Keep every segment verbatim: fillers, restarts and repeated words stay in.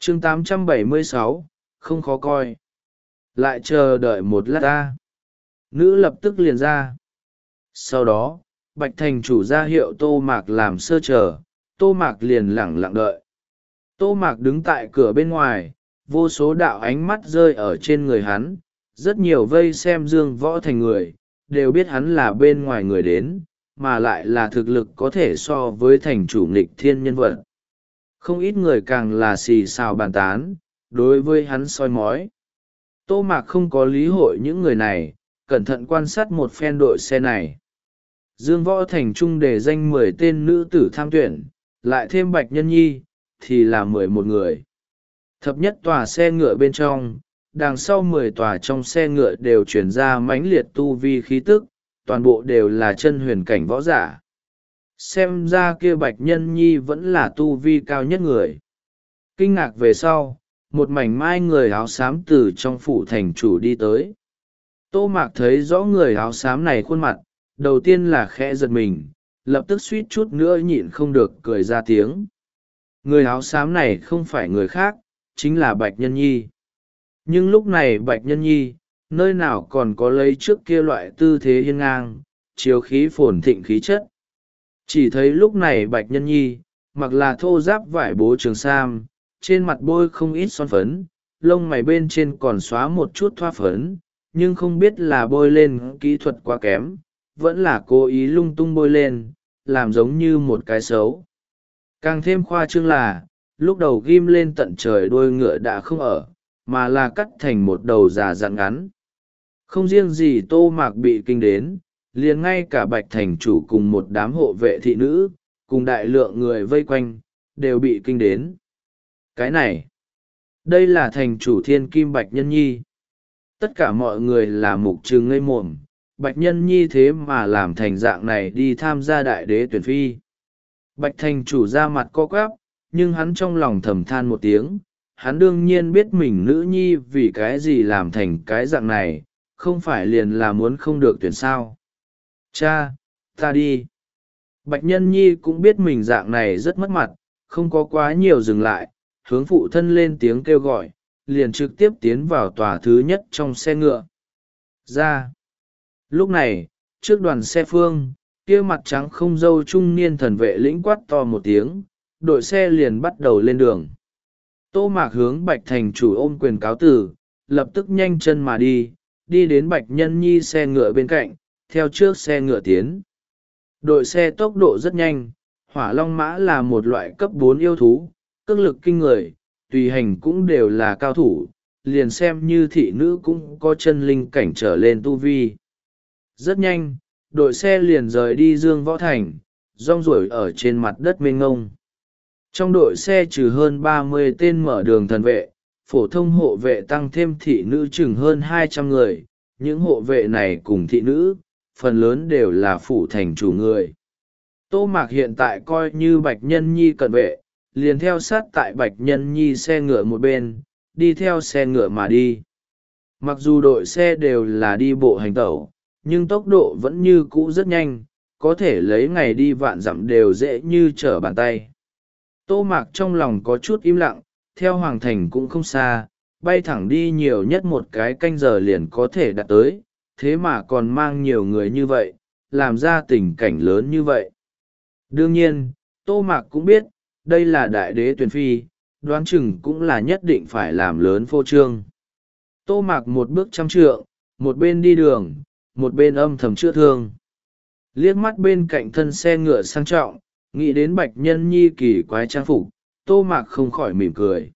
chương tám trăm bảy mươi sáu, không khó coi. Lại chờ đợi một lát ta. Nữ lập tức liền ra. Sau đó bạch thành chủ ra hiệu tô mạc làm sơ chờ, tô mạc liền lẳng lặng đợi. Tô mạc đứng tại cửa bên ngoài, vô số đạo ánh mắt rơi ở trên người hắn, rất nhiều vây xem Dương Võ Thành người đều biết hắn là bên ngoài người đến, mà lại là thực lực có thể so với thành chủ nghịch thiên nhân vật. Không ít người càng là xì xào bàn tán, đối với hắn soi mói. Tô mạc không có lý hội những người này, cẩn thận quan sát một phen đội xe này. Dương Võ Thành trung đề danh mười tên nữ tử tham tuyển, lại thêm Bạch Nhân Nhi, thì là mười một người. Thập nhất tòa xe ngựa bên trong, đằng sau mười tòa trong xe ngựa đều chuyển ra mãnh liệt tu vi khí tức, toàn bộ đều là chân huyền cảnh võ giả. Xem ra kia Bạch Nhân Nhi vẫn là tu vi cao nhất người. Kinh ngạc về sau, một mảnh mai người áo xám từ trong phủ thành chủ đi tới. Tô Mạc thấy rõ người áo xám này khuôn mặt, đầu tiên là khẽ giật mình, lập tức suýt chút nữa nhịn không được cười ra tiếng. Người áo xám này không phải người khác, chính là Bạch Nhân Nhi. Nhưng lúc này Bạch Nhân Nhi, nơi nào còn có lấy trước kia loại tư thế hiên ngang, chiếu khí phồn thịnh khí chất. Chỉ thấy lúc này Bạch Nhân Nhi, mặc là thô giáp vải bố trường sam, trên mặt bôi không ít son phấn, lông mày bên trên còn xóa một chút thoa phấn, nhưng không biết là bôi lên kỹ thuật quá kém, vẫn là cố ý lung tung bôi lên, làm giống như một cái xấu. Càng thêm khoa trương là, lúc đầu ghim lên tận trời đuôi ngựa đã không ở, mà là cắt thành một đầu già dặn ngắn. Không riêng gì Tô Mạc bị kinh đến, liền ngay cả Bạch thành chủ cùng một đám hộ vệ thị nữ, cùng đại lượng người vây quanh, đều bị kinh đến. Cái này, đây là thành chủ thiên kim Bạch Nhân Nhi. Tất cả mọi người là mục trừng ngây mồm, Bạch Nhân Nhi thế mà làm thành dạng này đi tham gia đại đế tuyển phi. Bạch thành chủ ra mặt co quắp, nhưng hắn trong lòng thầm than một tiếng, hắn đương nhiên biết mình nữ nhi vì cái gì làm thành cái dạng này, không phải liền là muốn không được tuyển sao. Cha, ta đi. Bạch Nhân Nhi cũng biết mình dạng này rất mất mặt, không có quá nhiều dừng lại, hướng phụ thân lên tiếng kêu gọi, liền trực tiếp tiến vào tòa thứ nhất trong xe ngựa. Ra. Lúc này, trước đoàn xe phương, kia mặt trắng không râu trung niên thần vệ lĩnh quát to một tiếng, đội xe liền bắt đầu lên đường. Tô Mạc hướng Bạch thành chủ ôm quyền cáo tử, lập tức nhanh chân mà đi, đi đến Bạch Nhân Nhi xe ngựa bên cạnh, theo trước xe ngựa tiến. Đội xe tốc độ rất nhanh, hỏa long mã là một loại cấp bốn yêu thú, cước lực kinh người, tùy hành cũng đều là cao thủ, liền xem như thị nữ cũng có chân linh cảnh trở lên tu vi. Rất nhanh, đội xe liền rời đi Dương Võ Thành, rong ruổi ở trên mặt đất mênh ngông. Trong đội xe trừ hơn ba mươi tên mở đường thần vệ, phổ thông hộ vệ tăng thêm thị nữ chừng hơn hai trăm người, những hộ vệ này cùng thị nữ, phần lớn đều là phủ thành chủ người. Tô Mạc hiện tại coi như Bạch Nhân Nhi cận vệ, liền theo sát tại Bạch Nhân Nhi xe ngựa một bên, đi theo xe ngựa mà đi. Mặc dù đội xe đều là đi bộ hành tẩu, nhưng tốc độ vẫn như cũ rất nhanh, có thể lấy ngày đi vạn dặm đều dễ như trở bàn tay. Tô Mạc trong lòng có chút im lặng, theo Hoàng Thành cũng không xa, bay thẳng đi nhiều nhất một cái canh giờ liền có thể đạt tới, thế mà còn mang nhiều người như vậy, làm ra tình cảnh lớn như vậy. Đương nhiên, Tô Mạc cũng biết, đây là đại đế tuyển phi, đoán chừng cũng là nhất định phải làm lớn phô trương. Tô Mạc một bước trăm trượng, một bên đi đường, một bên âm thầm chữa thương. Liếc mắt bên cạnh thân xe ngựa sang trọng, nghĩ đến Bạch Nhân Nhi kỳ quái trang phục, Tô Mạc không khỏi mỉm cười.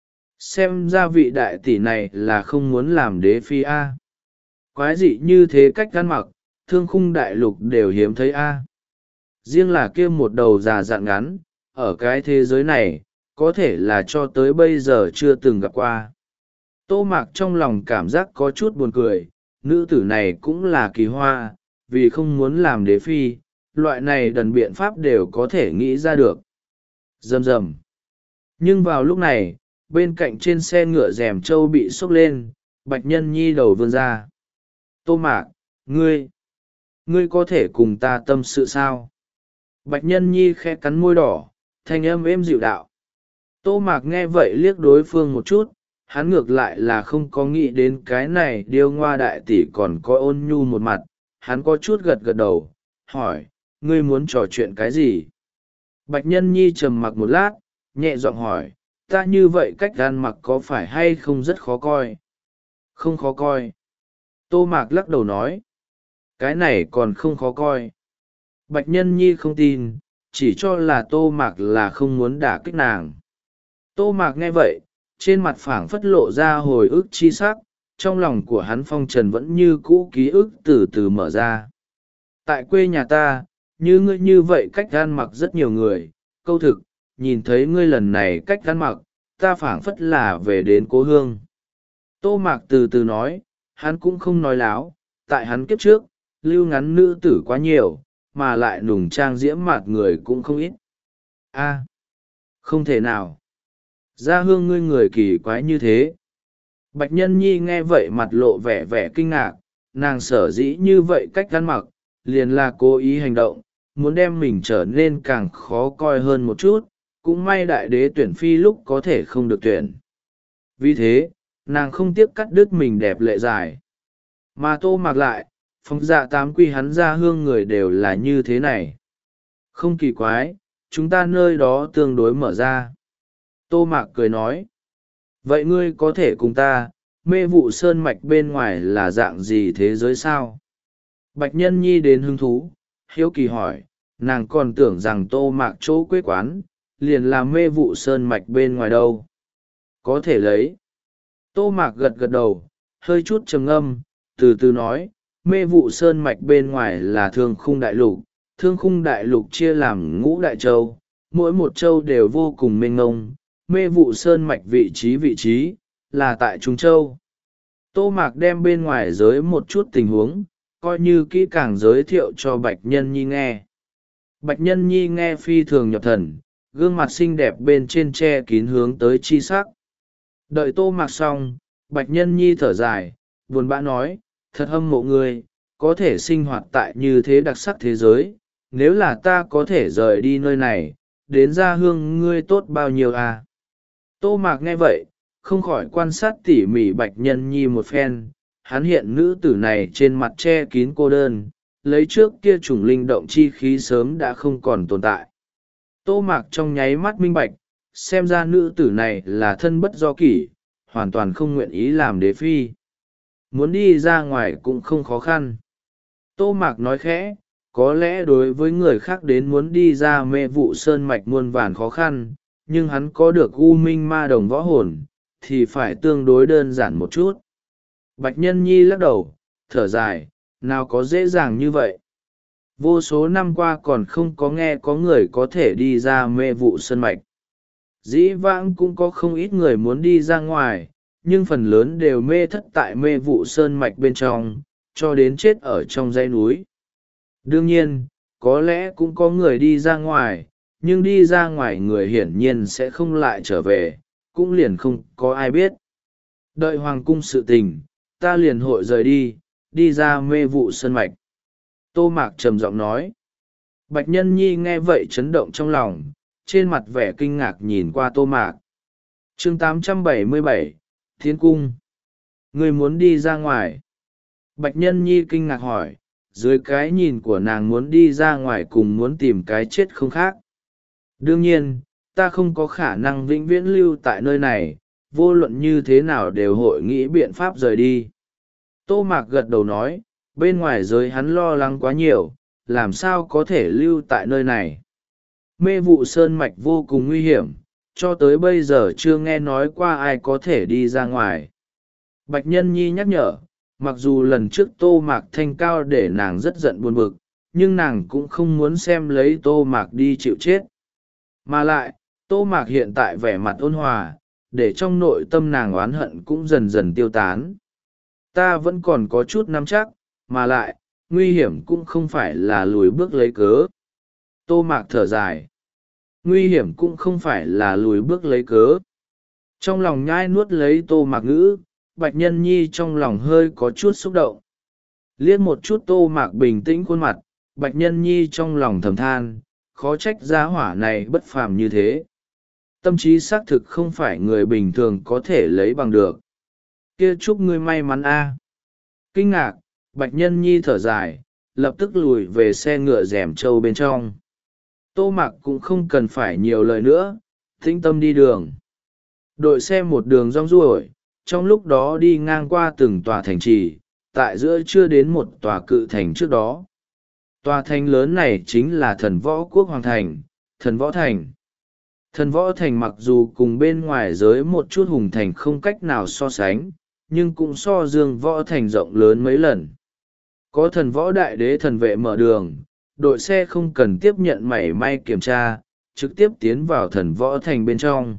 Xem ra vị đại tỷ này là không muốn làm đế phi A. Quái dị như thế cách ăn mặc, thương khung đại lục đều hiếm thấy A. Riêng là kia một đầu già dặn ngắn, ở cái thế giới này, có thể là cho tới bây giờ chưa từng gặp qua. Tô Mạc trong lòng cảm giác có chút buồn cười, nữ tử này cũng là kỳ hoa, vì không muốn làm đế phi, loại này đần biện pháp đều có thể nghĩ ra được. Rầm rầm. Nhưng vào lúc này, bên cạnh trên xe ngựa rèm trâu bị xốc lên, Bạch Nhân Nhi đầu vươn ra. Tô Mạc, ngươi, ngươi có thể cùng ta tâm sự sao? Bạch Nhân Nhi khẽ cắn môi đỏ, thanh âm êm dịu đạo. Tô Mạc nghe vậy liếc đối phương một chút, hắn ngược lại là không có nghĩ đến cái này điêu ngoa đại tỷ còn có ôn nhu một mặt. Hắn có chút gật gật đầu, hỏi, ngươi muốn trò chuyện cái gì? Bạch Nhân Nhi trầm mặc một lát, nhẹ giọng hỏi, ta như vậy cách ăn mặc có phải hay không rất khó coi? Không khó coi. Tô Mạc lắc đầu nói, cái này còn không khó coi. Bạch Nhân Nhi không tin, chỉ cho là Tô Mạc là không muốn đả kích nàng. Tô Mạc nghe vậy, trên mặt phảng phất lộ ra hồi ức chi sắc, trong lòng của hắn phong trần vẫn như cũ ký ức từ từ mở ra. Tại quê nhà ta, như ngươi như vậy cách ăn mặc rất nhiều người, câu thực, nhìn thấy ngươi lần này cách ăn mặc, ta phảng phất là về đến cố hương. Tô Mạc từ từ nói, hắn cũng không nói láo, tại hắn kiếp trước, lưu ngắn nữ tử quá nhiều, mà lại nùng trang diễm mặt người cũng không ít. A, không thể nào. Gia hương ngươi người kỳ quái như thế. Bạch Nhân Nhi nghe vậy mặt lộ vẻ vẻ kinh ngạc, nàng sở dĩ như vậy cách ăn mặc, liền là cố ý hành động, muốn đem mình trở nên càng khó coi hơn một chút, cũng may đại đế tuyển phi lúc có thể không được tuyển. Vì thế, nàng không tiếc cắt đứt mình đẹp lệ dài. Mà Tô Mạc lại, phong dạ tám quy hắn gia hương người đều là như thế này. Không kỳ quái, chúng ta nơi đó tương đối mở ra. Tô Mạc cười nói, vậy ngươi có thể cùng ta, mê vụ sơn mạch bên ngoài là dạng gì thế giới sao? Bạch Nhân Nhi đến hứng thú, hiếu kỳ hỏi, nàng còn tưởng rằng Tô Mạc chỗ quê quán, liền là mê vụ sơn mạch bên ngoài đâu. Có thể lấy. Tô Mạc gật gật đầu, hơi chút trầm ngâm, từ từ nói, mê vụ sơn mạch bên ngoài là thương khung đại lục. Thương khung đại lục chia làm ngũ đại châu, mỗi một châu đều vô cùng mênh mông. Mê vụ sơn mạch vị trí vị trí, là tại Trung Châu. Tô Mạc đem bên ngoài giới một chút tình huống, coi như kỹ càng giới thiệu cho Bạch Nhân Nhi nghe. Bạch Nhân Nhi nghe phi thường nhập thần, gương mặt xinh đẹp bên trên che kín hướng tới chi sắc. Đợi Tô Mạc xong, Bạch Nhân Nhi thở dài, buồn bã nói, thật hâm mộ ngươi, có thể sinh hoạt tại như thế đặc sắc thế giới, nếu là ta có thể rời đi nơi này, đến gia hương ngươi tốt bao nhiêu à? Tô Mạc nghe vậy, không khỏi quan sát tỉ mỉ Bạch Nhân Nhi một phen, hắn hiện nữ tử này trên mặt che kín cô đơn, lấy trước kia chủng linh động chi khí sớm đã không còn tồn tại. Tô Mạc trong nháy mắt minh bạch, xem ra nữ tử này là thân bất do kỷ, hoàn toàn không nguyện ý làm đế phi. Muốn đi ra ngoài cũng không khó khăn. Tô Mạc nói khẽ, có lẽ đối với người khác đến muốn đi ra mê vụ sơn mạch muôn vàn khó khăn, nhưng hắn có được u minh ma đồng võ hồn, thì phải tương đối đơn giản một chút. Bạch Nhân Nhi lắc đầu, thở dài, nào có dễ dàng như vậy. Vô số năm qua còn không có nghe có người có thể đi ra mê vụ sơn mạch. Dĩ vãng cũng có không ít người muốn đi ra ngoài, nhưng phần lớn đều mê thất tại mê vụ sơn mạch bên trong, cho đến chết ở trong dãy núi. Đương nhiên, có lẽ cũng có người đi ra ngoài, nhưng đi ra ngoài người hiển nhiên sẽ không lại trở về, cũng liền không có ai biết. Đợi hoàng cung sự tình, ta liền hội rời đi, đi ra mê vụ sơn mạch. Tô Mạc trầm giọng nói. Bạch Nhân Nhi nghe vậy chấn động trong lòng, trên mặt vẻ kinh ngạc nhìn qua Tô Mạc. Chương tám trăm bảy mươi bảy, Thiên Cung. Người muốn đi ra ngoài. Bạch Nhân Nhi kinh ngạc hỏi, dưới cái nhìn của nàng muốn đi ra ngoài cùng muốn tìm cái chết không khác. Đương nhiên, ta không có khả năng vĩnh viễn lưu tại nơi này, vô luận như thế nào đều hội nghĩ biện pháp rời đi. Tô Mạc gật đầu nói, bên ngoài giới hắn lo lắng quá nhiều, làm sao có thể lưu tại nơi này. Mê vụ sơn mạch vô cùng nguy hiểm, cho tới bây giờ chưa nghe nói qua ai có thể đi ra ngoài. Bạch Nhân Nhi nhắc nhở, mặc dù lần trước Tô Mạc thanh cao để nàng rất giận buồn bực, nhưng nàng cũng không muốn xem lấy Tô Mạc đi chịu chết. Mà lại, Tô Mạc hiện tại vẻ mặt ôn hòa, để trong nội tâm nàng oán hận cũng dần dần tiêu tán. Ta vẫn còn có chút nắm chắc, mà lại, nguy hiểm cũng không phải là lùi bước lấy cớ. Tô Mạc thở dài. Nguy hiểm cũng không phải là lùi bước lấy cớ. Trong lòng nhai nuốt lấy Tô Mạc ngữ, Bạch Nhân Nhi trong lòng hơi có chút xúc động. Liếc một chút Tô Mạc bình tĩnh khuôn mặt, Bạch Nhân Nhi trong lòng thầm than, khó trách giá hỏa này bất phàm như thế. tâm trí xác thực không phải người bình thường có thể lấy bằng được. Kia chúc ngươi may mắn a. Kinh ngạc, Bạch Nhân Nhi thở dài, lập tức lùi về xe ngựa rèm trâu bên trong. Tô Mạc cũng không cần phải nhiều lời nữa, tĩnh tâm đi đường. Đội xe một đường rong ruổi, trong lúc đó đi ngang qua từng tòa thành trì, tại giữa chưa đến một tòa cự thành trước đó. Tòa thành lớn này chính là Thần Võ Quốc Hoàng Thành, Thần Võ Thành. Thần Võ Thành mặc dù cùng bên ngoài giới một chút hùng thành không cách nào so sánh, nhưng cũng so Dương Võ Thành rộng lớn mấy lần. Có Thần Võ Đại Đế thần vệ mở đường, đội xe không cần tiếp nhận mảy may kiểm tra, trực tiếp tiến vào Thần Võ Thành bên trong.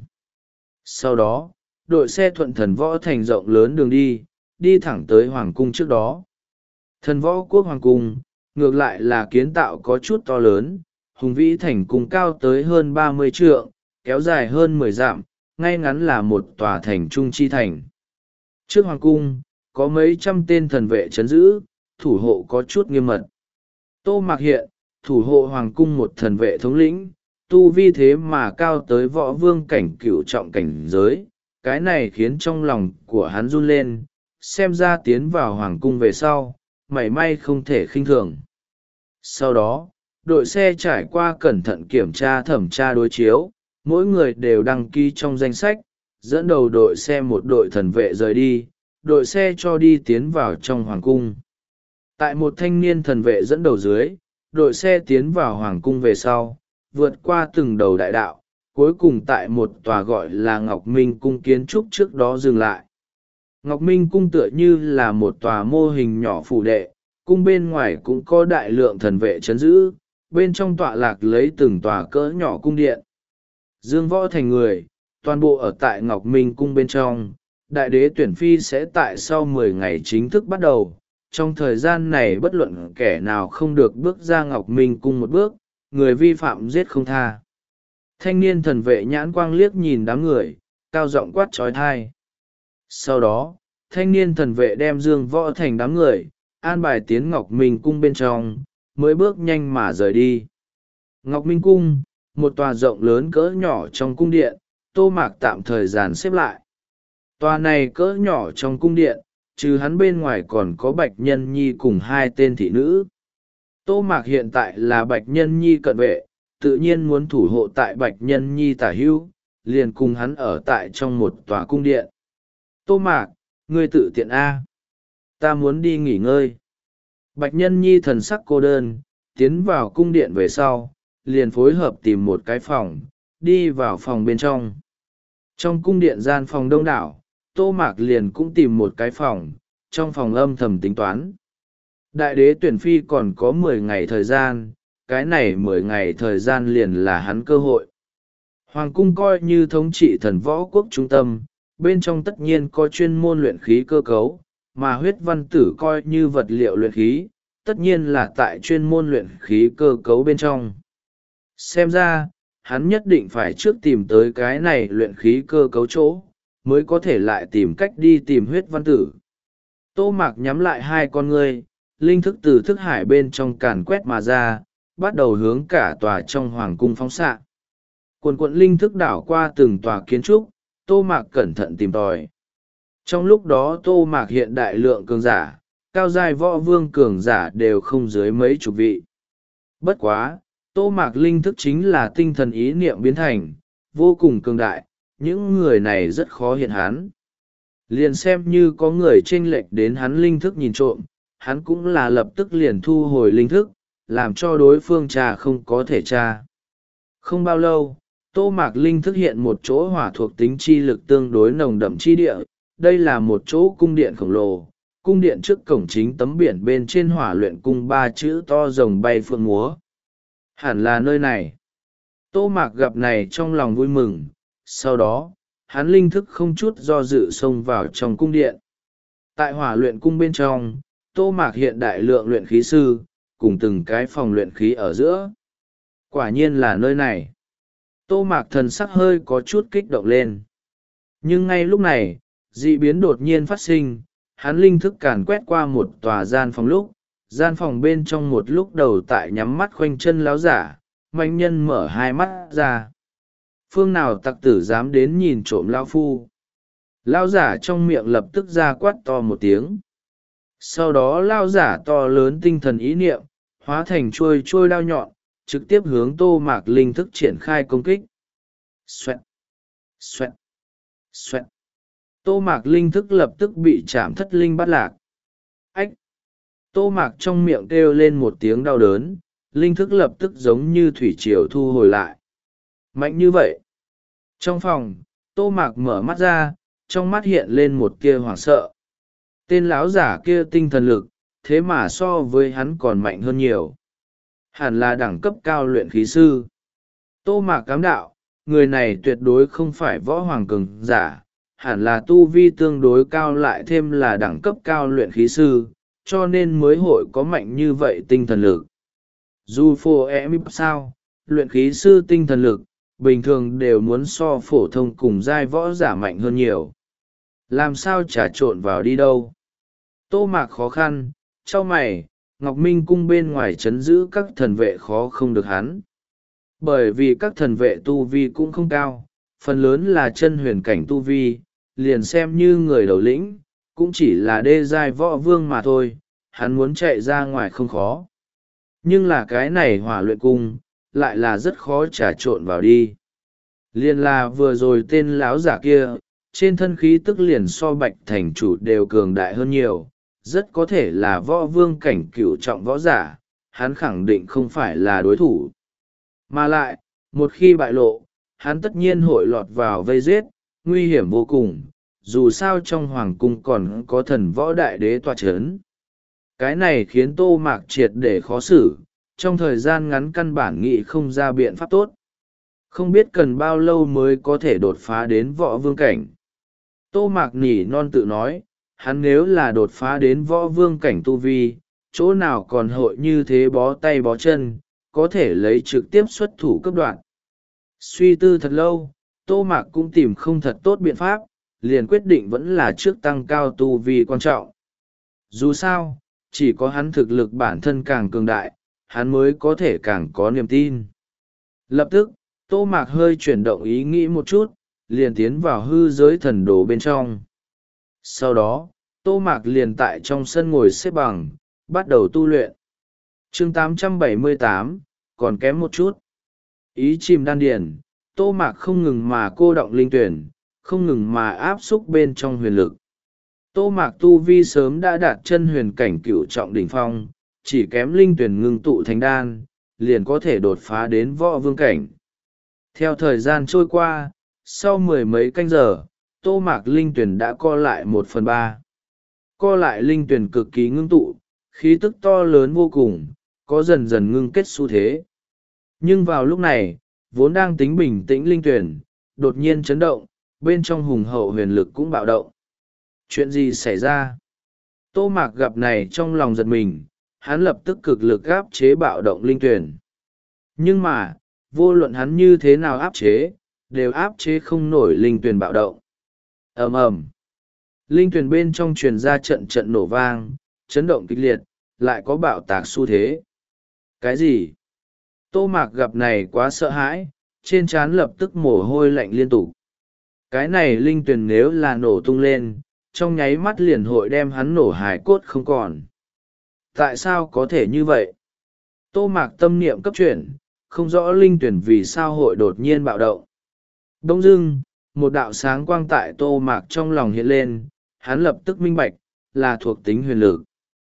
Sau đó, đội xe thuận Thần Võ Thành rộng lớn đường đi, đi thẳng tới Hoàng Cung trước đó. Thần Võ Quốc Hoàng Cung, ngược lại là kiến tạo có chút to lớn, hùng vĩ thành cung cao tới hơn ba mươi trượng, kéo dài hơn mười dặm, ngay ngắn là một tòa thành trung chi thành. Trước Hoàng Cung, có mấy trăm tên thần vệ trấn giữ, thủ hộ có chút nghiêm mật. Tô Mạc hiện, thủ hộ Hoàng Cung một thần vệ thống lĩnh, tu vi thế mà cao tới võ vương cảnh cửu trọng cảnh giới, cái này khiến trong lòng của hắn run lên, xem ra tiến vào Hoàng Cung về sau, mảy may không thể khinh thường. Sau đó, đội xe trải qua cẩn thận kiểm tra thẩm tra đối chiếu, mỗi người đều đăng ký trong danh sách, dẫn đầu đội xe một đội thần vệ rời đi, đội xe cho đi tiến vào trong Hoàng Cung. Tại một thanh niên thần vệ dẫn đầu dưới, đội xe tiến vào Hoàng Cung về sau, vượt qua từng đầu đại đạo, cuối cùng tại một tòa gọi là Ngọc Minh Cung kiến trúc trước đó dừng lại. Ngọc Minh Cung tựa như là một tòa mô hình nhỏ phủ đệ, cung bên ngoài cũng có đại lượng thần vệ trấn giữ, bên trong tọa lạc lấy từng tòa cỡ nhỏ cung điện. Dương Võ Thành người, toàn bộ ở tại Ngọc Minh Cung bên trong, đại đế tuyển phi sẽ tại sau mười ngày chính thức bắt đầu. Trong thời gian này bất luận kẻ nào không được bước ra Ngọc Minh Cung một bước, người vi phạm giết không tha. Thanh niên thần vệ nhãn quang liếc nhìn đám người, cao giọng quát trói thai. Sau đó, thanh niên thần vệ đem Dương Võ Thành đám người, an bài tiến Ngọc Minh Cung bên trong, mới bước nhanh mà rời đi. Ngọc Minh Cung, một tòa rộng lớn cỡ nhỏ trong cung điện, Tô Mạc tạm thời dàn xếp lại. Tòa này cỡ nhỏ trong cung điện, trừ hắn bên ngoài còn có Bạch Nhân Nhi cùng hai tên thị nữ. Tô Mạc hiện tại là Bạch Nhân Nhi cận vệ, tự nhiên muốn thủ hộ tại Bạch Nhân Nhi tả hữu, liền cùng hắn ở tại trong một tòa cung điện. Tô Mạc, ngươi tự tiện A. Ta muốn đi nghỉ ngơi. Bạch Nhân Nhi thần sắc cô đơn, tiến vào cung điện về sau, liền phối hợp tìm một cái phòng, đi vào phòng bên trong. Trong cung điện gian phòng đông đảo, Tô Mạc liền cũng tìm một cái phòng, trong phòng âm thầm tính toán. Đại đế tuyển phi còn có mười ngày thời gian, cái này mười ngày thời gian liền là hắn cơ hội. Hoàng cung coi như thống trị thần võ quốc trung tâm, bên trong tất nhiên có chuyên môn luyện khí cơ cấu, mà huyết văn tử coi như vật liệu luyện khí, tất nhiên là tại chuyên môn luyện khí cơ cấu bên trong. Xem ra, hắn nhất định phải trước tìm tới cái này luyện khí cơ cấu chỗ, mới có thể lại tìm cách đi tìm huyết văn tử. Tô Mạc nhắm lại hai con ngươi, linh thức từ thức hải bên trong càn quét mà ra, bắt đầu hướng cả tòa trong hoàng cung phóng xạ. Quần quận linh thức đảo qua từng tòa kiến trúc, Tô Mạc cẩn thận tìm tòi. Trong lúc đó Tô Mạc hiện đại lượng cường giả, cao giai võ vương cường giả đều không dưới mấy chục vị. Bất quá, Tô Mạc linh thức chính là tinh thần ý niệm biến thành, vô cùng cường đại, những người này rất khó hiện hắn. Liền xem như có người chênh lệch đến hắn linh thức nhìn trộm, hắn cũng là lập tức liền thu hồi linh thức, làm cho đối phương trà không có thể tra. Không bao lâu, Tô Mạc linh thức hiện một chỗ hỏa thuộc tính chi lực tương đối nồng đậm chi địa, đây là một chỗ cung điện khổng lồ. Cung điện trước cổng chính tấm biển bên trên hỏa luyện cung ba chữ to rồng bay phượng múa. Hẳn là nơi này. Tô Mạc gặp này trong lòng vui mừng, sau đó, hắn linh thức không chút do dự xông vào trong cung điện. Tại hỏa luyện cung bên trong, Tô Mạc hiện đại lượng luyện khí sư, cùng từng cái phòng luyện khí ở giữa. Quả nhiên là nơi này. Tô Mạc thần sắc hơi có chút kích động lên. Nhưng ngay lúc này, dị biến đột nhiên phát sinh, hắn linh thức càn quét qua một tòa gian phòng lúc, gian phòng bên trong một lúc đầu tại nhắm mắt khoanh chân láo giả, mạnh nhân mở hai mắt ra. Phương nào tặc tử dám đến nhìn trộm lao phu? Lao giả trong miệng lập tức ra quát to một tiếng. Sau đó lao giả to lớn tinh thần ý niệm, hóa thành trôi trôi đao nhọn, trực tiếp hướng Tô Mạc Linh thức triển khai công kích. Xoẹt, xoẹt, xoẹt. Tô Mạc Linh thức lập tức bị chạm thất linh bắt lạc. Ách! Tô Mạc trong miệng kêu lên một tiếng đau đớn, linh thức lập tức giống như thủy triều thu hồi lại. Mạnh như vậy! Trong phòng, Tô Mạc mở mắt ra, trong mắt hiện lên một tia hoảng sợ. Tên lão giả kia tinh thần lực, thế mà so với hắn còn mạnh hơn nhiều. Hẳn là đẳng cấp cao luyện khí sư. Tô Mạc cám đạo, người này tuyệt đối không phải võ hoàng cường giả, hẳn là tu vi tương đối cao lại thêm là đẳng cấp cao luyện khí sư, cho nên mới hội có mạnh như vậy tinh thần lực. Dù phổ em sao, luyện khí sư tinh thần lực, bình thường đều muốn so phổ thông cùng giai võ giả mạnh hơn nhiều. Làm sao trà trộn vào đi đâu? Tô Mạc khó khăn, chau mày, Ngọc Minh cung bên ngoài chấn giữ các thần vệ khó không được hắn. Bởi vì các thần vệ tu vi cũng không cao, phần lớn là chân huyền cảnh tu vi, liền xem như người đầu lĩnh, cũng chỉ là đê giai võ vương mà thôi, hắn muốn chạy ra ngoài không khó. Nhưng là cái này hỏa luyện cung, lại là rất khó trà trộn vào đi. Liền là vừa rồi tên lão giả kia, trên thân khí tức liền so Bạch thành chủ đều cường đại hơn nhiều, rất có thể là võ vương cảnh cửu trọng võ giả, hắn khẳng định không phải là đối thủ. Mà lại, một khi bại lộ, hắn tất nhiên hội lọt vào vây giết, nguy hiểm vô cùng, dù sao trong hoàng cung còn có thần võ đại đế tọa chấn. Cái này khiến Tô Mạc triệt để khó xử, trong thời gian ngắn căn bản nghĩ không ra biện pháp tốt. Không biết cần bao lâu mới có thể đột phá đến võ vương cảnh. Tô Mạc nỉ non tự nói, hắn nếu là đột phá đến võ vương cảnh tu vi, chỗ nào còn hội như thế bó tay bó chân, có thể lấy trực tiếp xuất thủ cấp đoạn. Suy tư thật lâu, Tô Mạc cũng tìm không thật tốt biện pháp, liền quyết định vẫn là trước tăng cao tu vi quan trọng. Dù sao, chỉ có hắn thực lực bản thân càng cường đại, hắn mới có thể càng có niềm tin. Lập tức, Tô Mạc hơi chuyển động ý nghĩ một chút, liền tiến vào hư giới thần đồ bên trong. Sau đó, Tô Mạc liền tại trong sân ngồi xếp bằng, bắt đầu tu luyện. chương tám trăm bảy mươi tám, còn kém một chút. Ý chìm đan điền, Tô Mạc không ngừng mà cô động linh tuyển, không ngừng mà áp xúc bên trong huyền lực. Tô Mạc tu vi sớm đã đạt chân huyền cảnh cửu trọng đỉnh phong, chỉ kém linh tuyển ngưng tụ thành đan, liền có thể đột phá đến võ vương cảnh. Theo thời gian trôi qua, sau mười mấy canh giờ, Tô Mạc linh tuyển đã co lại một phần ba. Co lại linh tuyển cực kỳ ngưng tụ, khí tức to lớn vô cùng, có dần dần ngưng kết xu thế. Nhưng vào lúc này, vốn đang tính bình tĩnh linh tuyển, đột nhiên chấn động, bên trong hùng hậu huyền lực cũng bạo động. Chuyện gì xảy ra? Tô Mạc gặp này trong lòng giật mình, hắn lập tức cực lực áp chế bạo động linh tuyển. Nhưng mà, vô luận hắn như thế nào áp chế, đều áp chế không nổi linh tuyển bạo động. Ầm ầm, linh tuyển bên trong truyền ra trận trận nổ vang, chấn động kịch liệt, lại có bạo tạc xu thế. Cái gì? Tô Mạc gặp này quá sợ hãi, trên trán lập tức mồ hôi lạnh liên tục. Cái này linh tuyển nếu là nổ tung lên, trong nháy mắt liền hội đem hắn nổ hài cốt không còn. Tại sao có thể như vậy? Tô Mạc tâm niệm cấp chuyển, không rõ linh tuyển vì sao hội đột nhiên bạo động. Đông dưng, một đạo sáng quang tại Tô Mạc trong lòng hiện lên, hắn lập tức minh bạch, là thuộc tính huyền lực.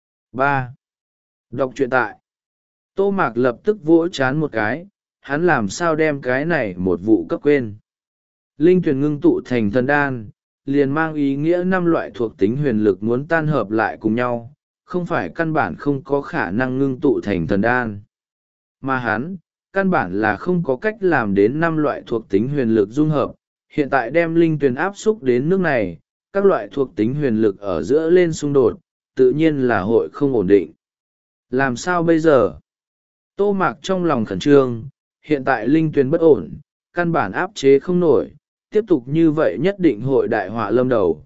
ba. Đọc truyện tại. Tô Mạc lập tức vỗ chán một cái, hắn làm sao đem cái này một vụ cấp quên. Linh tuyển ngưng tụ thành thần đan, liền mang ý nghĩa năm loại thuộc tính huyền lực muốn tan hợp lại cùng nhau, không phải căn bản không có khả năng ngưng tụ thành thần đan. Mà hắn, căn bản là không có cách làm đến năm loại thuộc tính huyền lực dung hợp, hiện tại đem linh tuyển áp xúc đến nước này, các loại thuộc tính huyền lực ở giữa lên xung đột, tự nhiên là hội không ổn định. Làm sao bây giờ? Tô Mạc trong lòng khẩn trương, hiện tại linh tuyển bất ổn, căn bản áp chế không nổi, tiếp tục như vậy nhất định hội đại họa lâm đầu.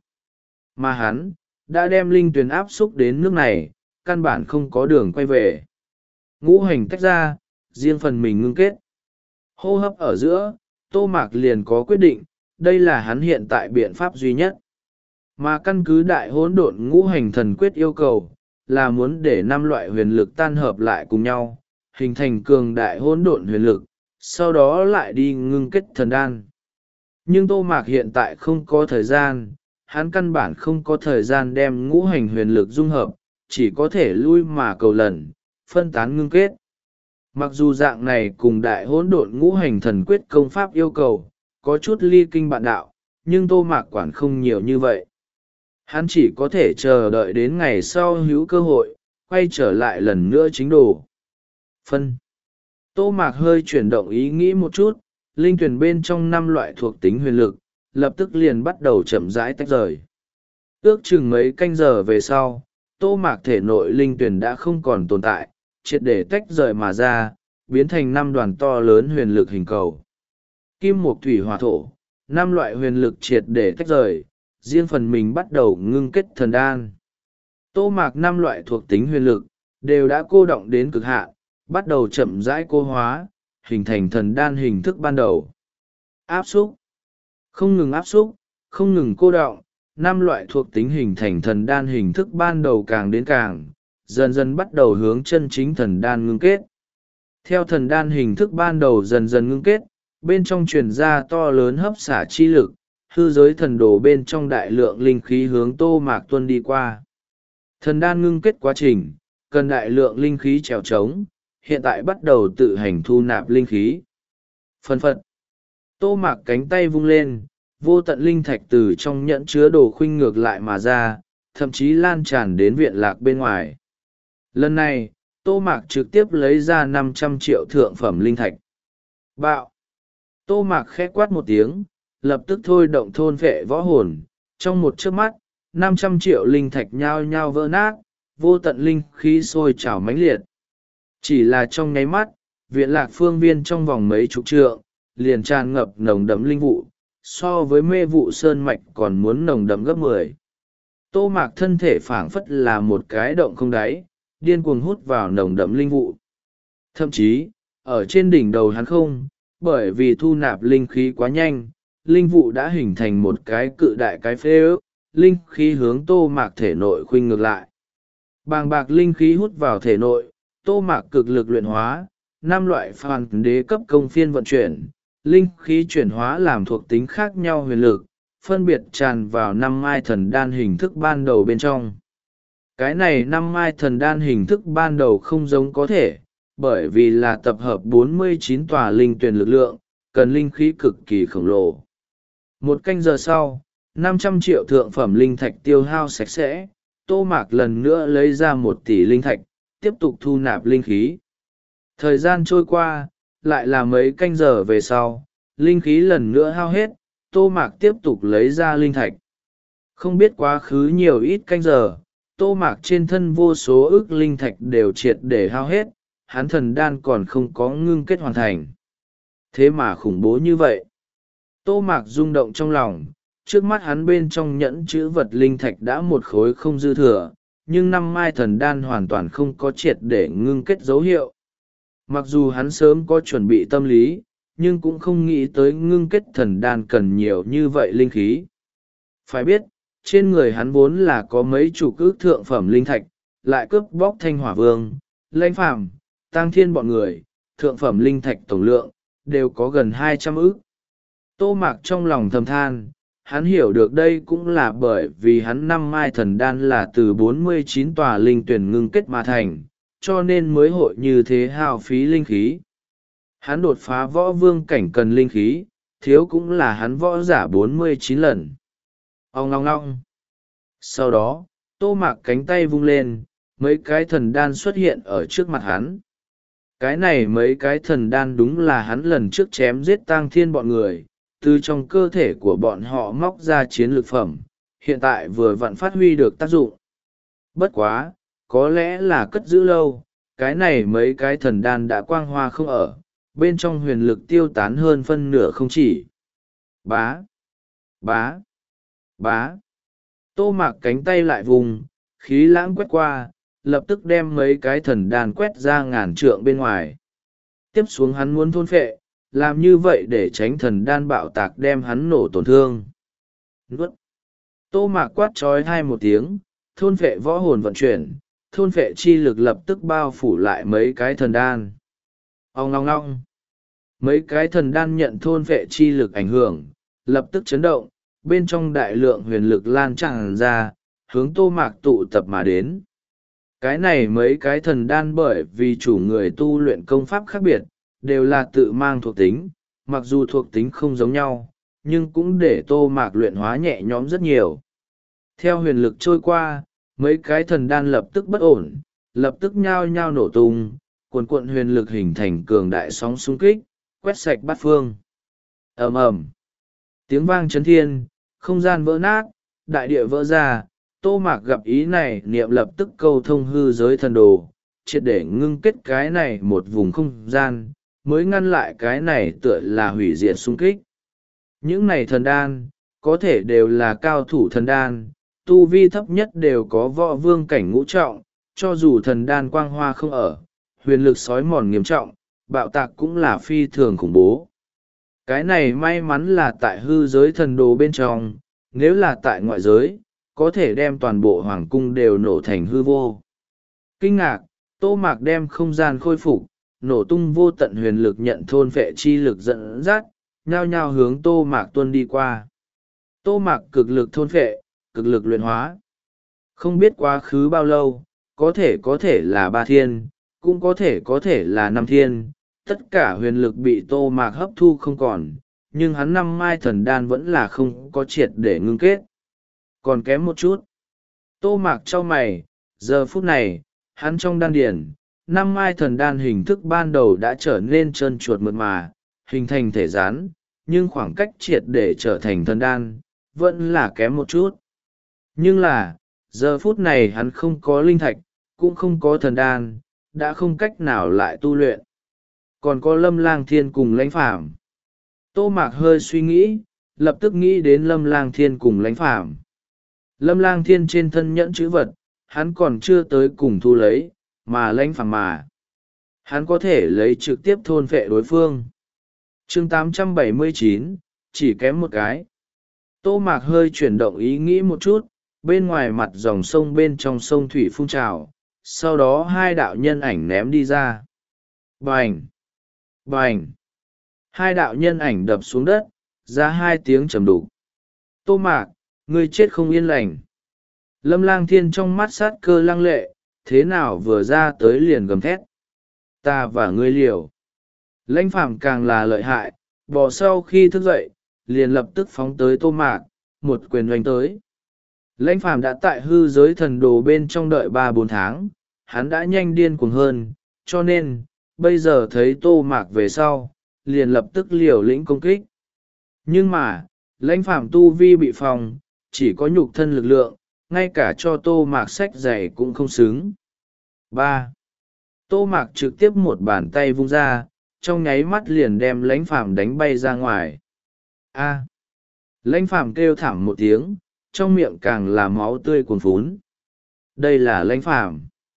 Mà hắn, đã đem linh tuyển áp xúc đến nước này, căn bản không có đường quay về. Ngũ hành tách ra, riêng phần mình ngưng kết. Hô hấp ở giữa, Tô Mạc liền có quyết định, đây là hắn hiện tại biện pháp duy nhất. Mà căn cứ đại hỗn độn ngũ hành thần quyết yêu cầu, là muốn để năm loại huyền lực tan hợp lại cùng nhau, hình thành cường đại hỗn độn huyền lực, sau đó lại đi ngưng kết thần đan. Nhưng Tô Mạc hiện tại không có thời gian, hắn căn bản không có thời gian đem ngũ hành huyền lực dung hợp, chỉ có thể lui mà cầu lần, phân tán ngưng kết. Mặc dù dạng này cùng đại hỗn độn ngũ hành thần quyết công pháp yêu cầu, có chút ly kinh bạn đạo, nhưng Tô Mạc quản không nhiều như vậy. Hắn chỉ có thể chờ đợi đến ngày sau hữu cơ hội, quay trở lại lần nữa chính đồ. Phân. Tô Mạc hơi chuyển động ý nghĩ một chút, linh tuyển bên trong năm loại thuộc tính huyền lực, lập tức liền bắt đầu chậm rãi tách rời. Ước chừng mấy canh giờ về sau, Tô Mạc thể nội linh tuyển đã không còn tồn tại, triệt để tách rời mà ra, biến thành năm đoàn to lớn huyền lực hình cầu. Kim mộc thủy hỏa thổ, năm loại huyền lực triệt để tách rời, riêng phần mình bắt đầu ngưng kết thần đan. Tô Mạc năm loại thuộc tính huyền lực, đều đã cô động đến cực hạn, bắt đầu chậm rãi cô hóa, hình thành thần đan hình thức ban đầu. Áp xúc, không ngừng áp xúc, không ngừng cô động, năm loại thuộc tính hình thành thần đan hình thức ban đầu càng đến càng, dần dần bắt đầu hướng chân chính thần đan ngưng kết. Theo thần đan hình thức ban đầu dần dần ngưng kết, bên trong truyền ra to lớn hấp xả chi lực, hư giới thần đồ bên trong đại lượng linh khí hướng Tô Mạc tuân đi qua. Thần đan ngưng kết quá trình, cần đại lượng linh khí trèo trống, hiện tại bắt đầu tự hành thu nạp linh khí. Phân phật. Tô Mạc cánh tay vung lên, vô tận linh thạch từ trong nhẫn chứa đồ khuynh ngược lại mà ra, thậm chí lan tràn đến viện lạc bên ngoài. Lần này, Tô Mạc trực tiếp lấy ra năm trăm triệu thượng phẩm linh thạch. Bạo! Tô Mạc khẽ quát một tiếng, lập tức thôi động thôn vệ võ hồn. Trong một chớp mắt, năm trăm triệu linh thạch nhao nhao vỡ nát, vô tận linh khí sôi trào mãnh liệt. Chỉ là trong nháy mắt, viện lạc phương viên trong vòng mấy chục trượng, liền tràn ngập nồng đậm linh vụ, so với mê vụ sơn mạch còn muốn nồng đậm gấp mười. Tô Mạc thân thể phảng phất là một cái động không đáy, điên cuồng hút vào nồng đậm linh vụ. Thậm chí, ở trên đỉnh đầu hắn không, bởi vì thu nạp linh khí quá nhanh, linh vụ đã hình thành một cái cự đại cái phế ước, linh khí hướng Tô Mạc thể nội khuynh ngược lại. Bàng bạc linh khí hút vào thể nội, Tô Mạc cực lực luyện hóa, năm loại phản đế cấp công phiên vận chuyển, linh khí chuyển hóa làm thuộc tính khác nhau huyền lực, phân biệt tràn vào năm mai thần đan hình thức ban đầu bên trong. Cái này năm mai thần đan hình thức ban đầu không giống có thể, bởi vì là tập hợp bốn mươi chín tòa linh tuyển lực lượng, cần linh khí cực kỳ khổng lồ. Một canh giờ sau, năm trăm triệu thượng phẩm linh thạch tiêu hao sạch sẽ, Tô Mạc lần nữa lấy ra một tỷ linh thạch, tiếp tục thu nạp linh khí. Thời gian trôi qua, lại là mấy canh giờ về sau, linh khí lần nữa hao hết, Tô Mạc tiếp tục lấy ra linh thạch. Không biết quá khứ nhiều ít canh giờ, Tô Mạc trên thân vô số ức linh thạch đều triệt để hao hết, hắn thần đan còn không có ngưng kết hoàn thành. Thế mà khủng bố như vậy. Tô Mạc rung động trong lòng, trước mắt hắn bên trong nhẫn chữ vật linh thạch đã một khối không dư thừa, nhưng năm mai thần đan hoàn toàn không có triệt để ngưng kết dấu hiệu. Mặc dù hắn sớm có chuẩn bị tâm lý, nhưng cũng không nghĩ tới ngưng kết thần đan cần nhiều như vậy linh khí. Phải biết, trên người hắn vốn là có mấy chục ước thượng phẩm linh thạch, lại cướp bóc Thanh Hỏa Vương, Lãnh Phàm, Tang Thiên bọn người, thượng phẩm linh thạch tổng lượng, đều có gần hai trăm ước. Tô Mạc trong lòng thầm than, hắn hiểu được đây cũng là bởi vì hắn năm mai thần đan là từ bốn mươi chín tòa linh tuyển ngưng kết mà thành, cho nên mới hội như thế hao phí linh khí. Hắn đột phá võ vương cảnh cần linh khí, thiếu cũng là hắn võ giả bốn mươi chín lần. Ông ngong ngong. Sau đó, Tô Mạc cánh tay vung lên, mấy cái thần đan xuất hiện ở trước mặt hắn. Cái này mấy cái thần đan đúng là hắn lần trước chém giết Tang Thiên bọn người, từ trong cơ thể của bọn họ móc ra chiến lược phẩm, hiện tại vừa vặn phát huy được tác dụng. Bất quá, có lẽ là cất giữ lâu, cái này mấy cái thần đan đã quang hoa không ở, bên trong huyền lực tiêu tán hơn phân nửa không chỉ. Bá, bá, bá. Tô Mạc cánh tay lại vùng, khí lãng quét qua, lập tức đem mấy cái thần đan quét ra ngàn trượng bên ngoài. Tiếp xuống hắn muốn thôn phệ, làm như vậy để tránh thần đan bạo tạc đem hắn nổ tổn thương. Nuốt. Tô Mạc quát trói hai một tiếng, thôn phệ võ hồn vận chuyển, thôn phệ chi lực lập tức bao phủ lại mấy cái thần đan. Ong long long. Mấy cái thần đan nhận thôn phệ chi lực ảnh hưởng, lập tức chấn động, bên trong đại lượng huyền lực lan tràn ra, hướng Tô Mạc tụ tập mà đến. Cái này mấy cái thần đan bởi vì chủ người tu luyện công pháp khác biệt, đều là tự mang thuộc tính, mặc dù thuộc tính không giống nhau, nhưng cũng để Tô Mạc luyện hóa nhẹ nhõm rất nhiều. Theo huyền lực trôi qua, mấy cái thần đan lập tức bất ổn, lập tức nhao nhao nổ tung, cuồn cuộn huyền lực hình thành cường đại sóng xung kích, quét sạch bát phương. Ầm ầm, tiếng vang chấn thiên, không gian vỡ nát, đại địa vỡ ra. Tô Mạc gặp ý này niệm lập tức câu thông hư giới thần đồ, triệt để ngưng kết cái này một vùng không gian, mới ngăn lại cái này tựa là hủy diệt xung kích. Những này thần đan, có thể đều là cao thủ thần đan, tu vi thấp nhất đều có võ vương cảnh ngũ trọng, cho dù thần đan quang hoa không ở, huyền lực sói mòn nghiêm trọng, bạo tạc cũng là phi thường khủng bố. Cái này may mắn là tại hư giới thần đồ bên trong, nếu là tại ngoại giới, có thể đem toàn bộ hoàng cung đều nổ thành hư vô. Kinh ngạc, Tô Mạc đem không gian khôi phục, nổ tung vô tận huyền lực nhận thôn phệ chi lực dẫn dắt, nhao nhao hướng Tô Mạc tuân đi qua. Tô Mạc cực lực thôn phệ, cực lực luyện hóa. Không biết quá khứ bao lâu, có thể có thể là ba thiên, cũng có thể có thể là năm thiên, tất cả huyền lực bị Tô Mạc hấp thu không còn, nhưng hắn năm mai thần đan vẫn là không có triệt để ngưng kết. Còn kém một chút. Tô Mạc chau mày, giờ phút này, hắn trong đan điển, năm mai thần đan hình thức ban đầu đã trở nên trơn chuột mượt mà, hình thành thể rán, nhưng khoảng cách triệt để trở thành thần đan, vẫn là kém một chút. Nhưng là, giờ phút này hắn không có linh thạch, cũng không có thần đan, đã không cách nào lại tu luyện. Còn có Lâm Lang Thiên cùng Lãnh Phàm. Tô Mạc hơi suy nghĩ, lập tức nghĩ đến Lâm Lang Thiên cùng Lãnh Phàm. Lâm Lang Thiên trên thân nhẫn chữ vật, hắn còn chưa tới cùng thu lấy, mà Lãnh Phàm mà. Hắn có thể lấy trực tiếp thôn phệ đối phương. chương tám trăm bảy mươi chín, chỉ kém một cái. Tô Mạc hơi chuyển động ý nghĩ một chút, bên ngoài mặt dòng sông bên trong sông thủy phun trào, sau đó hai đạo nhân ảnh ném đi ra. Bành! Bành! Hai đạo nhân ảnh đập xuống đất, ra hai tiếng trầm đục. Tô Mạc, ngươi chết không yên lành. Lâm Lang Thiên trong mắt sát cơ lăng lệ, thế nào vừa ra tới liền gầm thét. Ta và ngươi liều. Lãnh Phàm càng là lợi hại, bò sau khi thức dậy, liền lập tức phóng tới Tô Mạc, một quyền oanh tới. Lãnh Phàm đã tại hư giới thần đồ bên trong đợi ba bốn tháng, hắn đã nhanh điên cuồng hơn, cho nên, bây giờ thấy Tô Mạc về sau, liền lập tức liều lĩnh công kích. Nhưng mà, Lãnh Phàm tu vi bị phòng, chỉ có nhục thân lực lượng, ngay cả cho Tô Mạc xách giày cũng không xứng. ba. Tô Mạc trực tiếp một bàn tay vung ra, trong nháy mắt liền đem Lãnh Phàm đánh bay ra ngoài. A. Lãnh Phàm kêu thảm một tiếng, trong miệng càng là máu tươi cuồn phún. Đây là Lãnh Phàm.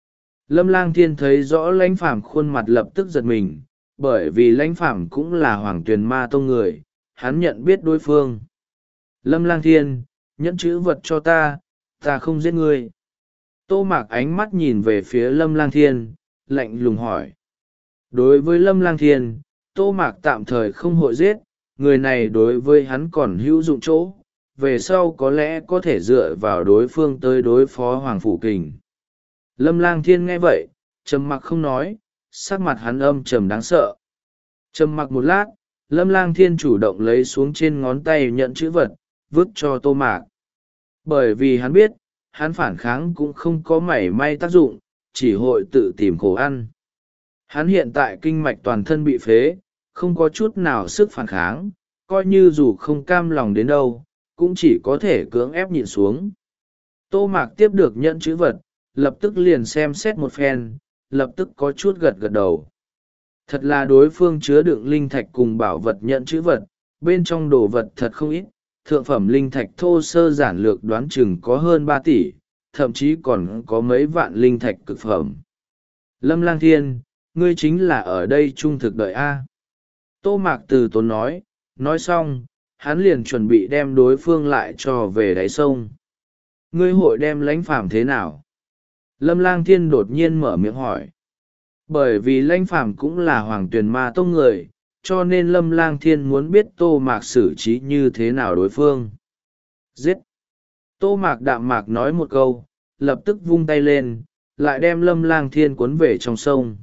Lâm Lang Thiên thấy rõ Lãnh Phàm khuôn mặt lập tức giật mình, bởi vì Lãnh Phàm cũng là Hoàng Tuyền Ma Tông người, hắn nhận biết đối phương. Lâm Lang Thiên, nhẫn chữ vật cho ta, ta không giết ngươi. Tô Mạc ánh mắt nhìn về phía Lâm Lang Thiên, lạnh lùng hỏi. Đối với Lâm Lang Thiên, Tô Mạc tạm thời không hội giết, người này đối với hắn còn hữu dụng chỗ, về sau có lẽ có thể dựa vào đối phương tới đối phó Hoàng Phủ Kình. Lâm Lang Thiên nghe vậy, trầm mặc không nói, sắc mặt hắn âm trầm đáng sợ. Trầm mặc một lát, Lâm Lang Thiên chủ động lấy xuống trên ngón tay nhận chữ vật, vứt cho Tô Mạc. Bởi vì hắn biết, hắn phản kháng cũng không có mảy may tác dụng, chỉ hội tự tìm khổ ăn. Hắn hiện tại kinh mạch toàn thân bị phế, không có chút nào sức phản kháng, coi như dù không cam lòng đến đâu, cũng chỉ có thể cưỡng ép nhịn xuống. Tô Mạc tiếp được nhận chữ vật, lập tức liền xem xét một phen, lập tức có chút gật gật đầu. Thật là đối phương chứa đựng linh thạch cùng bảo vật nhận chữ vật, bên trong đồ vật thật không ít, thượng phẩm linh thạch thô sơ giản lược đoán chừng có hơn ba tỷ, thậm chí còn có mấy vạn linh thạch cực phẩm. Lâm Lang Thiên, ngươi chính là ở đây trung thực đợi A. Tô Mạc từ tốn nói, nói xong, hắn liền chuẩn bị đem đối phương lại cho về đáy sông. Ngươi hội đem lãnh phàm thế nào? Lâm Lang Thiên đột nhiên mở miệng hỏi. Bởi vì lãnh phàm cũng là hoàng tuyền ma tông người, cho nên Lâm Lang Thiên muốn biết Tô Mạc xử trí như thế nào đối phương. Giết! Tô Mạc đạm mạc nói một câu, lập tức vung tay lên, lại đem Lâm Lang Thiên cuốn về trong sông.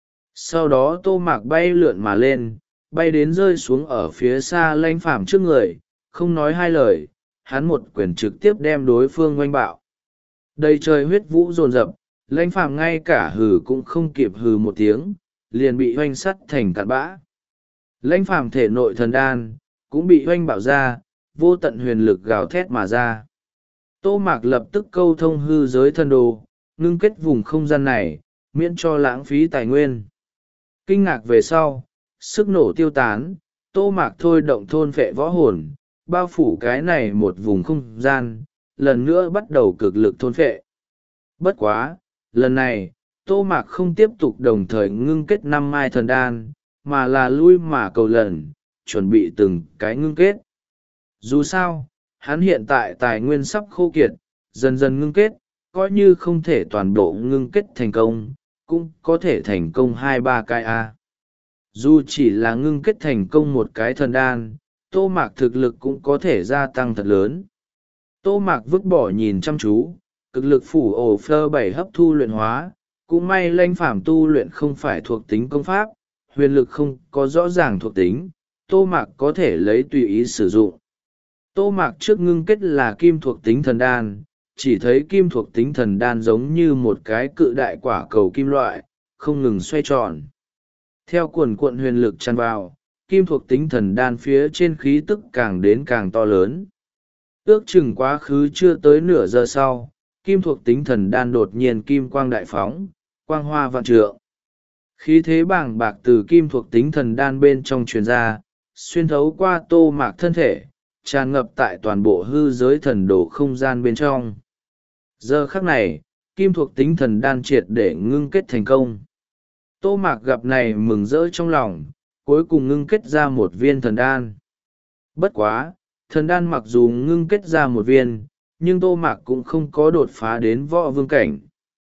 Sau đó Tô Mạc bay lượn mà lên, bay đến rơi xuống ở phía xa lãnh phàm trước người, không nói hai lời, hắn một quyền trực tiếp đem đối phương oanh bạo. Đầy trời huyết vũ dồn dập, lãnh phàm ngay cả hừ cũng không kịp hừ một tiếng, liền bị oanh sắt thành cặn bã. Lãnh phàm thể nội thần đan cũng bị oanh bạo ra, vô tận huyền lực gào thét mà ra. Tô Mạc lập tức câu thông hư giới thần đồ, ngưng kết vùng không gian này, miễn cho lãng phí tài nguyên. Kinh ngạc về sau, sức nổ tiêu tán, Tô Mạc thôi động thôn phệ võ hồn, bao phủ cái này một vùng không gian, lần nữa bắt đầu cực lực thôn phệ. Bất quá, lần này, Tô Mạc không tiếp tục đồng thời ngưng kết năm mai thần đan, mà là lui mà cầu lần, chuẩn bị từng cái ngưng kết. Dù sao, hắn hiện tại tài nguyên sắp khô kiệt, dần dần ngưng kết, coi như không thể toàn bộ ngưng kết thành công, cũng có thể thành công hai ba cái A. Dù chỉ là ngưng kết thành công một cái thần đan, Tô Mạc thực lực cũng có thể gia tăng thật lớn. Tô Mạc vứt bỏ nhìn chăm chú, cực lực phủ ổ phơ bảy hấp thu luyện hóa, cũng may lãnh phàm tu luyện không phải thuộc tính công pháp, huyền lực không có rõ ràng thuộc tính, Tô Mạc có thể lấy tùy ý sử dụng. Tô Mạc trước ngưng kết là kim thuộc tính thần đan, chỉ thấy kim thuộc tính thần đan giống như một cái cự đại quả cầu kim loại, không ngừng xoay tròn. Theo cuồn cuộn huyền lực tràn vào, kim thuộc tính thần đan phía trên khí tức càng đến càng to lớn. Ước chừng quá khứ chưa tới nửa giờ sau, kim thuộc tính thần đan đột nhiên kim quang đại phóng, quang hoa vạn trượng. Khí thế bàng bạc từ kim thuộc tính thần đan bên trong truyền ra, xuyên thấu qua Tô Mạc thân thể, tràn ngập tại toàn bộ hư giới thần đồ không gian bên trong. Giờ khắc này, kim thuộc tính thần đan triệt để ngưng kết thành công. Tô Mạc gặp này mừng rỡ trong lòng, cuối cùng ngưng kết ra một viên thần đan. Bất quá, thần đan mặc dù ngưng kết ra một viên, nhưng Tô Mạc cũng không có đột phá đến võ vương cảnh.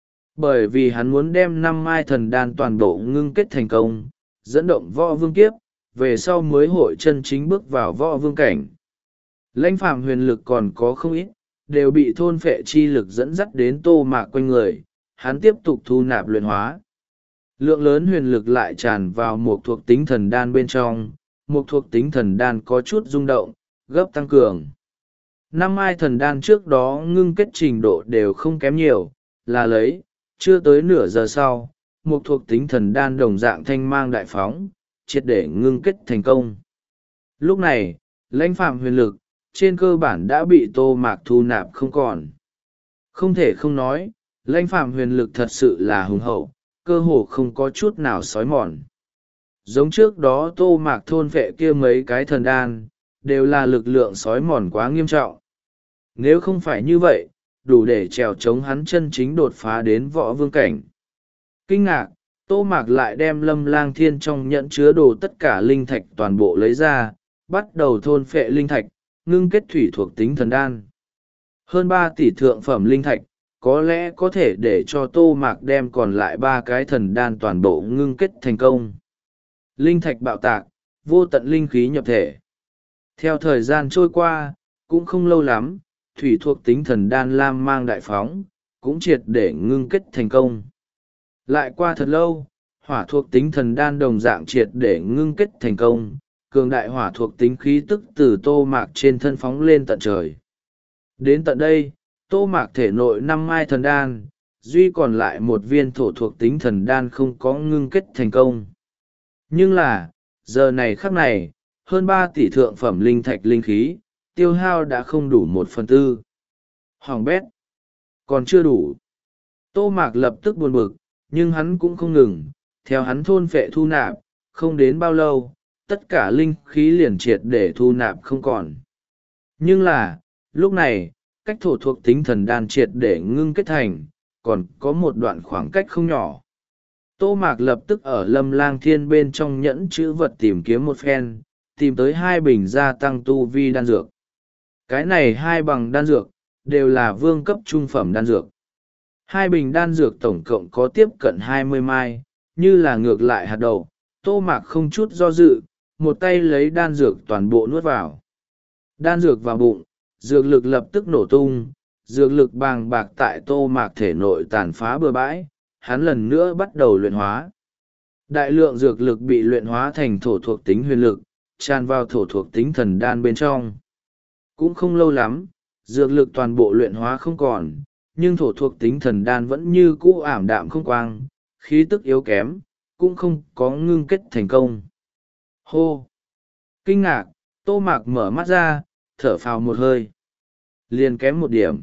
Bởi vì hắn muốn đem năm mai thần đan toàn bộ ngưng kết thành công, dẫn động võ vương kiếp, về sau mới hội chân chính bước vào võ vương cảnh. Lãnh phàm huyền lực còn có không ít, đều bị thôn phệ chi lực dẫn dắt đến Tô Mạc quanh người, hắn tiếp tục thu nạp luyện hóa. Lượng lớn huyền lực lại tràn vào một thuộc tính thần đan bên trong, một thuộc tính thần đan có chút rung động, gấp tăng cường. Năm mai thần đan trước đó ngưng kết trình độ đều không kém nhiều, là lấy, chưa tới nửa giờ sau, một thuộc tính thần đan đồng dạng thanh mang đại phóng, triệt để ngưng kết thành công. Lúc này, lãnh phàm huyền lực, trên cơ bản đã bị Tô Mạc thu nạp không còn. Không thể không nói, lãnh phàm huyền lực thật sự là hùng hậu, cơ hồ không có chút nào xói mòn. Giống trước đó Tô Mạc thôn vệ kia mấy cái thần đan, đều là lực lượng xói mòn quá nghiêm trọng. Nếu không phải như vậy, đủ để trèo chống hắn chân chính đột phá đến võ vương cảnh. Kinh ngạc, Tô Mạc lại đem Lâm Lang Thiên trong nhẫn chứa đồ tất cả linh thạch toàn bộ lấy ra, bắt đầu thôn phệ linh thạch, ngưng kết thủy thuộc tính thần đan. Hơn ba tỷ thượng phẩm linh thạch, có lẽ có thể để cho Tô Mạc đem còn lại ba cái thần đan toàn bộ ngưng kết thành công. Linh thạch bạo tạc, vô tận linh khí nhập thể. Theo thời gian trôi qua, cũng không lâu lắm, thủy thuộc tính thần đan lam mang đại phóng, cũng triệt để ngưng kết thành công. Lại qua thật lâu, hỏa thuộc tính thần đan đồng dạng triệt để ngưng kết thành công, cường đại hỏa thuộc tính khí tức từ Tô Mạc trên thân phóng lên tận trời. Đến tận đây, Tô Mạc thể nội năm mai thần đan, duy còn lại một viên thổ thuộc tính thần đan không có ngưng kết thành công. Nhưng là, giờ này khắc này, hơn ba tỷ thượng phẩm linh thạch linh khí, tiêu hao đã không đủ một phần tư. Hoàng bét, còn chưa đủ. Tô Mạc lập tức buồn bực, nhưng hắn cũng không ngừng, theo hắn thôn phệ thu nạp, không đến bao lâu, tất cả linh khí liền triệt để thu nạp không còn. Nhưng là, lúc này, cách thổ thuộc tính thần đan triệt để ngưng kết thành, còn có một đoạn khoảng cách không nhỏ. Tô Mạc lập tức ở Lâm Lang Thiên bên trong nhẫn chữ vật tìm kiếm một phen, tìm tới hai bình gia tăng tu vi đan dược. Cái này hai bằng đan dược, đều là vương cấp trung phẩm đan dược. Hai bình đan dược tổng cộng có tiếp cận hai mươi mai, như là ngược lại hạt đậu. Tô Mạc không chút do dự, một tay lấy đan dược toàn bộ nuốt vào. Đan dược vào bụng, dược lực lập tức nổ tung, dược lực bàng bạc tại Tô Mạc thể nội tàn phá bừa bãi, hắn lần nữa bắt đầu luyện hóa. Đại lượng dược lực bị luyện hóa thành thổ thuộc tính huyền lực, tràn vào thổ thuộc tính thần đan bên trong. Cũng không lâu lắm, dược lực toàn bộ luyện hóa không còn, nhưng thổ thuộc tính thần đan vẫn như cũ ảm đạm không quang, khí tức yếu kém, cũng không có ngưng kết thành công. Hô! Kinh ngạc, Tô Mạc mở mắt ra, thở phào một hơi. Liền kém một điểm.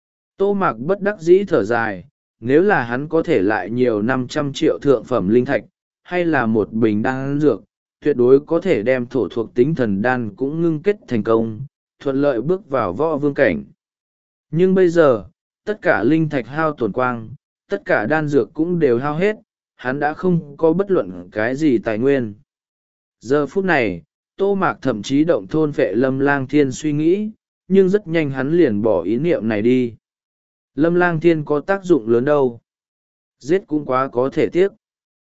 Tô Mạc bất đắc dĩ thở dài, nếu là hắn có thể lại nhiều năm trăm triệu thượng phẩm linh thạch, hay là một bình đan dược, tuyệt đối có thể đem thổ thuộc tính thần đan cũng ngưng kết thành công, thuận lợi bước vào võ vương cảnh. Nhưng bây giờ, tất cả linh thạch hao tổn quang, tất cả đan dược cũng đều hao hết, hắn đã không có bất luận cái gì tài nguyên. Giờ phút này, Tô Mạc thậm chí động thôn phệ Lâm Lang Thiên suy nghĩ, nhưng rất nhanh hắn liền bỏ ý niệm này đi. Lâm Lang Thiên có tác dụng lớn đâu. Giết cũng quá có thể tiếc.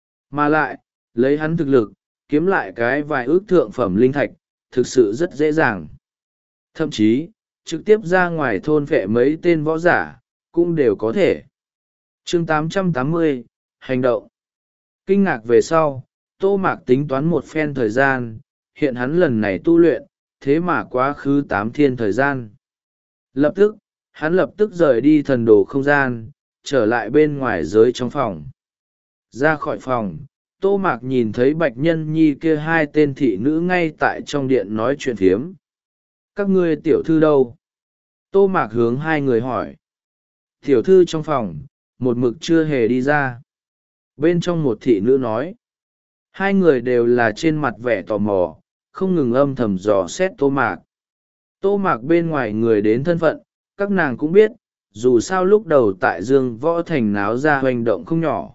Mà lại, lấy hắn thực lực, kiếm lại cái vài ước thượng phẩm linh thạch, thực sự rất dễ dàng. Thậm chí, trực tiếp ra ngoài thôn phệ mấy tên võ giả, cũng đều có thể. chương tám trăm tám mươi, hành động. Kinh ngạc về sau, Tô Mạc tính toán một phen thời gian, hiện hắn lần này tu luyện, thế mà quá khứ tám thiên thời gian. Lập tức, hắn lập tức rời đi thần đồ không gian, trở lại bên ngoài giới trong phòng. Ra khỏi phòng, Tô Mạc nhìn thấy Bạch Nhân Nhi kia hai tên thị nữ ngay tại trong điện nói chuyện phiếm. Các ngươi tiểu thư đâu? Tô Mạc hướng hai người hỏi. Tiểu thư trong phòng, một mực chưa hề đi ra. Bên trong một thị nữ nói. Hai người đều là trên mặt vẻ tò mò, không ngừng âm thầm dò xét Tô Mạc. Tô Mạc bên ngoài người đến thân phận, các nàng cũng biết, dù sao lúc đầu tại Dương Võ Thành náo ra hoành động không nhỏ.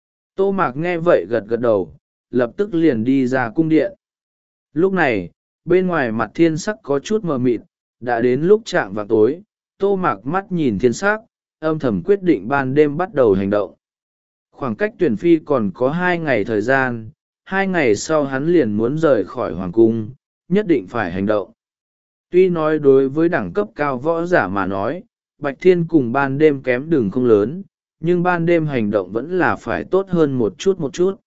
Tô Mạc nghe vậy gật gật đầu, lập tức liền đi ra cung điện. Lúc này, bên ngoài mặt thiên sắc có chút mờ mịt, đã đến lúc chạm vào tối, Tô Mạc mắt nhìn thiên sắc, âm thầm quyết định ban đêm bắt đầu hành động. Khoảng cách tuyển phi còn có hai ngày thời gian, hai ngày sau hắn liền muốn rời khỏi hoàng cung, nhất định phải hành động. Tuy nói đối với đẳng cấp cao võ giả mà nói, Bạch Thiên cùng ban đêm kém đường không lớn, nhưng ban đêm hành động vẫn là phải tốt hơn một chút một chút.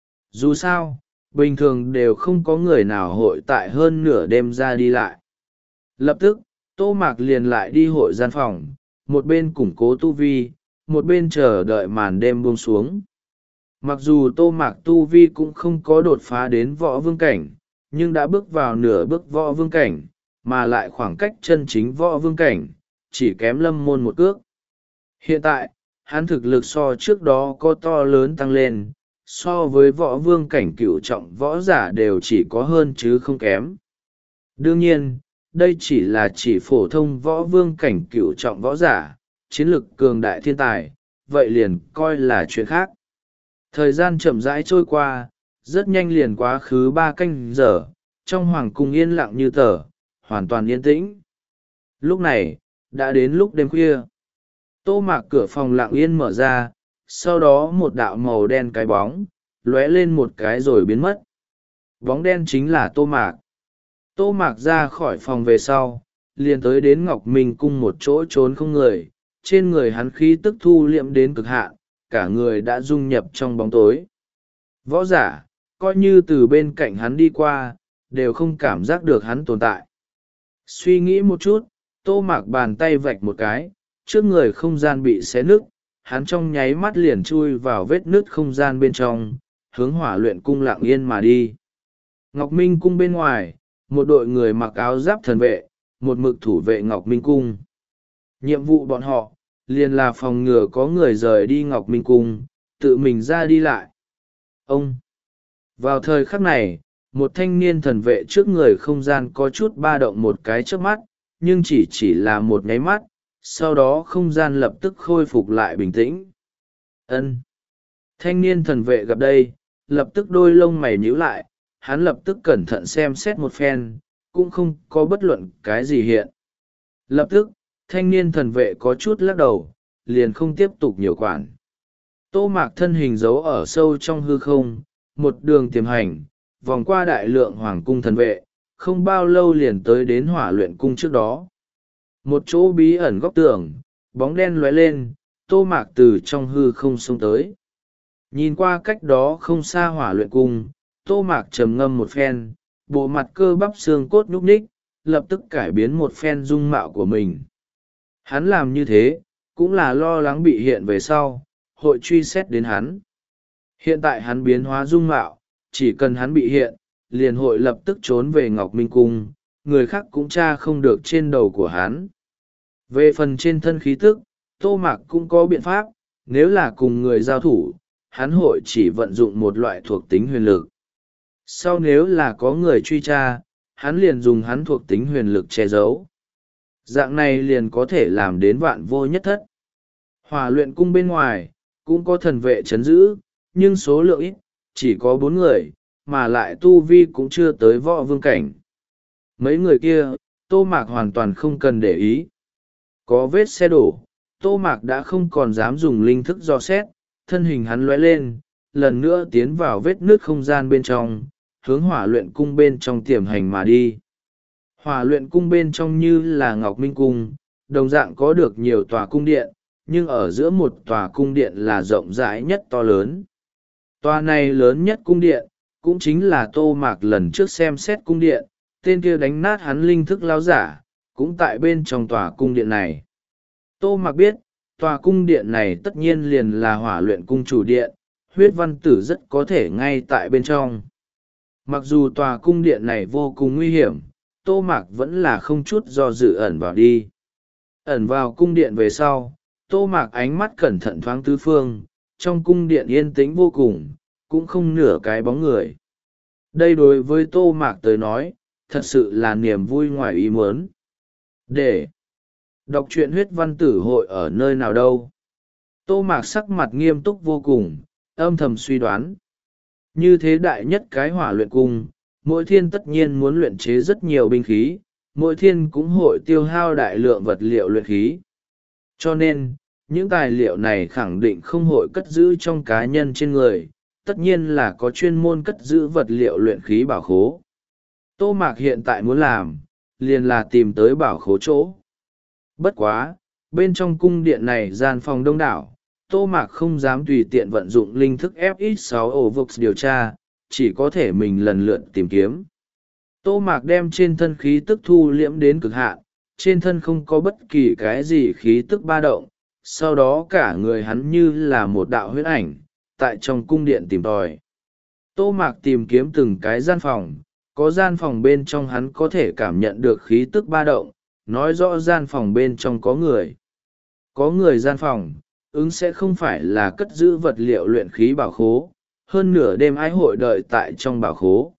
Dù sao, bình thường đều không có người nào hội tại hơn nửa đêm ra đi lại. Lập tức, Tô Mạc liền lại đi hội gian phòng, một bên củng cố tu vi, một bên chờ đợi màn đêm buông xuống. Mặc dù Tô Mạc tu vi cũng không có đột phá đến võ vương cảnh, nhưng đã bước vào nửa bước võ vương cảnh, mà lại khoảng cách chân chính võ vương cảnh, chỉ kém lâm môn một cước. Hiện tại, hắn thực lực so trước đó có to lớn tăng lên, so với võ vương cảnh cửu trọng võ giả đều chỉ có hơn chứ không kém. Đương nhiên, đây chỉ là chỉ phổ thông võ vương cảnh cửu trọng võ giả, chiến lực cường đại thiên tài, vậy liền coi là chuyện khác. Thời gian chậm rãi trôi qua, rất nhanh liền quá khứ ba canh giờ, trong hoàng cung yên lặng như tờ, hoàn toàn yên tĩnh. Lúc này, đã đến lúc đêm khuya. Tô Mạc cửa phòng lặng yên mở ra, sau đó một đạo màu đen cái bóng, lóe lên một cái rồi biến mất. Bóng đen chính là Tô Mạc. Tô Mạc ra khỏi phòng về sau, liền tới đến Ngọc Minh cung một chỗ trốn không người, trên người hắn khí tức thu liệm đến cực hạn, cả người đã dung nhập trong bóng tối. Võ giả, coi như từ bên cạnh hắn đi qua, đều không cảm giác được hắn tồn tại. Suy nghĩ một chút, Tô Mạc bàn tay vạch một cái, trước người không gian bị xé nứt, hắn trong nháy mắt liền chui vào vết nứt không gian bên trong, hướng hỏa luyện cung lặng yên mà đi. Ngọc Minh cung bên ngoài, một đội người mặc áo giáp thần vệ, một mực thủ vệ Ngọc Minh cung. Nhiệm vụ bọn họ, liền là phòng ngừa có người rời đi Ngọc Minh cung, tự mình ra đi lại. Ông! Vào thời khắc này, một thanh niên thần vệ trước người không gian có chút ba động một cái trước mắt, nhưng chỉ chỉ là một nháy mắt, sau đó không gian lập tức khôi phục lại bình tĩnh. Ân. Thanh niên thần vệ gặp đây, lập tức đôi lông mày nhíu lại, hắn lập tức cẩn thận xem xét một phen, cũng không có bất luận cái gì hiện. Lập tức, thanh niên thần vệ có chút lắc đầu, liền không tiếp tục nhiều quản. Tô Mạc thân hình giấu ở sâu trong hư không, một đường tiềm hành, vòng qua đại lượng hoàng cung thần vệ, không bao lâu liền tới đến hỏa luyện cung trước đó. Một chỗ bí ẩn góc tường, bóng đen lóe lên, Tô Mạc từ trong hư không xông tới. Nhìn qua cách đó không xa hỏa luyện cung, Tô Mạc trầm ngâm một phen, bộ mặt cơ bắp xương cốt nhúc nhích, lập tức cải biến một phen dung mạo của mình. Hắn làm như thế, cũng là lo lắng bị hiện về sau, hội truy xét đến hắn. Hiện tại hắn biến hóa dung mạo, chỉ cần hắn bị hiện, liền hội lập tức trốn về Ngọc Minh Cung, người khác cũng tra không được trên đầu của hắn. Về phần trên thân khí tức, Tô Mạc cũng có biện pháp, nếu là cùng người giao thủ, hắn hội chỉ vận dụng một loại thuộc tính huyền lực. Sau nếu là có người truy tra, hắn liền dùng hắn thuộc tính huyền lực che giấu. Dạng này liền có thể làm đến vạn vô nhất thất. Hỏa luyện cung bên ngoài, cũng có thần vệ chấn giữ, nhưng số lượng ít, chỉ có bốn người, mà lại tu vi cũng chưa tới võ vương cảnh. Mấy người kia, Tô Mạc hoàn toàn không cần để ý. Có vết xe đổ, Tô Mạc đã không còn dám dùng linh thức dò xét, thân hình hắn lóe lên, lần nữa tiến vào vết nước không gian bên trong, hướng hỏa luyện cung bên trong tiềm hành mà đi. Hỏa luyện cung bên trong như là Ngọc Minh Cung, đồng dạng có được nhiều tòa cung điện, nhưng ở giữa một tòa cung điện là rộng rãi nhất to lớn. Tòa này lớn nhất cung điện, cũng chính là Tô Mạc lần trước xem xét cung điện, tên kia đánh nát hắn linh thức lao giả, cũng tại bên trong tòa cung điện này. Tô Mạc biết, tòa cung điện này tất nhiên liền là hỏa luyện cung chủ điện, huyết văn tử rất có thể ngay tại bên trong. Mặc dù tòa cung điện này vô cùng nguy hiểm, Tô Mạc vẫn là không chút do dự ẩn vào đi. Ẩn vào cung điện về sau, Tô Mạc ánh mắt cẩn thận thoáng tứ phương, trong cung điện yên tĩnh vô cùng, cũng không nửa cái bóng người. Đây đối với Tô Mạc tới nói, thật sự là niềm vui ngoài ý muốn. Để đọc truyện huyết văn tử hội ở nơi nào đâu? Tô Mạc sắc mặt nghiêm túc vô cùng, âm thầm suy đoán. Như thế đại nhất cái hỏa luyện cung, mỗi thiên tất nhiên muốn luyện chế rất nhiều binh khí, mỗi thiên cũng hội tiêu hao đại lượng vật liệu luyện khí. Cho nên, những tài liệu này khẳng định không hội cất giữ trong cá nhân trên người, tất nhiên là có chuyên môn cất giữ vật liệu luyện khí bảo khố. Tô Mạc hiện tại muốn làm, liền là tìm tới bảo khố chỗ. Bất quá, bên trong cung điện này gian phòng đông đảo, Tô Mạc không dám tùy tiện vận dụng linh thức F X sáu Ovox điều tra, chỉ có thể mình lần lượt tìm kiếm. Tô Mạc đem trên thân khí tức thu liễm đến cực hạn, trên thân không có bất kỳ cái gì khí tức ba động, sau đó cả người hắn như là một đạo huyết ảnh, tại trong cung điện tìm tòi. Tô Mạc tìm kiếm từng cái gian phòng, có gian phòng bên trong hắn có thể cảm nhận được khí tức ba động, nói rõ gian phòng bên trong có người. Có người gian phòng, ứng sẽ không phải là cất giữ vật liệu luyện khí bảo khố, hơn nửa đêm ái hội đợi tại trong bảo khố.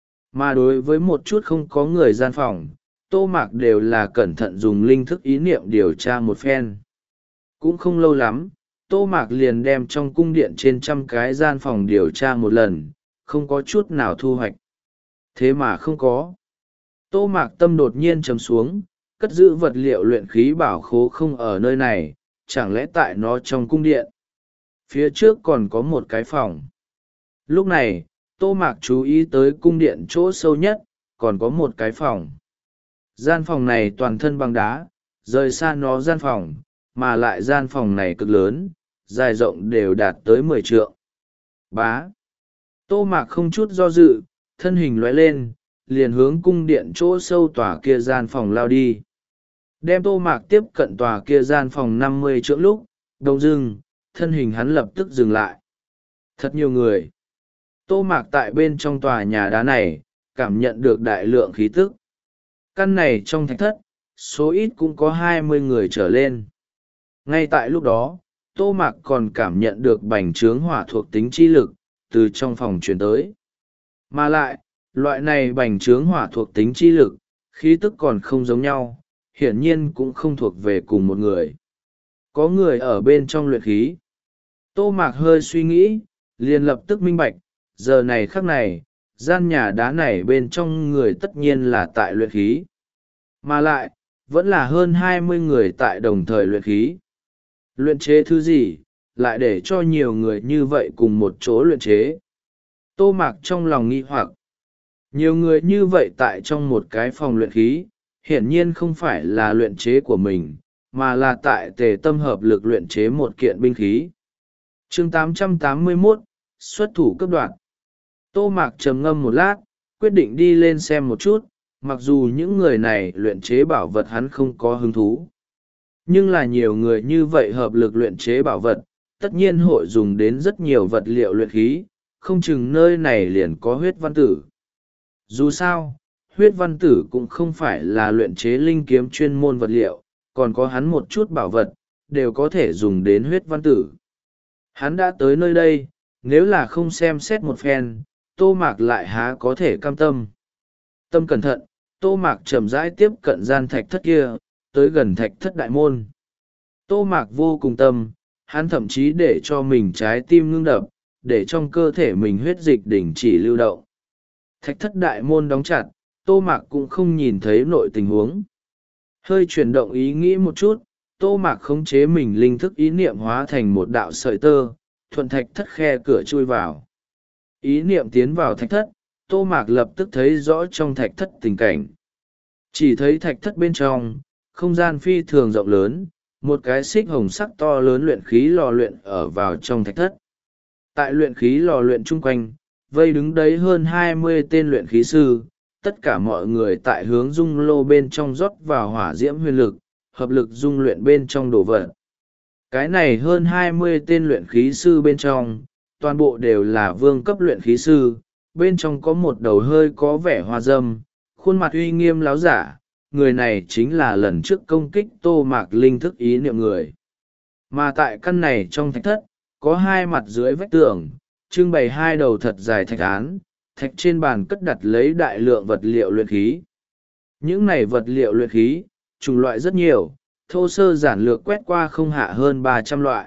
Mà đối với một chút không có người gian phòng, Tô Mạc đều là cẩn thận dùng linh thức ý niệm điều tra một phen. Cũng không lâu lắm, Tô Mạc liền đem trong cung điện trên trăm cái gian phòng điều tra một lần, không có chút nào thu hoạch. Thế mà không có. Tô Mạc tâm đột nhiên trầm xuống, cất giữ vật liệu luyện khí bảo khố không ở nơi này, chẳng lẽ tại nó trong cung điện. Phía trước còn có một cái phòng. Lúc này, Tô Mạc chú ý tới cung điện chỗ sâu nhất, còn có một cái phòng. Gian phòng này toàn thân bằng đá, rời xa nó gian phòng, mà lại gian phòng này cực lớn, dài rộng đều đạt tới mười trượng. Bá. Tô Mạc không chút do dự, thân hình lóe lên, liền hướng cung điện chỗ sâu tòa kia gian phòng lao đi. Đem Tô Mạc tiếp cận tòa kia gian phòng năm mươi trượng lúc, đông dưng, thân hình hắn lập tức dừng lại. Thật nhiều người. Tô Mạc tại bên trong tòa nhà đá này, cảm nhận được đại lượng khí tức. Căn này trong thạch thất, số ít cũng có hai mươi người trở lên. Ngay tại lúc đó, Tô Mạc còn cảm nhận được bành trướng hỏa thuộc tính chi lực, từ trong phòng truyền tới. Mà lại, loại này bành trướng hỏa thuộc tính chi lực, khí tức còn không giống nhau, hiển nhiên cũng không thuộc về cùng một người. Có người ở bên trong luyện khí. Tô Mạc hơi suy nghĩ, liền lập tức minh bạch, giờ này khắc này, gian nhà đá này bên trong người tất nhiên là tại luyện khí. Mà lại, vẫn là hơn hai mươi người tại đồng thời luyện khí. Luyện chế thứ gì, lại để cho nhiều người như vậy cùng một chỗ luyện chế. Tô Mạc trong lòng nghi hoặc. Nhiều người như vậy tại trong một cái phòng luyện khí, hiển nhiên không phải là luyện chế của mình, mà là tại tề tâm hợp lực luyện chế một kiện binh khí. chương tám trăm tám mươi mốt, xuất thủ cấp đoạt. Tô Mạc trầm ngâm một lát, quyết định đi lên xem một chút, mặc dù những người này luyện chế bảo vật hắn không có hứng thú. Nhưng là nhiều người như vậy hợp lực luyện chế bảo vật, tất nhiên hội dùng đến rất nhiều vật liệu luyện khí, không chừng nơi này liền có huyết văn tử. Dù sao, huyết văn tử cũng không phải là luyện chế linh kiếm chuyên môn vật liệu, còn có hắn một chút bảo vật, đều có thể dùng đến huyết văn tử. Hắn đã tới nơi đây, nếu là không xem xét một phen, Tô Mạc lại há có thể cam tâm. Tâm cẩn thận, Tô Mạc chậm rãi tiếp cận gian thạch thất kia, tới gần thạch thất đại môn. Tô Mạc vô cùng tâm, hắn thậm chí để cho mình trái tim ngưng đập, để trong cơ thể mình huyết dịch đình chỉ lưu động. Thạch thất đại môn đóng chặt, Tô Mạc cũng không nhìn thấy nội tình huống. Hơi chuyển động ý nghĩ một chút, Tô Mạc khống chế mình linh thức ý niệm hóa thành một đạo sợi tơ, thuận thạch thất khe cửa chui vào. Ý niệm tiến vào thạch thất, Tô Mạc lập tức thấy rõ trong thạch thất tình cảnh. Chỉ thấy thạch thất bên trong, không gian phi thường rộng lớn, một cái xích hồng sắc to lớn luyện khí lò luyện ở vào trong thạch thất. Tại luyện khí lò luyện chung quanh, vây đứng đấy hơn hai mươi tên luyện khí sư, tất cả mọi người tại hướng dung lô bên trong rót vào hỏa diễm huyền lực, hợp lực dung luyện bên trong đồ vật. Cái này hơn hai mươi tên luyện khí sư bên trong, toàn bộ đều là vương cấp luyện khí sư, bên trong có một đầu hơi có vẻ hoa dâm, khuôn mặt uy nghiêm láo giả, người này chính là lần trước công kích Tô Mạc linh thức ý niệm người. Mà tại căn này trong thạch thất, có hai mặt dưới vách tường, trưng bày hai đầu thật dài thạch án, thạch trên bàn cất đặt lấy đại lượng vật liệu luyện khí. Những này vật liệu luyện khí, chủng loại rất nhiều, thô sơ giản lược quét qua không hạ hơn ba trăm loại.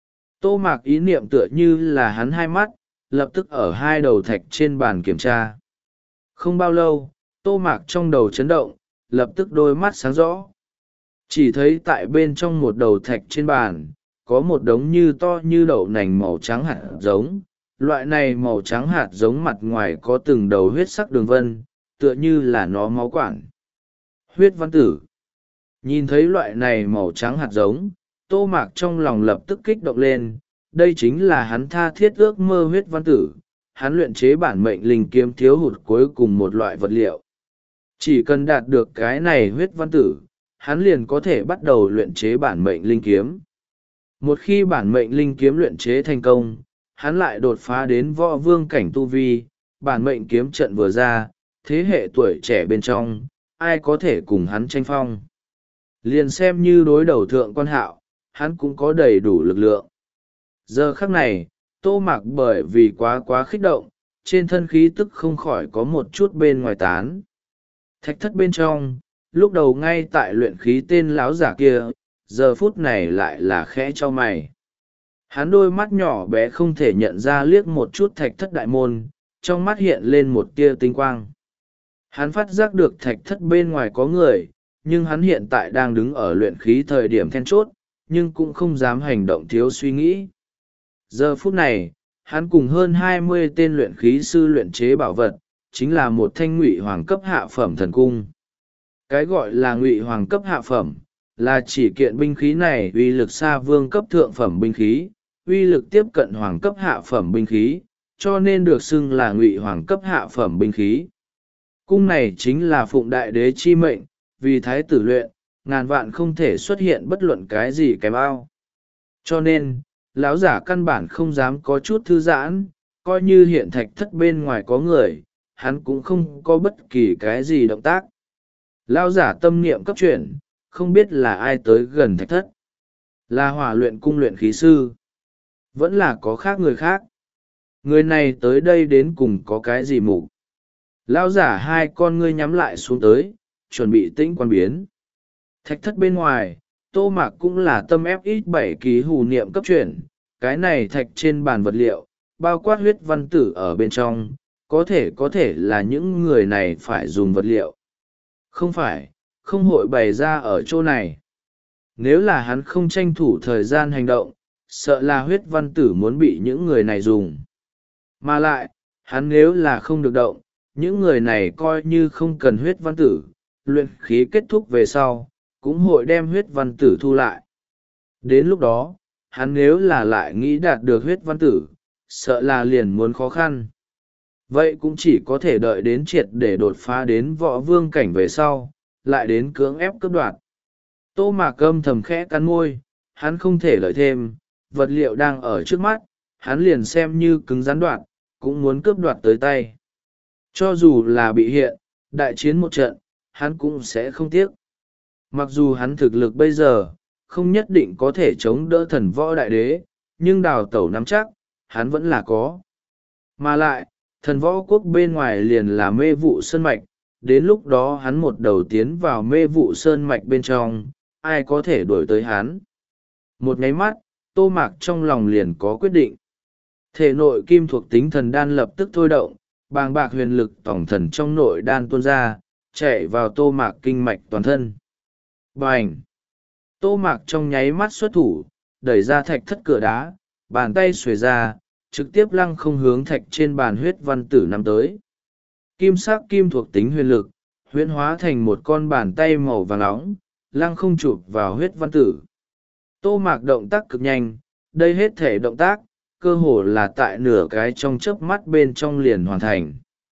Tô Mạc ý niệm tựa như là hắn hai mắt, lập tức ở hai đầu thạch trên bàn kiểm tra. Không bao lâu, Tô Mạc trong đầu chấn động, lập tức đôi mắt sáng rõ. Chỉ thấy tại bên trong một đầu thạch trên bàn, có một đống như to như đậu nành màu trắng hạt giống. Loại này màu trắng hạt giống mặt ngoài có từng đầu huyết sắc đường vân, tựa như là nó máu quản. Huyết văn tử. Nhìn thấy loại này màu trắng hạt giống, Tô Mạc trong lòng lập tức kích động lên, đây chính là hắn tha thiết ước mơ huyết văn tử, hắn luyện chế bản mệnh linh kiếm thiếu hụt cuối cùng một loại vật liệu. Chỉ cần đạt được cái này huyết văn tử, hắn liền có thể bắt đầu luyện chế bản mệnh linh kiếm. Một khi bản mệnh linh kiếm luyện chế thành công, hắn lại đột phá đến võ vương cảnh tu vi, bản mệnh kiếm trận vừa ra, thế hệ tuổi trẻ bên trong, ai có thể cùng hắn tranh phong. Liền xem như đối đầu thượng quan hạo, hắn cũng có đầy đủ lực lượng. Giờ khắc này, Tô Mạc bởi vì quá quá kích động, trên thân khí tức không khỏi có một chút bên ngoài tán. Thạch thất bên trong, lúc đầu ngay tại luyện khí tên láo giả kia, giờ phút này lại là khẽ cho mày. Hắn đôi mắt nhỏ bé không thể nhận ra liếc một chút thạch thất đại môn, trong mắt hiện lên một tia tinh quang. Hắn phát giác được thạch thất bên ngoài có người, nhưng hắn hiện tại đang đứng ở luyện khí thời điểm then chốt, nhưng cũng không dám hành động thiếu suy nghĩ. Giờ phút này, hắn cùng hơn hai mươi tên luyện khí sư luyện chế bảo vật, chính là một thanh ngụy hoàng cấp hạ phẩm thần cung. Cái gọi là ngụy hoàng cấp hạ phẩm, là chỉ kiện binh khí này uy lực xa vương cấp thượng phẩm binh khí, uy lực tiếp cận hoàng cấp hạ phẩm binh khí, cho nên được xưng là ngụy hoàng cấp hạ phẩm binh khí. Cung này chính là phụng đại đế chi mệnh, vì thái tử luyện, ngàn vạn không thể xuất hiện bất luận cái gì kém ao. Cho nên, lão giả căn bản không dám có chút thư giãn, coi như hiện thạch thất bên ngoài có người, hắn cũng không có bất kỳ cái gì động tác. Lão giả tâm niệm cấp chuyển, không biết là ai tới gần thạch thất. Là hỏa luyện cung luyện khí sư. Vẫn là có khác người khác. Người này tới đây đến cùng có cái gì mục. Lão giả hai con ngươi nhắm lại xuống tới, chuẩn bị tĩnh quan biến. Thạch thất bên ngoài, Tô Mạc cũng là tâm ép ít bảy ký hù niệm cấp chuyển. Cái này thạch trên bàn vật liệu, bao quát huyết văn tử ở bên trong, có thể có thể là những người này phải dùng vật liệu. Không phải, không hội bày ra ở chỗ này. Nếu là hắn không tranh thủ thời gian hành động, sợ là huyết văn tử muốn bị những người này dùng. Mà lại, hắn nếu là không được động, những người này coi như không cần huyết văn tử, luyện khí kết thúc về sau, cũng hội đem huyết văn tử thu lại. Đến lúc đó, hắn nếu là lại nghĩ đạt được huyết văn tử, sợ là liền muốn khó khăn. Vậy cũng chỉ có thể đợi đến triệt để đột phá đến võ vương cảnh về sau, lại đến cưỡng ép cướp đoạt. Tô Mạc âm thầm khẽ cắn môi, hắn không thể lợi thêm, vật liệu đang ở trước mắt, hắn liền xem như cứng rắn đoạt, cũng muốn cướp đoạt tới tay. Cho dù là bị hiện, đại chiến một trận, hắn cũng sẽ không tiếc. Mặc dù hắn thực lực bây giờ, không nhất định có thể chống đỡ thần võ đại đế, nhưng đào tẩu nắm chắc, hắn vẫn là có. Mà lại, thần võ quốc bên ngoài liền là mê vụ sơn mạch, đến lúc đó hắn một đầu tiến vào mê vụ sơn mạch bên trong, ai có thể đuổi tới hắn. Một nháy mắt, Tô Mạc trong lòng liền có quyết định. Thể nội kim thuộc tính thần đan lập tức thôi động, bàng bạc huyền lực tổng thần trong nội đan tuôn ra, chạy vào Tô Mạc kinh mạch toàn thân. Bành! Tô Mạc trong nháy mắt xuất thủ, đẩy ra thạch thất cửa đá, bàn tay xuề ra, trực tiếp lăng không hướng thạch trên bàn huyết văn tử nắm tới. Kim sắc kim thuộc tính huyền lực, huyễn hóa thành một con bàn tay màu vàng nóng, lăng không chụp vào huyết văn tử. Tô Mạc động tác cực nhanh, đây hết thể động tác, cơ hồ là tại nửa cái trong chớp mắt bên trong liền hoàn thành.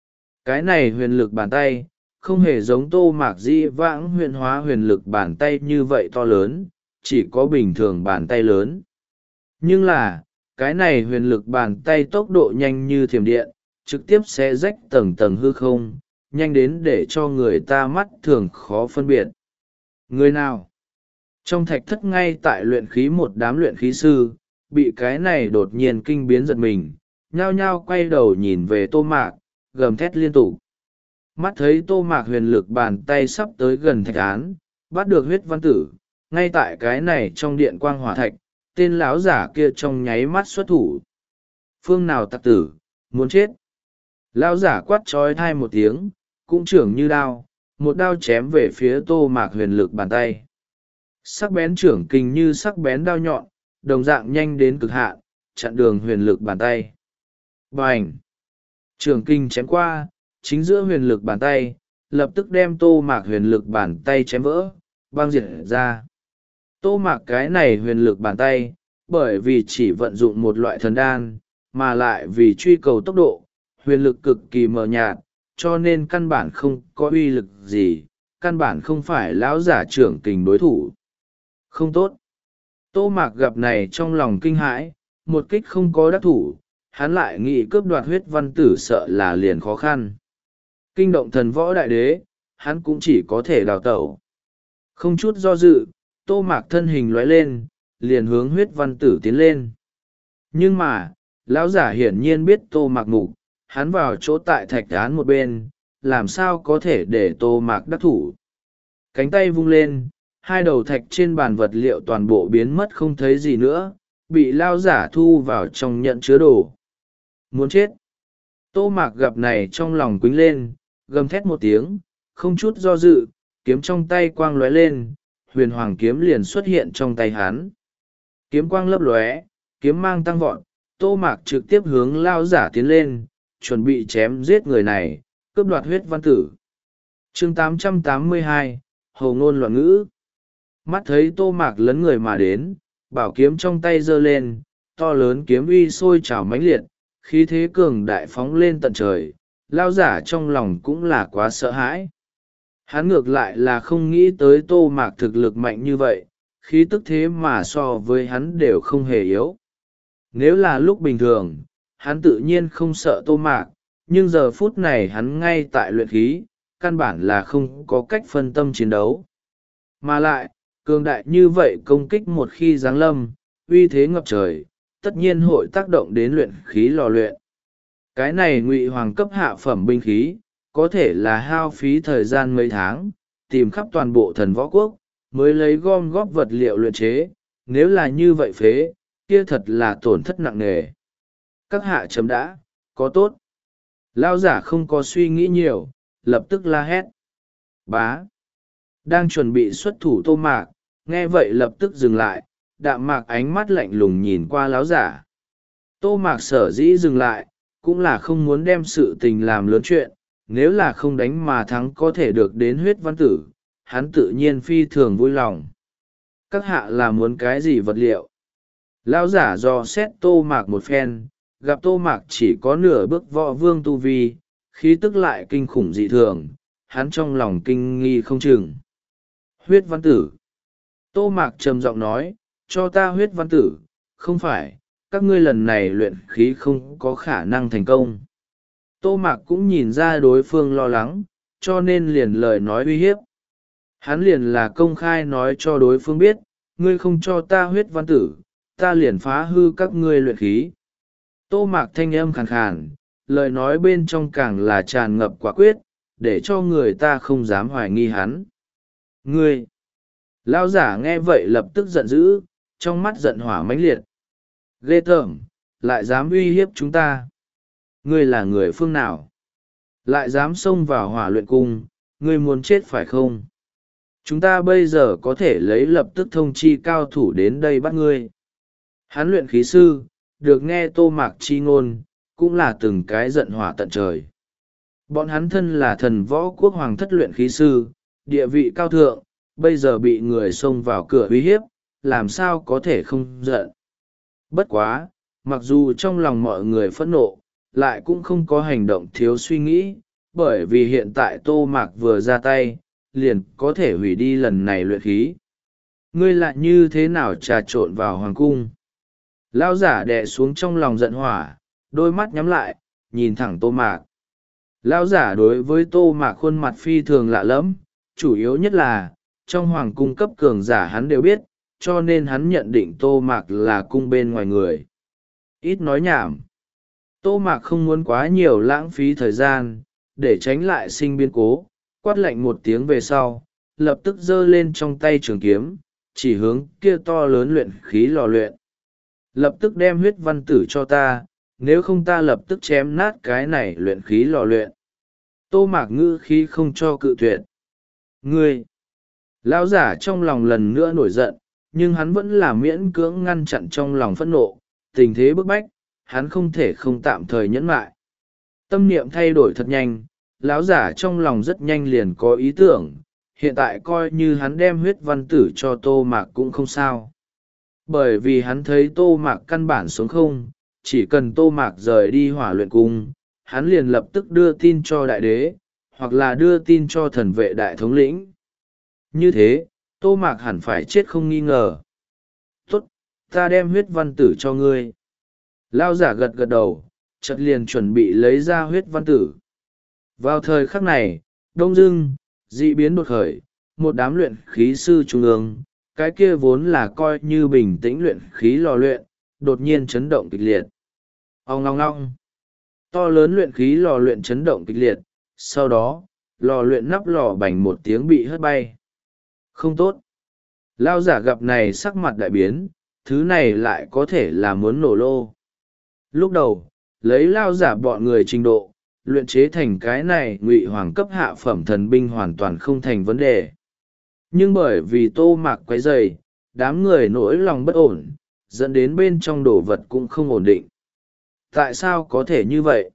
Cái này huyền lực bàn tay, không hề giống Tô Mạc di vãng huyền hóa huyền lực bàn tay như vậy to lớn, chỉ có bình thường bàn tay lớn. Nhưng là, cái này huyền lực bàn tay tốc độ nhanh như thiểm điện, trực tiếp sẽ rách tầng tầng hư không, nhanh đến để cho người ta mắt thường khó phân biệt. Người nào? Trong thạch thất ngay tại luyện khí một đám luyện khí sư, bị cái này đột nhiên kinh biến giật mình, nhao nhao quay đầu nhìn về Tô Mạc, gầm thét liên tục. Mắt thấy Tô Mạc huyền lực bàn tay sắp tới gần thạch án, bắt được huyết văn tử, ngay tại cái này trong điện quang hỏa thạch, tên láo giả kia trong nháy mắt xuất thủ. Phương nào tặc tử, muốn chết. Lão giả quát trói thai một tiếng, cũng trưởng như đao, một đao chém về phía Tô Mạc huyền lực bàn tay. Sắc bén trưởng kình như sắc bén đao nhọn, đồng dạng nhanh đến cực hạn, chặn đường huyền lực bàn tay. Bành! Trưởng kình chém qua, chính giữa huyền lực bàn tay, lập tức đem Tô Mạc huyền lực bàn tay chém vỡ, băng diệt ra. Tô Mạc cái này huyền lực bàn tay, bởi vì chỉ vận dụng một loại thần đan, mà lại vì truy cầu tốc độ, huyền lực cực kỳ mờ nhạt, cho nên căn bản không có uy lực gì, căn bản không phải lão giả trưởng kình đối thủ. Không tốt. Tô Mạc gặp này trong lòng kinh hãi, một kích không có đắc thủ, hắn lại nghĩ cướp đoạt huyết văn tử sợ là liền khó khăn. Kinh động thần võ đại đế, hắn cũng chỉ có thể đào tẩu. Không chút do dự, Tô Mạc thân hình lóe lên, liền hướng huyết văn tử tiến lên. Nhưng mà, lão giả hiển nhiên biết Tô Mạc mục, hắn vào chỗ tại thạch án một bên, làm sao có thể để Tô Mạc đắc thủ. Cánh tay vung lên, hai đầu thạch trên bàn vật liệu toàn bộ biến mất không thấy gì nữa, bị lão giả thu vào trong nhận chứa đồ. Muốn chết. Tô Mạc gặp này trong lòng quýnh lên, gầm thét một tiếng, không chút do dự, kiếm trong tay quang lóe lên, huyền hoàng kiếm liền xuất hiện trong tay hắn. Kiếm quang lấp lóe, kiếm mang tăng vọt, Tô Mạc trực tiếp hướng lao giả tiến lên, chuẩn bị chém giết người này, cướp đoạt huyết văn tử. chương tám trăm tám mươi hai, Hầu ngôn loạn ngữ. Mắt thấy Tô Mạc lấn người mà đến, bảo kiếm trong tay giơ lên, to lớn kiếm uy sôi trào mãnh liệt, khí thế cường đại phóng lên tận trời, lao giả trong lòng cũng là quá sợ hãi. Hắn ngược lại là không nghĩ tới Tô Mạc thực lực mạnh như vậy, khí tức thế mà so với hắn đều không hề yếu. Nếu là lúc bình thường, hắn tự nhiên không sợ Tô Mạc, nhưng giờ phút này hắn ngay tại luyện khí, căn bản là không có cách phân tâm chiến đấu. Mà lại, cường đại như vậy công kích một khi giáng lâm, uy thế ngập trời, tất nhiên hội tác động đến luyện khí lò luyện. Cái này ngụy hoàng cấp hạ phẩm binh khí, có thể là hao phí thời gian mấy tháng, tìm khắp toàn bộ thần võ quốc, mới lấy gom góp vật liệu luyện chế, nếu là như vậy phế, kia thật là tổn thất nặng nề. Các hạ chấm đã, có tốt. Lao giả không có suy nghĩ nhiều, lập tức la hét. Bá. Đang chuẩn bị xuất thủ Tô Mạc, nghe vậy lập tức dừng lại, đạm mạc ánh mắt lạnh lùng nhìn qua láo giả. Tô Mạc sở dĩ dừng lại, cũng là không muốn đem sự tình làm lớn chuyện, nếu là không đánh mà thắng có thể được đến huyết văn tử, hắn tự nhiên phi thường vui lòng. Các hạ là muốn cái gì vật liệu? Lão giả dò xét Tô Mạc một phen, gặp Tô Mạc chỉ có nửa bước võ vương tu vi, khí tức lại kinh khủng dị thường, hắn trong lòng kinh nghi không chừng. Huyết văn tử. Tô Mạc trầm giọng nói, cho ta huyết văn tử, không phải, các ngươi lần này luyện khí không có khả năng thành công. Tô Mạc cũng nhìn ra đối phương lo lắng, cho nên liền lời nói uy hiếp. Hắn liền là công khai nói cho đối phương biết, ngươi không cho ta huyết văn tử, ta liền phá hư các ngươi luyện khí. Tô Mạc thanh âm khàn khàn, lời nói bên trong càng là tràn ngập quả quyết, để cho người ta không dám hoài nghi hắn. Ngươi! Lão giả nghe vậy lập tức giận dữ, trong mắt giận hỏa mãnh liệt. Ghê tởm, lại dám uy hiếp chúng ta. Ngươi là người phương nào? Lại dám xông vào hỏa luyện cung, ngươi muốn chết phải không? Chúng ta bây giờ có thể lấy lập tức thông chi cao thủ đến đây bắt ngươi. Hắn luyện khí sư, được nghe Tô Mạc chi ngôn, cũng là từng cái giận hỏa tận trời. Bọn hắn thân là thần võ quốc hoàng thất luyện khí sư, địa vị cao thượng, bây giờ bị người xông vào cửa uy hiếp, làm sao có thể không giận. Bất quá, mặc dù trong lòng mọi người phẫn nộ, lại cũng không có hành động thiếu suy nghĩ, bởi vì hiện tại Tô Mạc vừa ra tay, liền có thể hủy đi lần này luyện khí. Ngươi lại như thế nào trà trộn vào hoàng cung? Lão giả đè xuống trong lòng giận hỏa, đôi mắt nhắm lại, nhìn thẳng Tô Mạc. Lão giả đối với Tô Mạc khuôn mặt phi thường lạ lẫm, chủ yếu nhất là, trong hoàng cung cấp cường giả hắn đều biết, cho nên hắn nhận định Tô Mạc là cung bên ngoài người. Ít nói nhảm. Tô Mạc không muốn quá nhiều lãng phí thời gian, để tránh lại sinh biến cố, quát lạnh một tiếng về sau, lập tức giơ lên trong tay trường kiếm, chỉ hướng kia to lớn luyện khí lò luyện. Lập tức đem huyết văn tử cho ta, nếu không ta lập tức chém nát cái này luyện khí lò luyện. Tô Mạc ngữ khí không cho cự tuyệt. Ngươi! Lão giả trong lòng lần nữa nổi giận, nhưng hắn vẫn là miễn cưỡng ngăn chặn trong lòng phẫn nộ, tình thế bức bách, hắn không thể không tạm thời nhẫn mại. Tâm niệm thay đổi thật nhanh, lão giả trong lòng rất nhanh liền có ý tưởng, hiện tại coi như hắn đem huyết văn tử cho Tô Mạc cũng không sao. Bởi vì hắn thấy Tô Mạc căn bản xuống không, chỉ cần Tô Mạc rời đi hỏa luyện cung, hắn liền lập tức đưa tin cho đại đế, hoặc là đưa tin cho thần vệ đại thống lĩnh. Như thế, Tô Mạc hẳn phải chết không nghi ngờ. Tốt, ta đem huyết văn tử cho ngươi. Lao giả gật gật đầu, chợt liền chuẩn bị lấy ra huyết văn tử. Vào thời khắc này, đông dưng, dị biến đột khởi, một đám luyện khí sư trung ương, cái kia vốn là coi như bình tĩnh luyện khí lò luyện, đột nhiên chấn động kịch liệt. Ông ngong ngong. To lớn luyện khí lò luyện chấn động kịch liệt, sau đó, lò luyện nắp lò bành một tiếng bị hất bay. Không tốt. Lao giả gặp này sắc mặt đại biến, thứ này lại có thể là muốn nổ lô. Lúc đầu, lấy lao giả bọn người trình độ, luyện chế thành cái này ngụy hoàng cấp hạ phẩm thần binh hoàn toàn không thành vấn đề. Nhưng bởi vì Tô Mạc quấy rầy, đám người nỗi lòng bất ổn, dẫn đến bên trong đồ vật cũng không ổn định. Tại sao có thể như vậy?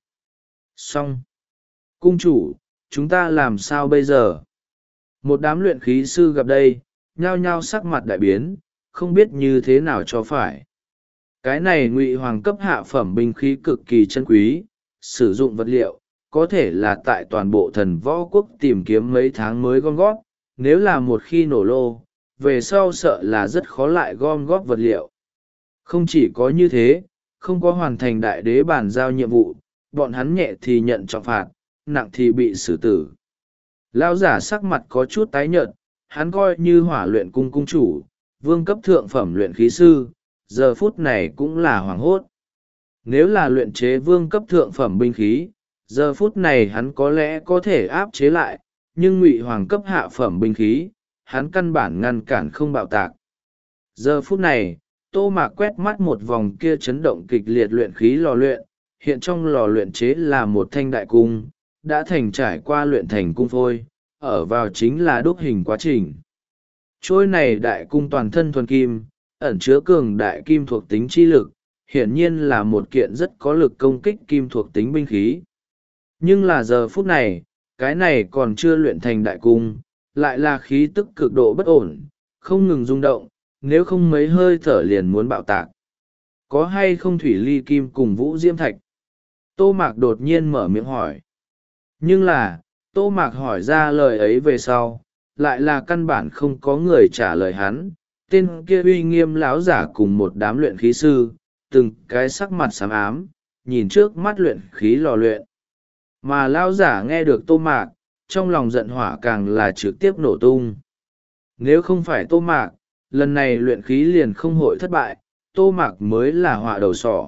Xong. Cung chủ, chúng ta làm sao bây giờ? Một đám luyện khí sư gặp đây, nhao nhao sắc mặt đại biến, không biết như thế nào cho phải. Cái này ngụy hoàng cấp hạ phẩm binh khí cực kỳ chân quý, sử dụng vật liệu, có thể là tại toàn bộ thần võ quốc tìm kiếm mấy tháng mới gom góp, nếu là một khi nổ lô, về sau sợ là rất khó lại gom góp vật liệu. Không chỉ có như thế, không có hoàn thành đại đế bàn giao nhiệm vụ, bọn hắn nhẹ thì nhận trọng phạt, nặng thì bị xử tử. Lao giả sắc mặt có chút tái nhợt, hắn coi như hỏa luyện cung cung chủ, vương cấp thượng phẩm luyện khí sư, giờ phút này cũng là hoảng hốt. Nếu là luyện chế vương cấp thượng phẩm binh khí, giờ phút này hắn có lẽ có thể áp chế lại, nhưng ngụy hoàng cấp hạ phẩm binh khí, hắn căn bản ngăn cản không bạo tạc. Giờ phút này, Tô Mạc quét mắt một vòng kia chấn động kịch liệt luyện khí lò luyện, hiện trong lò luyện chế là một thanh đại cung, đã thành trải qua luyện thành cung phôi, ở vào chính là đúc hình quá trình. Trôi này đại cung toàn thân thuần kim, ẩn chứa cường đại kim thuộc tính chi lực, hiển nhiên là một kiện rất có lực công kích kim thuộc tính binh khí. Nhưng là giờ phút này, cái này còn chưa luyện thành đại cung, lại là khí tức cực độ bất ổn, không ngừng rung động, nếu không mấy hơi thở liền muốn bạo tạc. Có hay không thủy ly kim cùng vũ diễm thạch? Tô Mạc đột nhiên mở miệng hỏi. Nhưng là, Tô Mạc hỏi ra lời ấy về sau, lại là căn bản không có người trả lời hắn. Tên kia uy nghiêm láo giả cùng một đám luyện khí sư, từng cái sắc mặt xám ám, nhìn trước mắt luyện khí lò luyện. Mà lão giả nghe được Tô Mạc, trong lòng giận hỏa càng là trực tiếp nổ tung. Nếu không phải Tô Mạc, lần này luyện khí liền không hội thất bại, Tô Mạc mới là họa đầu sỏ.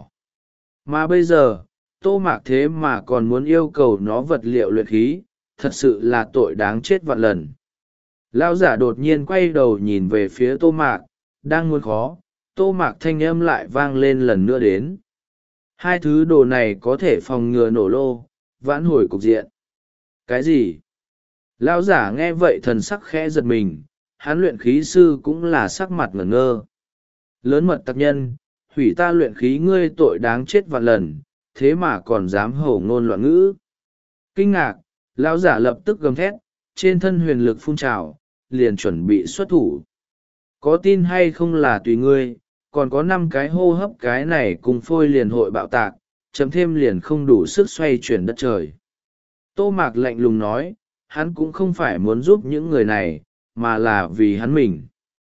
Mà bây giờ, Tô Mạc thế mà còn muốn yêu cầu nó vật liệu luyện khí, thật sự là tội đáng chết vạn lần. Lão giả đột nhiên quay đầu nhìn về phía Tô Mạc, đang muốn khó, Tô Mạc thanh âm lại vang lên lần nữa đến. Hai thứ đồ này có thể phòng ngừa nổ lô, vãn hồi cục diện. Cái gì? Lão giả nghe vậy thần sắc khẽ giật mình, hắn luyện khí sư cũng là sắc mặt ngẩn ngơ. Lớn mật tặc nhân, hủy ta luyện khí ngươi tội đáng chết vạn lần, thế mà còn dám hổ ngôn loạn ngữ. Kinh ngạc, lão giả lập tức gầm thét, trên thân huyền lực phun trào, liền chuẩn bị xuất thủ. Có tin hay không là tùy ngươi, còn có năm cái hô hấp cái này cùng phôi liền hội bạo tạc, chấm thêm liền không đủ sức xoay chuyển đất trời. Tô Mạc lạnh lùng nói, hắn cũng không phải muốn giúp những người này, mà là vì hắn mình.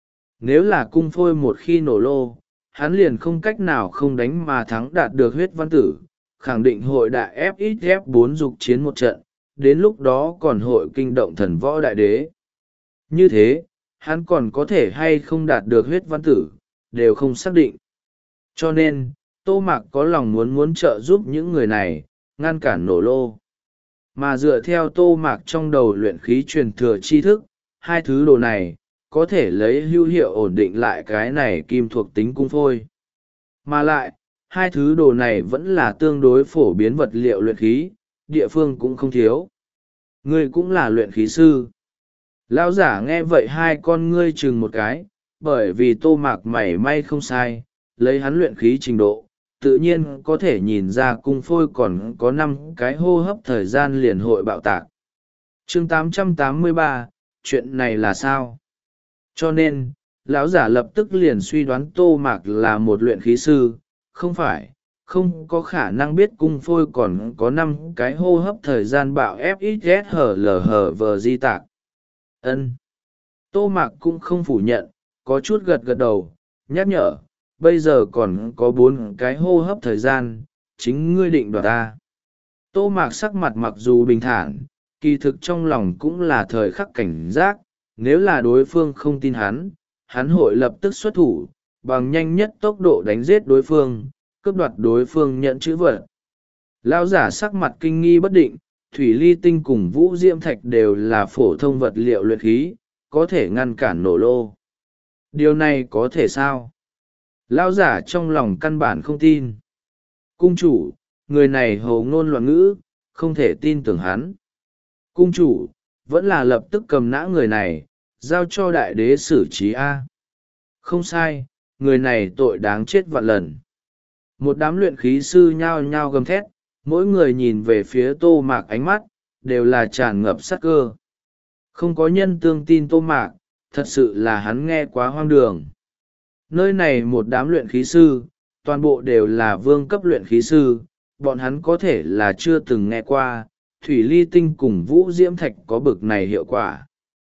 Nếu là cung phôi một khi nổ lô, hắn liền không cách nào không đánh mà thắng đạt được huyết văn tử, khẳng định hội đại ép ít ép bốn dục chiến một trận, đến lúc đó còn hội kinh động thần võ đại đế. Như thế, hắn còn có thể hay không đạt được huyết văn tử, đều không xác định. Cho nên, Tô Mạc có lòng muốn muốn trợ giúp những người này, ngăn cản nổ lô. Mà dựa theo Tô Mạc trong đầu luyện khí truyền thừa tri thức, hai thứ đồ này, có thể lấy hữu hiệu ổn định lại cái này kim thuộc tính cung phôi. Mà lại, hai thứ đồ này vẫn là tương đối phổ biến vật liệu luyện khí, địa phương cũng không thiếu. Ngươi cũng là luyện khí sư. Lão giả nghe vậy hai con ngươi chừng một cái, bởi vì Tô Mạc mảy may không sai, lấy hắn luyện khí trình độ, tự nhiên có thể nhìn ra cung phôi còn có năm cái hô hấp thời gian liền hội bạo tạc. Chương tám trăm tám mươi ba, chuyện này là sao? Cho nên, lão giả lập tức liền suy đoán Tô Mạc là một luyện khí sư, không phải, không có khả năng biết cung phôi còn có năm cái hô hấp thời gian bạo ép ít ét hở lờ hở vờ di tạc. Ân. Tô Mạc cũng không phủ nhận, có chút gật gật đầu, nhắc nhở, bây giờ còn có bốn cái hô hấp thời gian, chính ngươi định đoạt ta. Tô Mạc sắc mặt mặc dù bình thản, kỳ thực trong lòng cũng là thời khắc cảnh giác, nếu là đối phương không tin hắn, hắn hội lập tức xuất thủ, bằng nhanh nhất tốc độ đánh giết đối phương, cướp đoạt đối phương nhận chữ vật. Lão giả sắc mặt kinh nghi bất định, thủy ly tinh cùng vũ diễm thạch đều là phổ thông vật liệu luyện khí, có thể ngăn cản nổ lô. Điều này có thể sao? Lão giả trong lòng căn bản không tin. Cung chủ, người này hồ ngôn loạn ngữ, không thể tin tưởng hắn. Cung chủ, vẫn là lập tức cầm nã người này, giao cho đại đế xử trí A. Không sai, người này tội đáng chết vạn lần. Một đám luyện khí sư nhao nhao gầm thét, mỗi người nhìn về phía Tô Mạc ánh mắt, đều là tràn ngập sát cơ. Không có nhân tương tin Tô Mạc, thật sự là hắn nghe quá hoang đường. Nơi này một đám luyện khí sư, toàn bộ đều là vương cấp luyện khí sư, bọn hắn có thể là chưa từng nghe qua, thủy ly tinh cùng vũ diễm thạch có bực này hiệu quả.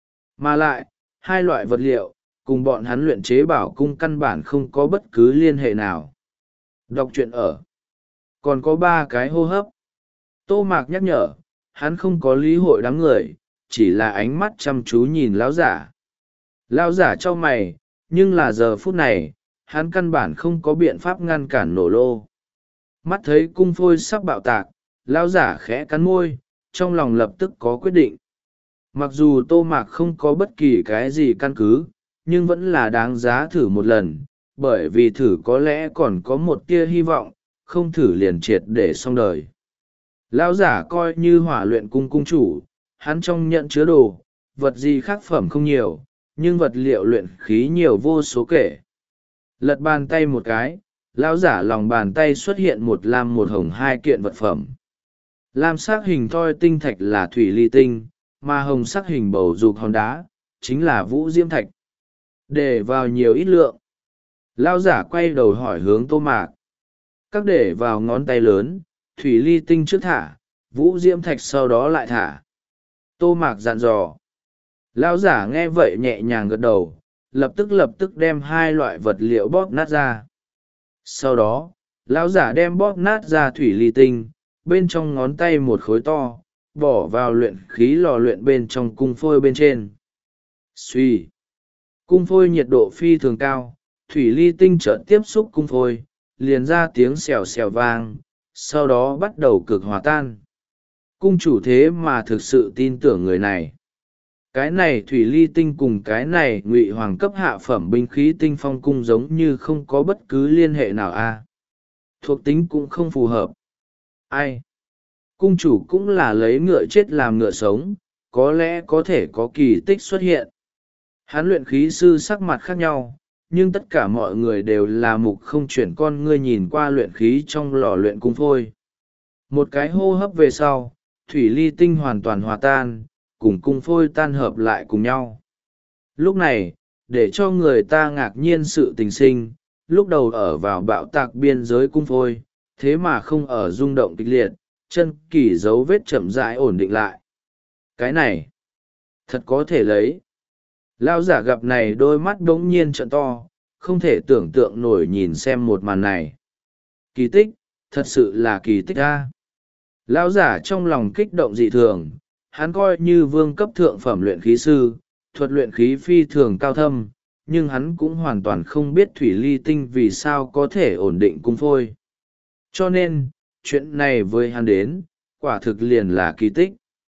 Mà lại, hai loại vật liệu, cùng bọn hắn luyện chế bảo cung căn bản không có bất cứ liên hệ nào. Đọc truyện ở. Còn có ba cái hô hấp. Tô Mạc nhắc nhở, hắn không có lý hội đám người, chỉ là ánh mắt chăm chú nhìn lão giả. Lão giả cho mày, nhưng là giờ phút này, hắn căn bản không có biện pháp ngăn cản nổ lô. Mắt thấy cung phôi sắp bạo tạc, lão giả khẽ cắn môi, trong lòng lập tức có quyết định. Mặc dù Tô Mạc không có bất kỳ cái gì căn cứ, nhưng vẫn là đáng giá thử một lần, bởi vì thử có lẽ còn có một tia hy vọng, không thử liền triệt để xong đời. Lão giả coi như hỏa luyện cung cung chủ, hắn trong nhận chứa đồ, vật gì khác phẩm không nhiều, nhưng vật liệu luyện khí nhiều vô số kể. Lật bàn tay một cái, lão giả lòng bàn tay xuất hiện một lam một hồng hai kiện vật phẩm. Lam sắc hình thoi tinh thạch là thủy ly tinh, mà hồng sắc hình bầu dục hòn đá, chính là vũ diễm thạch. Để vào nhiều ít lượng. Lão giả quay đầu hỏi hướng Tô Mạc. Các để vào ngón tay lớn, thủy ly tinh trước thả, vũ diễm thạch sau đó lại thả. Tô Mạc dặn dò. Lão giả nghe vậy nhẹ nhàng gật đầu, lập tức lập tức đem hai loại vật liệu bóp nát ra. Sau đó, lão giả đem bóp nát ra thủy ly tinh, bên trong ngón tay một khối to, bỏ vào luyện khí lò luyện bên trong cung phôi bên trên. Suy. Cung phôi nhiệt độ phi thường cao, thủy ly tinh chợt tiếp xúc cung phôi, liền ra tiếng xèo xèo vang, sau đó bắt đầu cực hòa tan. Cung chủ thế mà thực sự tin tưởng người này. Cái này thủy ly tinh cùng cái này ngụy hoàng cấp hạ phẩm binh khí tinh phong cung giống như không có bất cứ liên hệ nào a. Thuộc tính cũng không phù hợp. Ai? Cung chủ cũng là lấy ngựa chết làm ngựa sống, có lẽ có thể có kỳ tích xuất hiện. Hán luyện khí sư sắc mặt khác nhau, nhưng tất cả mọi người đều là mục không chuyển con ngươi nhìn qua luyện khí trong lò luyện cung phôi. Một cái hô hấp về sau, thủy ly tinh hoàn toàn hòa tan, cùng cung phôi tan hợp lại cùng nhau. Lúc này, để cho người ta ngạc nhiên sự tình sinh, lúc đầu ở vào bạo tạc biên giới cung phôi, thế mà không ở rung động kịch liệt, chân kỳ dấu vết chậm rãi ổn định lại. Cái này, thật có thể lấy. Lão giả gặp này đôi mắt đống nhiên trợn to, không thể tưởng tượng nổi nhìn xem một màn này. Kỳ tích, thật sự là kỳ tích a. Lão giả trong lòng kích động dị thường, hắn coi như vương cấp thượng phẩm luyện khí sư, thuật luyện khí phi thường cao thâm, nhưng hắn cũng hoàn toàn không biết thủy ly tinh vì sao có thể ổn định cung phôi. Cho nên, chuyện này với hắn đến, quả thực liền là kỳ tích.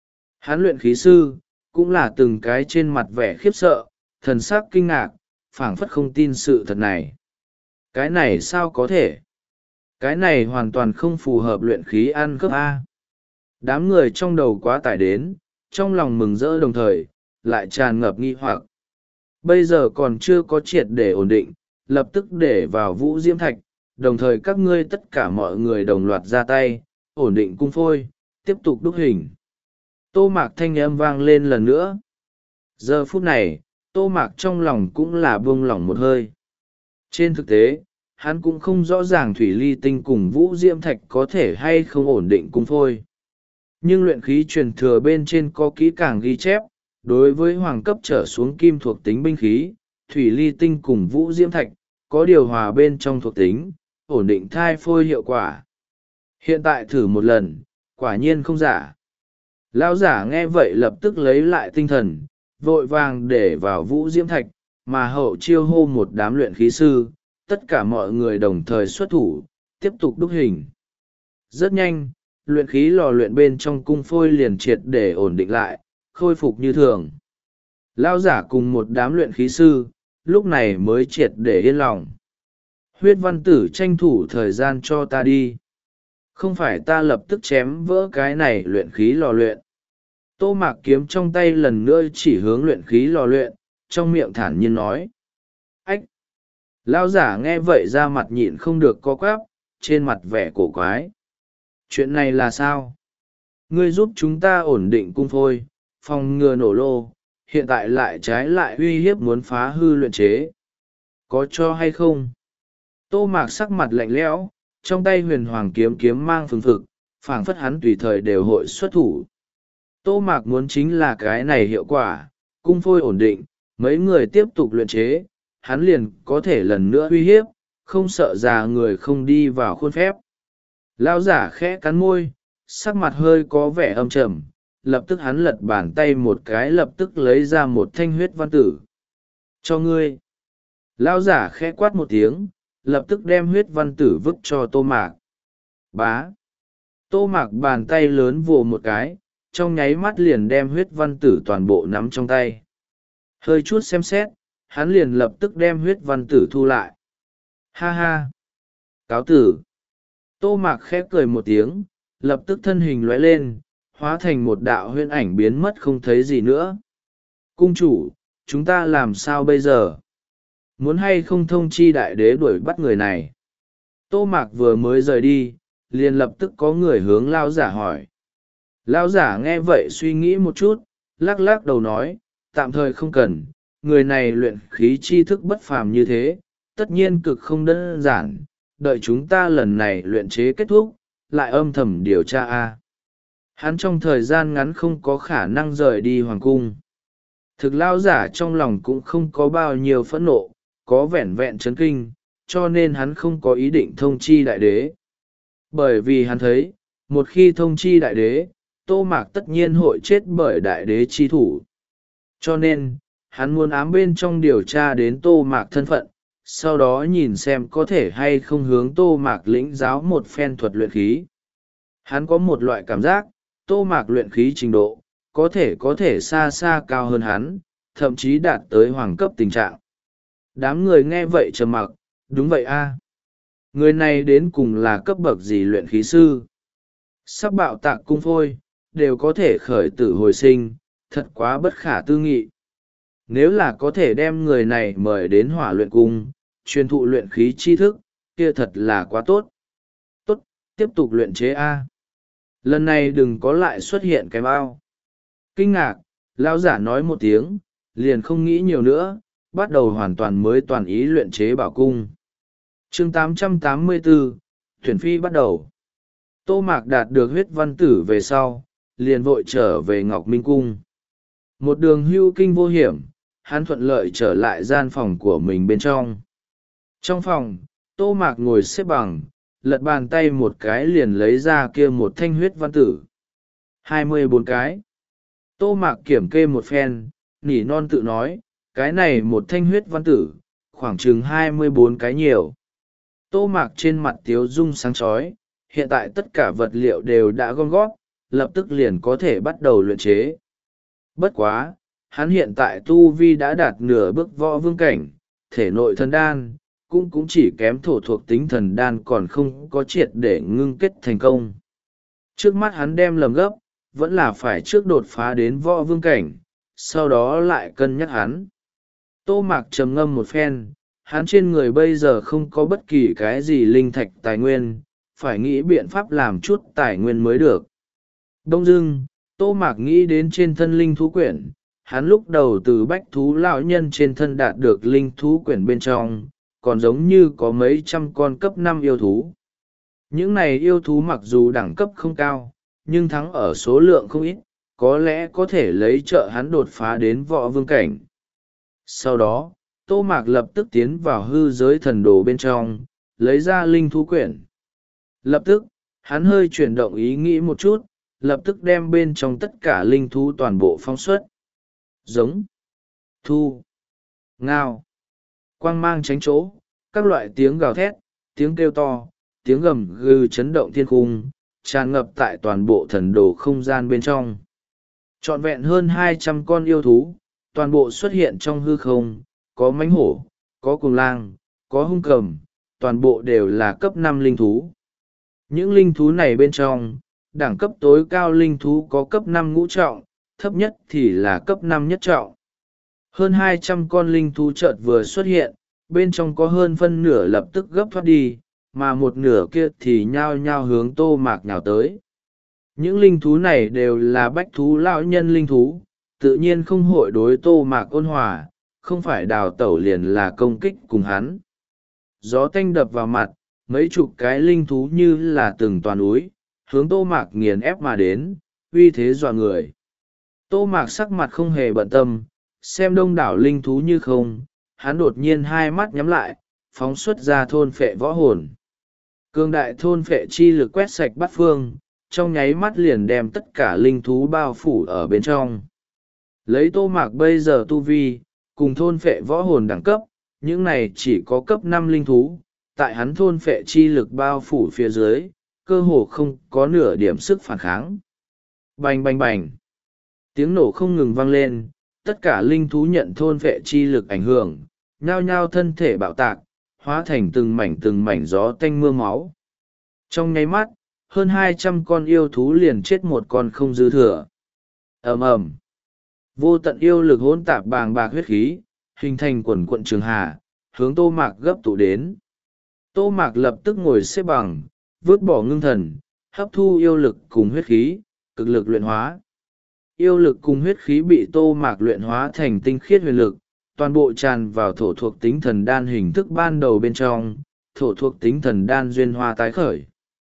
Hắn luyện khí sư, cũng là từng cái trên mặt vẻ khiếp sợ, thần sắc kinh ngạc, phảng phất không tin sự thật này. Cái này sao có thể? Cái này hoàn toàn không phù hợp luyện khí ăn cướp A. Đám người trong đầu quá tải đến, trong lòng mừng rỡ đồng thời, lại tràn ngập nghi hoặc. Bây giờ còn chưa có triệt để ổn định, lập tức để vào vũ diễm thạch, đồng thời các ngươi tất cả mọi người đồng loạt ra tay, ổn định cung phôi, tiếp tục đúc hình. Tô Mạc thanh âm vang lên lần nữa. Giờ phút này, Tô Mạc trong lòng cũng là buông lỏng một hơi. Trên thực tế, hắn cũng không rõ ràng thủy ly tinh cùng vũ diễm thạch có thể hay không ổn định cung phôi. Nhưng luyện khí truyền thừa bên trên có kỹ càng ghi chép, đối với hoàng cấp trở xuống kim thuộc tính binh khí, thủy ly tinh cùng vũ diễm thạch, có điều hòa bên trong thuộc tính, ổn định thai phôi hiệu quả. Hiện tại thử một lần, quả nhiên không giả. Lão giả nghe vậy lập tức lấy lại tinh thần, vội vàng để vào vũ diễm thạch, mà hậu chiêu hô một đám luyện khí sư, tất cả mọi người đồng thời xuất thủ, tiếp tục đúc hình. Rất nhanh, luyện khí lò luyện bên trong cung phôi liền triệt để ổn định lại, khôi phục như thường. Lão giả cùng một đám luyện khí sư, lúc này mới triệt để yên lòng. Huyết văn tử tranh thủ thời gian cho ta đi. Không phải ta lập tức chém vỡ cái này luyện khí lò luyện. Tô Mạc kiếm trong tay lần nữa chỉ hướng luyện khí lò luyện, trong miệng thản nhiên nói. Ách! Lão giả nghe vậy ra mặt nhịn không được co quắp, trên mặt vẻ cổ quái. Chuyện này là sao? Ngươi giúp chúng ta ổn định cung phôi, phòng ngừa nổ lô, hiện tại lại trái lại uy hiếp muốn phá hư luyện chế. Có cho hay không? Tô Mạc sắc mặt lạnh lẽo, trong tay huyền hoàng kiếm kiếm mang phừng phực, phảng phất hắn tùy thời đều hội xuất thủ. Tô Mạc muốn chính là cái này hiệu quả, cung phôi ổn định, mấy người tiếp tục luyện chế, hắn liền có thể lần nữa uy hiếp, không sợ già người không đi vào khuôn phép. Lão giả khẽ cắn môi, sắc mặt hơi có vẻ âm trầm, lập tức hắn lật bàn tay một cái lập tức lấy ra một thanh huyết văn tử. Cho ngươi. Lão giả khẽ quát một tiếng, lập tức đem huyết văn tử vứt cho Tô Mạc. Bá. Tô Mạc bàn tay lớn vồ một cái, trong nháy mắt liền đem huyết văn tử toàn bộ nắm trong tay. Hơi chút xem xét, hắn liền lập tức đem huyết văn tử thu lại. Ha ha! Cáo tử! Tô Mạc khép cười một tiếng, lập tức thân hình lóe lên, hóa thành một đạo huyễn ảnh biến mất không thấy gì nữa. Cung chủ, chúng ta làm sao bây giờ? Muốn hay không thông chi đại đế đuổi bắt người này? Tô Mạc vừa mới rời đi, liền lập tức có người hướng lao giả hỏi. Lao giả nghe vậy suy nghĩ một chút, lắc lắc đầu nói, tạm thời không cần, người này luyện khí chi thức bất phàm như thế, tất nhiên cực không đơn giản, đợi chúng ta lần này luyện chế kết thúc, lại âm thầm điều tra a. Hắn trong thời gian ngắn không có khả năng rời đi hoàng cung. Thực lao giả trong lòng cũng không có bao nhiêu phẫn nộ, có vẻn vẹn chấn kinh, cho nên hắn không có ý định thông chi đại đế. Bởi vì hắn thấy, một khi thông chi đại đế, Tô Mạc tất nhiên hội chết bởi đại đế chi thủ. Cho nên, hắn muốn ám bên trong điều tra đến Tô Mạc thân phận, sau đó nhìn xem có thể hay không hướng Tô Mạc lĩnh giáo một phen thuật luyện khí. Hắn có một loại cảm giác, Tô Mạc luyện khí trình độ, có thể có thể xa xa cao hơn hắn, thậm chí đạt tới hoàng cấp tình trạng. Đám người nghe vậy trầm mặc, đúng vậy a. Người này đến cùng là cấp bậc gì luyện khí sư? Sắp bạo tạc cung phôi, đều có thể khởi tử hồi sinh, thật quá bất khả tư nghị. Nếu là có thể đem người này mời đến hỏa luyện cung, truyền thụ luyện khí tri thức, kia thật là quá tốt. Tốt, tiếp tục luyện chế A. Lần này đừng có lại xuất hiện cái bao. Kinh ngạc, lão giả nói một tiếng, liền không nghĩ nhiều nữa, bắt đầu hoàn toàn mới toàn ý luyện chế bảo cung. chương tám trăm tám mươi bốn, Thuyển Phi bắt đầu. Tô Mạc đạt được huyết văn tử về sau, liền vội trở về Ngọc Minh Cung. Một đường hưu kinh vô hiểm, hắn thuận lợi trở lại gian phòng của mình bên trong. Trong phòng, Tô Mạc ngồi xếp bằng, lật bàn tay một cái liền lấy ra kia một thanh huyết văn tử. hai mươi bốn cái. Tô Mạc kiểm kê một phen, nỉ non tự nói, cái này một thanh huyết văn tử, khoảng chừng hai mươi bốn cái nhiều. Tô Mạc trên mặt tiếu dung sáng chói, hiện tại tất cả vật liệu đều đã gom góp, lập tức liền có thể bắt đầu luyện chế. Bất quá, hắn hiện tại tu vi đã đạt nửa bước võ vương cảnh, thể nội thần đan, cũng cũng chỉ kém thổ thuộc tính thần đan còn không có triệt để ngưng kết thành công. Trước mắt hắn đem lầm gấp, vẫn là phải trước đột phá đến võ vương cảnh, sau đó lại cân nhắc hắn. Tô Mạc trầm ngâm một phen, hắn trên người bây giờ không có bất kỳ cái gì linh thạch tài nguyên, phải nghĩ biện pháp làm chút tài nguyên mới được. Đông dưng, Tô Mạc nghĩ đến trên thân linh thú quyển, hắn lúc đầu từ bách thú lão nhân trên thân đạt được linh thú quyển bên trong, còn giống như có mấy trăm con cấp năm yêu thú. Những này yêu thú mặc dù đẳng cấp không cao, nhưng thắng ở số lượng không ít, có lẽ có thể lấy trợ hắn đột phá đến võ vương cảnh. Sau đó, Tô Mạc lập tức tiến vào hư giới thần đồ bên trong, lấy ra linh thú quyển. Lập tức, hắn hơi chuyển động ý nghĩ một chút, lập tức đem bên trong tất cả linh thú toàn bộ phóng xuất. Giống, thu, ngao, quang mang tránh chỗ, các loại tiếng gào thét, tiếng kêu to, tiếng gầm gừ chấn động thiên cung, tràn ngập tại toàn bộ thần đồ không gian bên trong. Trọn vẹn hơn hai trăm con yêu thú, toàn bộ xuất hiện trong hư không, có mãnh hổ, có cuồng lang, có hung cầm, toàn bộ đều là cấp năm linh thú. Những linh thú này bên trong, đẳng cấp tối cao linh thú có cấp năm ngũ trọng, thấp nhất thì là cấp năm nhất trọng. Hơn hai trăm con linh thú chợt vừa xuất hiện, bên trong có hơn phân nửa lập tức gấp thoát đi, mà một nửa kia thì nhao nhao hướng Tô Mạc nhào tới. Những linh thú này đều là bách thú lão nhân linh thú, tự nhiên không hội đối Tô Mạc ôn hòa, không phải đào tẩu liền là công kích cùng hắn. Gió tanh đập vào mặt, mấy chục cái linh thú như là từng toàn núi, hướng Tô Mạc nghiền ép mà đến, uy thế dọa người. Tô Mạc sắc mặt không hề bận tâm, xem đông đảo linh thú như không, hắn đột nhiên hai mắt nhắm lại, phóng xuất ra thôn phệ võ hồn. Cương đại thôn phệ chi lực quét sạch bát phương, trong nháy mắt liền đem tất cả linh thú bao phủ ở bên trong. Lấy Tô Mạc bây giờ tu vi, cùng thôn phệ võ hồn đẳng cấp, những này chỉ có cấp năm linh thú, tại hắn thôn phệ chi lực bao phủ phía dưới, cơ hồ không có nửa điểm sức phản kháng. Bành bành bành. Tiếng nổ không ngừng vang lên, tất cả linh thú nhận thôn phệ chi lực ảnh hưởng, nhao nhao thân thể bạo tạc, hóa thành từng mảnh từng mảnh gió tanh mưa máu. Trong nháy mắt, hơn hai trăm con yêu thú liền chết một con không dư thừa. Ầm ầm, vô tận yêu lực hỗn tạp bàng bạc huyết khí, hình thành quần quận trường hà, hướng Tô Mạc gấp tụ đến. Tô Mạc lập tức ngồi xếp bằng, vứt bỏ ngưng thần, hấp thu yêu lực cùng huyết khí, cực lực luyện hóa. Yêu lực cùng huyết khí bị Tô Mạc luyện hóa thành tinh khiết huyền lực, toàn bộ tràn vào thổ thuộc tính thần đan hình thức ban đầu bên trong, thổ thuộc tính thần đan duyên hoa tái khởi.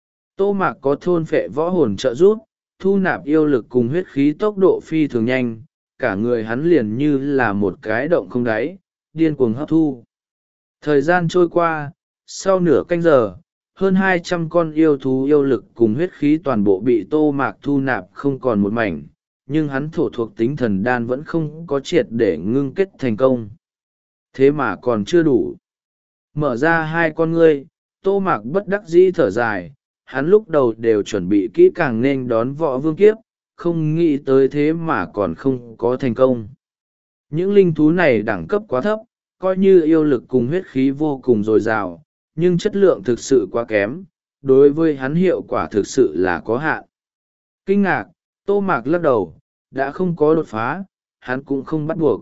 Tô Mạc có thôn phệ võ hồn trợ giúp, thu nạp yêu lực cùng huyết khí tốc độ phi thường nhanh, cả người hắn liền như là một cái động không đáy, điên cuồng hấp thu. Thời gian trôi qua, sau nửa canh giờ, hơn hai trăm con yêu thú yêu lực cùng huyết khí toàn bộ bị Tô Mạc thu nạp không còn một mảnh, nhưng hắn thổ thuộc tính thần đan vẫn không có triệt để ngưng kết thành công. Thế mà còn chưa đủ. Mở ra hai con ngươi, Tô Mạc bất đắc dĩ thở dài, hắn lúc đầu đều chuẩn bị kỹ càng nên đón võ vương kiếp, không nghĩ tới thế mà còn không có thành công. Những linh thú này đẳng cấp quá thấp, coi như yêu lực cùng huyết khí vô cùng dồi dào, nhưng chất lượng thực sự quá kém, đối với hắn hiệu quả thực sự là có hạn. Kinh ngạc, Tô Mạc lắc đầu, đã không có đột phá, hắn cũng không bắt buộc.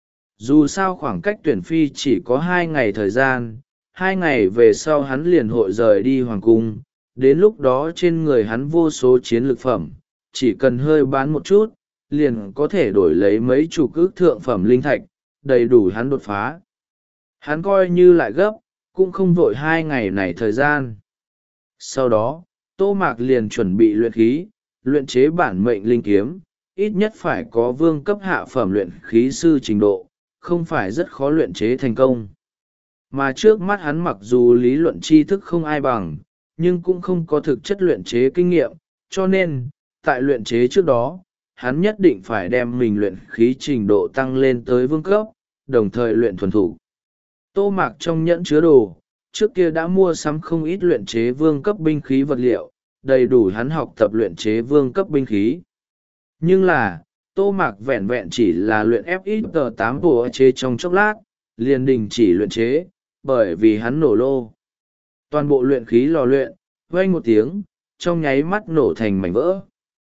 Dù sao khoảng cách tuyển phi chỉ có hai ngày thời gian, hai ngày về sau hắn liền hội rời đi hoàng cung, đến lúc đó trên người hắn vô số chiến lực phẩm, chỉ cần hơi bán một chút, liền có thể đổi lấy mấy chục ức thượng phẩm linh thạch, đầy đủ hắn đột phá. Hắn coi như lại gấp, cũng không vội hai ngày này thời gian. Sau đó, Tô Mạc liền chuẩn bị luyện khí, luyện chế bản mệnh linh kiếm, ít nhất phải có vương cấp hạ phẩm luyện khí sư trình độ, không phải rất khó luyện chế thành công. Mà trước mắt hắn mặc dù lý luận tri thức không ai bằng, nhưng cũng không có thực chất luyện chế kinh nghiệm, cho nên, tại luyện chế trước đó, hắn nhất định phải đem mình luyện khí trình độ tăng lên tới vương cấp, đồng thời luyện thuần thủ. Tô Mạc trong nhẫn chứa đồ, trước kia đã mua sắm không ít luyện chế vương cấp binh khí vật liệu, đầy đủ hắn học tập luyện chế vương cấp binh khí. Nhưng là, Tô Mạc vẹn vẹn chỉ là luyện ép ít tờ tám bộ chế trong chốc lát, liền đình chỉ luyện chế, bởi vì hắn nổ lô. Toàn bộ luyện khí lò luyện, vang một tiếng, trong nháy mắt nổ thành mảnh vỡ.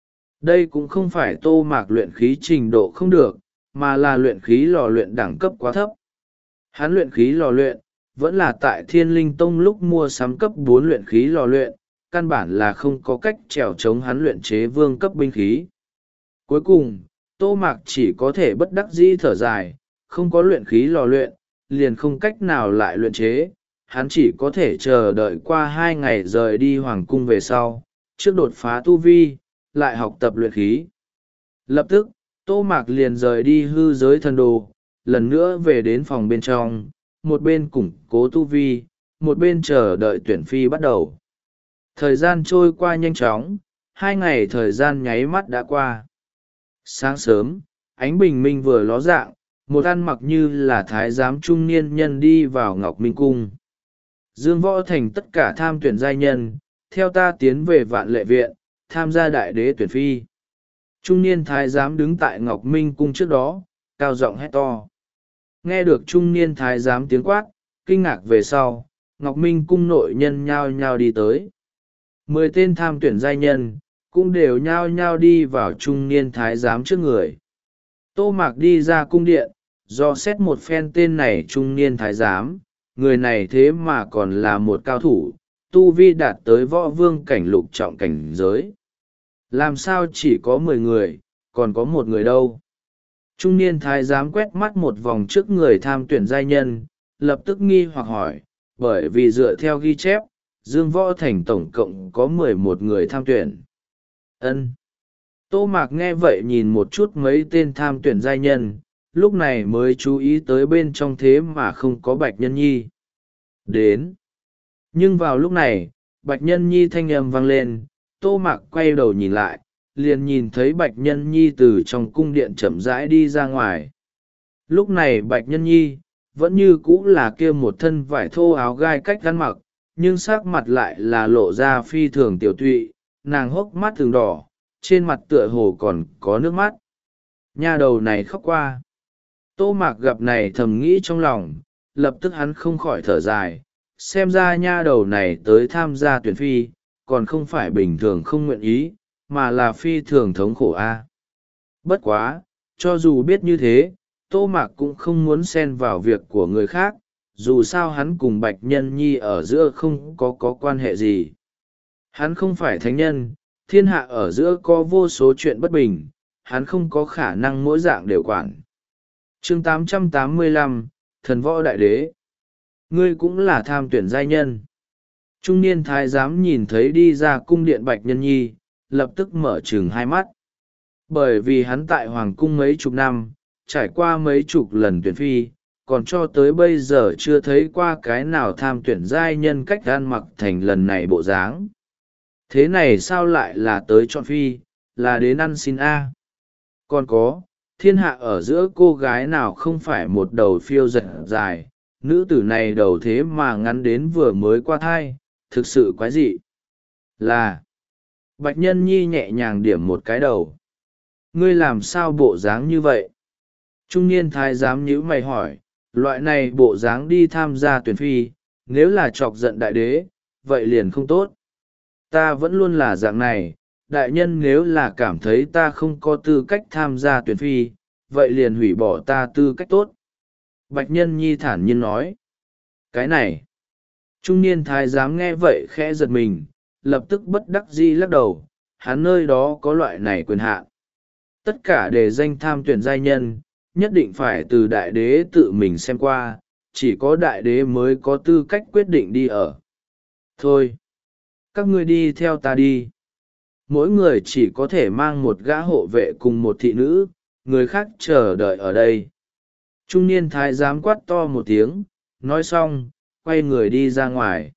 Đây cũng không phải Tô Mạc luyện khí trình độ không được, mà là luyện khí lò luyện đẳng cấp quá thấp. Hắn luyện khí lò luyện, vẫn là tại Thiên Linh Tông lúc mua sắm cấp bốn luyện khí lò luyện, căn bản là không có cách trèo chống hắn luyện chế vương cấp binh khí. Cuối cùng, Tô Mạc chỉ có thể bất đắc dĩ thở dài, không có luyện khí lò luyện, liền không cách nào lại luyện chế, hắn chỉ có thể chờ đợi qua hai ngày rời đi hoàng cung về sau, trước đột phá tu vi, lại học tập luyện khí. Lập tức, Tô Mạc liền rời đi hư giới thần đồ, lần nữa về đến phòng bên trong, một bên củng cố tu vi, một bên chờ đợi tuyển phi bắt đầu. Thời gian trôi qua nhanh chóng, hai ngày thời gian nháy mắt đã qua. Sáng sớm, ánh bình minh vừa ló dạng, một ăn mặc như là thái giám trung niên nhân đi vào Ngọc Minh Cung. Dương Võ Thành tất cả tham tuyển giai nhân, theo ta tiến về Vạn Lệ Viện, tham gia đại đế tuyển phi. Trung niên thái giám đứng tại Ngọc Minh Cung trước đó, cao giọng hét to. Nghe được trung niên thái giám tiếng quát, kinh ngạc về sau, Ngọc Minh Cung nội nhân nhao nhao đi tới. Mười tên tham tuyển giai nhân, cũng đều nhao nhao đi vào trung niên thái giám trước người. Tô Mạc đi ra cung điện, do xét một phen tên này trung niên thái giám, người này thế mà còn là một cao thủ, tu vi đạt tới võ vương cảnh lục trọng cảnh giới. Làm sao chỉ có mười người, còn có một người đâu? Trung niên thái giám quét mắt một vòng trước người tham tuyển giai nhân, lập tức nghi hoặc hỏi, bởi vì dựa theo ghi chép, Dương Võ Thành tổng cộng có mười một người tham tuyển. Ân. Tô Mạc nghe vậy nhìn một chút mấy tên tham tuyển giai nhân, lúc này mới chú ý tới bên trong thế mà không có Bạch Nhân Nhi. Đến. Nhưng vào lúc này, Bạch Nhân Nhi thanh âm vang lên, Tô Mạc quay đầu nhìn lại, liền nhìn thấy Bạch Nhân Nhi từ trong cung điện chậm rãi đi ra ngoài. Lúc này Bạch Nhân Nhi, vẫn như cũ là kia một thân vải thô áo gai cách gắn mặc, nhưng sắc mặt lại là lộ ra phi thường tiểu tụy, nàng hốc mắt thường đỏ, trên mặt tựa hồ còn có nước mắt. Nha đầu này khóc qua. Tô Mạc gặp này thầm nghĩ trong lòng, lập tức hắn không khỏi thở dài, xem ra nha đầu này tới tham gia tuyển phi còn không phải bình thường không nguyện ý mà là phi thường thống khổ a. Bất quá cho dù biết như thế, Tô Mạc cũng không muốn xen vào việc của người khác, dù sao hắn cùng Bạch Nhân Nhi ở giữa không có có quan hệ gì. Hắn không phải thánh nhân, thiên hạ ở giữa có vô số chuyện bất bình, hắn không có khả năng mỗi dạng đều quản. chương tám trăm tám mươi lăm, Thần Võ Đại Đế. Ngươi cũng là tham tuyển giai nhân. Trung niên thái giám nhìn thấy đi ra cung điện Bạch Nhân Nhi, lập tức mở trừng hai mắt. Bởi vì hắn tại Hoàng cung mấy chục năm, trải qua mấy chục lần tuyển phi, còn cho tới bây giờ chưa thấy qua cái nào tham tuyển giai nhân cách ăn mặc thành lần này bộ dáng. Thế này sao lại là tới chọn phi, là đến ăn xin a? Còn có, thiên hạ ở giữa cô gái nào không phải một đầu phiêu giật dài, nữ tử này đầu thế mà ngắn đến vừa mới qua thai, thực sự quái dị. Là, Bạch Nhân Nhi nhẹ nhàng điểm một cái đầu. Ngươi làm sao bộ dáng như vậy? Trung niên thái giám nhíu mày hỏi, loại này bộ dáng đi tham gia tuyển phi, nếu là chọc giận đại đế, vậy liền không tốt. Ta vẫn luôn là dạng này, đại nhân nếu là cảm thấy ta không có tư cách tham gia tuyển phi, vậy liền hủy bỏ ta tư cách tốt. Bạch Nhân Nhi thản nhiên nói. Cái này, trung niên thái giám nghe vậy khẽ giật mình, lập tức bất đắc dĩ lắc đầu, hắn nơi đó có loại này quyền hạn. Tất cả đề danh tham tuyển giai nhân, nhất định phải từ đại đế tự mình xem qua, chỉ có đại đế mới có tư cách quyết định đi ở. Thôi, các ngươi đi theo ta đi. Mỗi người chỉ có thể mang một gã hộ vệ cùng một thị nữ, người khác chờ đợi ở đây. Trung niên thái giám quát to một tiếng, nói xong, quay người đi ra ngoài.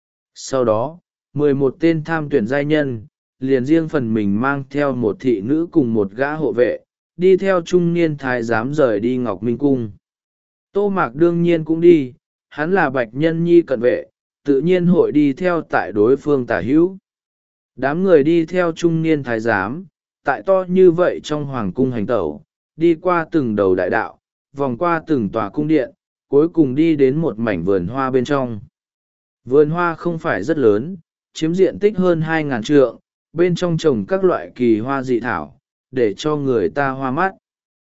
Sau đó, mười một tên tham tuyển giai nhân, liền riêng phần mình mang theo một thị nữ cùng một gã hộ vệ, đi theo trung niên thái giám rời đi Ngọc Minh Cung. Tô Mạc đương nhiên cũng đi, hắn là Bạch Nhân Nhi cận vệ, tự nhiên hội đi theo tại đối phương tả hữu. Đám người đi theo trung niên thái giám, tại to như vậy trong hoàng cung hành tẩu, đi qua từng đầu đại đạo, vòng qua từng tòa cung điện, cuối cùng đi đến một mảnh vườn hoa bên trong. Vườn hoa không phải rất lớn, chiếm diện tích hơn hai ngàn trượng, bên trong trồng các loại kỳ hoa dị thảo, để cho người ta hoa mắt.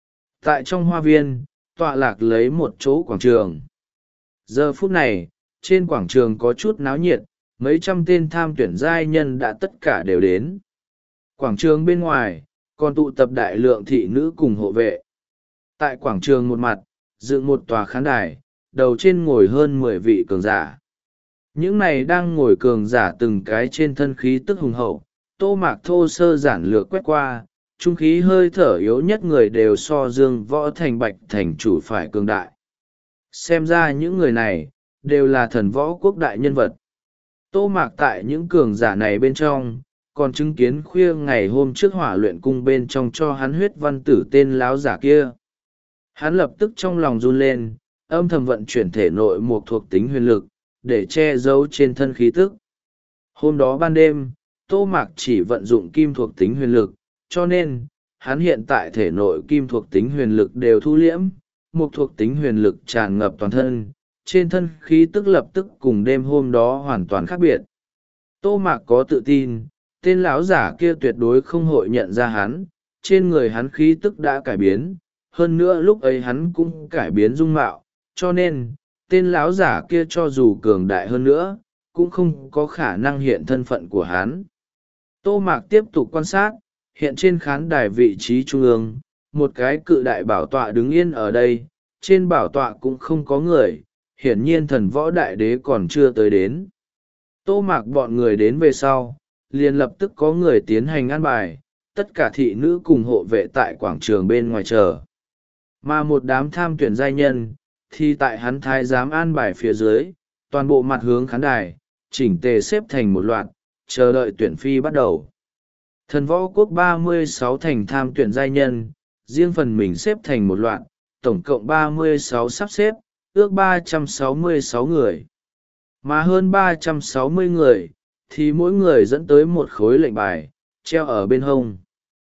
Tại trong hoa viên, tọa lạc lấy một chỗ quảng trường. Giờ phút này, trên quảng trường có chút náo nhiệt, mấy trăm tên tham tuyển giai nhân đã tất cả đều đến. Quảng trường bên ngoài, còn tụ tập đại lượng thị nữ cùng hộ vệ. Tại quảng trường một mặt, dựng một tòa khán đài, đầu trên ngồi hơn mười vị cường giả. Những này đang ngồi cường giả từng cái trên thân khí tức hùng hậu, Tô Mạc thô sơ giản lược quét qua, trung khí hơi thở yếu nhất người đều so Dương Võ Thành Bạch thành chủ phải cường đại. Xem ra những người này, đều là thần võ quốc đại nhân vật. Tô Mạc tại những cường giả này bên trong, còn chứng kiến khuya ngày hôm trước hỏa luyện cung bên trong cho hắn huyết văn tử tên láo giả kia. Hắn lập tức trong lòng run lên, âm thầm vận chuyển thể nội một thuộc tính huyền lực, để che giấu trên thân khí tức. Hôm đó ban đêm, Tô Mạc chỉ vận dụng kim thuộc tính huyền lực, cho nên, hắn hiện tại thể nội kim thuộc tính huyền lực đều thu liễm, một thuộc tính huyền lực tràn ngập toàn thân, trên thân khí tức lập tức cùng đêm hôm đó hoàn toàn khác biệt. Tô Mạc có tự tin, tên lão giả kia tuyệt đối không hội nhận ra hắn, trên người hắn khí tức đã cải biến, hơn nữa lúc ấy hắn cũng cải biến dung mạo, cho nên, tên lão giả kia cho dù cường đại hơn nữa, cũng không có khả năng hiện thân phận của hắn. Tô Mạc tiếp tục quan sát, hiện trên khán đài vị trí trung ương, một cái cự đại bảo tọa đứng yên ở đây, trên bảo tọa cũng không có người, hiển nhiên thần võ đại đế còn chưa tới đến. Tô Mạc bọn người đến về sau, liền lập tức có người tiến hành an bài, tất cả thị nữ cùng hộ vệ tại quảng trường bên ngoài chờ. Mà một đám tham tuyển giai nhân, thì tại hắn thái giám an bài phía dưới, toàn bộ mặt hướng khán đài, chỉnh tề xếp thành một loạt, chờ đợi tuyển phi bắt đầu. Thần võ quốc ba mươi sáu thành tham tuyển giai nhân, riêng phần mình xếp thành một loạt, tổng cộng ba mươi sáu sắp xếp, ước ba trăm sáu mươi sáu người. Mà hơn ba trăm sáu mươi người, thì mỗi người dẫn tới một khối lệnh bài, treo ở bên hông.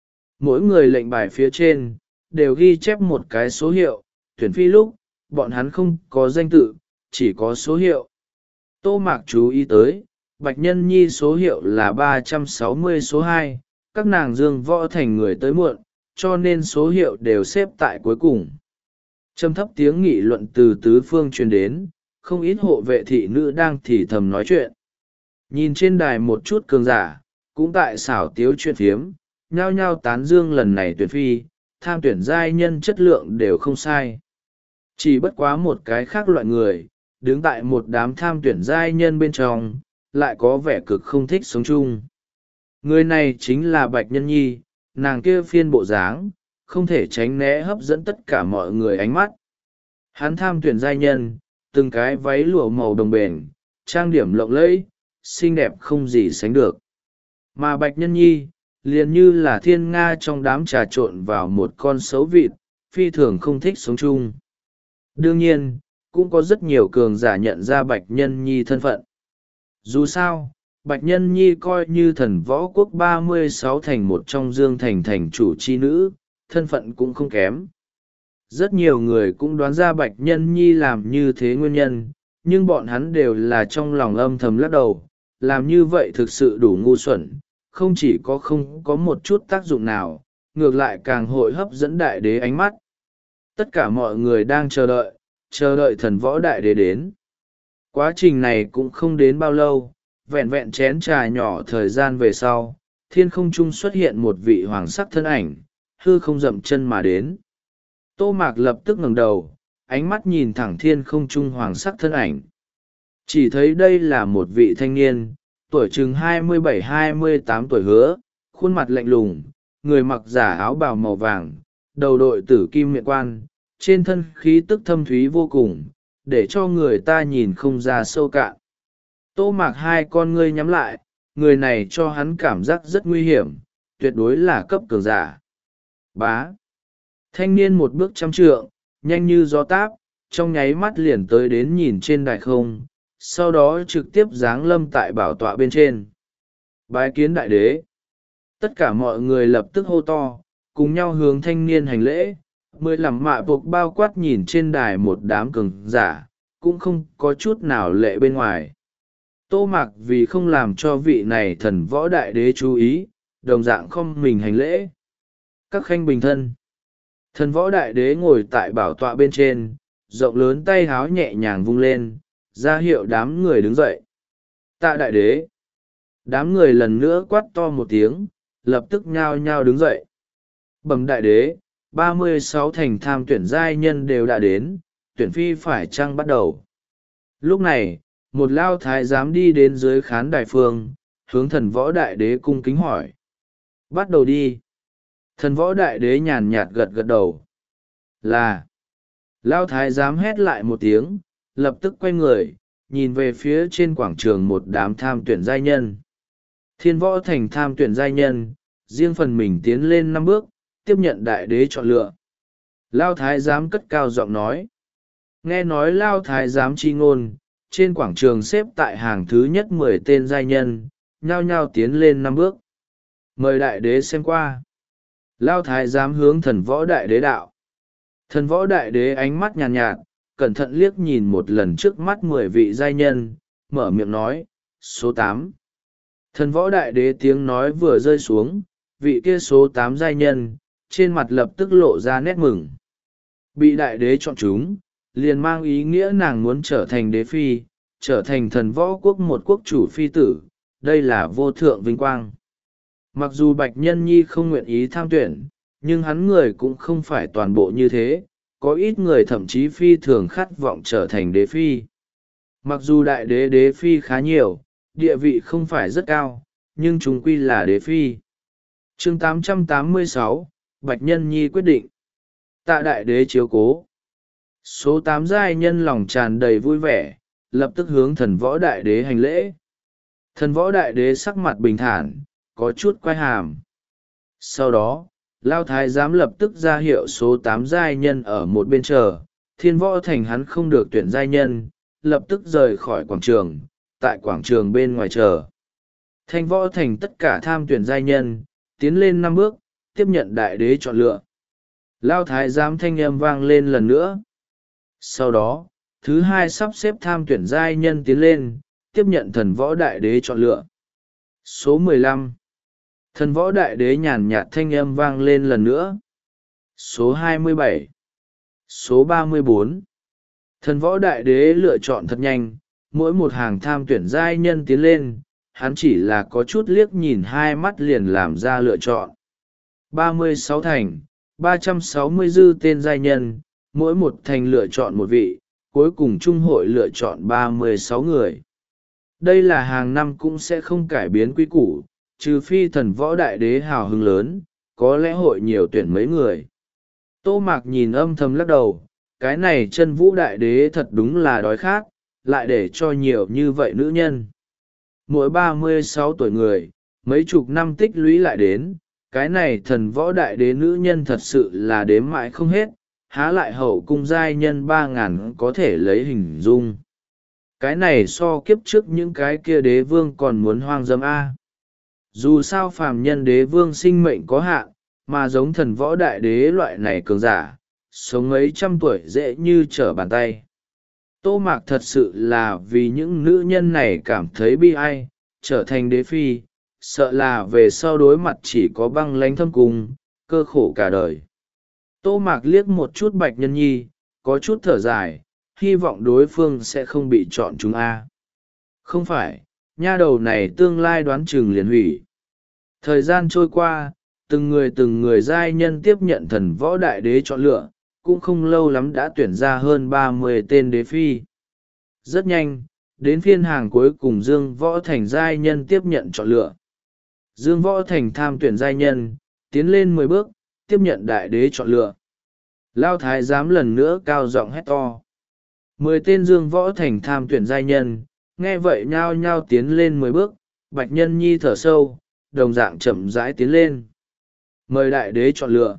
Mỗi người lệnh bài phía trên, đều ghi chép một cái số hiệu, tuyển phi lúc, bọn hắn không có danh tự, chỉ có số hiệu. Tô Mạc chú ý tới, Bạch Nhân Nhi số hiệu là ba trăm sáu mươi số hai, các nàng dương võ thành người tới muộn, cho nên số hiệu đều xếp tại cuối cùng. Trầm thấp tiếng nghị luận từ tứ phương truyền đến, không ít hộ vệ thị nữ đang thì thầm nói chuyện. Nhìn trên đài một chút cường giả, cũng tại xảo tiếu chuyện phiếm, nhao nhao tán dương lần này tuyển phi, tham tuyển giai nhân chất lượng đều không sai. Chỉ bất quá một cái khác loại người, đứng tại một đám tham tuyển giai nhân bên trong, lại có vẻ cực không thích sống chung. Người này chính là Bạch Nhân Nhi, nàng kia phiên bộ dáng, không thể tránh né hấp dẫn tất cả mọi người ánh mắt. Hắn tham tuyển giai nhân, từng cái váy lụa màu đồng bền, trang điểm lộng lẫy, xinh đẹp không gì sánh được. Mà Bạch Nhân Nhi, liền như là thiên nga trong đám trà trộn vào một con sấu vịt, phi thường không thích sống chung. Đương nhiên, cũng có rất nhiều cường giả nhận ra Bạch Nhân Nhi thân phận. Dù sao, Bạch Nhân Nhi coi như thần võ quốc ba mươi sáu thành một trong Dương Thành thành chủ chi nữ, thân phận cũng không kém. Rất nhiều người cũng đoán ra Bạch Nhân Nhi làm như thế nguyên nhân, nhưng bọn hắn đều là trong lòng âm thầm lắc đầu, làm như vậy thực sự đủ ngu xuẩn, không chỉ có không có một chút tác dụng nào, ngược lại càng hội hấp dẫn đại đế ánh mắt. Tất cả mọi người đang chờ đợi, chờ đợi thần võ đại đế đến. Quá trình này cũng không đến bao lâu, vẹn vẹn chén trà nhỏ thời gian về sau, thiên không trung xuất hiện một vị hoàng sắc thân ảnh, hư không dậm chân mà đến. Tô Mạc lập tức ngẩng đầu, ánh mắt nhìn thẳng thiên không trung hoàng sắc thân ảnh. Chỉ thấy đây là một vị thanh niên, tuổi chừng hai mươi bảy hai mươi tám tuổi hứa, khuôn mặt lạnh lùng, người mặc giả áo bào màu vàng, đầu đội tử kim miệng quan, trên thân khí tức thâm thúy vô cùng, để cho người ta nhìn không ra sâu cạn. Tô Mạc hai con ngươi nhắm lại, người này cho hắn cảm giác rất nguy hiểm, tuyệt đối là cấp cường giả. Bá. Thanh niên một bước trăm trượng, nhanh như gió táp, trong nháy mắt liền tới đến nhìn trên đài không, sau đó trực tiếp giáng lâm tại bảo tọa bên trên. Bái kiến đại đế. Tất cả mọi người lập tức hô to, cùng nhau hướng thanh niên hành lễ. Mười lăm mạ buộc bao quát nhìn trên đài một đám cường giả, cũng không có chút nào lệ bên ngoài. Tô Mạc vì không làm cho vị này thần võ đại đế chú ý, đồng dạng không mình hành lễ. Các khanh bình thân. Thần võ đại đế ngồi tại bảo tọa bên trên, rộng lớn tay háo nhẹ nhàng vung lên, ra hiệu đám người đứng dậy. Tạ đại đế. Đám người lần nữa quát to một tiếng, lập tức nhao nhao đứng dậy. Bẩm đại đế, ba mươi sáu thành tham tuyển giai nhân đều đã đến, tuyển phi phải chăng bắt đầu. Lúc này, một lao thái giám đi đến dưới khán đài phương, hướng thần võ đại đế cung kính hỏi. Bắt đầu đi. Thần võ đại đế nhàn nhạt gật gật đầu. Là. Lao thái giám hét lại một tiếng, lập tức quay người, nhìn về phía trên quảng trường một đám tham tuyển giai nhân. Thiên võ thành tham tuyển giai nhân, riêng phần mình tiến lên năm bước, tiếp nhận đại đế chọn lựa. Lao thái giám cất cao giọng nói. Nghe nói Lao thái giám chi ngôn, trên quảng trường xếp tại hàng thứ nhất mười tên giai nhân, nhao nhao tiến lên năm bước. Mời đại đế xem qua. Lao thái giám hướng thần võ đại đế đạo. Thần võ đại đế ánh mắt nhàn nhạt, nhạt, cẩn thận liếc nhìn một lần trước mắt mười vị giai nhân, mở miệng nói, số tám. Thần võ đại đế tiếng nói vừa rơi xuống, vị kia số tám giai nhân, trên mặt lập tức lộ ra nét mừng. Bị đại đế chọn chúng, liền mang ý nghĩa nàng muốn trở thành đế phi, trở thành thần võ quốc một quốc chủ phi tử, đây là vô thượng vinh quang. Mặc dù Bạch Nhân Nhi không nguyện ý tham tuyển, nhưng hắn người cũng không phải toàn bộ như thế, có ít người thậm chí phi thường khát vọng trở thành đế phi. Mặc dù đại đế đế phi khá nhiều, địa vị không phải rất cao, nhưng chúng quy là đế phi. Chương tám trăm tám mươi sáu, Bạch Nhân Nhi quyết định. Tạ đại đế chiếu cố. Số tám giai nhân lòng tràn đầy vui vẻ, lập tức hướng thần võ đại đế hành lễ. Thần võ đại đế sắc mặt bình thản, có chút quay hàm. Sau đó, Lao thái giám lập tức ra hiệu số tám giai nhân ở một bên chờ, thiên võ thành hắn không được tuyển giai nhân, lập tức rời khỏi quảng trường, tại quảng trường bên ngoài chờ. Thanh võ thành tất cả tham tuyển giai nhân, tiến lên năm bước, tiếp nhận đại đế chọn lựa. Lao thái giám thanh âm vang lên lần nữa. Sau đó, thứ hai sắp xếp tham tuyển giai nhân tiến lên, tiếp nhận thần võ đại đế chọn lựa. Số mười lăm. Thần võ đại đế nhàn nhạt thanh âm vang lên lần nữa. Số hai mươi bảy. Số ba mươi bốn. Thần võ đại đế lựa chọn thật nhanh, mỗi một hàng tham tuyển giai nhân tiến lên, hắn chỉ là có chút liếc nhìn hai mắt liền làm ra lựa chọn. ba mươi sáu thành, ba trăm sáu mươi dư tên giai nhân, mỗi một thành lựa chọn một vị, cuối cùng trung hội lựa chọn ba mươi sáu người. Đây là hàng năm cũng sẽ không cải biến quy củ, trừ phi thần võ đại đế hào hứng lớn, có lẽ hội nhiều tuyển mấy người. Tô Mạc nhìn âm thầm lắc đầu, cái này chân vũ đại đế thật đúng là đói khát, lại để cho nhiều như vậy nữ nhân. Mỗi ba mươi sáu tuổi người, mấy chục năm tích lũy lại đến, cái này thần võ đại đế nữ nhân thật sự là đếm mãi không hết, há lại hậu cung giai nhân ba ngàn có thể lấy hình dung. Cái này so kiếp trước những cái kia đế vương còn muốn hoang dâm a. Dù sao phàm nhân đế vương sinh mệnh có hạn, mà giống thần võ đại đế loại này cường giả, sống mấy trăm tuổi dễ như trở bàn tay. Tô Mạc thật sự là vì những nữ nhân này cảm thấy bi ai, trở thành đế phi, sợ là về sau đối mặt chỉ có băng lánh thâm cung, cơ khổ cả đời. Tô Mạc liếc một chút Bạch Nhân Nhi, có chút thở dài, hy vọng đối phương sẽ không bị chọn chúng a. Không phải, nha đầu này tương lai đoán chừng liền hủy. Thời gian trôi qua, từng người từng người giai nhân tiếp nhận thần võ đại đế chọn lựa, cũng không lâu lắm đã tuyển ra hơn ba mươi tên đế phi. Rất nhanh, đến phiên hàng cuối cùng Dương Võ Thành giai nhân tiếp nhận chọn lựa. Dương Võ Thành tham tuyển giai nhân, tiến lên mười bước, tiếp nhận đại đế chọn lựa. Lao thái giám lần nữa cao giọng hét to. Mười tên Dương Võ Thành tham tuyển giai nhân, nghe vậy nhao nhao tiến lên mười bước, Bạch Nhân Nhi thở sâu, đồng dạng chậm rãi tiến lên. Mời đại đế chọn lựa.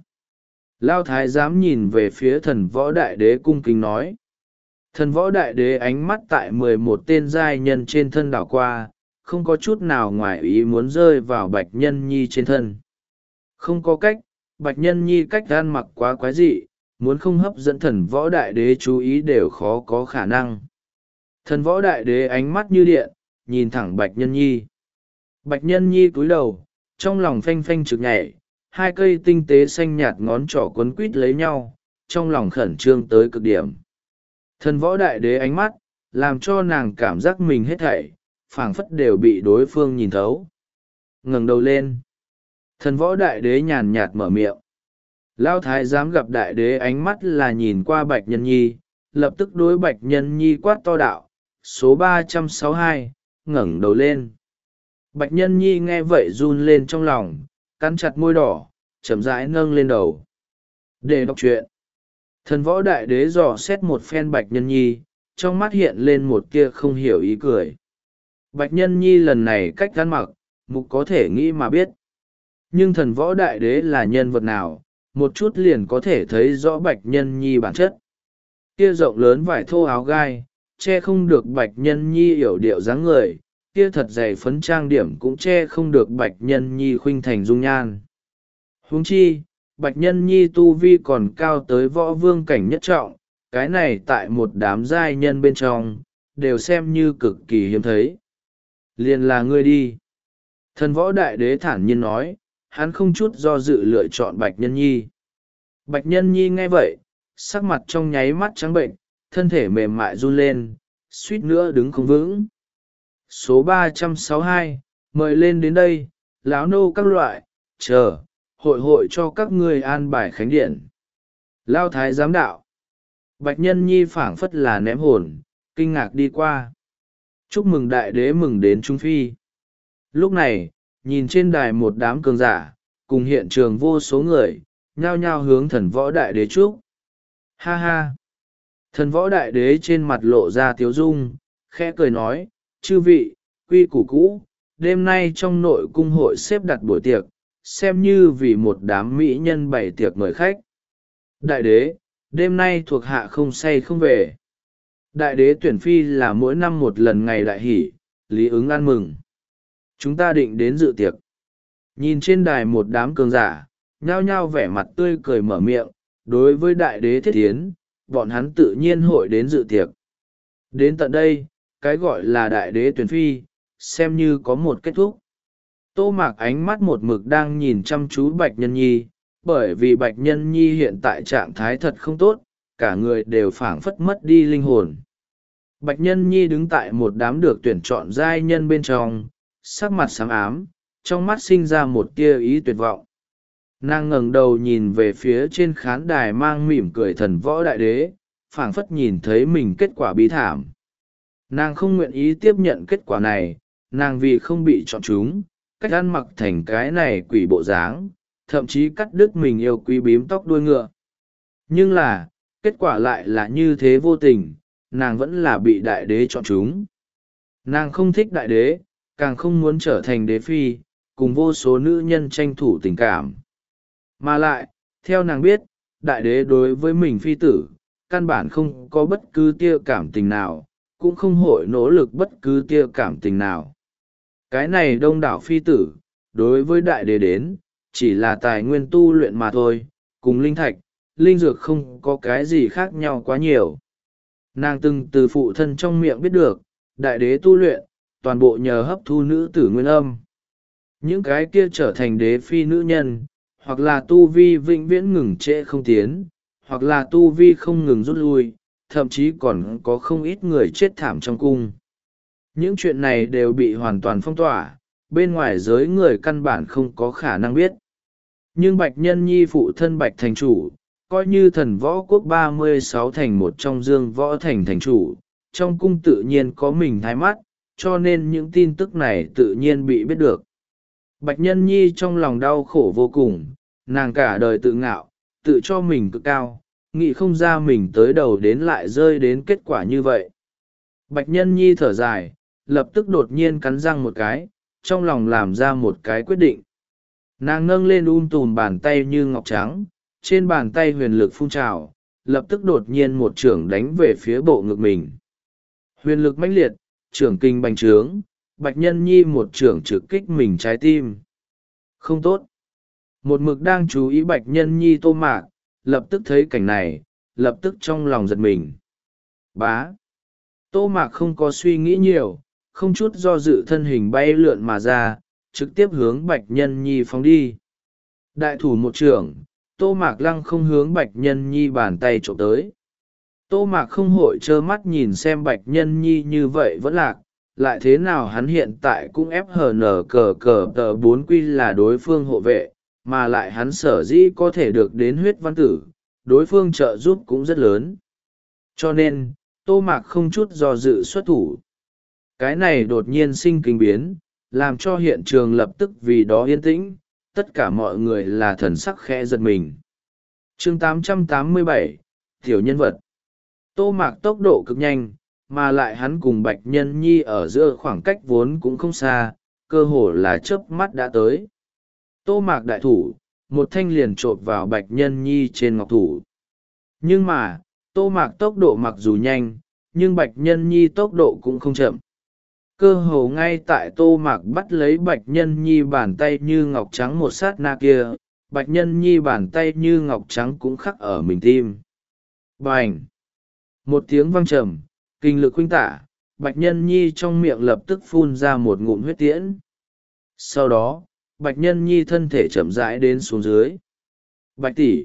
Lao thái giám nhìn về phía thần võ đại đế cung kính nói. Thần võ đại đế ánh mắt tại mười một tên giai nhân trên thân đảo qua, không có chút nào ngoài ý muốn rơi vào Bạch Nhân Nhi trên thân. Không có cách, Bạch Nhân Nhi cách ăn mặc quá quái dị, muốn không hấp dẫn thần võ đại đế chú ý đều khó có khả năng. Thần võ đại đế ánh mắt như điện, nhìn thẳng Bạch Nhân Nhi. Bạch Nhân Nhi cúi đầu, trong lòng phanh phanh trực nhảy, hai cây tinh tế xanh nhạt ngón trỏ quấn quít lấy nhau, trong lòng khẩn trương tới cực điểm. Thần võ đại đế ánh mắt, làm cho nàng cảm giác mình hết thảy, phảng phất đều bị đối phương nhìn thấu. Ngẩng đầu lên. Thần võ đại đế nhàn nhạt mở miệng. Lao thái giám gặp đại đế ánh mắt là nhìn qua Bạch Nhân Nhi, lập tức đối Bạch Nhân Nhi quát to đạo, số ba trăm sáu mươi hai, ngẩng đầu lên. Bạch Nhân Nhi nghe vậy run lên trong lòng, cắn chặt môi đỏ, chậm rãi nâng lên đầu. Để đọc truyện. Thần võ đại đế dò xét một phen Bạch Nhân Nhi, trong mắt hiện lên một kia không hiểu ý cười. Bạch Nhân Nhi lần này cách ăn mặc, mục có thể nghĩ mà biết. Nhưng thần võ đại đế là nhân vật nào, một chút liền có thể thấy rõ Bạch Nhân Nhi bản chất. Kia rộng lớn vải thô áo gai, che không được Bạch Nhân Nhi yểu điệu dáng người, kia thật dày phấn trang điểm cũng che không được Bạch Nhân Nhi khuynh thành dung nhan. Huống chi, Bạch Nhân Nhi tu vi còn cao tới võ vương cảnh nhất trọng, cái này tại một đám giai nhân bên trong, đều xem như cực kỳ hiếm thấy. Liền là ngươi đi. Thần võ đại đế thản nhiên nói, hắn không chút do dự lựa chọn Bạch Nhân Nhi. Bạch Nhân Nhi nghe vậy, sắc mặt trong nháy mắt trắng bệnh, thân thể mềm mại run lên, suýt nữa đứng không vững. Số ba trăm sáu mươi hai, mời lên đến đây, láo nô các loại, chờ, hội hội cho các ngươi an bài khánh điện. Lao thái giám đạo. Bạch Nhân Nhi phảng phất là ném hồn, kinh ngạc đi qua. Chúc mừng đại đế mừng đến Trung Phi. Lúc này, nhìn trên đài một đám cường giả, cùng hiện trường vô số người, nhao nhao hướng thần võ đại đế chúc. Ha ha! Thần võ đại đế trên mặt lộ ra tiếu dung, khẽ cười nói, chư vị, quy củ cũ, đêm nay trong nội cung hội xếp đặt buổi tiệc, xem như vì một đám mỹ nhân bày tiệc mời khách. Đại đế, đêm nay thuộc hạ không say không về. Đại đế tuyển phi là mỗi năm một lần ngày đại hỷ, lý ứng ăn mừng. Chúng ta định đến dự tiệc. Nhìn trên đài một đám cường giả, nhao nhao vẻ mặt tươi cười mở miệng, đối với đại đế thiết tiến, bọn hắn tự nhiên hội đến dự tiệc. Đến tận đây, cái gọi là đại đế tuyển phi xem như có một kết thúc. Tô Mạc ánh mắt một mực đang nhìn chăm chú Bạch Nhân Nhi, bởi vì Bạch Nhân Nhi hiện tại trạng thái thật không tốt, cả người đều phảng phất mất đi linh hồn. Bạch Nhân Nhi đứng tại một đám được tuyển chọn giai nhân bên trong, sắc mặt sáng ám, trong mắt sinh ra một tia ý tuyệt vọng. Nàng ngẩng đầu nhìn về phía trên khán đài mang mỉm cười thần võ đại đế, phảng phất nhìn thấy mình kết quả bi thảm. Nàng không nguyện ý tiếp nhận kết quả này, nàng vì không bị chọn chúng, cách ăn mặc thành cái này quỷ bộ dáng, thậm chí cắt đứt mình yêu quý bím tóc đuôi ngựa. Nhưng là, kết quả lại là như thế vô tình, nàng vẫn là bị đại đế chọn chúng. Nàng không thích đại đế, càng không muốn trở thành đế phi, cùng vô số nữ nhân tranh thủ tình cảm. Mà lại, theo nàng biết, đại đế đối với mình phi tử, căn bản không có bất cứ tia cảm tình nào, cũng không hội nỗ lực bất cứ tia cảm tình nào. Cái này đông đảo phi tử, đối với đại đế đến, chỉ là tài nguyên tu luyện mà thôi, cùng linh thạch, linh dược không có cái gì khác nhau quá nhiều. Nàng từng từ phụ thân trong miệng biết được, đại đế tu luyện, toàn bộ nhờ hấp thu nữ tử nguyên âm. Những cái kia trở thành đế phi nữ nhân, hoặc là tu vi vĩnh viễn ngừng trễ không tiến, hoặc là tu vi không ngừng rút lui, thậm chí còn có không ít người chết thảm trong cung. Những chuyện này đều bị hoàn toàn phong tỏa, bên ngoài giới người căn bản không có khả năng biết. Nhưng Bạch Nhân Nhi phụ thân Bạch thành chủ, coi như thần võ quốc ba mươi sáu thành một trong dương võ thành thành chủ, trong cung tự nhiên có mình thái mắt, cho nên những tin tức này tự nhiên bị biết được. Bạch Nhân Nhi trong lòng đau khổ vô cùng, nàng cả đời tự ngạo, tự cho mình cực cao, nghĩ không ra mình tới đầu đến lại rơi đến kết quả như vậy. Bạch Nhân Nhi thở dài, lập tức đột nhiên cắn răng một cái, trong lòng làm ra một cái quyết định. Nàng nâng lên um tùm bàn tay như ngọc trắng, trên bàn tay huyền lực phun trào, lập tức đột nhiên một chưởng đánh về phía bộ ngực mình. Huyền lực mãnh liệt, chưởng kinh bành trướng, Bạch Nhân Nhi một chưởng trực kích mình trái tim. Không tốt. Một mực đang chú ý Bạch Nhân Nhi Tô Mạc, lập tức thấy cảnh này, lập tức trong lòng giật mình. Bá. Tô Mạc không có suy nghĩ nhiều, không chút do dự thân hình bay lượn mà ra, trực tiếp hướng Bạch Nhân Nhi phóng đi. Đại thủ một chưởng, Tô Mạc lăng không hướng Bạch Nhân Nhi bàn tay trộm tới. Tô Mạc không hội trơ mắt nhìn xem Bạch Nhân Nhi như vậy vẫn lạc, lại thế nào hắn hiện tại cũng ép hờ nở cờ cờ tờ bốn quy là đối phương hộ vệ, mà lại hắn sở dĩ có thể được đến huyết văn tử, đối phương trợ giúp cũng rất lớn. Cho nên, Tô Mạc không chút do dự xuất thủ. Cái này đột nhiên sinh kinh biến, làm cho hiện trường lập tức vì đó yên tĩnh, tất cả mọi người là thần sắc khẽ giật mình. Chương tám trăm tám mươi bảy, Tiểu nhân vật. Tô Mạc tốc độ cực nhanh, mà lại hắn cùng Bạch Nhân Nhi ở giữa khoảng cách vốn cũng không xa, cơ hồ là chớp mắt đã tới. Tô Mạc đại thủ, một thanh liền chộp vào Bạch Nhân Nhi trên ngọc thủ. Nhưng mà, Tô Mạc tốc độ mặc dù nhanh, nhưng Bạch Nhân Nhi tốc độ cũng không chậm. Cơ hồ ngay tại Tô Mạc bắt lấy Bạch Nhân Nhi bàn tay như ngọc trắng một sát na kia, Bạch Nhân Nhi bàn tay như ngọc trắng cũng khắc ở mình tim. Bành! Một tiếng vang trầm, kinh lực huynh tả, Bạch Nhân Nhi trong miệng lập tức phun ra một ngụm huyết tiễn. Sau đó, Bạch Nhân Nhi thân thể chậm rãi đến xuống dưới. Bạch tỷ!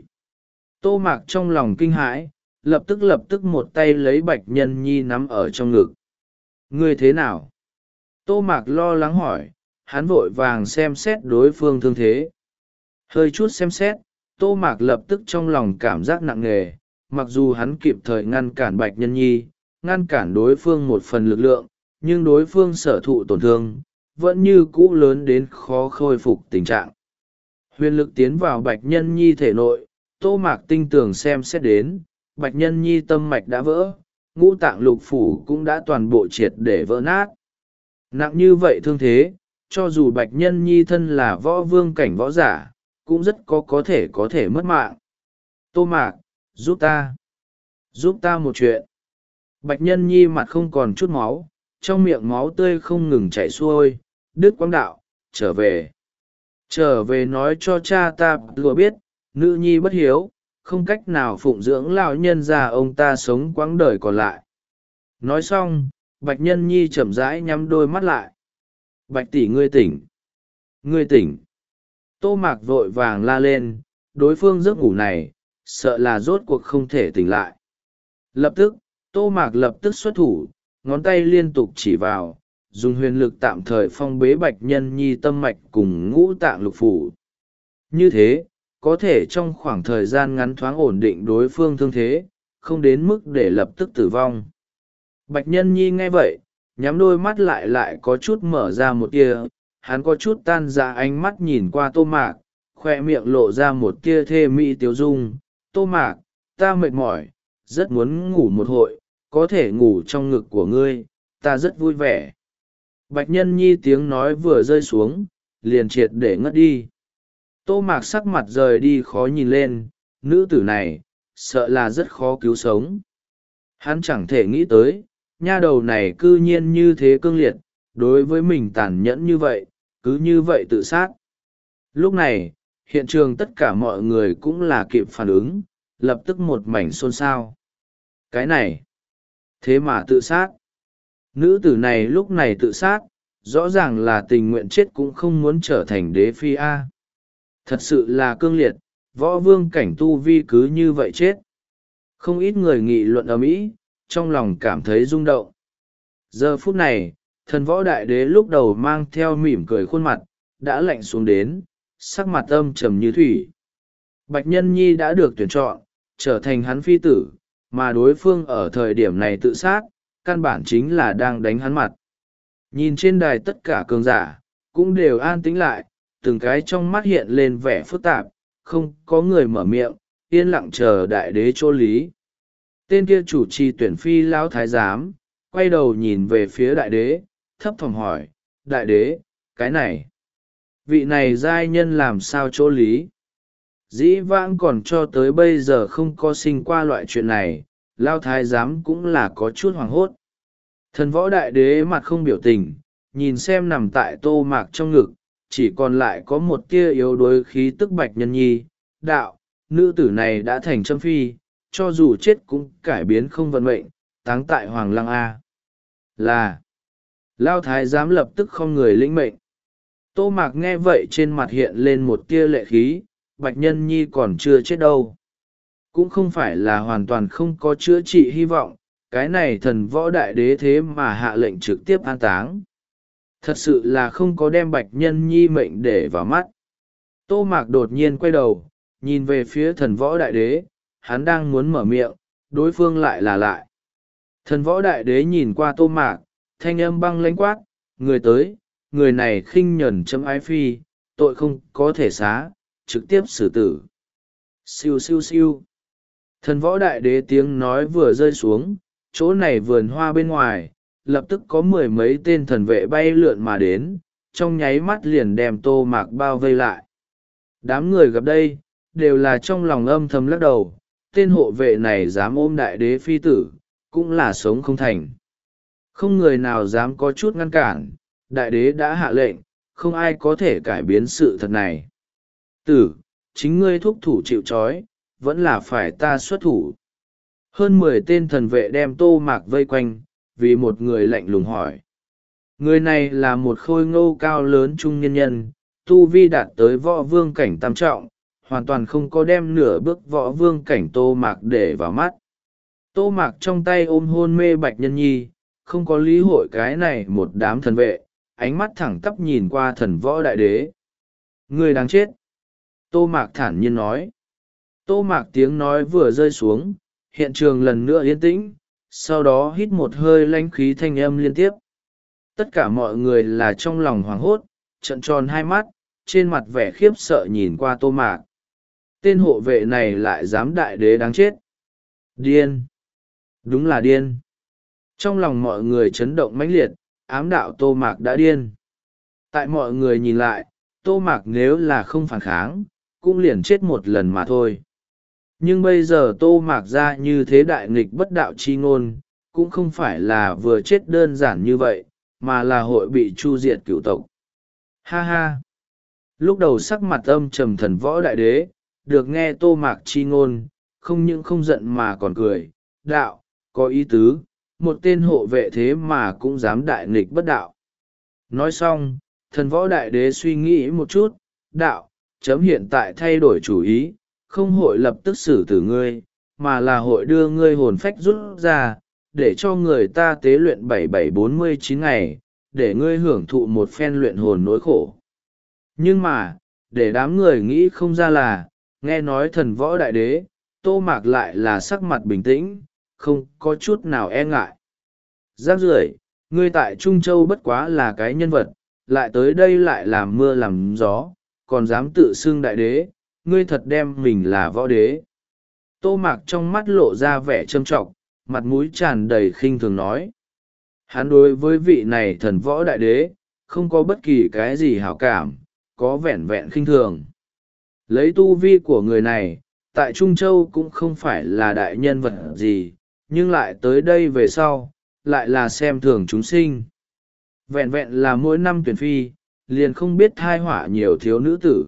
Tô Mạc trong lòng kinh hãi, lập tức lập tức một tay lấy Bạch Nhân Nhi nắm ở trong ngực. Ngươi thế nào? Tô Mạc lo lắng hỏi, hắn vội vàng xem xét đối phương thương thế. Hơi chút xem xét, Tô Mạc lập tức trong lòng cảm giác nặng nề, mặc dù hắn kịp thời ngăn cản Bạch Nhân Nhi, ngăn cản đối phương một phần lực lượng, nhưng đối phương sở thụ tổn thương, vẫn như cũ lớn đến khó khôi phục tình trạng. Huyền lực tiến vào Bạch Nhân Nhi thể nội, Tô Mạc tinh tường xem xét đến, Bạch Nhân Nhi tâm mạch đã vỡ, ngũ tạng lục phủ cũng đã toàn bộ triệt để vỡ nát. Nặng như vậy thương thế, cho dù Bạch Nhân Nhi thân là võ vương cảnh võ giả, cũng rất có có thể có thể mất mạng. Tô Mạc, giúp ta. Giúp ta một chuyện. Bạch Nhân Nhi mặt không còn chút máu, trong miệng máu tươi không ngừng chảy xuôi, đứt quãng đạo, trở về. Trở về nói cho cha ta vừa biết, nữ nhi bất hiếu, không cách nào phụng dưỡng lão nhân già ông ta sống quãng đời còn lại. Nói xong, Bạch Nhân Nhi chậm rãi nhắm đôi mắt lại. Bạch tỷ ngươi tỉnh. Ngươi tỉnh. Tô Mạc vội vàng la lên, đối phương giấc ngủ này, sợ là rốt cuộc không thể tỉnh lại. Lập tức, Tô Mạc lập tức xuất thủ, ngón tay liên tục chỉ vào, dùng huyền lực tạm thời phong bế Bạch Nhân Nhi tâm mạch cùng ngũ tạng lục phủ. Như thế, có thể trong khoảng thời gian ngắn thoáng ổn định đối phương thương thế, không đến mức để lập tức tử vong. Bạch Nhân Nhi nghe vậy, nhắm đôi mắt lại lại có chút mở ra một tia, hắn có chút tan ra ánh mắt nhìn qua Tô Mạc, khoe miệng lộ ra một tia thê mỹ tiếu dung. Tô Mạc, ta mệt mỏi, rất muốn ngủ một hội, có thể ngủ trong ngực của ngươi, ta rất vui vẻ. Bạch Nhân Nhi tiếng nói vừa rơi xuống, liền triệt để ngất đi. Tô Mạc sắc mặt rời đi khó nhìn lên, nữ tử này, sợ là rất khó cứu sống. Hắn chẳng thể nghĩ tới, nha đầu này cư nhiên như thế cương liệt, đối với mình tàn nhẫn như vậy, cứ như vậy tự sát. Lúc này, hiện trường tất cả mọi người cũng là kịp phản ứng, lập tức một mảnh xôn xao. Cái này, thế mà tự sát. Nữ tử này lúc này tự sát, rõ ràng là tình nguyện chết cũng không muốn trở thành đế phi A. Thật sự là cương liệt, võ vương cảnh tu vi cứ như vậy chết. Không ít người nghị luận ầm ĩ, trong lòng cảm thấy rung động. Giờ phút này, thần võ đại đế lúc đầu mang theo mỉm cười khuôn mặt, đã lạnh xuống đến, sắc mặt âm trầm như thủy. Bạch Nhân Nhi đã được tuyển chọn, trở thành hắn phi tử, mà đối phương ở thời điểm này tự sát, căn bản chính là đang đánh hắn mặt. Nhìn trên đài tất cả cường giả, cũng đều an tĩnh lại, từng cái trong mắt hiện lên vẻ phức tạp, không có người mở miệng, yên lặng chờ đại đế chỗ lý. Tên kia chủ trì tuyển phi lão thái giám, quay đầu nhìn về phía đại đế, thấp thỏm hỏi, đại đế, cái này, vị này giai nhân làm sao chỗ lý? Dĩ vãng còn cho tới bây giờ không có sinh qua loại chuyện này, lão thái giám cũng là có chút hoảng hốt. Thần võ đại đế mặt không biểu tình, nhìn xem nằm tại Tô Mạc trong ngực, chỉ còn lại có một tia yếu đuối khí tức Bạch Nhân Nhi. Đạo, nữ tử này đã thành trâm phi, cho dù chết cũng cải biến không vận mệnh, táng tại Hoàng Lăng A. Là, Lao Thái giám lập tức không người lĩnh mệnh. Tô Mạc nghe vậy trên mặt hiện lên một tia lệ khí, Bạch Nhân Nhi còn chưa chết đâu. Cũng không phải là hoàn toàn không có chữa trị hy vọng, cái này thần võ đại đế thế mà hạ lệnh trực tiếp an táng. Thật sự là không có đem Bạch Nhân Nhi mệnh để vào mắt. Tô Mạc đột nhiên quay đầu, nhìn về phía thần võ đại đế, hắn đang muốn mở miệng, đối phương lại là lại. Thần võ đại đế nhìn qua Tô Mạc, thanh âm băng lãnh quát, người tới, người này khinh nhẫn chấm ái phi, tội không có thể xá, trực tiếp xử tử. Siêu siêu siêu. Thần võ đại đế tiếng nói vừa rơi xuống, chỗ này vườn hoa bên ngoài, lập tức có mười mấy tên thần vệ bay lượn mà đến, trong nháy mắt liền đem Tô Mạc bao vây lại. Đám người gặp đây, đều là trong lòng âm thầm lắc đầu, tên hộ vệ này dám ôm đại đế phi tử, cũng là sống không thành. Không người nào dám có chút ngăn cản, đại đế đã hạ lệnh, không ai có thể cải biến sự thật này. Tử, chính ngươi thúc thủ chịu trói, vẫn là phải ta xuất thủ. Hơn mười tên thần vệ đem Tô Mạc vây quanh, vì một người lạnh lùng hỏi. Người này là một khôi ngô cao lớn trung nhân nhân, tu vi đạt tới võ vương cảnh tam trọng, hoàn toàn không có đem nửa bước võ vương cảnh Tô Mạc để vào mắt. Tô Mạc trong tay ôm hôn mê Bạch Nhân Nhi, không có lý hội cái này một đám thần vệ, ánh mắt thẳng tắp nhìn qua thần võ đại đế. Người đáng chết. Tô Mạc thản nhiên nói. Tô Mạc tiếng nói vừa rơi xuống, hiện trường lần nữa yên tĩnh, sau đó hít một hơi lãnh khí thanh âm liên tiếp. Tất cả mọi người là trong lòng hoảng hốt, trợn tròn hai mắt, trên mặt vẻ khiếp sợ nhìn qua Tô Mạc. Tên hộ vệ này lại dám đại đế đáng chết. Điên. Đúng là điên. Trong lòng mọi người chấn động mãnh liệt, ám đạo Tô Mạc đã điên. Tại mọi người nhìn lại, Tô Mạc nếu là không phản kháng, cũng liền chết một lần mà thôi. Nhưng bây giờ Tô Mạc ra như thế đại nghịch bất đạo chi ngôn, cũng không phải là vừa chết đơn giản như vậy, mà là hội bị chu diệt cửu tộc. Ha ha! Lúc đầu sắc mặt âm trầm thần võ đại đế, được nghe Tô Mạc chi ngôn, không những không giận mà còn cười, đạo, có ý tứ, một tên hộ vệ thế mà cũng dám đại nghịch bất đạo. Nói xong, thần võ đại đế suy nghĩ một chút, đạo, chấm hiện tại thay đổi chủ ý, không hội lập tức xử tử ngươi, mà là hội đưa ngươi hồn phách rút ra, để cho người ta tế luyện bảy bảy bốn mươi chín ngày, để ngươi hưởng thụ một phen luyện hồn nỗi khổ. Nhưng mà, để đám người nghĩ không ra là, nghe nói thần võ đại đế, Tô Mạc lại là sắc mặt bình tĩnh, không có chút nào e ngại. Rác rưởi, ngươi tại Trung Châu bất quá là cái nhân vật, lại tới đây lại làm mưa làm gió, còn dám tự xưng đại đế, ngươi thật đem mình là võ đế. Tô Mạc trong mắt lộ ra vẻ châm trọng, mặt mũi tràn đầy khinh thường nói. Hắn đối với vị này thần võ đại đế, không có bất kỳ cái gì hảo cảm, có vẻn vẹn khinh thường. Lấy tu vi của người này, tại Trung Châu cũng không phải là đại nhân vật gì, nhưng lại tới đây về sau, lại là xem thường chúng sinh. Vẹn vẹn là mỗi năm tuyển phi, liền không biết thai họa nhiều thiếu nữ tử.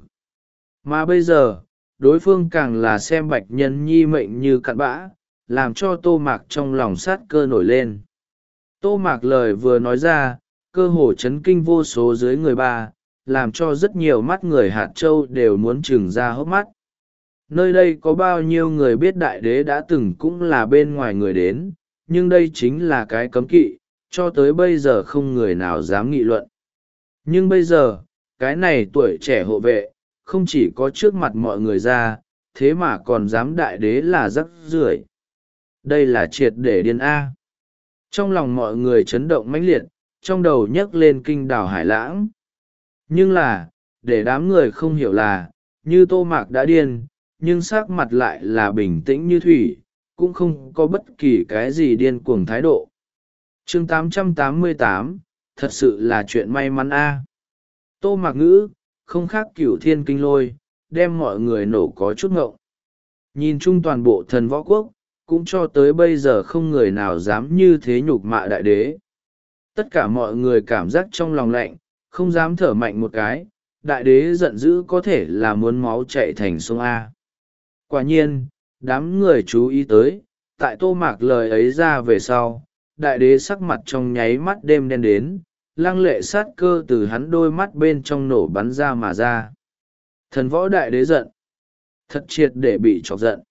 Mà bây giờ, đối phương càng là xem Bạch Nhân Nhi mệnh như cặn bã, làm cho Tô Mạc trong lòng sát cơ nổi lên. Tô Mạc lời vừa nói ra, cơ hồ chấn kinh vô số dưới người ba, làm cho rất nhiều mắt người Hạt Châu đều muốn trừng ra hốc mắt. Nơi đây có bao nhiêu người biết đại đế đã từng cũng là bên ngoài người đến, nhưng đây chính là cái cấm kỵ, cho tới bây giờ không người nào dám nghị luận. Nhưng bây giờ, cái này tuổi trẻ hộ vệ, không chỉ có trước mặt mọi người ra, thế mà còn dám đại đế là rắc rưởi. Đây là triệt để điên A. Trong lòng mọi người chấn động mãnh liệt, trong đầu nhấc lên kinh đảo Hải Lãng. Nhưng là, để đám người không hiểu là, như Tô Mạc đã điên, nhưng sắc mặt lại là bình tĩnh như thủy, cũng không có bất kỳ cái gì điên cuồng thái độ. Chương tám trăm tám mươi tám, thật sự là chuyện may mắn A. Tô Mạc ngữ, không khác cửu thiên kinh lôi, đem mọi người nổ có chút ngộng. Nhìn chung toàn bộ thần võ quốc, cũng cho tới bây giờ không người nào dám như thế nhục mạ đại đế. Tất cả mọi người cảm giác trong lòng lạnh, không dám thở mạnh một cái, đại đế giận dữ có thể là muốn máu chạy thành sông A. Quả nhiên, đám người chú ý tới, tại Tô Mạc lời ấy ra về sau, đại đế sắc mặt trong nháy mắt đêm đen đến, lăng lệ sát cơ từ hắn đôi mắt bên trong nổ bắn ra mà ra. Thần võ đại đế giận, thật triệt để bị chọc giận.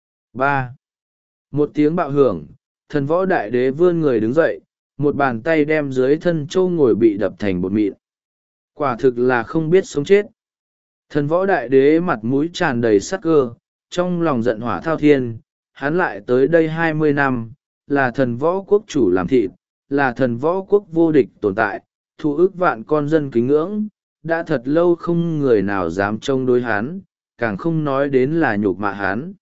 Ba. Một tiếng bạo hưởng, thần võ đại đế vươn người đứng dậy, một bàn tay đem dưới thân châu ngồi bị đập thành bột mịn. Quả thực là không biết sống chết. Thần võ đại đế mặt mũi tràn đầy sát cơ, trong lòng giận hỏa thao thiên, hắn lại tới đây hai mươi năm, là thần võ quốc chủ làm thịt, là thần võ quốc vô địch tồn tại, thu ức vạn con dân kính ngưỡng, đã thật lâu không người nào dám trông đối hắn, càng không nói đến là nhục mạ hắn.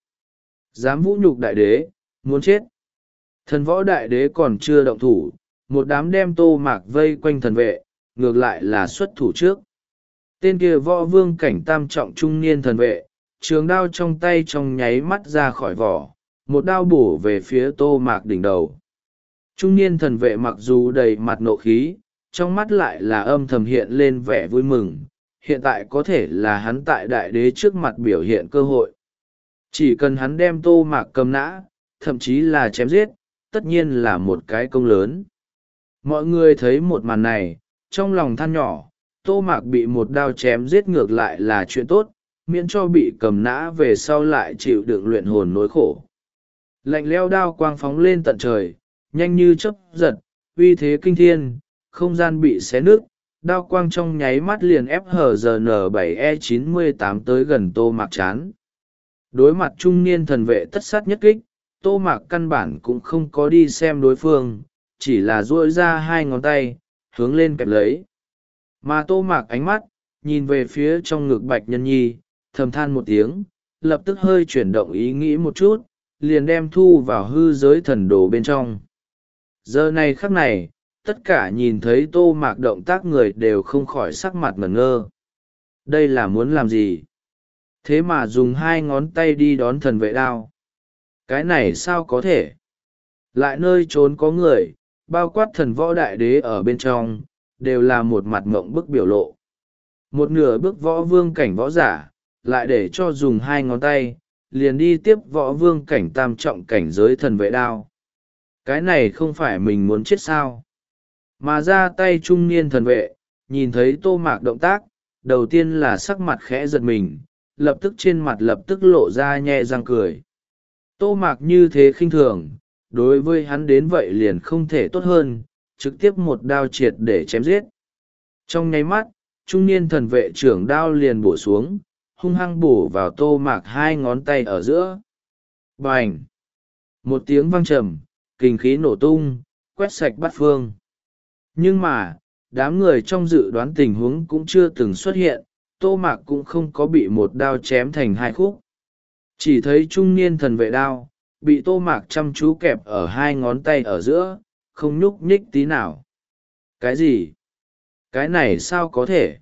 Dám vũ nhục đại đế, muốn chết. Thần võ đại đế còn chưa động thủ, một đám đem Tô Mạc vây quanh thần vệ, ngược lại là xuất thủ trước. Tên kia võ vương cảnh tam trọng trung niên thần vệ, trường đao trong tay trong nháy mắt ra khỏi vỏ, một đao bổ về phía Tô Mạc đỉnh đầu. Trung niên thần vệ mặc dù đầy mặt nộ khí, trong mắt lại là âm thầm hiện lên vẻ vui mừng, hiện tại có thể là hắn tại đại đế trước mặt biểu hiện cơ hội. Chỉ cần hắn đem Tô Mạc cầm nã, thậm chí là chém giết, tất nhiên là một cái công lớn. Mọi người thấy một màn này, trong lòng than nhỏ, Tô Mạc bị một đao chém giết ngược lại là chuyện tốt, miễn cho bị cầm nã về sau lại chịu đựng luyện hồn nỗi khổ. Lạnh leo đao quang phóng lên tận trời, nhanh như chớp giật, uy thế kinh thiên, không gian bị xé nứt, đao quang trong nháy mắt liền ép hở giờ N bảy E chín mươi tám tới gần Tô Mạc chán. Đối mặt trung niên thần vệ tất sát nhất kích, Tô Mạc căn bản cũng không có đi xem đối phương, chỉ là duỗi ra hai ngón tay, hướng lên kẹp lấy. Mà Tô Mạc ánh mắt, nhìn về phía trong ngực Bạch Nhân Nhi, thầm than một tiếng, lập tức hơi chuyển động ý nghĩ một chút, liền đem thu vào hư giới thần đồ bên trong. Giờ này khắc này, tất cả nhìn thấy Tô Mạc động tác người đều không khỏi sắc mặt ngẩn ngơ. Đây là muốn làm gì? Thế mà dùng hai ngón tay đi đón thần vệ đao. Cái này sao có thể? Lại nơi trốn có người, bao quát thần võ đại đế ở bên trong, đều là một mặt mộng bức biểu lộ. Một nửa bước võ vương cảnh võ giả, lại để cho dùng hai ngón tay, liền đi tiếp võ vương cảnh tam trọng cảnh giới thần vệ đao. cái này không phải mình muốn chết sao? Mà ra tay trung niên thần vệ, nhìn thấy Tô Mạc động tác, đầu tiên là sắc mặt khẽ giật mình, lập tức trên mặt lập tức lộ ra nhẹ răng cười. Tô Mạc như thế khinh thường, đối với hắn đến vậy liền không thể tốt hơn, trực tiếp một đao triệt để chém giết. Trong nháy mắt, trung niên thần vệ trưởng đao liền bổ xuống, hung hăng bổ vào Tô Mạc hai ngón tay ở giữa. Bành! Một tiếng vang trầm, kình khí nổ tung, quét sạch bát phương. Nhưng mà, đám người trong dự đoán tình huống cũng chưa từng xuất hiện, Tô Mạc cũng không có bị một đao chém thành hai khúc. Chỉ thấy trung niên thần vệ đao, bị Tô Mạc chăm chú kẹp ở hai ngón tay ở giữa, không nhúc nhích tí nào. Cái gì? Cái này sao có thể?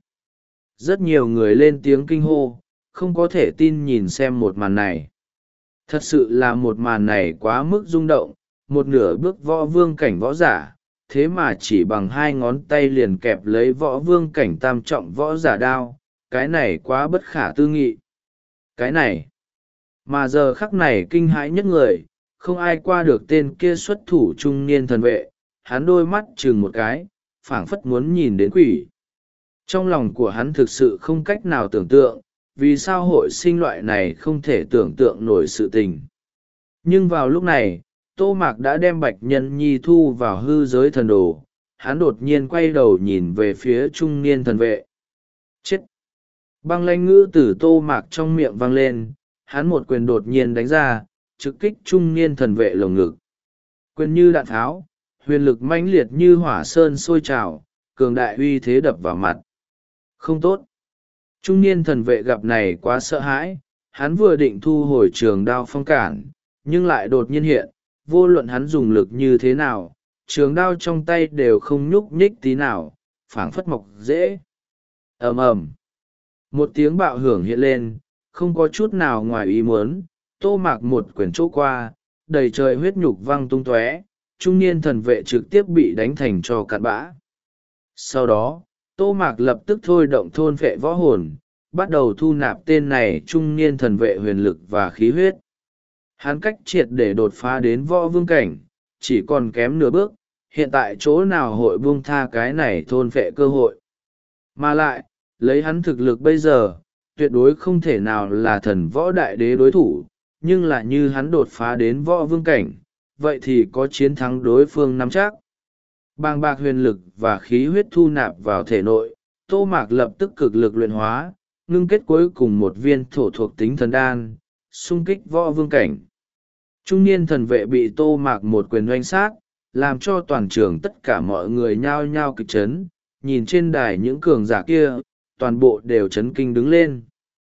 Rất nhiều người lên tiếng kinh hô, không có thể tin nhìn xem một màn này. Thật sự là một màn này quá mức rung động, một nửa bước võ vương cảnh võ giả, thế mà chỉ bằng hai ngón tay liền kẹp lấy võ vương cảnh tam trọng võ giả đao, cái này quá bất khả tư nghị. Cái này, mà giờ khắc này kinh hãi nhất người, không ai qua được tên kia xuất thủ trung niên thần vệ, hắn đôi mắt chừng một cái, phảng phất muốn nhìn đến quỷ. Trong lòng của hắn thực sự không cách nào tưởng tượng, vì sao hội sinh loại này không thể tưởng tượng nổi sự tình. Nhưng vào lúc này, Tô Mạc đã đem Bạch Nhân Nhi thu vào hư giới thần đồ, hắn đột nhiên quay đầu nhìn về phía trung niên thần vệ. Chết! Băng lãnh ngữ từ Tô Mạc trong miệng vang lên, hắn một quyền đột nhiên đánh ra, trực kích trung niên thần vệ lồng ngực. Quyền như đạn tháo, huyền lực mãnh liệt như hỏa sơn sôi trào, cường đại uy thế đập vào mặt. Không tốt! Trung niên thần vệ gặp này quá sợ hãi, hắn vừa định thu hồi trường đao phong cản, nhưng lại đột nhiên hiện, vô luận hắn dùng lực như thế nào, trường đao trong tay đều không nhúc nhích tí nào, phảng phất mọc dễ. Ầm ầm, một tiếng bạo hưởng hiện lên, không có chút nào ngoài ý muốn, Tô Mạc một quyền chỗ qua, đầy trời huyết nhục văng tung tóe, trung niên thần vệ trực tiếp bị đánh thành cho cặn bã. Sau đó, Tô Mạc lập tức thôi động thôn phệ võ hồn, bắt đầu thu nạp tên này trung niên thần vệ huyền lực và khí huyết. Hắn cách triệt để đột phá đến võ vương cảnh, chỉ còn kém nửa bước, hiện tại chỗ nào hội buông tha cái này thôn phệ cơ hội. Mà lại, lấy hắn thực lực bây giờ, tuyệt đối không thể nào là thần võ đại đế đối thủ, nhưng là như hắn đột phá đến võ vương cảnh, vậy thì có chiến thắng đối phương nắm chắc. Bàng bạc huyền lực và khí huyết thu nạp vào thể nội, Tô Mạc lập tức cực lực luyện hóa, ngưng kết cuối cùng một viên thổ thuộc tính thần đan, xung kích võ vương cảnh. Trung niên thần vệ bị Tô Mạc một quyền oanh sát, làm cho toàn trường tất cả mọi người nhao nhao kịch chấn, nhìn trên đài những cường giả kia, toàn bộ đều chấn kinh đứng lên.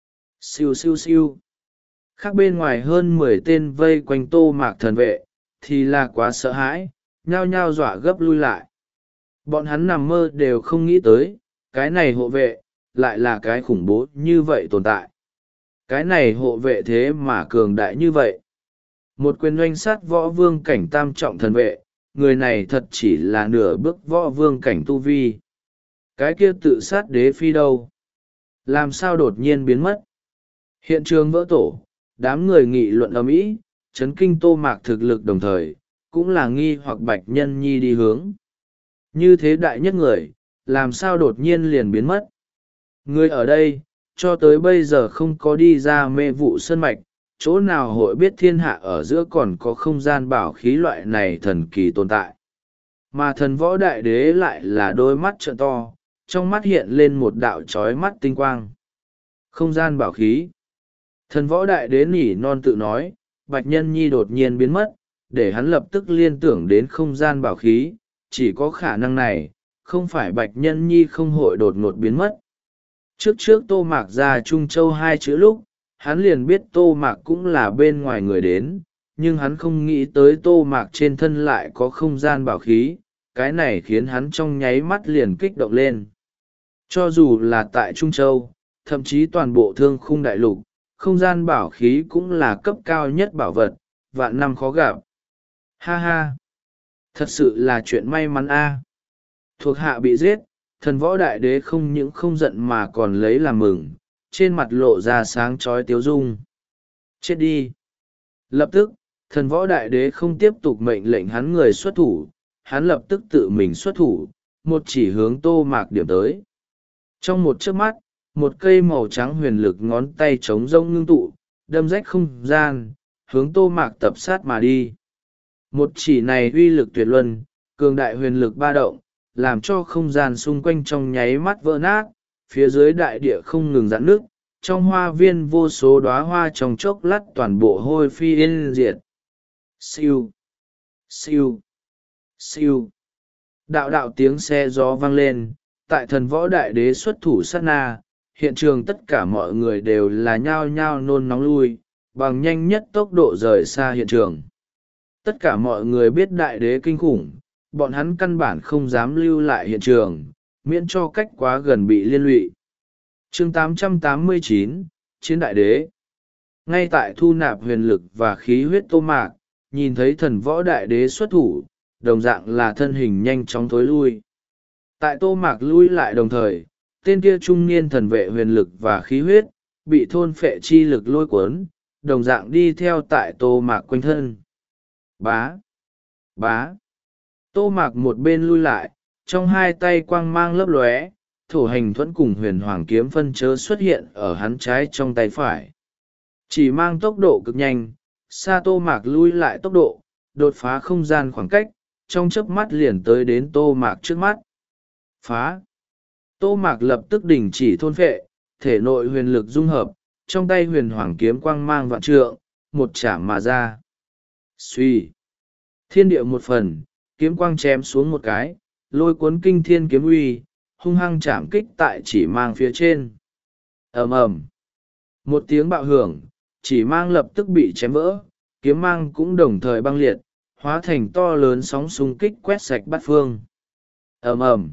Siêu siêu siêu. Khác bên ngoài hơn mười tên vây quanh Tô Mạc thần vệ, thì là quá sợ hãi, nhao nhao dọa gấp lui lại. Bọn hắn nằm mơ đều không nghĩ tới, cái này hộ vệ, lại là cái khủng bố như vậy tồn tại. Cái này hộ vệ thế mà cường đại như vậy. Một quyền oanh sát võ vương cảnh tam trọng thần vệ, người này thật chỉ là nửa bước võ vương cảnh tu vi. Cái kia tự sát đế phi đâu? Làm sao đột nhiên biến mất? Hiện trường vỡ tổ, đám người nghị luận ầm ĩ, chấn kinh Tô Mạc thực lực đồng thời, cũng là nghi hoặc Bạch Nhân Nhi đi hướng. Như thế đại nhất người, làm sao đột nhiên liền biến mất? Người ở đây, cho tới bây giờ không có đi ra mê vụ sơn mạch, chỗ nào hội biết thiên hạ ở giữa còn có không gian bảo khí loại này thần kỳ tồn tại. Mà thần võ đại đế lại là đôi mắt trợn to, trong mắt hiện lên một đạo trói mắt tinh quang. Không gian bảo khí. Thần võ đại đế nỉ non tự nói, Bạch Nhân Nhi đột nhiên biến mất, để hắn lập tức liên tưởng đến không gian bảo khí, chỉ có khả năng này, không phải Bạch Nhân Nhi không hội đột ngột biến mất. Trước trước Tô Mạc ra Trung Châu hai chữ lúc, hắn liền biết Tô Mạc cũng là bên ngoài người đến, nhưng hắn không nghĩ tới Tô Mạc trên thân lại có không gian bảo khí, cái này khiến hắn trong nháy mắt liền kích động lên. Cho dù là tại Trung Châu, thậm chí toàn bộ thương khung đại lục, không gian bảo khí cũng là cấp cao nhất bảo vật, vạn năm khó gặp. Ha ha! Thật sự là chuyện may mắn a. Thuộc hạ bị giết, thần võ đại đế không những không giận mà còn lấy làm mừng, trên mặt lộ ra sáng chói tiếu dung. Chết đi! Lập tức, Thần võ đại đế không tiếp tục mệnh lệnh hắn người xuất thủ, hắn lập tức tự mình xuất thủ, một chỉ hướng Tô Mạc điểm tới. Trong một chớp mắt, một cây màu trắng huyền lực ngón tay trống rông ngưng tụ, đâm rách không gian, hướng Tô Mạc tập sát mà đi. Một chỉ này uy lực tuyệt luân, cường đại huyền lực ba động, làm cho không gian xung quanh trong nháy mắt vỡ nát, phía dưới đại địa không ngừng giãn nước, trong hoa viên vô số đóa hoa trong chốc lát toàn bộ hôi phi yên diệt. Siêu, siêu, siêu. Đạo đạo tiếng xe gió vang lên, tại thần võ đại đế xuất thủ sát na, hiện trường tất cả mọi người đều là nhao nhao nôn nóng lui, bằng nhanh nhất tốc độ rời xa hiện trường. Tất cả mọi người biết đại đế kinh khủng, bọn hắn căn bản không dám lưu lại hiện trường, miễn cho cách quá gần bị liên lụy. Chương tám trăm tám mươi chín, Chiến đại đế. Ngay tại thu nạp huyền lực và khí huyết Tô Mạc, nhìn thấy thần võ đại đế xuất thủ, đồng dạng là thân hình nhanh chóng thối lui. Tại Tô Mạc lui lại đồng thời, tên kia trung niên thần vệ huyền lực và khí huyết, bị thôn phệ chi lực lôi cuốn, đồng dạng đi theo tại Tô Mạc quanh thân. Bá! Bá! Tô Mạc một bên lui lại, trong hai tay quang mang lấp lóe, thổ hành thuẫn cùng huyền hoàng kiếm phân chớ xuất hiện ở hắn trái trong tay phải. Chỉ mang tốc độ cực nhanh, xa Tô Mạc lui lại tốc độ, đột phá không gian khoảng cách, trong chớp mắt liền tới đến Tô Mạc trước mắt. Phá! Tô Mạc lập tức đình chỉ thôn phệ, thể nội huyền lực dung hợp, trong tay huyền hoàng kiếm quang mang vạn trượng, một chạm mà ra. Xuy! Thiên địa một phần, kiếm quang chém xuống một cái, lôi cuốn kinh thiên kiếm uy, hung hăng chạm kích tại chỉ mang phía trên. Ầm ầm! Một tiếng bạo hưởng, chỉ mang lập tức bị chém vỡ, kiếm mang cũng đồng thời băng liệt, hóa thành to lớn sóng xung kích quét sạch bát phương. Ầm ầm!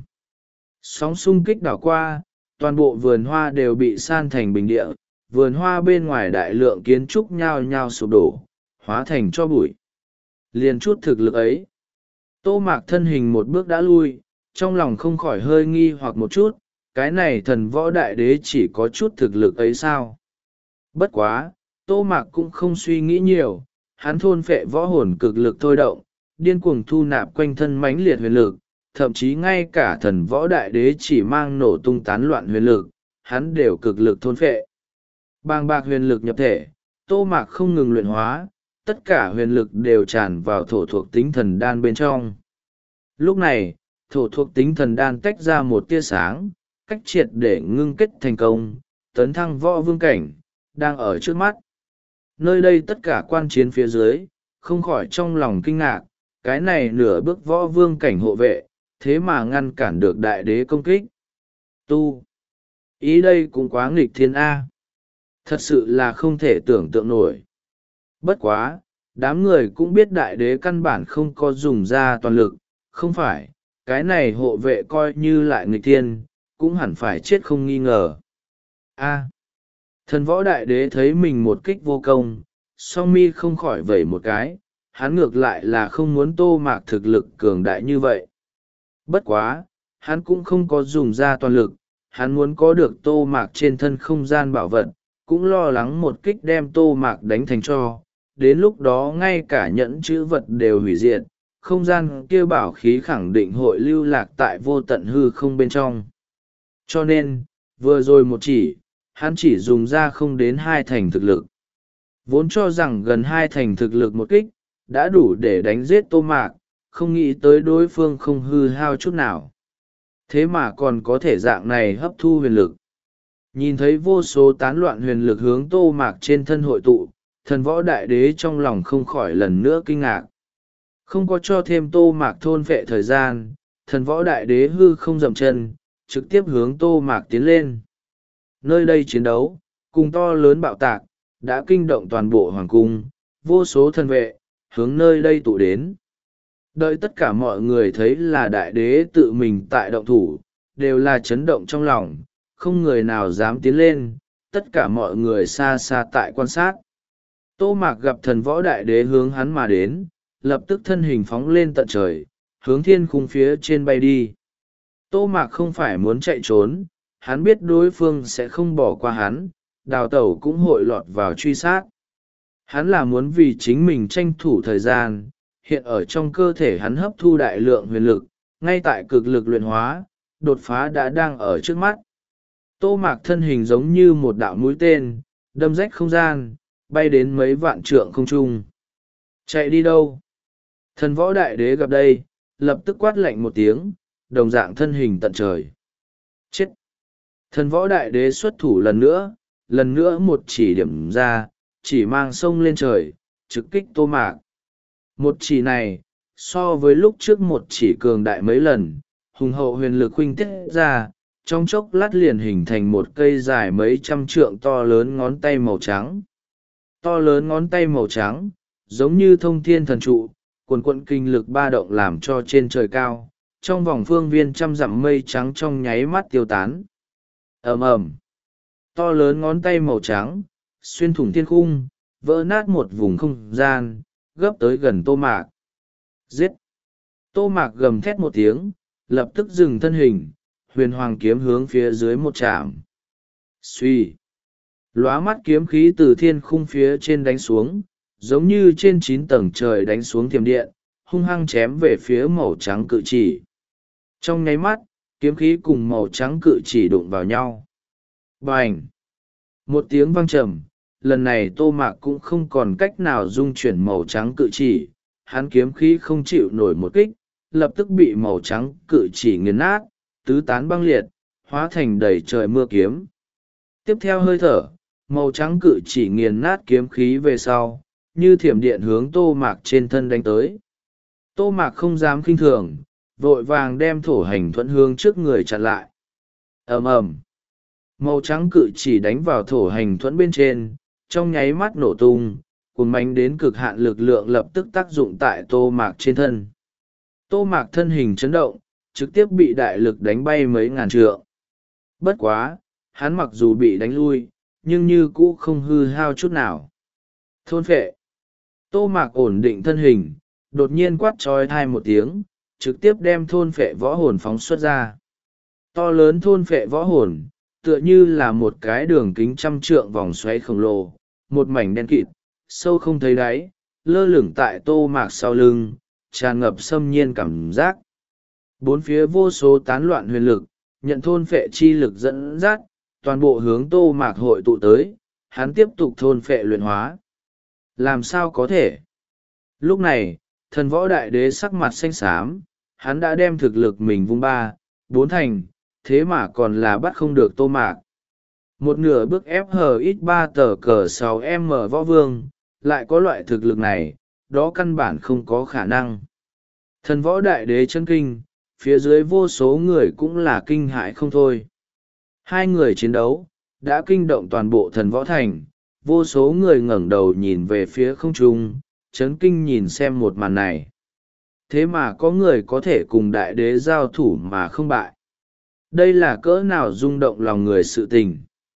Sóng xung kích đảo qua, toàn bộ vườn hoa đều bị san thành bình địa, vườn hoa bên ngoài đại lượng kiến trúc nhao nhao sụp đổ, hóa thành cho bụi. Liền chút thực lực ấy, Tô Mạc thân hình một bước đã lui, trong lòng không khỏi hơi nghi hoặc một chút, cái này thần võ đại đế chỉ có chút thực lực ấy sao? Bất quá, Tô Mạc cũng không suy nghĩ nhiều, hắn thôn phệ võ hồn cực lực thôi động, điên cuồng thu nạp quanh thân mãnh liệt huyền lực, thậm chí ngay cả thần võ đại đế chỉ mang nổ tung tán loạn huyền lực, hắn đều cực lực thôn phệ. Bàng bạc huyền lực nhập thể, Tô Mạc không ngừng luyện hóa, tất cả huyền lực đều tràn vào thổ thuộc tính thần đan bên trong. Lúc này, thổ thuộc tính thần đan tách ra một tia sáng, cách triệt để ngưng kết thành công, tấn thăng võ vương cảnh, đang ở trước mắt. Nơi đây tất cả quan chiến phía dưới, không khỏi trong lòng kinh ngạc, cái này nửa bước võ vương cảnh hộ vệ, thế mà ngăn cản được đại đế công kích. Tu! Ý đây cũng quá nghịch thiên A. Thật sự là không thể tưởng tượng nổi. Bất quá, đám người cũng biết đại đế căn bản không có dùng ra toàn lực, không phải, cái này hộ vệ coi như lại nghịch thiên, cũng hẳn phải chết không nghi ngờ. A. Thần võ đại đế thấy mình một kích vô công, song mi không khỏi vẩy một cái, hắn ngược lại là không muốn Tô Mạc thực lực cường đại như vậy. Bất quá, hắn cũng không có dùng ra toàn lực, hắn muốn có được Tô Mạc trên thân không gian bảo vật, cũng lo lắng một kích đem Tô Mạc đánh thành tro, đến lúc đó ngay cả nhẫn chữ vật đều hủy diệt, không gian kia bảo khí khẳng định hội lưu lạc tại vô tận hư không bên trong. Cho nên, vừa rồi một chỉ, hắn chỉ dùng ra không đến hai thành thực lực. Vốn cho rằng gần hai thành thực lực một kích, đã đủ để đánh giết Tô Mạc, không nghĩ tới đối phương không hư hao chút nào. Thế mà còn có thể dạng này hấp thu huyền lực. Nhìn thấy vô số tán loạn huyền lực hướng Tô Mạc trên thân hội tụ, thần võ đại đế trong lòng không khỏi lần nữa kinh ngạc. Không có cho thêm Tô Mạc thôn phệ thời gian, thần võ đại đế hư không dậm chân, trực tiếp hướng Tô Mạc tiến lên. Nơi đây chiến đấu, cùng to lớn bạo tạc, đã kinh động toàn bộ hoàng cung, vô số thần vệ, hướng nơi đây tụ đến. Đợi tất cả mọi người thấy là đại đế tự mình tại động thủ, đều là chấn động trong lòng, không người nào dám tiến lên, tất cả mọi người xa xa tại quan sát. Tô Mạc gặp thần võ đại đế hướng hắn mà đến, lập tức thân hình phóng lên tận trời, hướng thiên khung phía trên bay đi. Tô Mạc không phải muốn chạy trốn, hắn biết đối phương sẽ không bỏ qua hắn, đào tẩu cũng hội lọt vào truy sát. Hắn là muốn vì chính mình tranh thủ thời gian, hiện ở trong cơ thể hắn hấp thu đại lượng huyền lực, ngay tại cực lực luyện hóa, đột phá đã đang ở trước mắt. Tô Mạc thân hình giống như một đạo mũi tên, đâm rách không gian, bay đến mấy vạn trượng không trung. Chạy đi đâu? Thần võ đại đế gặp đây, lập tức quát lạnh một tiếng, đồng dạng thân hình tận trời. Chết! Thần võ đại đế xuất thủ lần nữa, lần nữa một chỉ điểm ra, chỉ mang sông lên trời, trực kích Tô Mạc. Một chỉ này, so với lúc trước một chỉ cường đại mấy lần, hùng hậu huyền lực huynh tiết ra, trong chốc lát liền hình thành một cây dài mấy trăm trượng to lớn ngón tay màu trắng. To lớn ngón tay màu trắng, giống như thông thiên thần trụ, cuồn cuộn kinh lực ba động làm cho trên trời cao, trong vòng phương viên trăm dặm mây trắng trong nháy mắt tiêu tán. Ầm ầm, to lớn ngón tay màu trắng, xuyên thủng thiên khung, vỡ nát một vùng không gian, gấp tới gần Tô Mạc. Giết! Tô Mạc gầm thét một tiếng, lập tức dừng thân hình, huyền hoàng kiếm hướng phía dưới một chạm. Suy! Lóa mắt kiếm khí từ thiên khung phía trên đánh xuống, giống như trên chín tầng trời đánh xuống thiểm điện, hung hăng chém về phía màu trắng cự chỉ. Trong nháy mắt, kiếm khí cùng màu trắng cự chỉ đụng vào nhau. Bành! Một tiếng vang trầm, lần này Tô Mạc cũng không còn cách nào dung chuyển màu trắng cự chỉ, hắn kiếm khí không chịu nổi một kích, lập tức bị màu trắng cự chỉ nghiền nát, tứ tán băng liệt, hóa thành đầy trời mưa kiếm. Tiếp theo hơi thở, màu trắng cự chỉ nghiền nát kiếm khí về sau, như thiểm điện hướng Tô Mạc trên thân đánh tới. Tô Mạc không dám khinh thường, vội vàng đem thổ hành thuẫn hướng trước người chặn lại. Ầm ầm, màu trắng cự chỉ đánh vào thổ hành thuẫn bên trên, trong nháy mắt nổ tung, cuốn bánh đến cực hạn lực lượng lập tức tác dụng tại Tô Mạc trên thân. Tô Mạc thân hình chấn động, trực tiếp bị đại lực đánh bay mấy ngàn trượng. Bất quá, hắn mặc dù bị đánh lui, nhưng như cũ không hư hao chút nào. Thôn phệ! Tô Mạc ổn định thân hình, đột nhiên quát trói thai một tiếng, trực tiếp đem thôn phệ võ hồn phóng xuất ra. To lớn thôn phệ võ hồn, tựa như là một cái đường kính trăm trượng vòng xoáy khổng lồ, một mảnh đen kịt, sâu không thấy đáy, lơ lửng tại Tô Mạc sau lưng, tràn ngập xâm nhiên cảm giác. Bốn phía vô số tán loạn huyền lực, nhận thôn phệ chi lực dẫn dắt, toàn bộ hướng Tô Mạc hội tụ tới, hắn tiếp tục thôn phệ luyện hóa. Làm sao có thể? Lúc này, thần võ đại đế sắc mặt xanh xám, hắn đã đem thực lực mình vung ba, bốn thành, thế mà còn là bắt không được Tô Mạc. Một nửa bước ép hờ ít ba tờ cờ sáu em võ vương, lại có loại thực lực này, đó căn bản không có khả năng. Thần võ đại đế chân kinh, phía dưới vô số người cũng là kinh hại không thôi. Hai người chiến đấu, đã kinh động toàn bộ thần võ thành, vô số người ngẩng đầu nhìn về phía không trung, chấn kinh nhìn xem một màn này. Thế mà có người có thể cùng đại đế giao thủ mà không bại. Đây là cỡ nào rung động lòng người sự tình.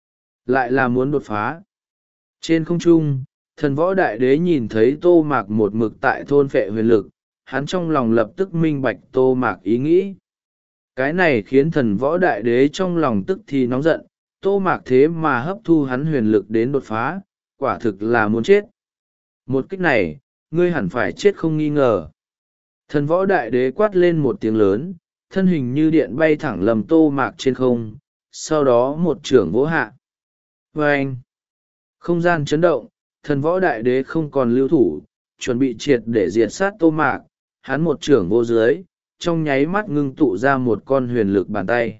Lại là muốn đột phá. Trên không trung, thần võ đại đế nhìn thấy Tô Mạc một mực tại thôn phệ huyền lực, hắn trong lòng lập tức minh bạch Tô Mạc ý nghĩ. Cái này khiến thần võ đại đế trong lòng tức thì nóng giận, Tô Mạc thế mà hấp thu hắn huyền lực đến đột phá, quả thực là muốn chết. Một cách này, ngươi hẳn phải chết không nghi ngờ. Thần võ đại đế quát lên một tiếng lớn, thân hình như điện bay thẳng lầm Tô Mạc trên không, sau đó một trưởng vỗ hạ. Vâng! Không gian chấn động, thần võ đại đế không còn lưu thủ, chuẩn bị triệt để diệt sát Tô Mạc, hắn một trưởng vô dưới, trong nháy mắt ngưng tụ ra một con huyền lực bàn tay.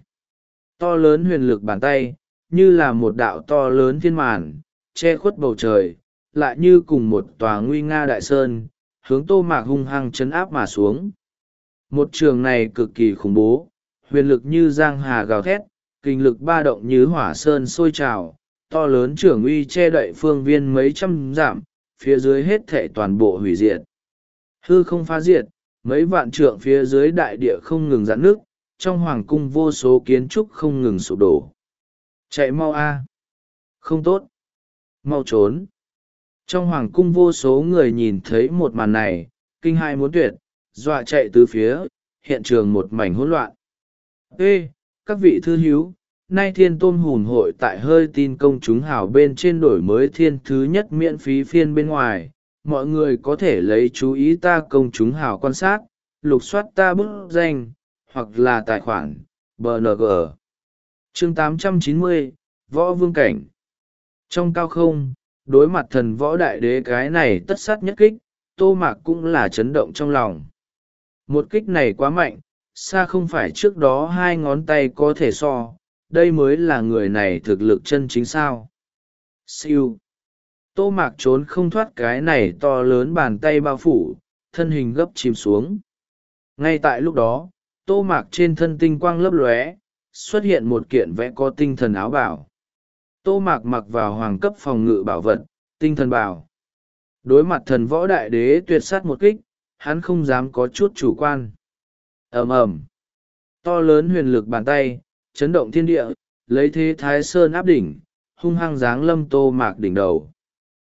To lớn huyền lực bàn tay, như là một đạo to lớn thiên màn, che khuất bầu trời, lại như cùng một tòa nguy nga đại sơn, hướng Tô Mạc hung hăng chấn áp mà xuống. Một trường này cực kỳ khủng bố, huyền lực như giang hà gào thét, kinh lực ba động như hỏa sơn sôi trào, to lớn trưởng uy che đậy phương viên mấy trăm dặm, phía dưới hết thảy toàn bộ hủy diệt. Hư không phá diệt, mấy vạn trượng phía dưới đại địa không ngừng giãn nước, trong hoàng cung vô số kiến trúc không ngừng sụp đổ. Chạy mau a! Không tốt! Mau trốn! Trong hoàng cung vô số người nhìn thấy một màn này, kinh hai muốn tuyệt, dọa chạy tứ phía, hiện trường một mảnh hỗn loạn. Ê, các vị thư hiếu, nay thiên tôm hùn hội tại hơi tin công chúng hào bên trên đổi mới thiên thứ nhất miễn phí phiên bên ngoài, mọi người có thể lấy chú ý ta công chúng hào quan sát, lục soát ta bút danh hoặc là tài khoản bê en giê. Chương tám trăm chín mươi, Võ Vương Cảnh. Trong cao không, đối mặt thần võ đại đế cái này tất sát nhất kích, Tô Mạc cũng là chấn động trong lòng. Một kích này quá mạnh, xa không phải trước đó hai ngón tay có thể so, đây mới là người này thực lực chân chính sao. Siêu. Tô Mạc trốn không thoát cái này to lớn bàn tay bao phủ, thân hình gấp chìm xuống. Ngay tại lúc đó, Tô Mạc trên thân tinh quang lấp lóe, xuất hiện một kiện vẽ có tinh thần áo bảo. Tô Mạc mặc vào hoàng cấp phòng ngự bảo vật, tinh thần bảo. Đối mặt thần võ đại đế tuyệt sát một kích, hắn không dám có chút chủ quan. Ầm ầm. To lớn huyền lực bàn tay, chấn động thiên địa, lấy thế thái sơn áp đỉnh, hung hăng giáng lâm Tô Mạc đỉnh đầu.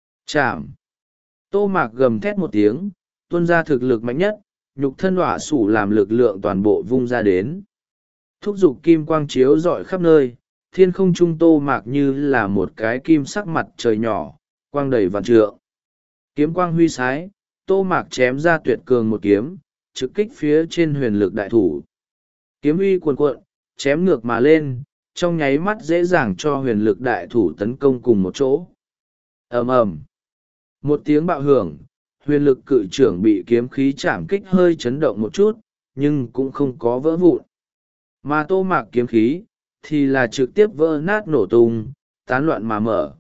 Chạm. Tô Mạc gầm thét một tiếng, tuôn ra thực lực mạnh nhất, nhục thân hỏa sủ làm lực lượng toàn bộ vung ra đến. Thúc giục kim quang chiếu rọi khắp nơi, thiên không trung Tô Mạc như là một cái kim sắc mặt trời nhỏ, quang đầy vạn trượng. Kiếm quang huy sái, Tô Mạc chém ra tuyệt cường một kiếm, trực kích phía trên huyền lực đại thủ. Kiếm uy cuồn cuộn, chém ngược mà lên, trong nháy mắt dễ dàng cho huyền lực đại thủ tấn công cùng một chỗ. Ầm ầm. Một tiếng bạo hưởng, huyền lực cự trưởng bị kiếm khí chạm kích hơi chấn động một chút, nhưng cũng không có vỡ vụn. Mà Tô Mạc kiếm khí, thì là trực tiếp vỡ nát nổ tung, tán loạn mà mở.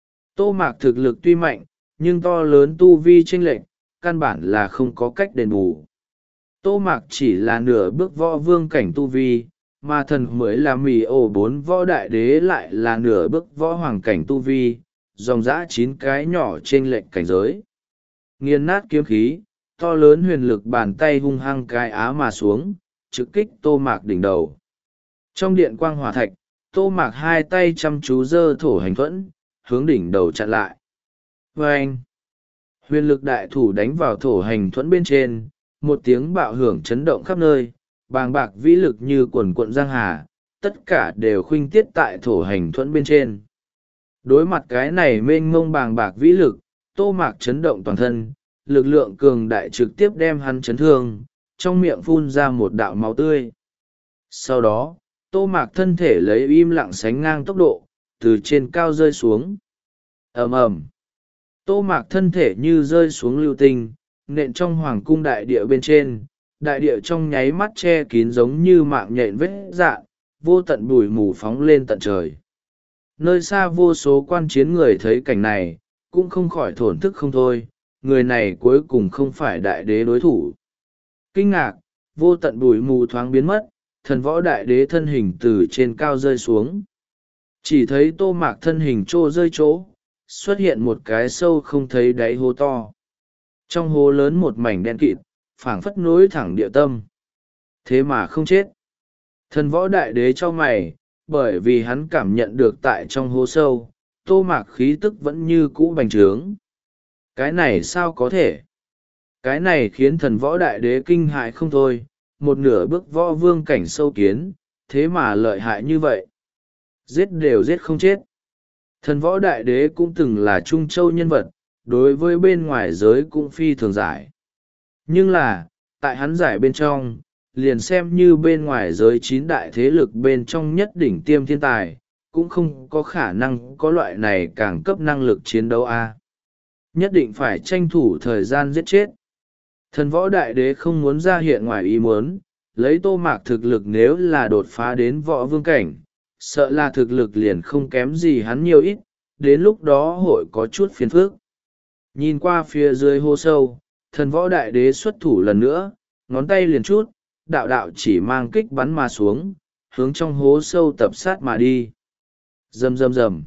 Tô Mạc thực lực tuy mạnh, nhưng to lớn tu vi chênh lệch, căn bản là không có cách đền bù. Tô Mạc chỉ là nửa bước võ vương cảnh tu vi, mà thần mới là mì ổ bốn võ đại đế lại là nửa bước võ hoàng cảnh tu vi, dòng dã chín cái nhỏ chênh lệch cảnh giới. Nghiền nát kiếm khí, to lớn huyền lực bàn tay hung hăng cái á mà xuống, trực kích Tô Mạc đỉnh đầu. Trong điện quang hỏa thạch, Tô Mạc hai tay chăm chú giơ thổ hành thuẫn, hướng đỉnh đầu chặn lại. Vâng! Huyền lực đại thủ đánh vào thổ hành thuẫn bên trên, một tiếng bạo hưởng chấn động khắp nơi, bàng bạc vĩ lực như quần quận giang hà, tất cả đều khuynh tiết tại thổ hành thuẫn bên trên. Đối mặt cái này mênh mông bàng bạc vĩ lực, Tô Mạc chấn động toàn thân, lực lượng cường đại trực tiếp đem hắn chấn thương, trong miệng phun ra một đạo máu tươi. Sau đó, Tô Mạc thân thể lấy im lặng sánh ngang tốc độ, từ trên cao rơi xuống. Ầm ầm. Tô Mạc thân thể như rơi xuống lưu tinh, nện trong hoàng cung đại địa bên trên, đại địa trong nháy mắt che kín giống như mạng nhện vết dạn, vô tận bụi mù phóng lên tận trời. Nơi xa vô số quan chiến người thấy cảnh này, cũng không khỏi thổn thức không thôi, người này cuối cùng không phải đại đế đối thủ. Kinh ngạc, vô tận bụi mù thoáng biến mất, thần võ đại đế thân hình từ trên cao rơi xuống. Chỉ thấy Tô Mạc thân hình trô rơi chỗ, xuất hiện một cái sâu không thấy đáy hố to. Trong hố lớn một mảnh đen kịt, phảng phất nối thẳng địa tâm. Thế mà không chết. Thần võ đại đế cho mày, bởi vì hắn cảm nhận được tại trong hố sâu, Tô Mạc khí tức vẫn như cũ bành trướng. Cái này sao có thể? Cái này khiến thần võ đại đế kinh hại không thôi, một nửa bước võ vương cảnh sâu kiến, thế mà lợi hại như vậy. Giết đều giết không chết. Thần võ đại đế cũng từng là trung châu nhân vật, đối với bên ngoài giới cũng phi thường giải. Nhưng là, tại hắn giải bên trong, liền xem như bên ngoài giới chín đại thế lực bên trong nhất đỉnh tiêm thiên tài, cũng không có khả năng có loại này càng cấp năng lực chiến đấu a. Nhất định phải tranh thủ thời gian giết chết. Thần võ đại đế không muốn ra hiện ngoài ý muốn, lấy Tô Mạc thực lực nếu là đột phá đến võ vương cảnh, sợ là thực lực liền không kém gì hắn nhiều ít, đến lúc đó hội có chút phiền phức. Nhìn qua phía dưới hố sâu, thần võ đại đế xuất thủ lần nữa, ngón tay liền chút, đạo đạo chỉ mang kích bắn mà xuống, hướng trong hố sâu tập sát mà đi. Rầm rầm rầm.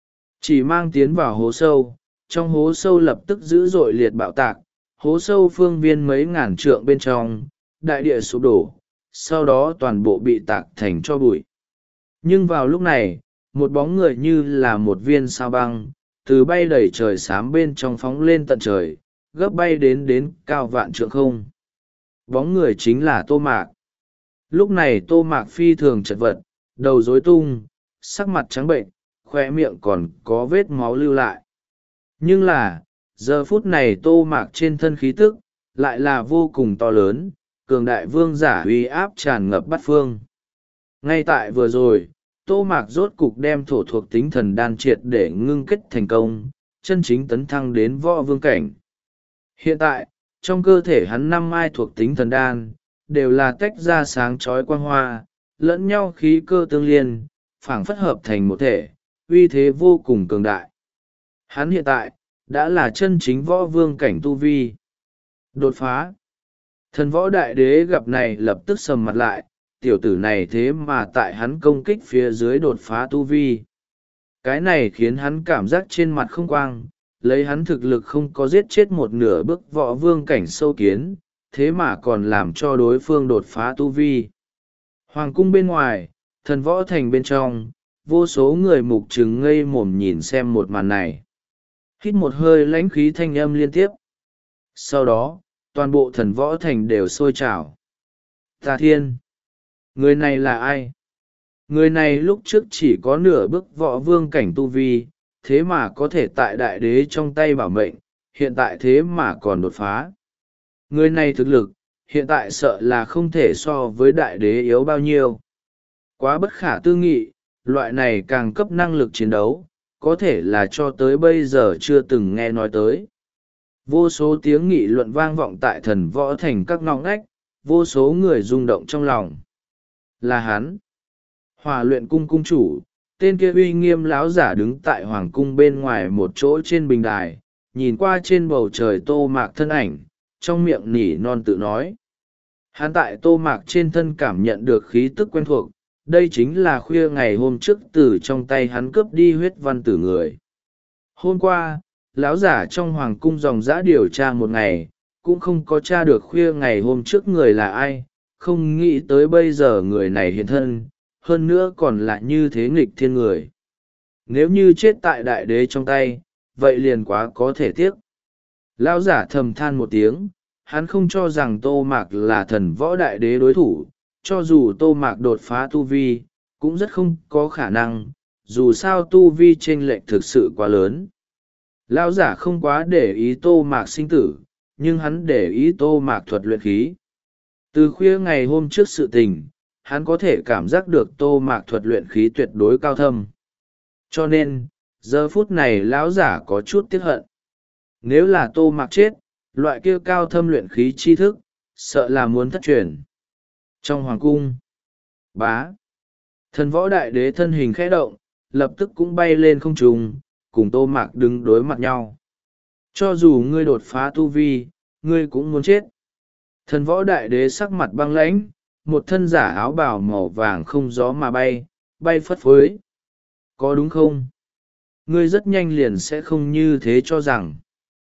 Chỉ mang tiến vào hố sâu, trong hố sâu lập tức dữ dội liệt bạo tạc, hố sâu phương viên mấy ngàn trượng bên trong, đại địa sụp đổ, sau đó toàn bộ bị tạc thành cho bụi. Nhưng vào lúc này, một bóng người như là một viên sao băng, từ bay đầy trời xám bên trong phóng lên tận trời, gấp bay đến đến cao vạn trượng không. Bóng người chính là Tô Mạc. Lúc này Tô Mạc phi thường chật vật, đầu rối tung, sắc mặt trắng bệnh, khoe miệng còn có vết máu lưu lại. Nhưng là, giờ phút này Tô Mạc trên thân khí tức, lại là vô cùng to lớn, cường đại vương giả uy áp tràn ngập bát phương. Ngay tại vừa rồi, Tô Mạc rốt cục đem thổ thuộc tính thần đan triệt để ngưng kết thành công, chân chính tấn thăng đến võ vương cảnh. Hiện tại, trong cơ thể hắn năm mai thuộc tính thần đan, đều là tách ra sáng chói quang hoa, lẫn nhau khí cơ tương liên, phảng phất hợp thành một thể, uy thế vô cùng cường đại. Hắn hiện tại, đã là chân chính võ vương cảnh tu vi. Đột phá. Thần võ đại đế gặp này lập tức sầm mặt lại, tiểu tử này thế mà tại hắn công kích phía dưới đột phá tu vi. Cái này khiến hắn cảm giác trên mặt không quang, lấy hắn thực lực không có giết chết một nửa bước võ vương cảnh sâu kiến, thế mà còn làm cho đối phương đột phá tu vi. Hoàng cung bên ngoài, thần võ thành bên trong, vô số người mục trừng ngây mồm nhìn xem một màn này. Hít một hơi lãnh khí thanh âm liên tiếp. Sau đó, toàn bộ thần võ thành đều sôi trào. Tà Thiên! Người này là ai? Người này lúc trước chỉ có nửa bước võ vương cảnh tu vi, thế mà có thể tại đại đế trong tay bảo mệnh, hiện tại thế mà còn đột phá. Người này thực lực, hiện tại sợ là không thể so với đại đế yếu bao nhiêu. Quá bất khả tư nghị, loại này càng cấp năng lực chiến đấu, có thể là cho tới bây giờ chưa từng nghe nói tới. Vô số tiếng nghị luận vang vọng tại thần võ thành các ngõ ngách, vô số người rung động trong lòng. Là hắn. Hỏa luyện cung cung chủ, tên kia uy nghiêm láo giả đứng tại hoàng cung bên ngoài một chỗ trên bình đài, nhìn qua trên bầu trời Tô Mạc thân ảnh, trong miệng nỉ non tự nói. Hắn tại Tô Mạc trên thân cảm nhận được khí tức quen thuộc, đây chính là khuya ngày hôm trước từ trong tay hắn cướp đi huyết văn tử người. Hôm qua, lão giả trong hoàng cung dòng dã điều tra một ngày, cũng không có tra được khuya ngày hôm trước người là ai, không nghĩ tới bây giờ người này hiện thân, hơn nữa còn là như thế nghịch thiên người. Nếu như chết tại đại đế trong tay, vậy liền quá có thể tiếc. Lão giả thầm than một tiếng, hắn không cho rằng Tô Mạc là thần võ đại đế đối thủ, cho dù Tô Mạc đột phá tu vi, cũng rất không có khả năng, dù sao tu vi chênh lệch thực sự quá lớn. Lão giả không quá để ý Tô Mạc sinh tử, nhưng hắn để ý Tô Mạc thuật luyện khí. Từ khuya ngày hôm trước sự tình, hắn có thể cảm giác được Tô Mạc thuật luyện khí tuyệt đối cao thâm. Cho nên, giờ phút này lão giả có chút tiếc hận. Nếu là Tô Mạc chết, loại kia cao thâm luyện khí tri thức, sợ là muốn thất truyền. Trong hoàng cung, bá, thần võ đại đế thân hình khẽ động, lập tức cũng bay lên không trung, cùng Tô Mạc đứng đối mặt nhau. Cho dù ngươi đột phá tu vi, ngươi cũng muốn chết. Thần võ đại đế sắc mặt băng lãnh, một thân giả áo bào màu vàng không gió mà bay, bay phất phới. Có đúng không? Ngươi rất nhanh liền sẽ không như thế cho rằng.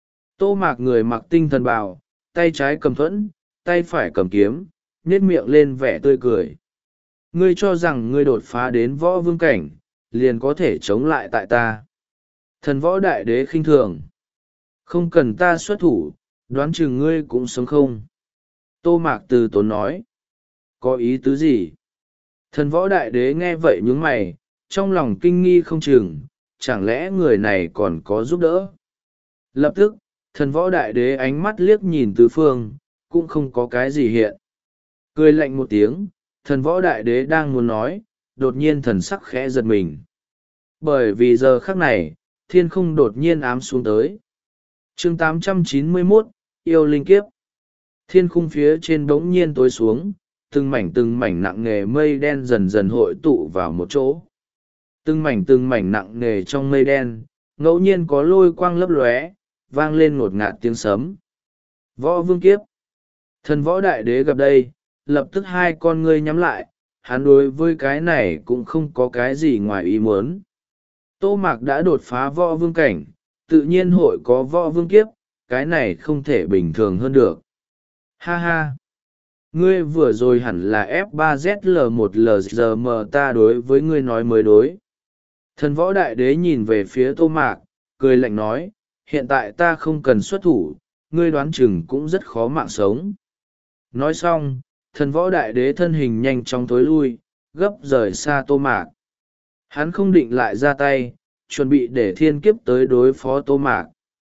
Tô Mạc người mặc tinh thần bào, tay trái cầm thuẫn, tay phải cầm kiếm, nhếch miệng lên vẻ tươi cười. Ngươi cho rằng ngươi đột phá đến võ vương cảnh, liền có thể chống lại tại ta. Thần võ đại đế khinh thường. Không cần ta xuất thủ, đoán chừng ngươi cũng sống không. Tô Mạc từ tốn nói. Có ý tứ gì? Thần võ đại đế nghe vậy nhướng mày, trong lòng kinh nghi không chừng, chẳng lẽ người này còn có giúp đỡ? Lập tức, thần võ đại đế ánh mắt liếc nhìn tứ phương, cũng không có cái gì hiện. Cười lạnh một tiếng, thần võ đại đế đang muốn nói, đột nhiên thần sắc khẽ giật mình. Bởi vì giờ khắc này, thiên không đột nhiên ám xuống tới. chương tám trăm chín mươi mốt, yêu linh kiếp. Thiên khung phía trên bỗng nhiên tối xuống, từng mảnh từng mảnh nặng nề mây đen dần dần hội tụ vào một chỗ. Từng mảnh từng mảnh nặng nề trong mây đen, ngẫu nhiên có lôi quang lấp lóe, vang lên ngột ngạt tiếng sấm. Võ vương kiếp. Thần võ đại đế gặp đây, lập tức hai con ngươi nhắm lại, hắn đối với cái này cũng không có cái gì ngoài ý muốn. Tô Mạc đã đột phá võ vương cảnh, tự nhiên hội có võ vương kiếp, cái này không thể bình thường hơn được. Ha ha! Ngươi vừa rồi hẳn là F ba Z L một L G M ta đối với ngươi nói mới đối. Thần võ đại đế nhìn về phía Tô Mạc, cười lạnh nói, hiện tại ta không cần xuất thủ, ngươi đoán chừng cũng rất khó mạng sống. Nói xong, thần võ đại đế thân hình nhanh chóng tối lui, gấp rời xa Tô Mạc. Hắn không định lại ra tay, chuẩn bị để thiên kiếp tới đối phó Tô Mạc.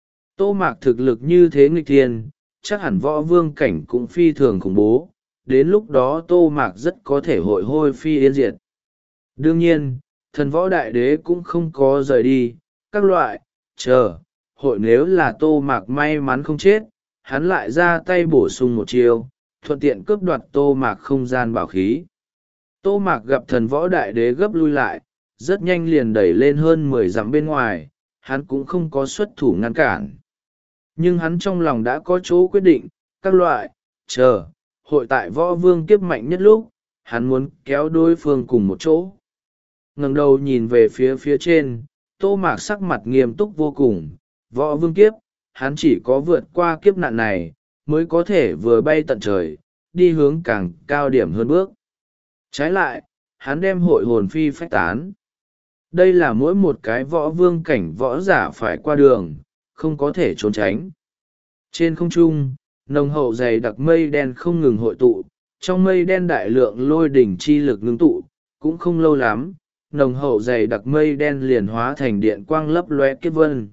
Tô Mạc thực lực như thế nghịch thiên, chắc hẳn võ vương cảnh cũng phi thường khủng bố, đến lúc đó Tô Mạc rất có thể hội hôi phi yên diệt. Đương nhiên, thần võ đại đế cũng không có rời đi, các loại, chờ, hội nếu là Tô Mạc may mắn không chết, hắn lại ra tay bổ sung một chiêu, thuận tiện cướp đoạt Tô Mạc không gian bảo khí. Tô Mạc gặp thần võ đại đế gấp lui lại, rất nhanh liền đẩy lên hơn mười dặm bên ngoài, hắn cũng không có xuất thủ ngăn cản. Nhưng hắn trong lòng đã có chỗ quyết định, các loại, chờ, hội tại võ vương kiếp mạnh nhất lúc, hắn muốn kéo đối phương cùng một chỗ. Ngẩng đầu nhìn về phía phía trên, Tô Mạc sắc mặt nghiêm túc vô cùng, võ vương kiếp, hắn chỉ có vượt qua kiếp nạn này, mới có thể vừa bay tận trời, đi hướng càng cao điểm hơn bước. Trái lại, hắn đem hội hồn phi phách tán. Đây là mỗi một cái võ vương cảnh võ giả phải qua đường, không có thể trốn tránh. Trên không trung, nồng hậu dày đặc mây đen không ngừng hội tụ, trong mây đen đại lượng lôi đỉnh chi lực ngưng tụ, cũng không lâu lắm, nồng hậu dày đặc mây đen liền hóa thành điện quang lấp lóe kiếp vân.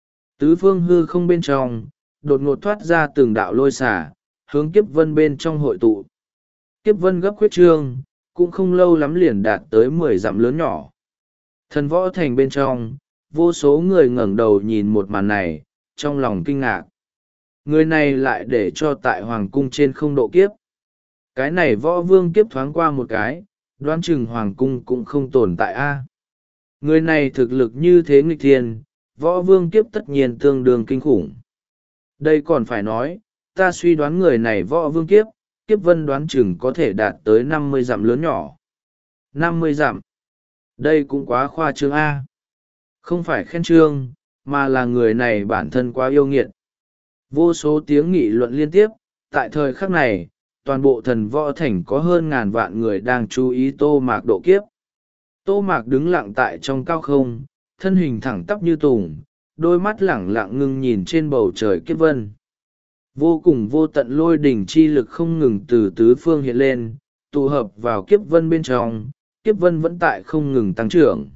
Tứ phương hư không bên trong, đột ngột thoát ra từng đạo lôi xả, hướng kiếp vân bên trong hội tụ. Kiếp vân gấp khuyết trương, cũng không lâu lắm liền đạt tới mười dặm lớn nhỏ. Thần võ thành bên trong, vô số người ngẩng đầu nhìn một màn này, trong lòng kinh ngạc. Người này lại để cho tại hoàng cung trên không độ kiếp. Cái này võ vương kiếp thoáng qua một cái, đoán chừng hoàng cung cũng không tồn tại a. Người này thực lực như thế nghịch thiên, võ vương kiếp tất nhiên tương đương kinh khủng. Đây còn phải nói, ta suy đoán người này võ vương kiếp, kiếp vân đoán chừng có thể đạt tới năm mươi dặm lớn nhỏ. năm mươi dặm. Đây cũng quá khoa trương a. Không phải khen trương, mà là người này bản thân quá yêu nghiệt. Vô số tiếng nghị luận liên tiếp, tại thời khắc này, toàn bộ thần võ thành có hơn ngàn vạn người đang chú ý Tô Mạc độ kiếp. Tô Mạc đứng lặng tại trong cao không, thân hình thẳng tắp như tùng, đôi mắt lẳng lặng ngưng nhìn trên bầu trời kiếp vân. Vô cùng vô tận lôi đỉnh chi lực không ngừng từ tứ phương hiện lên, tụ hợp vào kiếp vân bên trong, kiếp vân vẫn tại không ngừng tăng trưởng.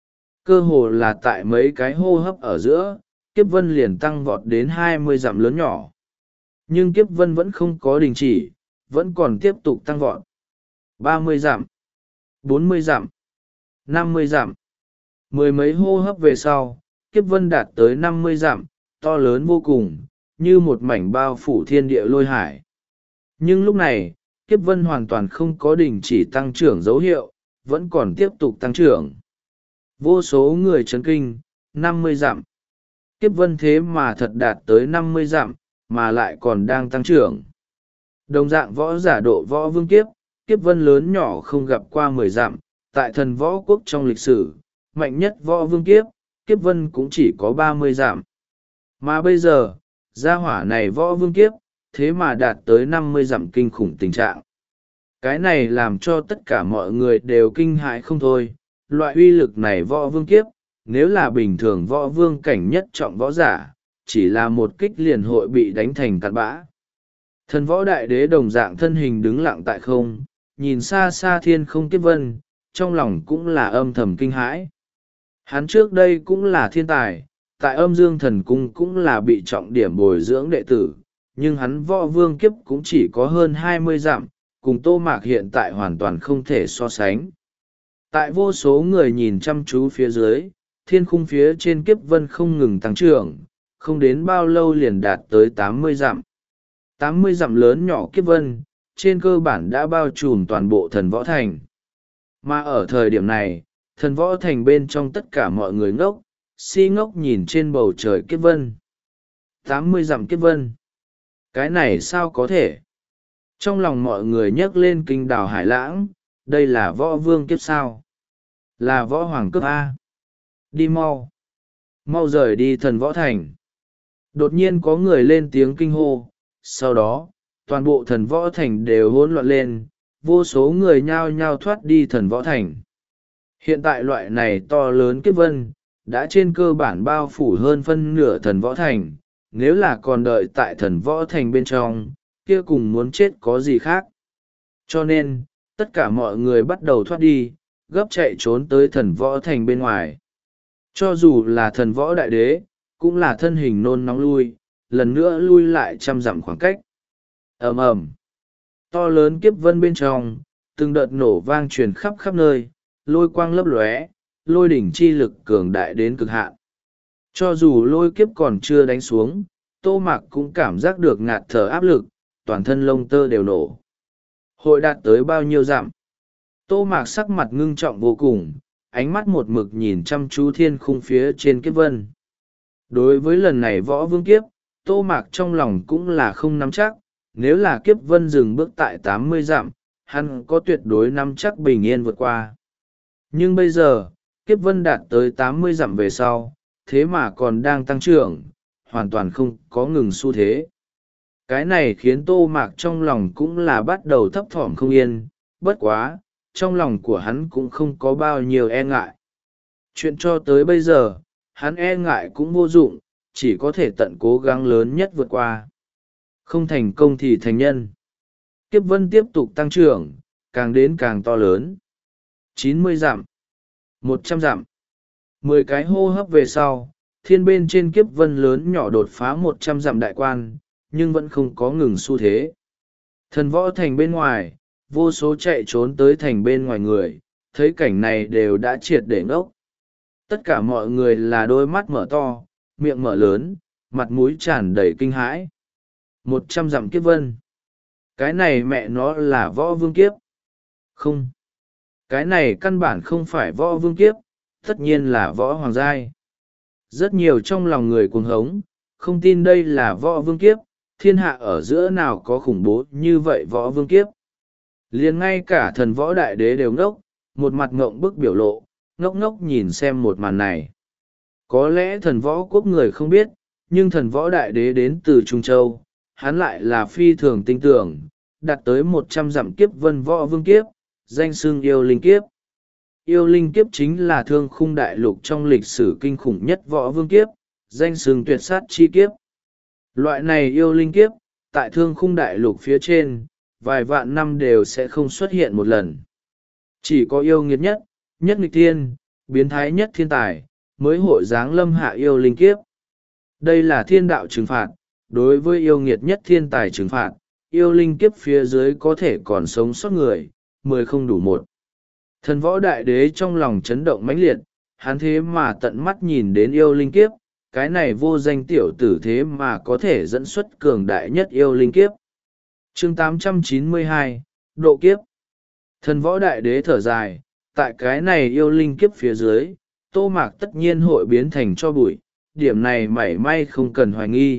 Cơ hồ là tại mấy cái hô hấp ở giữa, kiếp vân liền tăng vọt đến hai mươi dặm lớn nhỏ. Nhưng kiếp vân vẫn không có đình chỉ, vẫn còn tiếp tục tăng vọt. ba mươi dặm, bốn mươi dặm, năm mươi dặm. Mười mấy hô hấp về sau, kiếp vân đạt tới năm mươi dặm, to lớn vô cùng, như một mảnh bao phủ thiên địa lôi hải. Nhưng lúc này, kiếp vân hoàn toàn không có đình chỉ tăng trưởng dấu hiệu, vẫn còn tiếp tục tăng trưởng. Vô số người chấn kinh, năm mươi dặm. Kiếp vân thế mà thật đạt tới năm mươi dặm, mà lại còn đang tăng trưởng. Đồng dạng võ giả độ võ vương kiếp, kiếp vân lớn nhỏ không gặp qua mười dặm, tại thần võ quốc trong lịch sử, mạnh nhất võ vương kiếp, kiếp vân cũng chỉ có ba mươi dặm. Mà bây giờ, gia hỏa này võ vương kiếp, thế mà đạt tới năm mươi dặm kinh khủng tình trạng. Cái này làm cho tất cả mọi người đều kinh hãi không thôi, loại uy lực này võ vương kiếp, nếu là bình thường võ vương cảnh nhất trọng võ giả, chỉ là một kích liền hội bị đánh thành cặn bã. Thần võ đại đế đồng dạng thân hình đứng lặng tại không, nhìn xa xa thiên không kiếp vân, trong lòng cũng là âm thầm kinh hãi. Hắn trước đây cũng là thiên tài, tại âm dương thần cung cũng là bị trọng điểm bồi dưỡng đệ tử, nhưng hắn võ vương kiếp cũng chỉ có hơn hai mươi dặm, cùng Tô Mạc hiện tại hoàn toàn không thể so sánh. Tại vô số người nhìn chăm chú phía dưới, thiên khung phía trên kiếp vân không ngừng tăng trưởng, không đến bao lâu liền đạt tới tám mươi dặm. tám mươi dặm lớn nhỏ kiếp vân, trên cơ bản đã bao trùm toàn bộ thần võ thành. Mà ở thời điểm này, thần võ thành bên trong tất cả mọi người ngốc, si ngốc nhìn trên bầu trời kiếp vân. tám mươi dặm kiếp vân. Cái này sao có thể? Trong lòng mọi người nhấc lên kinh đào hải lãng, đây là võ vương kiếp sao? Là võ hoàng cấp A. Đi mau. Mau rời đi thần võ thành. Đột nhiên có người lên tiếng kinh hô, sau đó, toàn bộ thần võ thành đều hỗn loạn lên, vô số người nhao nhao thoát đi thần võ thành. Hiện tại loại này to lớn kiếp vân, đã trên cơ bản bao phủ hơn phân nửa thần võ thành, nếu là còn đợi tại thần võ thành bên trong, kia cùng muốn chết có gì khác. Cho nên, tất cả mọi người bắt đầu thoát đi, gấp chạy trốn tới thần võ thành bên ngoài. Cho dù là thần võ đại đế, cũng là thân hình nôn nóng lui, lần nữa lui lại trăm dặm khoảng cách. ầm ầm, to lớn kiếp vân bên trong, từng đợt nổ vang truyền khắp khắp nơi, lôi quang lấp lóe, lôi đỉnh chi lực cường đại đến cực hạn. Cho dù lôi kiếp còn chưa đánh xuống, Tô Mạc cũng cảm giác được ngạt thở áp lực, toàn thân lông tơ đều nổ. Hội đạt tới bao nhiêu dặm? Tô Mạc sắc mặt ngưng trọng vô cùng, ánh mắt một mực nhìn chăm chú thiên khung phía trên kiếp vân. Đối với lần này võ vương kiếp, Tô Mạc trong lòng cũng là không nắm chắc, nếu là kiếp vân dừng bước tại tám mươi dặm, hắn có tuyệt đối nắm chắc bình yên vượt qua. Nhưng bây giờ, kiếp vân đạt tới tám mươi dặm về sau, thế mà còn đang tăng trưởng, hoàn toàn không có ngừng xu thế. Cái này khiến Tô Mạc trong lòng cũng là bắt đầu thấp thỏm không yên, bất quá, trong lòng của hắn cũng không có bao nhiêu e ngại. Chuyện cho tới bây giờ, hắn e ngại cũng vô dụng, chỉ có thể tận cố gắng lớn nhất vượt qua. Không thành công thì thành nhân. Kiếp vân tiếp tục tăng trưởng, càng đến càng to lớn. chín mươi dặm, một trăm dặm, mười cái hô hấp về sau, thiên bên trên kiếp vân lớn nhỏ đột phá một trăm dặm đại quan, nhưng vẫn không có ngừng xu thế. Thần võ thành bên ngoài, vô số chạy trốn tới thành bên ngoài người, thấy cảnh này đều đã triệt để ngốc. Tất cả mọi người là đôi mắt mở to, miệng mở lớn, mặt mũi tràn đầy kinh hãi. Một trăm dặm kiếp vân. Cái này mẹ nó là võ vương kiếp. Không. Cái này căn bản không phải võ vương kiếp, tất nhiên là võ hoàng giai. Rất nhiều trong lòng người cuồng hống, không tin đây là võ vương kiếp, thiên hạ ở giữa nào có khủng bố như vậy võ vương kiếp. Liền ngay cả thần võ đại đế đều ngốc, một mặt ngộng bức biểu lộ, ngốc ngốc nhìn xem một màn này. Có lẽ thần võ quốc người không biết, nhưng thần võ đại đế đến từ Trung Châu, hắn lại là phi thường tinh tưởng, đạt tới một trăm dặm kiếp vân võ vương kiếp, danh xưng yêu linh kiếp. Yêu linh kiếp chính là thương khung đại lục trong lịch sử kinh khủng nhất võ vương kiếp, danh xưng tuyệt sát chi kiếp. Loại này yêu linh kiếp, tại thương khung đại lục phía trên, vài vạn năm đều sẽ không xuất hiện một lần. Chỉ có yêu nghiệt nhất, nhất nghịch thiên, biến thái nhất thiên tài, mới hội giáng lâm hạ yêu linh kiếp. Đây là thiên đạo trừng phạt, đối với yêu nghiệt nhất thiên tài trừng phạt, yêu linh kiếp phía dưới có thể còn sống sót người, mười không đủ một. Thần võ đại đế trong lòng chấn động mãnh liệt, hắn thế mà tận mắt nhìn đến yêu linh kiếp, cái này vô danh tiểu tử thế mà có thể dẫn xuất cường đại nhất yêu linh kiếp. Chương tám trăm chín mươi hai, Độ kiếp. Thần võ đại đế thở dài, tại cái này yêu linh kiếp phía dưới, Tô Mạc tất nhiên hội biến thành cho bụi, điểm này mảy may không cần hoài nghi.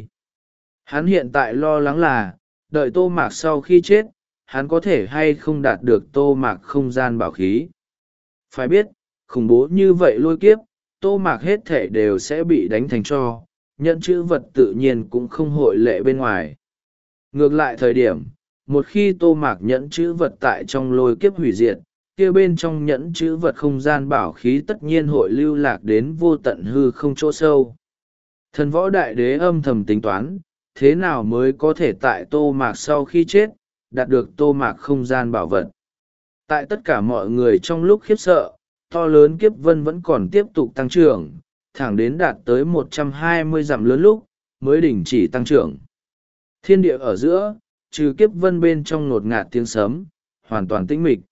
Hắn hiện tại lo lắng là, đợi Tô Mạc sau khi chết, hắn có thể hay không đạt được Tô Mạc không gian bảo khí. Phải biết, khủng bố như vậy lôi kiếp, Tô Mạc hết thể đều sẽ bị đánh thành tro, nhận chữ vật tự nhiên cũng không hội lệ bên ngoài. Ngược lại thời điểm, một khi Tô Mạc nhẫn chữ vật tại trong lôi kiếp hủy diệt, kia bên trong nhẫn chữ vật không gian bảo khí tất nhiên hội lưu lạc đến vô tận hư không chỗ sâu. Thần võ đại đế âm thầm tính toán, thế nào mới có thể tại Tô Mạc sau khi chết, đạt được Tô Mạc không gian bảo vật. Tại tất cả mọi người trong lúc khiếp sợ, to lớn kiếp vân vẫn còn tiếp tục tăng trưởng, thẳng đến đạt tới một trăm hai mươi dặm lớn lúc, mới đình chỉ tăng trưởng. Thiên địa ở giữa, trừ kiếp vân bên trong ngột ngạt tiếng sấm, hoàn toàn tĩnh mịch.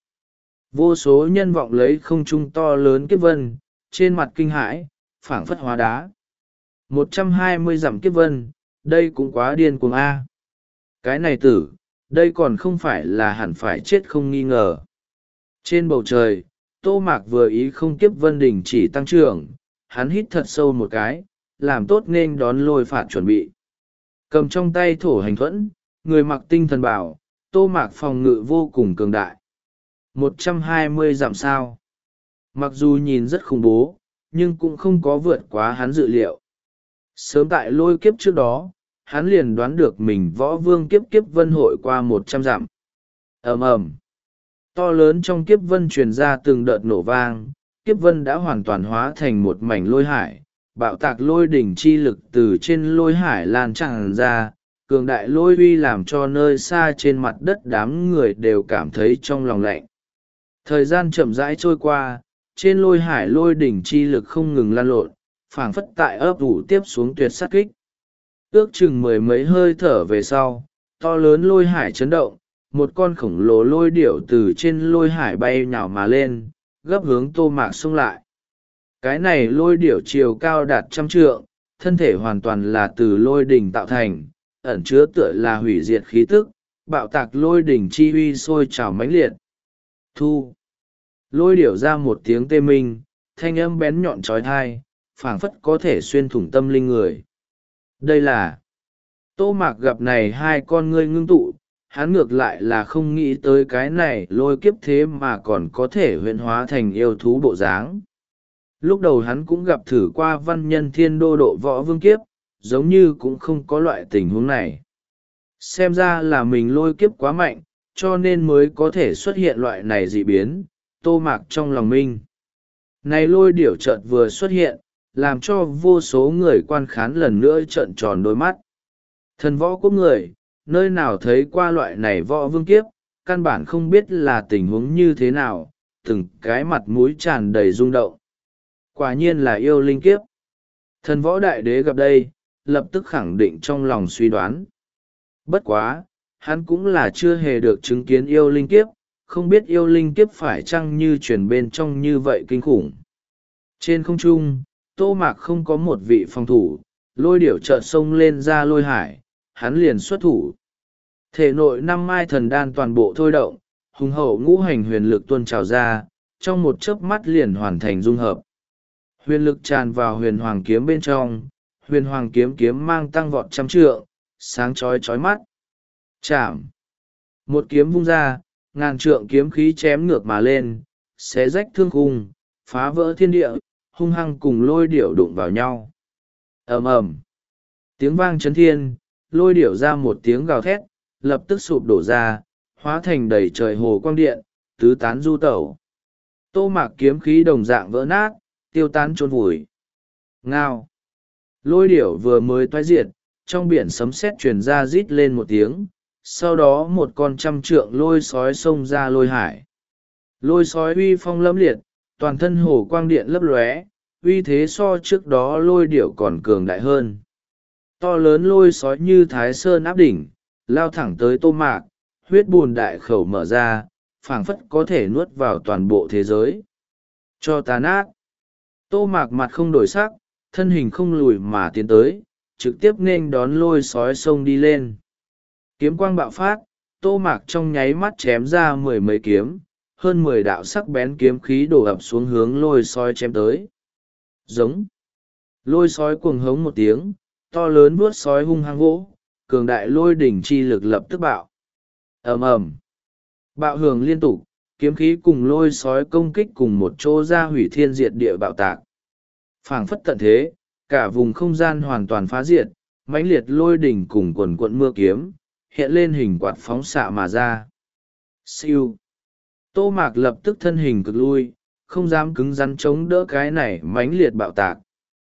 Vô số nhân vọng lấy không trung to lớn kiếp vân, trên mặt kinh hãi, phảng phất hóa đá. một trăm hai mươi dặm kiếp vân, đây cũng quá điên cuồng a. Cái này tử, đây còn không phải là hẳn phải chết không nghi ngờ. Trên bầu trời, Tô Mạc vừa ý không kiếp vân đình chỉ tăng trưởng, hắn hít thật sâu một cái, làm tốt nên đón lôi phạt chuẩn bị. Cầm trong tay thổ hành thuẫn, người mặc tinh thần bảo, Tô Mạc phòng ngự vô cùng cường đại. một trăm hai mươi dặm sao. Mặc dù nhìn rất khủng bố, nhưng cũng không có vượt quá hắn dự liệu. Sớm tại lôi kiếp trước đó, hắn liền đoán được mình võ vương kiếp kiếp vân hội qua một trăm dặm. ầm ầm, to lớn trong kiếp vân truyền ra từng đợt nổ vang, kiếp vân đã hoàn toàn hóa thành một mảnh lôi hải, bạo tạc lôi đỉnh chi lực từ trên lôi hải lan tràn ra, cường đại lôi uy làm cho nơi xa trên mặt đất đám người đều cảm thấy trong lòng lạnh. Thời gian chậm rãi trôi qua, trên lôi hải lôi đỉnh chi lực không ngừng lan lộn, phảng phất tại ấp ủ tiếp xuống tuyệt sát kích. Ước chừng mười mấy hơi thở về sau, to lớn lôi hải chấn động, một con khổng lồ lôi điểu từ trên lôi hải bay nhào mà lên, gấp hướng Tô Mạc xông lại. Cái này lôi điểu chiều cao đạt trăm trượng, thân thể hoàn toàn là từ lôi đỉnh tạo thành, ẩn chứa tựa là hủy diệt khí tức, bạo tạc lôi đỉnh chi uy sôi trào mãnh liệt. Thu. Lôi điểu ra một tiếng tê minh, thanh âm bén nhọn trói thai, phảng phất có thể xuyên thủng tâm linh người. Đây là Tô Mạc gặp này hai con ngươi ngưng tụ, hắn ngược lại là không nghĩ tới cái này lôi kiếp thế mà còn có thể huyễn hóa thành yêu thú bộ dáng. Lúc đầu hắn cũng gặp thử qua văn nhân thiên đô độ võ vương kiếp, giống như cũng không có loại tình huống này. Xem ra là mình lôi kiếp quá mạnh, cho nên mới có thể xuất hiện loại này dị biến. Tô Mạc trong lòng minh. Này lôi điểu chợt vừa xuất hiện, làm cho vô số người quan khán lần nữa trợn tròn đôi mắt. Thần võ quốc người, nơi nào thấy qua loại này võ vương kiếp, căn bản không biết là tình huống như thế nào, từng cái mặt mũi tràn đầy rung động. Quả nhiên là yêu linh kiếp. Thần võ đại đế gặp đây, lập tức khẳng định trong lòng suy đoán. Bất quá, hắn cũng là chưa hề được chứng kiến yêu linh kiếp, không biết yêu linh kiếp phải chăng như truyền bên trong như vậy kinh khủng. Trên không trung, Tô Mạc không có một vị phòng thủ, lôi điểu chợt sông lên ra lôi hải, hắn liền xuất thủ. Thể nội năm mai thần đan toàn bộ thôi động, hùng hậu ngũ hành huyền lực tuôn trào ra, trong một chớp mắt liền hoàn thành dung hợp. Huyền lực tràn vào huyền hoàng kiếm bên trong, huyền hoàng kiếm kiếm mang tăng vọt trăm trượng, sáng chói chói mắt. Chạm. Một kiếm vung ra, ngàn trượng kiếm khí chém ngược mà lên, xé rách thương khung, phá vỡ thiên địa, hung hăng cùng lôi điểu đụng vào nhau. Ầm ầm. Tiếng vang chấn thiên, lôi điểu ra một tiếng gào thét, lập tức sụp đổ ra, hóa thành đầy trời hồ quang điện, tứ tán du tẩu. Tô Mạc kiếm khí đồng dạng vỡ nát, tiêu tán trôn vùi. Ngao. Lôi điểu vừa mới toái diệt, trong biển sấm sét truyền ra rít lên một tiếng, sau đó một con trăm trượng lôi sói xông ra lôi hải. Lôi sói uy phong lẫm liệt, toàn thân hồ quang điện lấp lóe, uy thế so trước đó lôi điểu còn cường đại hơn. To lớn lôi sói như thái sơn áp đỉnh, lao thẳng tới Tô Mạc, huyết bùn đại khẩu mở ra, phảng phất có thể nuốt vào toàn bộ thế giới. Cho ta nát. Tô Mạc mặt không đổi sắc, thân hình không lùi mà tiến tới, trực tiếp nên đón lôi sói sông đi lên. Kiếm quang bạo phát, Tô Mạc trong nháy mắt chém ra mười mấy kiếm, hơn mười đạo sắc bén kiếm khí đổ ập xuống hướng lôi sói chém tới. Giống. Lôi sói cuồng hống một tiếng, to lớn vuốt sói hung hăng vỗ, cường đại lôi đỉnh chi lực lập tức bạo. Ầm ầm. Bạo hưởng liên tục, kiếm khí cùng lôi sói công kích cùng một chỗ ra hủy thiên diệt địa bạo tạc. Phảng phất tận thế, cả vùng không gian hoàn toàn phá diệt, mãnh liệt lôi đỉnh cùng quần quận mưa kiếm, hiện lên hình quạt phóng xạ mà ra. Siêu. Tô Mạc lập tức thân hình cực lui, không dám cứng rắn chống đỡ cái này mãnh liệt bạo tạc.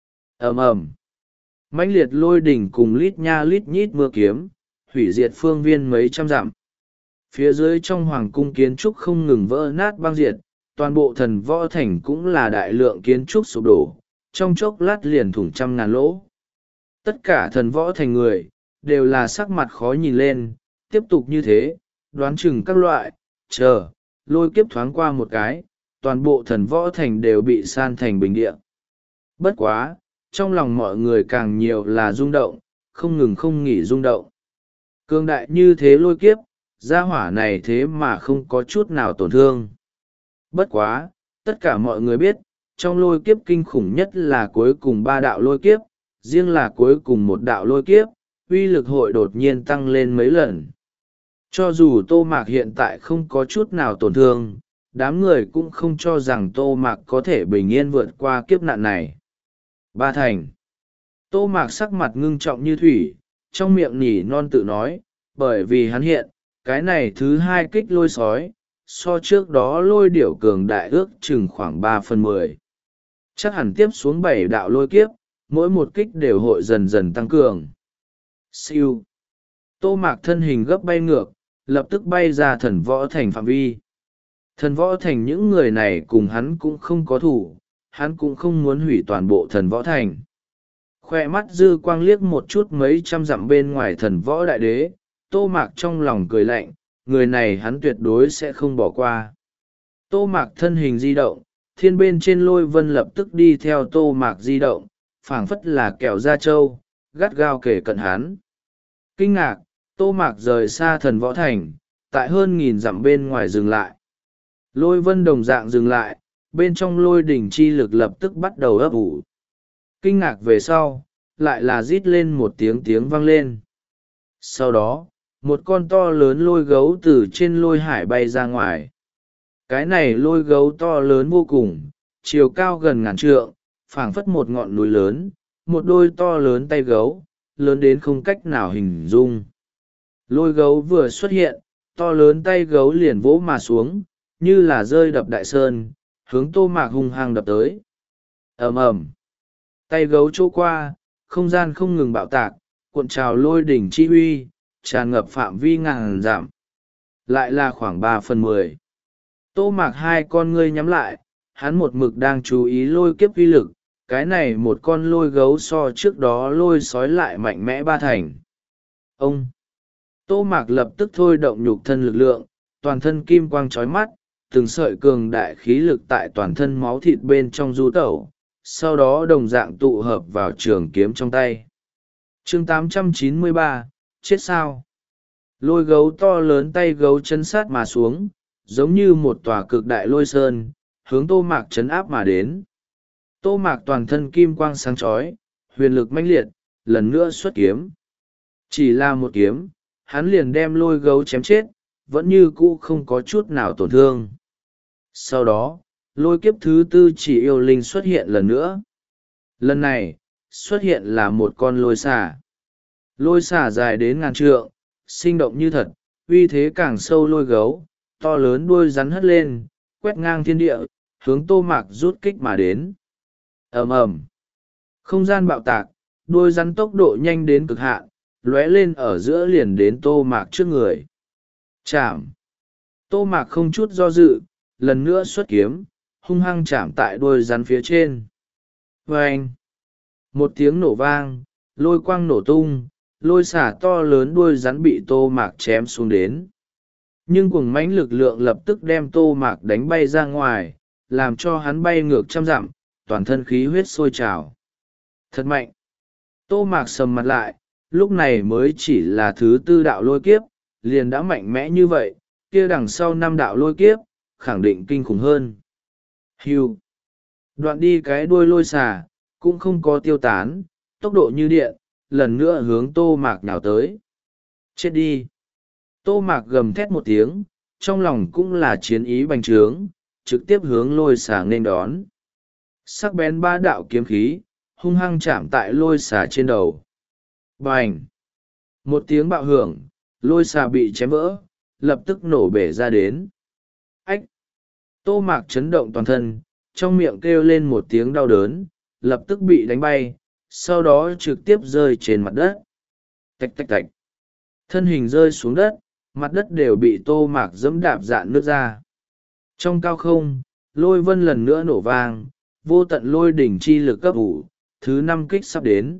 Ầm ầm. Mãnh liệt lôi đỉnh cùng lít nha lít nhít mưa kiếm, hủy diệt phương viên mấy trăm dặm. Phía dưới trong hoàng cung kiến trúc không ngừng vỡ nát băng diệt, toàn bộ thần võ thành cũng là đại lượng kiến trúc sụp đổ, trong chốc lát liền thủng trăm ngàn lỗ. Tất cả thần võ thành người, đều là sắc mặt khó nhìn lên, tiếp tục như thế, đoán chừng các loại, chờ, lôi kiếp thoáng qua một cái, toàn bộ thần võ thành đều bị san thành bình địa. Bất quá, trong lòng mọi người càng nhiều là rung động, không ngừng không nghỉ rung động. Cương đại như thế lôi kiếp, gia hỏa này thế mà không có chút nào tổn thương. Bất quá, tất cả mọi người biết, trong lôi kiếp kinh khủng nhất là cuối cùng ba đạo lôi kiếp, riêng là cuối cùng một đạo lôi kiếp, uy lực hội đột nhiên tăng lên mấy lần. Cho dù Tô Mạc hiện tại không có chút nào tổn thương, đám người cũng không cho rằng Tô Mạc có thể bình yên vượt qua kiếp nạn này. Ba thành. Tô Mạc sắc mặt ngưng trọng như thủy, trong miệng nỉ non tự nói, bởi vì hắn hiện, cái này thứ hai kích lôi sói, so trước đó lôi điểu cường đại ước chừng khoảng ba phần mười. Chắc hẳn tiếp xuống bảy đạo lôi kiếp, mỗi một kích đều hội dần dần tăng cường. Siêu. Tô Mạc thân hình gấp bay ngược, lập tức bay ra thần võ thành phạm vi. Thần võ thành những người này cùng hắn cũng không có thủ, hắn cũng không muốn hủy toàn bộ thần võ thành. Khoe mắt dư quang liếc một chút mấy trăm dặm bên ngoài thần võ đại đế, Tô Mạc trong lòng cười lạnh, người này hắn tuyệt đối sẽ không bỏ qua. Tô Mạc thân hình di động, thiên bên trên lôi vân lập tức đi theo Tô Mạc di động, phảng phất là kẹo da trâu, gắt gao kể cận hắn. Kinh ngạc, Tô Mạc rời xa thần võ thành, tại hơn nghìn dặm bên ngoài dừng lại. Lôi vân đồng dạng dừng lại, bên trong lôi đỉnh chi lực lập tức bắt đầu ấp ủ. Kinh ngạc về sau, lại là rít lên một tiếng tiếng vang lên. Sau đó, một con to lớn lôi gấu từ trên lôi hải bay ra ngoài. Cái này lôi gấu to lớn vô cùng, chiều cao gần ngàn trượng, phảng phất một ngọn núi lớn, một đôi to lớn tay gấu, lớn đến không cách nào hình dung. Lôi gấu vừa xuất hiện, to lớn tay gấu liền vỗ mà xuống, như là rơi đập đại sơn, hướng Tô Mạc hung hăng đập tới. Ầm ầm, tay gấu chỗ qua, không gian không ngừng bạo tạc, cuộn trào lôi đỉnh chi uy, tràn ngập phạm vi ngàn dặm. Lại là khoảng ba phần mười. Tô Mạc hai con ngươi nhắm lại, hắn một mực đang chú ý lôi kiếp uy lực, cái này một con lôi gấu so trước đó lôi sói lại mạnh mẽ ba thành. Ông! Tô Mạc lập tức thôi động nhục thân lực lượng, toàn thân kim quang chói mắt, từng sợi cường đại khí lực tại toàn thân máu thịt bên trong du tẩu, sau đó đồng dạng tụ hợp vào trường kiếm trong tay. Chương tám trăm chín mươi ba, chết sao? Lôi gấu to lớn tay gấu chân sát mà xuống, giống như một tòa cực đại lôi sơn, hướng Tô Mạc chấn áp mà đến. Tô Mạc toàn thân kim quang sáng chói, huyền lực mãnh liệt, lần nữa xuất kiếm. Chỉ là một kiếm, hắn liền đem lôi gấu chém chết, vẫn như cũ không có chút nào tổn thương. Sau đó, lôi kiếp thứ tư chỉ yêu linh xuất hiện lần nữa. Lần này, xuất hiện là một con lôi xà. Lôi xà dài đến ngàn trượng, sinh động như thật, uy thế càng sâu lôi gấu, to lớn đuôi rắn hất lên, quét ngang thiên địa, hướng Tô Mạc rút kích mà đến. Ầm ầm, không gian bạo tạc, đuôi rắn tốc độ nhanh đến cực hạn, lóe lên ở giữa liền đến Tô Mạc trước người. Chạm! Tô Mạc không chút do dự, lần nữa xuất kiếm, hung hăng chạm tại đuôi rắn phía trên. Vâng! Một tiếng nổ vang, lôi quang nổ tung, lôi xả to lớn đuôi rắn bị Tô Mạc chém xuống đến. Nhưng cuồng mãnh lực lượng lập tức đem Tô Mạc đánh bay ra ngoài, làm cho hắn bay ngược trăm dặm, toàn thân khí huyết sôi trào. Thật mạnh! Tô Mạc sầm mặt lại, lúc này mới chỉ là thứ tư đạo lôi kiếp, liền đã mạnh mẽ như vậy, kia đằng sau năm đạo lôi kiếp, khẳng định kinh khủng hơn. Hưu! Đoạn đi cái đuôi lôi xà, cũng không có tiêu tán, tốc độ như điện, lần nữa hướng Tô Mạc nhào tới. Chết đi! Tô Mạc gầm thét một tiếng, trong lòng cũng là chiến ý bành trướng, trực tiếp hướng lôi xà nên đón. Sắc bén ba đạo kiếm khí, hung hăng chạm tại lôi xà trên đầu. Bành! Một tiếng bạo hưởng, lôi xà bị chém vỡ, lập tức nổ bể ra đến. Ách! Tô Mạc chấn động toàn thân, trong miệng kêu lên một tiếng đau đớn, lập tức bị đánh bay, sau đó trực tiếp rơi trên mặt đất. Tạch tạch tạch! Thân hình rơi xuống đất, mặt đất đều bị Tô Mạc dẫm đạp dạn nước ra. Trong cao không, lôi vân lần nữa nổ vang, vô tận lôi đỉnh chi lực cấp ủ, thứ năm kích sắp đến.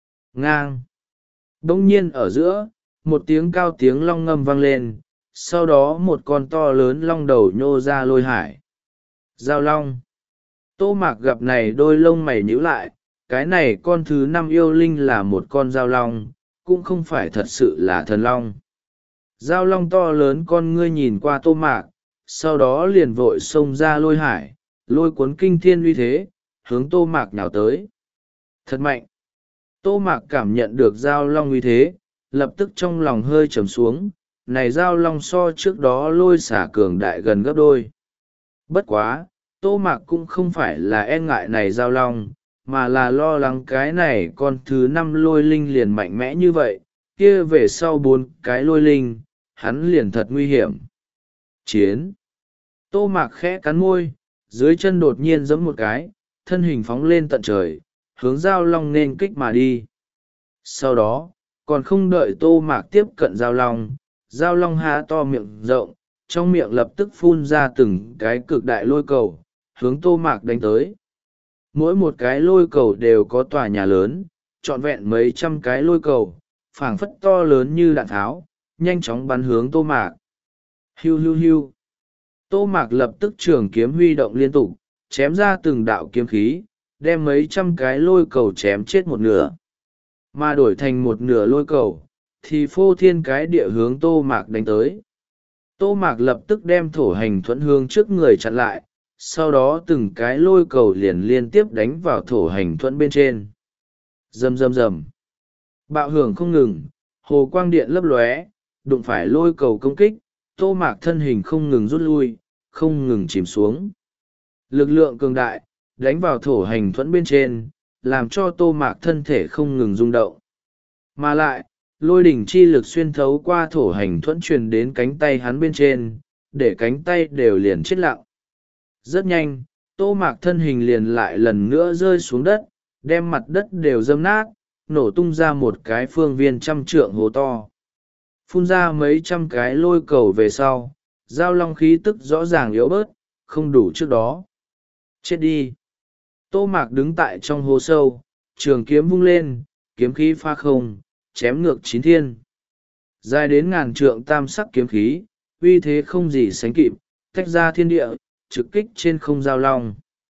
Ngang! Đông nhiên ở giữa, một tiếng cao tiếng long ngâm vang lên, sau đó một con to lớn long đầu nhô ra lôi hải. Giao long! Tô Mạc gặp này đôi lông mày nhíu lại, cái này con thứ năm yêu linh là một con giao long, cũng không phải thật sự là thần long. Giao long to lớn con ngươi nhìn qua Tô Mạc, sau đó liền vội xông ra lôi hải, lôi cuốn kinh thiên uy thế, hướng Tô Mạc nhào tới. Thật mạnh! Tô Mạc cảm nhận được giao long uy thế, lập tức trong lòng hơi trầm xuống, này giao long so trước đó lôi xả cường đại gần gấp đôi. Bất quá, Tô Mạc cũng không phải là e ngại này giao long, mà là lo lắng cái này con thứ năm lôi linh liền mạnh mẽ như vậy, kia về sau bốn cái lôi linh, hắn liền thật nguy hiểm. Chiến! Tô Mạc khẽ cắn môi, dưới chân đột nhiên giẫm một cái, thân hình phóng lên tận trời, hướng giao long nên kích mà đi. Sau đó, còn không đợi Tô Mạc tiếp cận giao long, giao long há to miệng rộng, trong miệng lập tức phun ra từng cái cực đại lôi cầu hướng Tô Mạc đánh tới. Mỗi một cái lôi cầu đều có tòa nhà lớn, trọn vẹn mấy trăm cái lôi cầu phảng phất to lớn như đạn tháo, nhanh chóng bắn hướng Tô Mạc. Hiu hiu hiu. Tô Mạc lập tức trường kiếm huy động liên tục, chém ra từng đạo kiếm khí, đem mấy trăm cái lôi cầu chém chết một nửa. Mà đổi thành một nửa lôi cầu, thì phô thiên cái địa hướng Tô Mạc đánh tới. Tô Mạc lập tức đem thổ hành thuẫn hướng trước người chặn lại, sau đó từng cái lôi cầu liền liên tiếp đánh vào thổ hành thuẫn bên trên. Rầm rầm rầm. Bạo hưởng không ngừng, hồ quang điện lấp lóe, đụng phải lôi cầu công kích, Tô Mạc thân hình không ngừng rút lui, không ngừng chìm xuống. Lực lượng cường đại, đánh vào thổ hành thuẫn bên trên, làm cho Tô Mạc thân thể không ngừng rung động. Mà lại, lôi đỉnh chi lực xuyên thấu qua thổ hành thuẫn truyền đến cánh tay hắn bên trên, để cánh tay đều liền chết lặng. Rất nhanh, Tô Mạc thân hình liền lại lần nữa rơi xuống đất, đem mặt đất đều dâm nát, nổ tung ra một cái phương viên trăm trượng hố to. Phun ra mấy trăm cái lôi cầu về sau, giao long khí tức rõ ràng yếu bớt, không đủ trước đó. Chết đi. Tô Mạc đứng tại trong hố sâu, trường kiếm vung lên, kiếm khí pha không, chém ngược chín thiên. Dài đến ngàn trượng tam sắc kiếm khí, uy thế không gì sánh kịp, tách ra thiên địa, trực kích trên không giao long.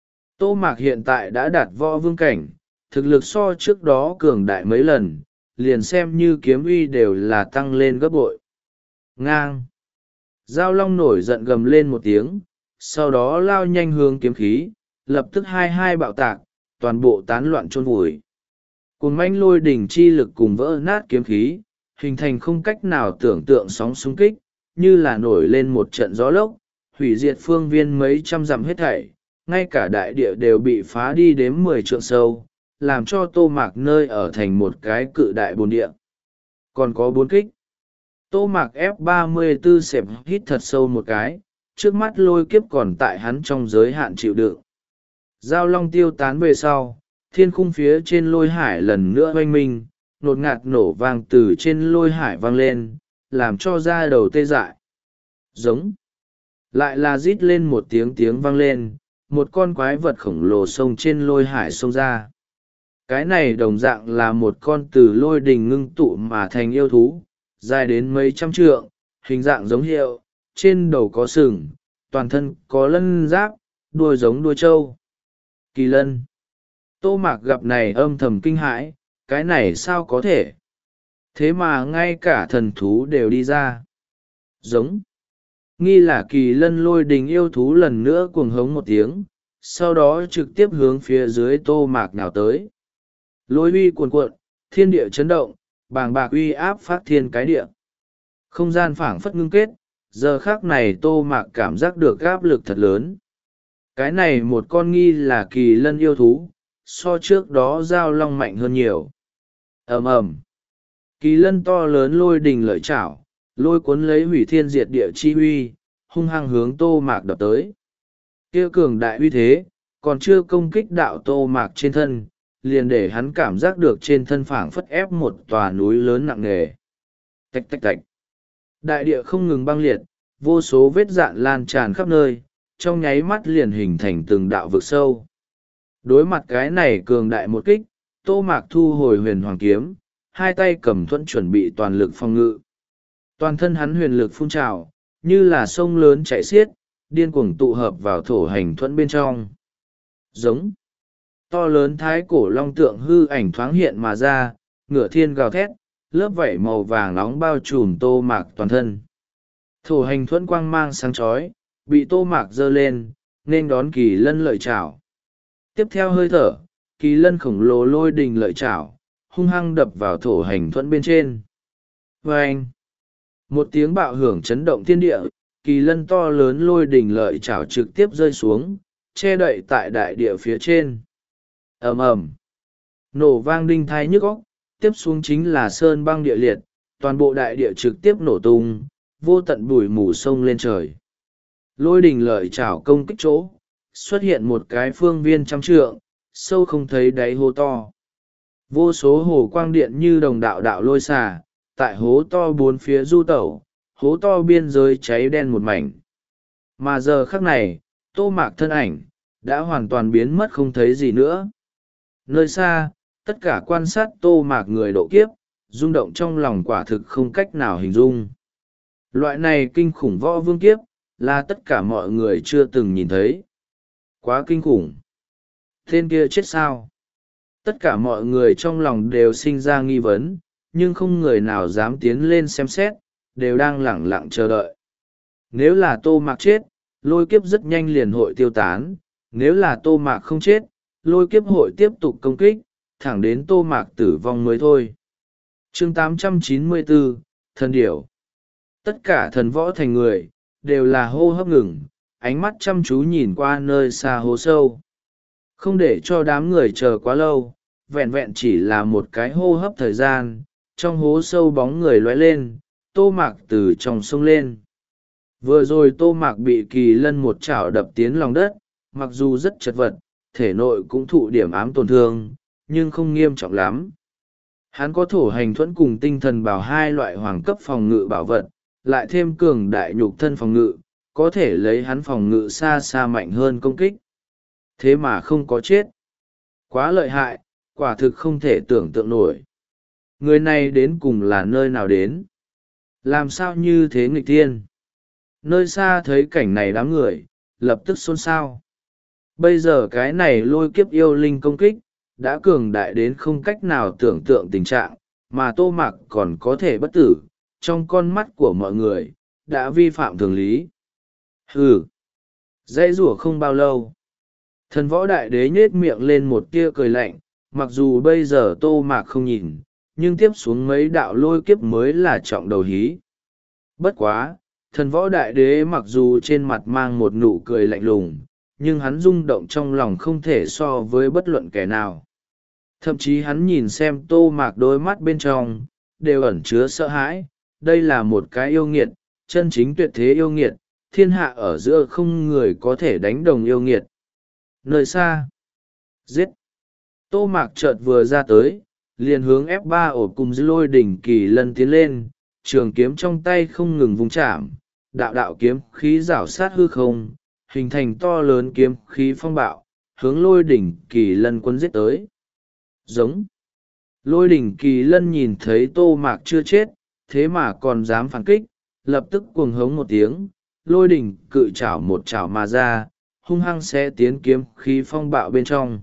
Tô Mạc hiện tại đã đạt võ vương cảnh, thực lực so trước đó cường đại mấy lần, liền xem như kiếm uy đều là tăng lên gấp bội. Ngang. Giao long nổi giận gầm lên một tiếng, sau đó lao nhanh hướng kiếm khí, lập tức hai hai bạo tạc, toàn bộ tán loạn chôn vùi. Cùng manh lôi đỉnh chi lực cùng vỡ nát kiếm khí, hình thành không cách nào tưởng tượng sóng xung kích, như là nổi lên một trận gió lốc, hủy diệt phương viên mấy trăm dặm hết thảy, ngay cả đại địa đều bị phá đi đếm mười trượng sâu, làm cho Tô Mạc nơi ở thành một cái cự đại bồn địa. Còn có bốn kích. Tô Mạc F ba mươi tư xẹp hít thật sâu một cái, trước mắt lôi kiếp còn tại hắn trong giới hạn chịu đựng. Giao long tiêu tán về sau, thiên khung phía trên lôi hải lần nữa oanh minh, nột ngạt nổ vang từ trên lôi hải vang lên, làm cho da đầu tê dại. Giống. Lại là rít lên một tiếng tiếng vang lên, một con quái vật khổng lồ xông trên lôi hải xông ra. Cái này đồng dạng là một con từ lôi đình ngưng tụ mà thành yêu thú, dài đến mấy trăm trượng, hình dạng giống hiệu, trên đầu có sừng, toàn thân có lân giáp, đuôi giống đuôi trâu. Kỳ lân. Tô Mạc gặp này âm thầm kinh hãi, cái này sao có thể? Thế mà ngay cả thần thú đều đi ra. Giống. Nghi là kỳ lân lôi đình yêu thú lần nữa cuồng hống một tiếng, sau đó trực tiếp hướng phía dưới Tô Mạc nào tới. Lôi uy cuồn cuộn, thiên địa chấn động, bàng bạc uy áp phát thiên cái địa. Không gian phảng phất ngưng kết, giờ khác này Tô Mạc cảm giác được áp lực thật lớn. Cái này một con nghi là kỳ lân yêu thú, so trước đó giao long mạnh hơn nhiều. Ầm ầm. Kỳ lân to lớn lôi đình lợi chảo, lôi cuốn lấy hủy thiên diệt địa chi uy, hung hăng hướng Tô Mạc đập tới. Kia cường đại uy thế, còn chưa công kích đạo Tô Mạc trên thân, liền để hắn cảm giác được trên thân phảng phất ép một tòa núi lớn nặng nề. Tạch tạch tạch. Đại địa không ngừng băng liệt, vô số vết dạn lan tràn khắp nơi, trong nháy mắt liền hình thành từng đạo vực sâu. Đối mặt cái này cường đại một kích, Tô Mạc thu hồi huyền hoàng kiếm, hai tay cầm thuẫn chuẩn bị toàn lực phòng ngự. Toàn thân hắn huyền lực phun trào, như là sông lớn chảy xiết, điên cuồng tụ hợp vào thổ hành thuẫn bên trong. Giống. To lớn thái cổ long tượng hư ảnh thoáng hiện mà ra, ngửa thiên gào thét, lớp vảy màu vàng nóng bao trùm Tô Mạc toàn thân. Thổ hành thuẫn quang mang sáng chói, bị Tô Mạc giơ lên, nên đón kỳ lân lợi chảo. Tiếp theo hơi thở, kỳ lân khổng lồ lôi đình lợi chảo, hung hăng đập vào thổ hành thuẫn bên trên. Vâng! Một tiếng bạo hưởng chấn động thiên địa, kỳ lân to lớn lôi đình lợi chảo trực tiếp rơi xuống, che đậy tại đại địa phía trên. Ầm ầm, nổ vang đinh thai nhức óc, tiếp xuống chính là sơn băng địa liệt, toàn bộ đại địa trực tiếp nổ tung, vô tận bụi mù sông lên trời. Lôi đình lợi chảo công kích chỗ, xuất hiện một cái phương viên trăm trượng, sâu không thấy đáy hố to. Vô số hồ quang điện như đồng đạo đạo lôi xà, tại hố to bốn phía du tẩu, hố to biên giới cháy đen một mảnh. Mà giờ khắc này, Tô Mạc thân ảnh đã hoàn toàn biến mất không thấy gì nữa. Nơi xa, tất cả quan sát Tô Mạc người độ kiếp, rung động trong lòng quả thực không cách nào hình dung. Loại này kinh khủng võ vương kiếp, là tất cả mọi người chưa từng nhìn thấy. Quá kinh khủng. Tên kia chết sao? Tất cả mọi người trong lòng đều sinh ra nghi vấn, nhưng không người nào dám tiến lên xem xét, đều đang lẳng lặng chờ đợi. Nếu là Tô Mạc chết, lôi kiếp rất nhanh liền hội tiêu tán. Nếu là Tô Mạc không chết, lôi kiếp hội tiếp tục công kích, thẳng đến Tô Mạc tử vong mới thôi. chương tám trăm chín mươi bốn, Thần Điểu. Tất cả thần võ thành người, đều là hô hấp ngừng, ánh mắt chăm chú nhìn qua nơi xa hố sâu. Không để cho đám người chờ quá lâu, vẹn vẹn chỉ là một cái hô hấp thời gian, trong hố sâu bóng người lóe lên, Tô Mạc từ trong sông lên. Vừa rồi Tô Mạc bị Kỳ Lân một chảo đập tiến lòng đất, mặc dù rất chật vật, thể nội cũng thụ điểm ám tổn thương, nhưng không nghiêm trọng lắm. Hắn có thổ hành thuẫn cùng tinh thần bảo hai loại hoàng cấp phòng ngự bảo vật, lại thêm cường đại nhục thân phòng ngự, có thể lấy hắn phòng ngự xa xa mạnh hơn công kích. Thế mà không có chết. Quá lợi hại, quả thực không thể tưởng tượng nổi. Người này đến cùng là nơi nào đến? Làm sao như thế nghịch thiên? Nơi xa thấy cảnh này đám người, lập tức xôn xao. Bây giờ cái này lôi kiếp yêu linh công kích, đã cường đại đến không cách nào tưởng tượng tình trạng, mà Tô Mạc còn có thể bất tử, trong con mắt của mọi người, đã vi phạm thường lý. Hừ! Dãy rủa không bao lâu. Thần võ đại đế nhết miệng lên một tia cười lạnh, mặc dù bây giờ Tô Mạc không nhìn, nhưng tiếp xuống mấy đạo lôi kiếp mới là trọng đầu hí. Bất quá, thần võ đại đế mặc dù trên mặt mang một nụ cười lạnh lùng, nhưng hắn rung động trong lòng không thể so với bất luận kẻ nào. Thậm chí hắn nhìn xem Tô Mạc đôi mắt bên trong, đều ẩn chứa sợ hãi. Đây là một cái yêu nghiệt, chân chính tuyệt thế yêu nghiệt, thiên hạ ở giữa không người có thể đánh đồng yêu nghiệt. Nơi xa, giết. Tô Mạc chợt vừa ra tới, liền hướng ép ba ổ cùng lôi đỉnh Kỳ Lân tiến lên, trường kiếm trong tay không ngừng vung chạm, đạo đạo kiếm khí rảo sát hư không, hình thành to lớn kiếm khí phong bạo, hướng lôi đỉnh Kỳ Lân quân giết tới. Giống. Lôi đỉnh Kỳ Lân nhìn thấy Tô Mạc chưa chết, thế mà còn dám phản kích, lập tức cuồng hống một tiếng, lôi đỉnh cự chảo một chảo mà ra, hung hăng sẽ tiến kiếm khí phong bạo bên trong.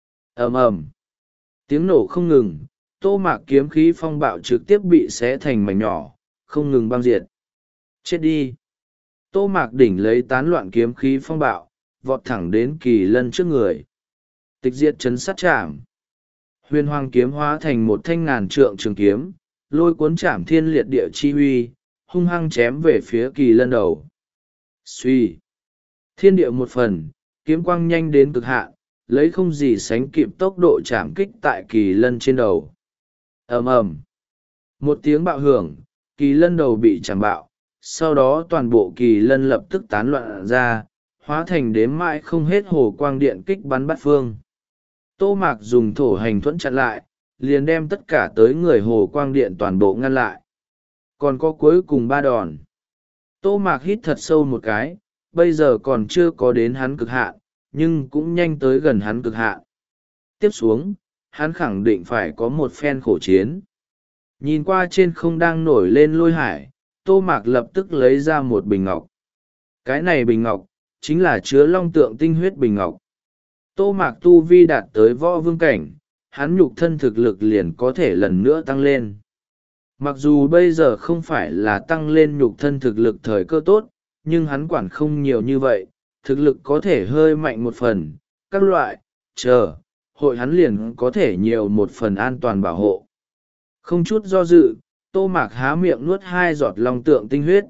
Ầm ầm. Tiếng nổ không ngừng, Tô Mạc kiếm khí phong bạo trực tiếp bị xé thành mảnh nhỏ, không ngừng băng diệt. Chết đi. Tô Mạc đỉnh lấy tán loạn kiếm khí phong bạo, vọt thẳng đến Kỳ Lân trước người. Tịch diệt chấn sát chạm. Huyền hoàng kiếm hóa thành một thanh ngàn trượng trường kiếm, lôi cuốn chạm thiên liệt địa chi huy, hung hăng chém về phía Kỳ Lân đầu. Suy. Thiên địa một phần, kiếm quang nhanh đến cực hạn, lấy không gì sánh kịp tốc độ chạm kích tại Kỳ Lân trên đầu. Ầm ầm. Một tiếng bạo hưởng, Kỳ Lân đầu bị chạm bạo, sau đó toàn bộ Kỳ Lân lập tức tán loạn ra, hóa thành đếm mãi không hết hồ quang điện kích bắn bát phương. Tô Mạc dùng thổ hành thuẫn chặn lại, liền đem tất cả tới người hồ quang điện toàn bộ ngăn lại. Còn có cuối cùng ba đòn. Tô Mạc hít thật sâu một cái, bây giờ còn chưa có đến hắn cực hạn, nhưng cũng nhanh tới gần hắn cực hạn. Tiếp xuống, hắn khẳng định phải có một phen khổ chiến. Nhìn qua trên không đang nổi lên lôi hải, Tô Mạc lập tức lấy ra một bình ngọc. Cái này bình ngọc, chính là chứa long tượng tinh huyết bình ngọc. Tô Mạc tu vi đạt tới võ vương cảnh, hắn nhục thân thực lực liền có thể lần nữa tăng lên. Mặc dù bây giờ không phải là tăng lên nhục thân thực lực thời cơ tốt, nhưng hắn quản không nhiều như vậy, thực lực có thể hơi mạnh một phần, các loại, chờ, hội hắn liền có thể nhiều một phần an toàn bảo hộ. Không chút do dự, Tô Mạc há miệng nuốt hai giọt long tượng tinh huyết.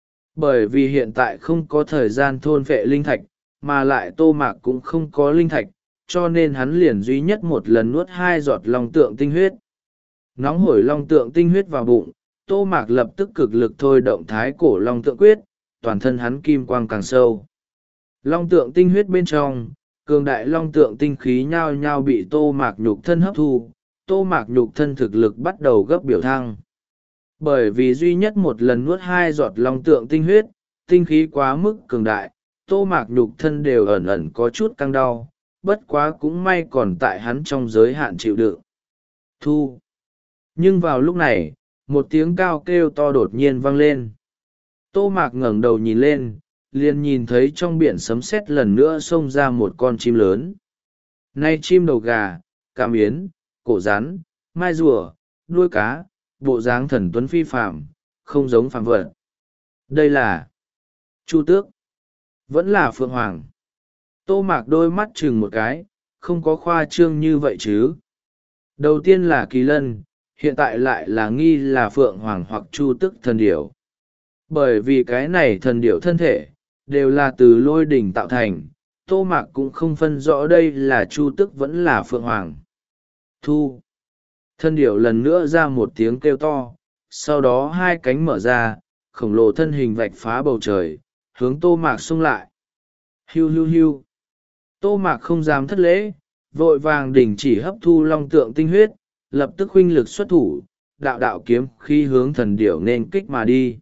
Bởi vì hiện tại không có thời gian thôn phệ linh thạch, mà lại Tô Mạc cũng không có linh thạch, cho nên hắn liền duy nhất một lần nuốt hai giọt long tượng tinh huyết. Nóng hổi long tượng tinh huyết vào bụng, Tô Mạc lập tức cực lực thôi động thái cổ long tượng quyết, toàn thân hắn kim quang càng sâu. Long tượng tinh huyết bên trong, cường đại long tượng tinh khí nhao nhao bị Tô Mạc nhục thân hấp thu, Tô Mạc nhục thân thực lực bắt đầu gấp biểu thăng. Bởi vì duy nhất một lần nuốt hai giọt long tượng tinh huyết, tinh khí quá mức cường đại, Tô Mạc nhục thân đều ẩn ẩn có chút căng đau, bất quá cũng may còn tại hắn trong giới hạn chịu đựng. Thu. Nhưng vào lúc này, một tiếng cao kêu to đột nhiên vang lên. Tô Mạc ngẩng đầu nhìn lên, liền nhìn thấy trong biển sấm sét lần nữa xông ra một con chim lớn. Nay chim đầu gà, cạm yến, cổ rắn, mai rùa, đuôi cá, bộ dáng thần tuấn phi phàm, không giống phàm vật. Đây là Chu Tước, vẫn là Phượng Hoàng. Tô Mạc đôi mắt chừng một cái, không có khoa trương như vậy chứ. Đầu tiên là kỳ lân, hiện tại lại là nghi là Phượng Hoàng hoặc Chu Tước thần điểu. Bởi vì cái này thần điểu thân thể, đều là từ lôi đỉnh tạo thành, Tô Mạc cũng không phân rõ đây là Chu Tước vẫn là Phượng Hoàng. Thu. Thân điểu lần nữa ra một tiếng kêu to, sau đó hai cánh mở ra, khổng lồ thân hình vạch phá bầu trời, hướng Tô Mạc xung lại. Hiu hiu hiu. Tô Mạc không dám thất lễ, vội vàng đình chỉ hấp thu long tượng tinh huyết, lập tức huynh lực xuất thủ, đạo đạo kiếm khi hướng thần điểu nên kích mà đi.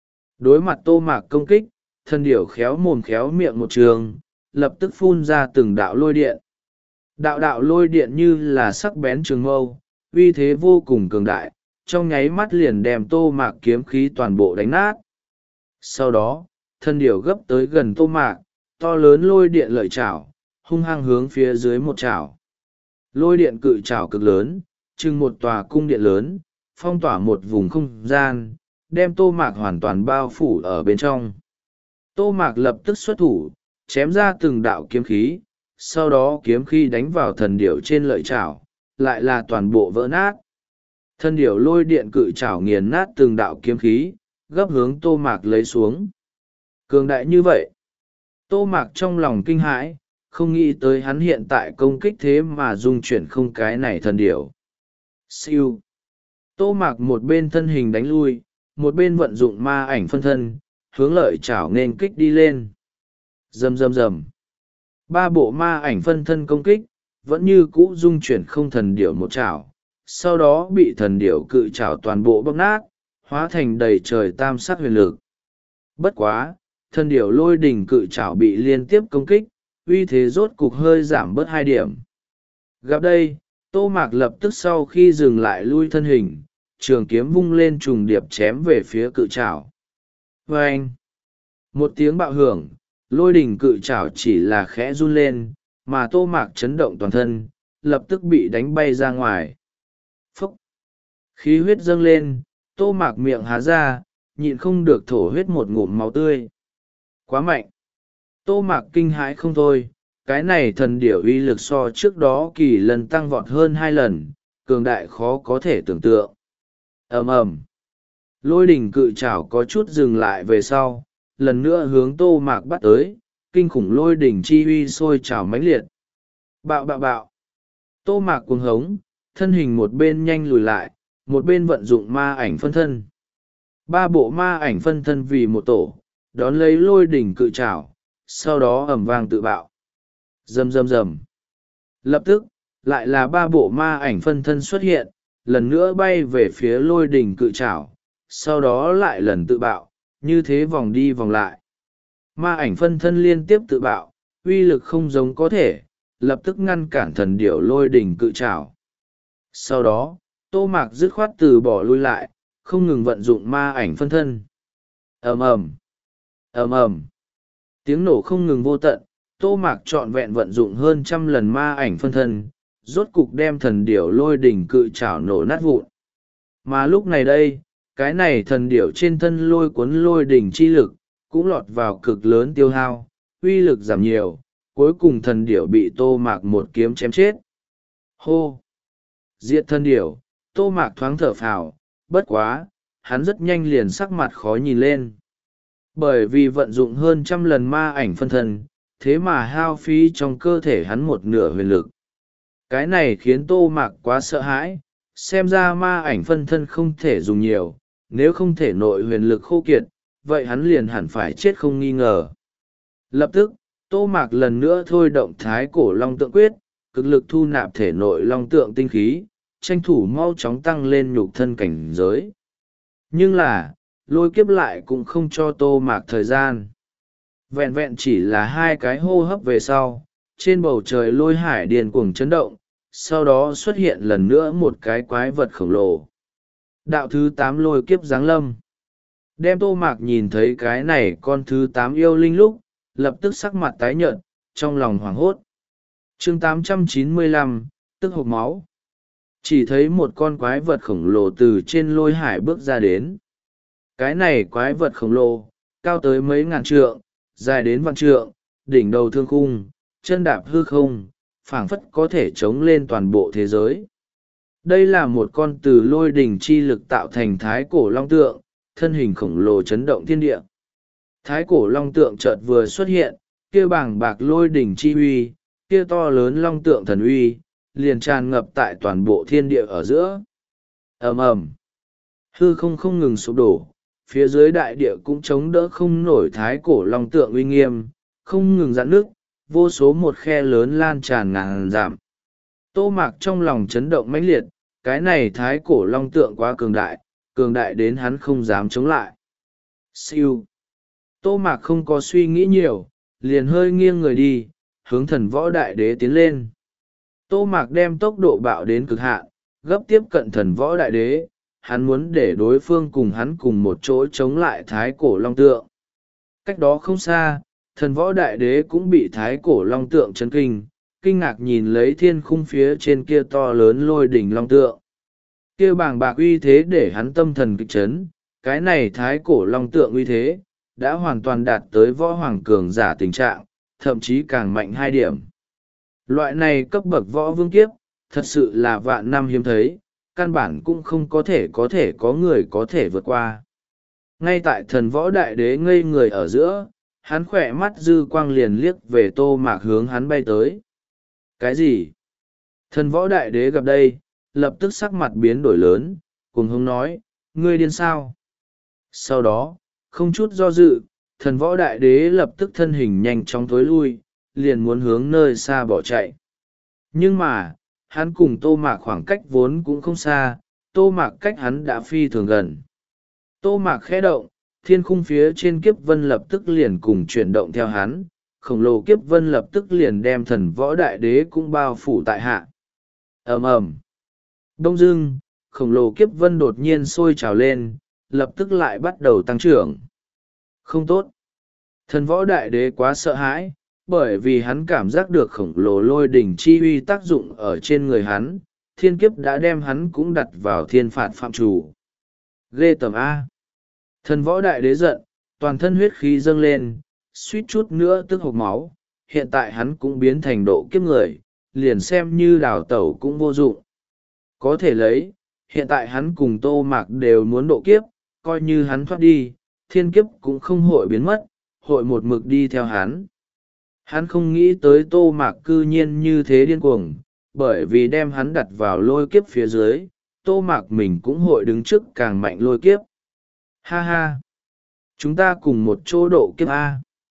Đối mặt Tô Mạc công kích, thần điểu khéo mồm khéo miệng một trường, lập tức phun ra từng đạo lôi điện. Đạo đạo lôi điện như là sắc bén trường mâu, uy thế vô cùng cường đại, trong nháy mắt liền đem Tô Mạc kiếm khí toàn bộ đánh nát. Sau đó, thần điểu gấp tới gần Tô Mạc, to lớn lôi điện lợi chảo, hung hăng hướng phía dưới một chảo. Lôi điện cự chảo cực lớn, chừng một tòa cung điện lớn, phong tỏa một vùng không gian, đem Tô Mạc hoàn toàn bao phủ ở bên trong. Tô Mạc lập tức xuất thủ, chém ra từng đạo kiếm khí, sau đó kiếm khí đánh vào thần điểu trên lợi chảo, lại là toàn bộ vỡ nát. Thần điểu lôi điện cự chảo nghiền nát từng đạo kiếm khí, gấp hướng Tô Mạc lấy xuống. Cường đại như vậy. Tô Mạc trong lòng kinh hãi, không nghĩ tới hắn hiện tại công kích thế mà dung chuyển không cái này thần điểu. Siêu. Tô Mạc một bên thân hình đánh lui, một bên vận dụng ma ảnh phân thân, hướng lợi chảo nên kích đi lên. Rầm rầm rầm. Ba bộ ma ảnh phân thân công kích, vẫn như cũ dung chuyển không thần điểu một chảo, sau đó bị thần điểu cự chảo toàn bộ bóp nát, hóa thành đầy trời tam sắc huyền lực. Bất quá, thần điểu lôi đỉnh cự chảo bị liên tiếp công kích, uy thế rốt cục hơi giảm bớt hai điểm. Gặp đây, Tô Mạc lập tức sau khi dừng lại lui thân hình, trường kiếm vung lên trùng điệp chém về phía cự chảo. Vâng! Một tiếng bạo hưởng, lôi đỉnh cự chảo chỉ là khẽ run lên, mà Tô Mạc chấn động toàn thân, lập tức bị đánh bay ra ngoài. Phúc! Khí huyết dâng lên, Tô Mạc miệng há ra, nhịn không được thổ huyết một ngụm máu tươi. Quá mạnh! Tô Mạc kinh hãi không thôi, cái này thần điểu uy lực so trước đó kỳ lần tăng vọt hơn hai lần, cường đại khó có thể tưởng tượng. Ầm ầm, lôi đỉnh cự chảo có chút dừng lại về sau, lần nữa hướng Tô Mạc bắt tới, kinh khủng lôi đỉnh chi uy sôi trào mãnh liệt. Bạo bạo bạo. Tô Mạc cuồng hống, thân hình một bên nhanh lùi lại, một bên vận dụng ma ảnh phân thân. Ba bộ ma ảnh phân thân vì một tổ, đón lấy lôi đỉnh cự chảo, sau đó ầm vang tự bạo. Rầm rầm rầm. Lập tức, lại là ba bộ ma ảnh phân thân xuất hiện, lần nữa bay về phía lôi đỉnh cự chảo, sau đó lại lần tự bạo, như thế vòng đi vòng lại. Ma ảnh phân thân liên tiếp tự bạo, uy lực không giống có thể, lập tức ngăn cản thần điểu lôi đỉnh cự chảo. Sau đó, Tô Mạc dứt khoát từ bỏ lui lại, không ngừng vận dụng ma ảnh phân thân. Ầm ầm, ầm ầm. Tiếng nổ không ngừng vô tận, Tô Mạc trọn vẹn vận dụng hơn trăm lần ma ảnh phân thân, rốt cục đem thần điểu lôi đỉnh cự chảo nổ nát vụn. Mà lúc này đây, cái này thần điểu trên thân lôi cuốn lôi đỉnh chi lực, cũng lọt vào cực lớn tiêu hao, uy lực giảm nhiều, cuối cùng thần điểu bị Tô Mạc một kiếm chém chết. Hô! Diệt thần điểu, Tô Mạc thoáng thở phào, bất quá, hắn rất nhanh liền sắc mặt khó nhìn lên. Bởi vì vận dụng hơn trăm lần ma ảnh phân thân, thế mà hao phí trong cơ thể hắn một nửa huyền lực. Cái này khiến Tô Mạc quá sợ hãi, xem ra ma ảnh phân thân không thể dùng nhiều, nếu không thể nội huyền lực khô kiệt, vậy hắn liền hẳn phải chết không nghi ngờ. Lập tức, Tô Mạc lần nữa thôi động thái cổ long tượng quyết, cực lực thu nạp thể nội long tượng tinh khí, tranh thủ mau chóng tăng lên nhục thân cảnh giới. Nhưng là lôi kiếp lại cũng không cho tô mạc thời gian. Vẹn vẹn chỉ là hai cái hô hấp về sau, trên bầu trời lôi hải điên cuồng chấn động, sau đó xuất hiện lần nữa một cái quái vật khổng lồ. Đạo thứ tám lôi kiếp giáng lâm. Đem tô mạc nhìn thấy cái này con thứ tám yêu linh lúc, lập tức sắc mặt tái nhợt, trong lòng hoảng hốt. chương tám trăm chín mươi lăm, tức hộc máu. Chỉ thấy một con quái vật khổng lồ từ trên lôi hải bước ra đến. Cái này quái vật khổng lồ, cao tới mấy ngàn trượng, dài đến vạn trượng, đỉnh đầu thương khung, chân đạp hư không, phảng phất có thể chống lên toàn bộ thế giới. Đây là một con từ lôi đỉnh chi lực tạo thành thái cổ long tượng, thân hình khổng lồ chấn động thiên địa. Thái cổ long tượng chợt vừa xuất hiện, kia bàng bạc lôi đỉnh chi uy, kia to lớn long tượng thần uy, liền tràn ngập tại toàn bộ thiên địa ở giữa. Ầm ầm, hư không không ngừng sụp đổ, phía dưới đại địa cũng chống đỡ không nổi thái cổ long tượng uy nghiêm, không ngừng giãn nước, vô số một khe lớn lan tràn ngàn dặm. Tô mạc trong lòng chấn động mãnh liệt, cái này thái cổ long tượng quá cường đại, cường đại đến hắn không dám chống lại. Siêu. Tô mạc không có suy nghĩ nhiều, liền hơi nghiêng người đi, hướng thần võ đại đế tiến lên. Tô mạc đem tốc độ bạo đến cực hạn, gấp tiếp cận thần võ đại đế, hắn muốn để đối phương cùng hắn cùng một chỗ chống lại thái cổ long tượng. Cách đó không xa, thần võ đại đế cũng bị thái cổ long tượng chấn kinh, kinh ngạc nhìn lấy thiên khung phía trên kia to lớn lôi đỉnh long tượng. Kia bàng bạc uy thế để hắn tâm thần kịch chấn, cái này thái cổ long tượng uy thế, đã hoàn toàn đạt tới võ hoàng cường giả tình trạng, thậm chí càng mạnh hai điểm. Loại này cấp bậc võ vương kiếp, thật sự là vạn năm hiếm thấy, căn bản cũng không có thể có thể có người có thể vượt qua. Ngay tại thần võ đại đế ngây người ở giữa, hắn khỏe mắt dư quang liền liếc về tô mạc hướng hắn bay tới. Cái gì? Thần võ đại đế gặp đây, lập tức sắc mặt biến đổi lớn, cùng hông nói, ngươi điên sao? Sau đó, không chút do dự, thần võ đại đế lập tức thân hình nhanh chóng thối lui, liền muốn hướng nơi xa bỏ chạy. Nhưng mà, hắn cùng tô mạc khoảng cách vốn cũng không xa, tô mạc cách hắn đã phi thường gần. Tô mạc khẽ động, thiên khung phía trên kiếp vân lập tức liền cùng chuyển động theo hắn, khổng lồ kiếp vân lập tức liền đem thần võ đại đế cũng bao phủ tại hạ. Ầm ầm. Đông dưng, khổng lồ kiếp vân đột nhiên sôi trào lên, lập tức lại bắt đầu tăng trưởng. Không tốt. Thần võ đại đế quá sợ hãi, bởi vì hắn cảm giác được khổng lồ lôi đỉnh chi uy tác dụng ở trên người hắn, thiên kiếp đã đem hắn cũng đặt vào thiên phạt phạm chủ. Ghê tởm A. Thần võ đại đế giận, toàn thân huyết khí dâng lên, suýt chút nữa tức hộc máu, hiện tại hắn cũng biến thành độ kiếp người, liền xem như đào tẩu cũng vô dụng. Có thể lấy, hiện tại hắn cùng tô mạc đều muốn độ kiếp, coi như hắn thoát đi, thiên kiếp cũng không hội biến mất, hội một mực đi theo hắn. Hắn không nghĩ tới tô mạc cư nhiên như thế điên cuồng, bởi vì đem hắn đặt vào lôi kiếp phía dưới, tô mạc mình cũng hội đứng trước càng mạnh lôi kiếp. Ha ha! Chúng ta cùng một chỗ độ kiếp A.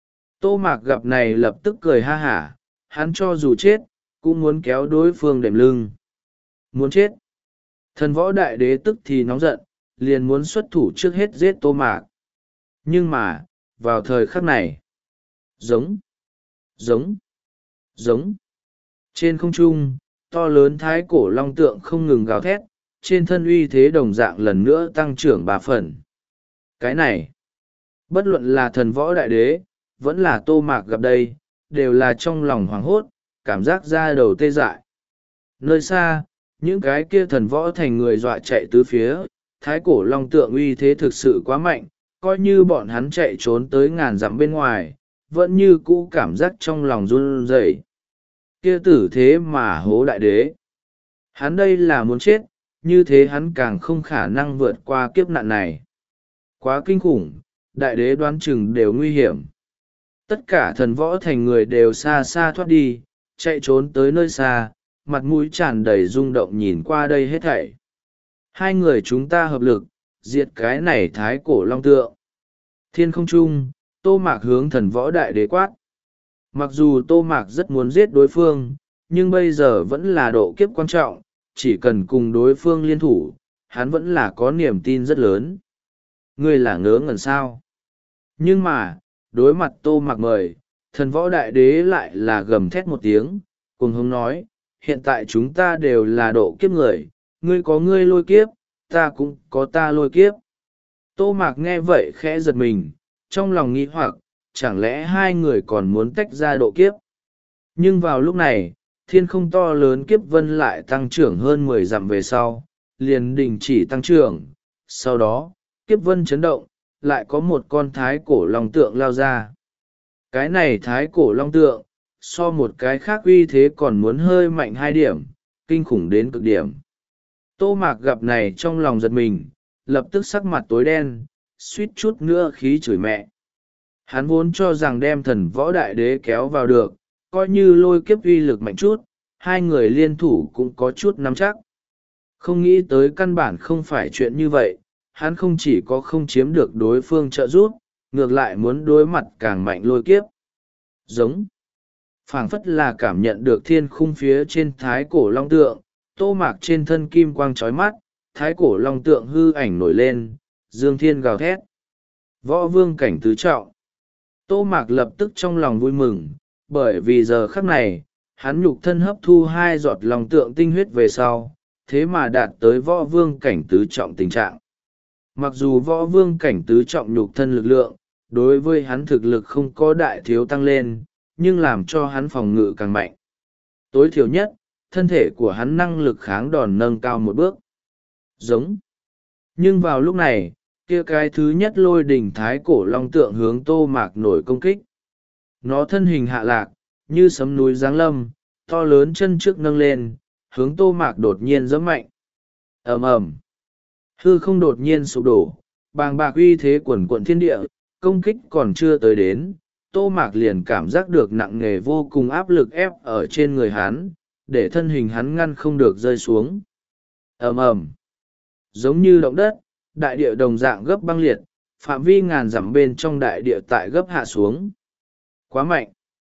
Tô mạc gặp này lập tức cười ha hả, hắn cho dù chết, cũng muốn kéo đối phương đệm lưng. Muốn chết! Thần võ đại đế tức thì nóng giận, liền muốn xuất thủ trước hết giết tô mạc. Nhưng mà, vào thời khắc này, giống, giống, giống. Trên không trung, to lớn thái cổ long tượng không ngừng gào thét, trên thân uy thế đồng dạng lần nữa tăng trưởng ba phần. Cái này, bất luận là thần võ đại đế, vẫn là tô mạc gặp đây, đều là trong lòng hoảng hốt, cảm giác da đầu tê dại. Nơi xa, những cái kia thần võ thành người dọa chạy tứ phía, thái cổ long tượng uy thế thực sự quá mạnh, coi như bọn hắn chạy trốn tới ngàn dặm bên ngoài, vẫn như cũ cảm giác trong lòng run rẩy. Kia tử thế mà hố đại đế. Hắn đây là muốn chết, như thế hắn càng không khả năng vượt qua kiếp nạn này. Quá kinh khủng, đại đế đoán chừng đều nguy hiểm. Tất cả thần võ thành người đều xa xa thoát đi, chạy trốn tới nơi xa, mặt mũi tràn đầy rung động nhìn qua đây hết thảy. Hai người chúng ta hợp lực, diệt cái này thái cổ long tượng. Thiên không trung, tô mạc hướng thần võ đại đế quát. Mặc dù tô mạc rất muốn giết đối phương, nhưng bây giờ vẫn là độ kiếp quan trọng, chỉ cần cùng đối phương liên thủ, hắn vẫn là có niềm tin rất lớn. ngươi là ngớ ngẩn sao? Nhưng mà, đối mặt Tô Mạc mời, thần võ đại đế lại là gầm thét một tiếng, cùng hống nói, hiện tại chúng ta đều là độ kiếp người, ngươi có ngươi lôi kiếp, ta cũng có ta lôi kiếp. Tô Mạc nghe vậy khẽ giật mình, trong lòng nghĩ hoặc, chẳng lẽ hai người còn muốn tách ra độ kiếp? Nhưng vào lúc này, thiên không to lớn kiếp vân lại tăng trưởng hơn mười dặm về sau, liền đình chỉ tăng trưởng. Sau đó, kiếp vân chấn động, lại có một con thái cổ long tượng lao ra. Cái này thái cổ long tượng, so một cái khác uy thế còn muốn hơi mạnh hai điểm, kinh khủng đến cực điểm. Tô Mạc gặp này trong lòng giật mình, lập tức sắc mặt tối đen, suýt chút nữa khí chửi mẹ. Hắn vốn cho rằng đem thần võ đại đế kéo vào được, coi như lôi kiếp uy lực mạnh chút, hai người liên thủ cũng có chút nắm chắc. Không nghĩ tới căn bản không phải chuyện như vậy, hắn không chỉ có không chiếm được đối phương trợ giúp, ngược lại muốn đối mặt càng mạnh lôi kiếp. Giống. Phảng phất là cảm nhận được thiên khung phía trên thái cổ long tượng, Tô Mạc trên thân kim quang trói mắt, thái cổ long tượng hư ảnh nổi lên, dương thiên gào thét. Võ vương cảnh tứ trọng. Tô Mạc lập tức trong lòng vui mừng, bởi vì giờ khắc này, hắn nhục thân hấp thu hai giọt long tượng tinh huyết về sau, thế mà đạt tới võ vương cảnh tứ trọng tình trạng. Mặc dù võ vương cảnh tứ trọng nhục thân lực lượng, đối với hắn thực lực không có đại thiếu tăng lên, nhưng làm cho hắn phòng ngự càng mạnh. Tối thiểu nhất, thân thể của hắn năng lực kháng đòn nâng cao một bước. Giống. Nhưng vào lúc này, kia cái thứ nhất lôi đỉnh thái cổ long tượng hướng Tô Mạc nổi công kích. Nó thân hình hạ lạc, như sấm núi giáng lâm, to lớn chân trước nâng lên, hướng Tô Mạc đột nhiên giẫm mạnh. Ầm ầm. Hư không đột nhiên sụp đổ, bàng bạc uy thế quần quận thiên địa, công kích còn chưa tới đến, Tô Mạc liền cảm giác được nặng nề vô cùng áp lực ép ở trên người hắn, để thân hình hắn ngăn không được rơi xuống. Ầm ầm. Giống như động đất, đại địa đồng dạng gấp băng liệt, phạm vi ngàn dặm bên trong đại địa tại gấp hạ xuống. Quá mạnh.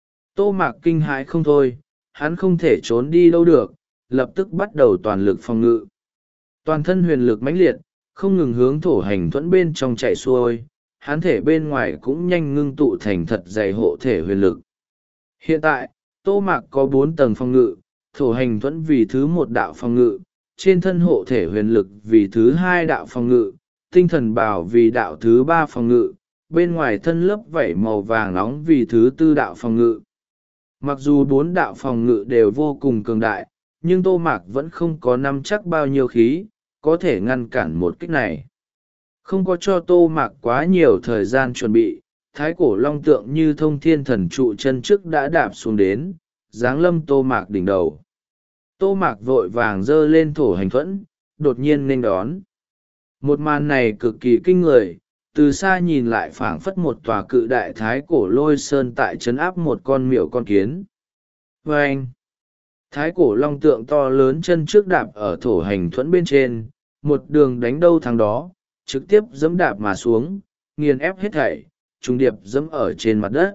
Tô Mạc kinh hãi không thôi, hắn không thể trốn đi đâu được, lập tức bắt đầu toàn lực phòng ngự. Toàn thân huyền lực mãnh liệt, không ngừng hướng thổ hành thuẫn bên trong chạy xuôi, hắn thể bên ngoài cũng nhanh ngưng tụ thành thật dày hộ thể huyền lực. Hiện tại, Tô Mạc có bốn tầng phòng ngự, thổ hành thuẫn vì thứ một đạo phòng ngự, trên thân hộ thể huyền lực vì thứ hai đạo phòng ngự, tinh thần bảo vì đạo thứ ba phòng ngự, bên ngoài thân lớp vảy màu vàng nóng vì thứ tư đạo phòng ngự. Mặc dù bốn đạo phòng ngự đều vô cùng cường đại, nhưng Tô Mạc vẫn không có nắm chắc bao nhiêu khí, có thể ngăn cản một kích này. Không có cho Tô Mạc quá nhiều thời gian chuẩn bị, thái cổ long tượng như thông thiên thần trụ chân trước đã đạp xuống đến, giáng lâm Tô Mạc đỉnh đầu. Tô Mạc vội vàng giơ lên thổ hành thuẫn, đột nhiên nên đón. Một màn này cực kỳ kinh người, từ xa nhìn lại phảng phất một tòa cự đại thái cổ lôi sơn tại trấn áp một con miểu con kiến. Và anh, thái cổ long tượng to lớn chân trước đạp ở thổ hành thuẫn bên trên, một đường đánh đâu thắng đó, trực tiếp dẫm đạp mà xuống, nghiền ép hết thảy, trùng điệp dẫm ở trên mặt đất.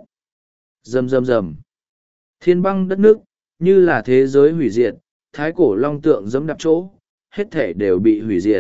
Rầm rầm rầm. Thiên băng đất nước, như là thế giới hủy diệt, thái cổ long tượng dẫm đạp chỗ, hết thảy đều bị hủy diệt.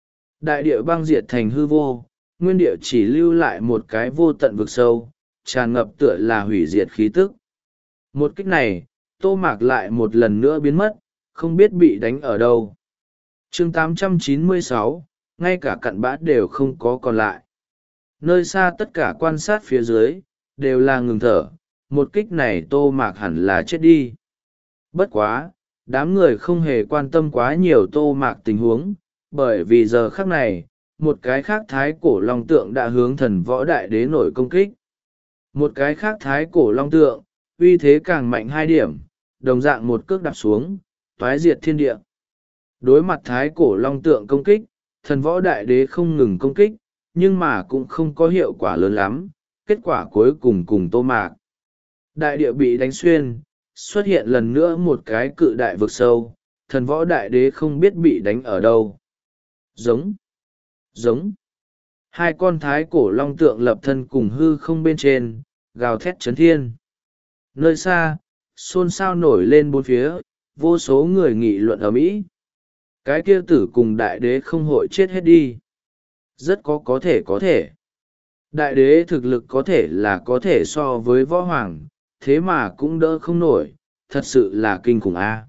Đại địa băng diệt thành hư vô, nguyên địa chỉ lưu lại một cái vô tận vực sâu, tràn ngập tựa là hủy diệt khí tức. Một kích này, Tô Mạc lại một lần nữa biến mất, không biết bị đánh ở đâu. chương tám trăm chín mươi sáu, ngay cả cặn bã đều không có còn lại. Nơi xa tất cả quan sát phía dưới, đều là ngừng thở, một kích này Tô Mạc hẳn là chết đi. Bất quá, đám người không hề quan tâm quá nhiều Tô Mạc tình huống, bởi vì giờ khắc này, một cái khác thái cổ long tượng đã hướng thần võ đại đế nổi công kích. Một cái khác thái cổ long tượng, uy thế càng mạnh hai điểm, đồng dạng một cước đạp xuống, toái diệt thiên địa. Đối mặt thái cổ long tượng công kích, thần võ đại đế không ngừng công kích, nhưng mà cũng không có hiệu quả lớn lắm, kết quả cuối cùng cùng Tô Mạc. Đại địa bị đánh xuyên, xuất hiện lần nữa một cái cự đại vực sâu, thần võ đại đế không biết bị đánh ở đâu. Giống, giống. Hai con thái cổ long tượng lập thân cùng hư không bên trên, gào thét chấn thiên. Nơi xa, xôn xao nổi lên bốn phía, vô số người nghị luận ở mỹ. Cái kia tử cùng đại đế không hội chết hết đi. Rất có có thể có thể. Đại đế thực lực có thể là có thể so với võ hoàng, thế mà cũng đỡ không nổi, thật sự là kinh khủng a.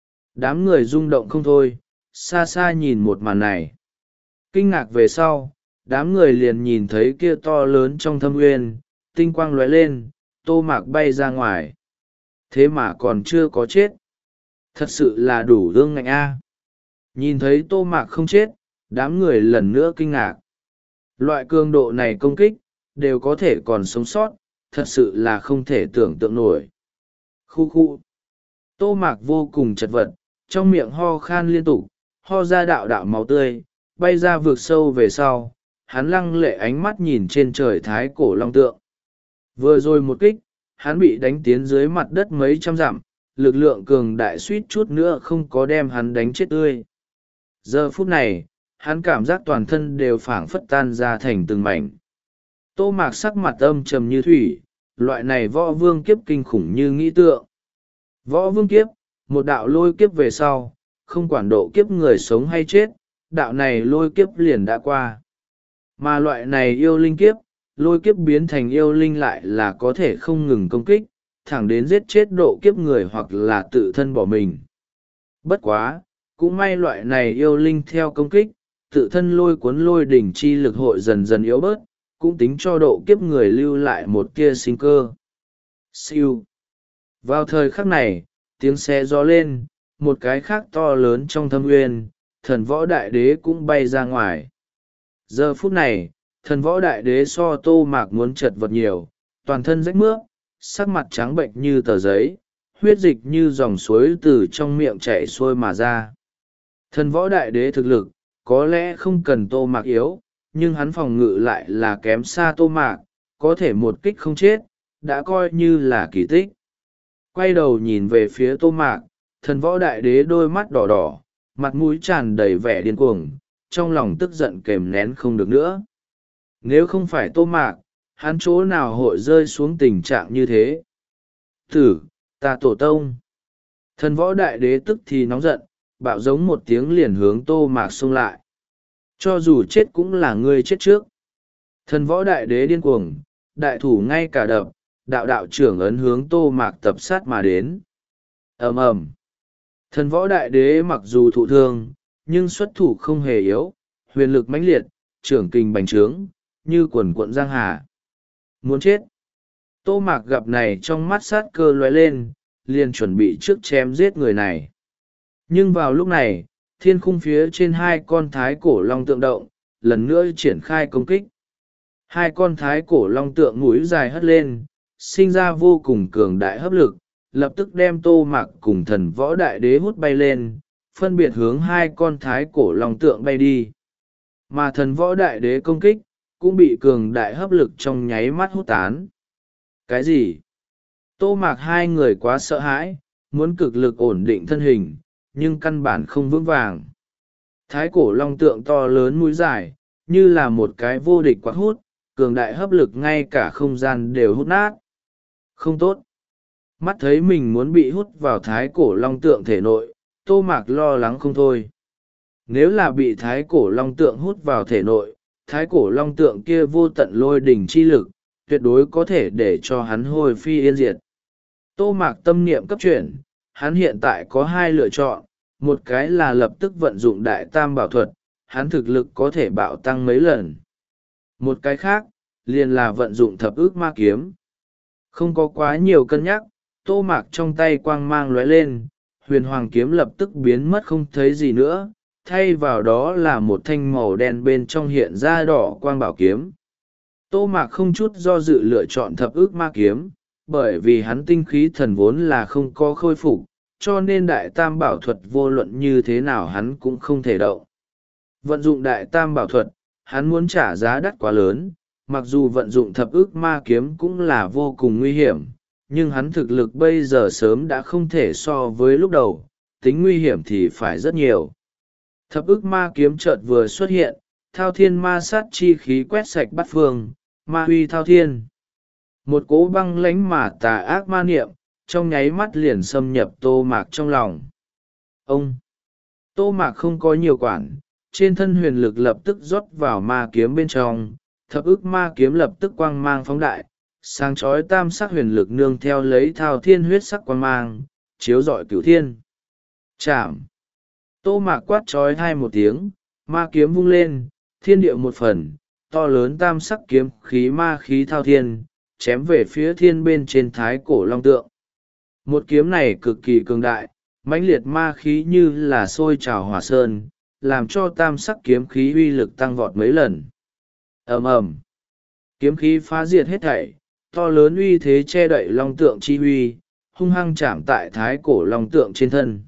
Đám người rung động không thôi, xa xa nhìn một màn này. Kinh ngạc về sau, đám người liền nhìn thấy kia to lớn trong thâm uyên, tinh quang lóe lên, Tô Mạc bay ra ngoài. Thế mà còn chưa có chết. Thật sự là đủ ương ngạnh a. Nhìn thấy Tô Mạc không chết, đám người lần nữa kinh ngạc. Loại cường độ này công kích, đều có thể còn sống sót, thật sự là không thể tưởng tượng nổi. Khu khu. Tô Mạc vô cùng chật vật, trong miệng ho khan liên tục, ho ra đạo đạo máu tươi, bay ra vực sâu về sau, hắn lăng lệ ánh mắt nhìn trên trời thái cổ long tượng. Vừa rồi một kích, hắn bị đánh tiến dưới mặt đất mấy trăm dặm, lực lượng cường đại suýt chút nữa không có đem hắn đánh chết tươi. Giờ phút này, hắn cảm giác toàn thân đều phảng phất tan ra thành từng mảnh. Tô Mạc sắc mặt âm trầm như thủy, loại này võ vương kiếp kinh khủng như nghĩ tượng. Võ vương kiếp, một đạo lôi kiếp về sau, không quản độ kiếp người sống hay chết, đạo này lôi kiếp liền đã qua. Mà loại này yêu linh kiếp, lôi kiếp biến thành yêu linh lại là có thể không ngừng công kích, thẳng đến giết chết độ kiếp người hoặc là tự thân bỏ mình. Bất quá, cũng may loại này yêu linh theo công kích, tự thân lôi cuốn lôi đỉnh chi lực hội dần dần yếu bớt, cũng tính cho độ kiếp người lưu lại một tia sinh cơ. Siêu. Vào thời khắc này, tiếng xe gió lên, một cái khác to lớn trong thâm uyên, thần võ đại đế cũng bay ra ngoài. Giờ phút này, thần võ đại đế so Tô Mạc muốn chật vật nhiều, toàn thân rách mướp, sắc mặt trắng bệnh như tờ giấy, huyết dịch như dòng suối từ trong miệng chảy xuôi mà ra. Thần võ đại đế thực lực, có lẽ không cần Tô Mạc yếu, nhưng hắn phòng ngự lại là kém xa Tô Mạc, có thể một kích không chết, đã coi như là kỳ tích. Quay đầu nhìn về phía Tô Mạc, thần võ đại đế đôi mắt đỏ đỏ, mặt mũi tràn đầy vẻ điên cuồng, trong lòng tức giận kềm nén không được nữa. Nếu không phải Tô Mạc, hắn chỗ nào hội rơi xuống tình trạng như thế? Tử, ta tổ tông. Thần võ đại đế tức thì nóng giận, bạo giống một tiếng liền hướng Tô Mạc xông lại. Cho dù chết cũng là ngươi chết trước. Thần võ đại đế điên cuồng, đại thủ ngay cả đập, đạo đạo trưởng ấn hướng Tô Mạc tập sát mà đến. Ầm ầm. Thần võ đại đế mặc dù thụ thương, nhưng xuất thủ không hề yếu, huyền lực mãnh liệt, trưởng kình bành trướng, như quần cuộn giang hà. Muốn chết. Tô Mạc gặp này trong mắt sát cơ lóe lên, liền chuẩn bị trước chém giết người này. Nhưng vào lúc này, thiên khung phía trên hai con thái cổ long tượng động, lần nữa triển khai công kích. Hai con thái cổ long tượng mũi dài hất lên, sinh ra vô cùng cường đại hấp lực, lập tức đem Tô Mạc cùng thần võ đại đế hút bay lên, phân biệt hướng hai con thái cổ long tượng bay đi. Mà thần võ đại đế công kích, cũng bị cường đại hấp lực trong nháy mắt hút tán. Cái gì? Tô Mạc hai người quá sợ hãi, muốn cực lực ổn định thân hình, nhưng căn bản không vững vàng. Thái cổ long tượng to lớn mũi dài, như là một cái vô địch quạt hút, cường đại hấp lực ngay cả không gian đều hút nát. Không tốt. Mắt thấy mình muốn bị hút vào thái cổ long tượng thể nội, Tô Mạc lo lắng không thôi. Nếu là bị thái cổ long tượng hút vào thể nội, thái cổ long tượng kia vô tận lôi đỉnh chi lực, tuyệt đối có thể để cho hắn hồi phi yên diệt. Tô Mạc tâm niệm cấp chuyển, hắn hiện tại có hai lựa chọn, một cái là lập tức vận dụng đại tam bảo thuật, hắn thực lực có thể bạo tăng mấy lần. Một cái khác, liền là vận dụng thập ức ma kiếm. Không có quá nhiều cân nhắc, Tô Mạc trong tay quang mang lóe lên, huyền hoàng kiếm lập tức biến mất không thấy gì nữa, thay vào đó là một thanh màu đen bên trong hiện ra đỏ quang bảo kiếm. Tô Mạc không chút do dự lựa chọn thập ức ma kiếm, bởi vì hắn tinh khí thần vốn là không có khôi phục, cho nên đại tam bảo thuật vô luận như thế nào hắn cũng không thể động. Vận dụng đại tam bảo thuật, hắn muốn trả giá đắt quá lớn, mặc dù vận dụng thập ức ma kiếm cũng là vô cùng nguy hiểm, nhưng hắn thực lực bây giờ sớm đã không thể so với lúc đầu, tính nguy hiểm thì phải rất nhiều. Thập ức ma kiếm chợt vừa xuất hiện, thao thiên ma sát chi khí quét sạch bát phương, ma huy thao thiên. Một cỗ băng lánh mà tà ác ma niệm, trong nháy mắt liền xâm nhập Tô Mạc trong lòng. Ông! Tô Mạc không có nhiều quản, trên thân huyền lực lập tức rót vào ma kiếm bên trong, thập ức ma kiếm lập tức quang mang phóng đại, sáng chói tam sắc huyền lực nương theo lấy thao thiên huyết sắc quang mang, chiếu rọi cửu thiên. Chạm! Tô Mạc quát chói hai một tiếng, ma kiếm vung lên, thiên địa một phần, to lớn tam sắc kiếm khí ma khí thao thiên, chém về phía thiên bên trên thái cổ long tượng. Một kiếm này cực kỳ cường đại, mãnh liệt ma khí như là sôi trào hỏa sơn, làm cho tam sắc kiếm khí uy lực tăng vọt mấy lần. Ầm ầm, kiếm khí phá diệt hết thảy, to lớn uy thế che đậy long tượng chi uy, hung hăng chạm tại thái cổ long tượng trên thân.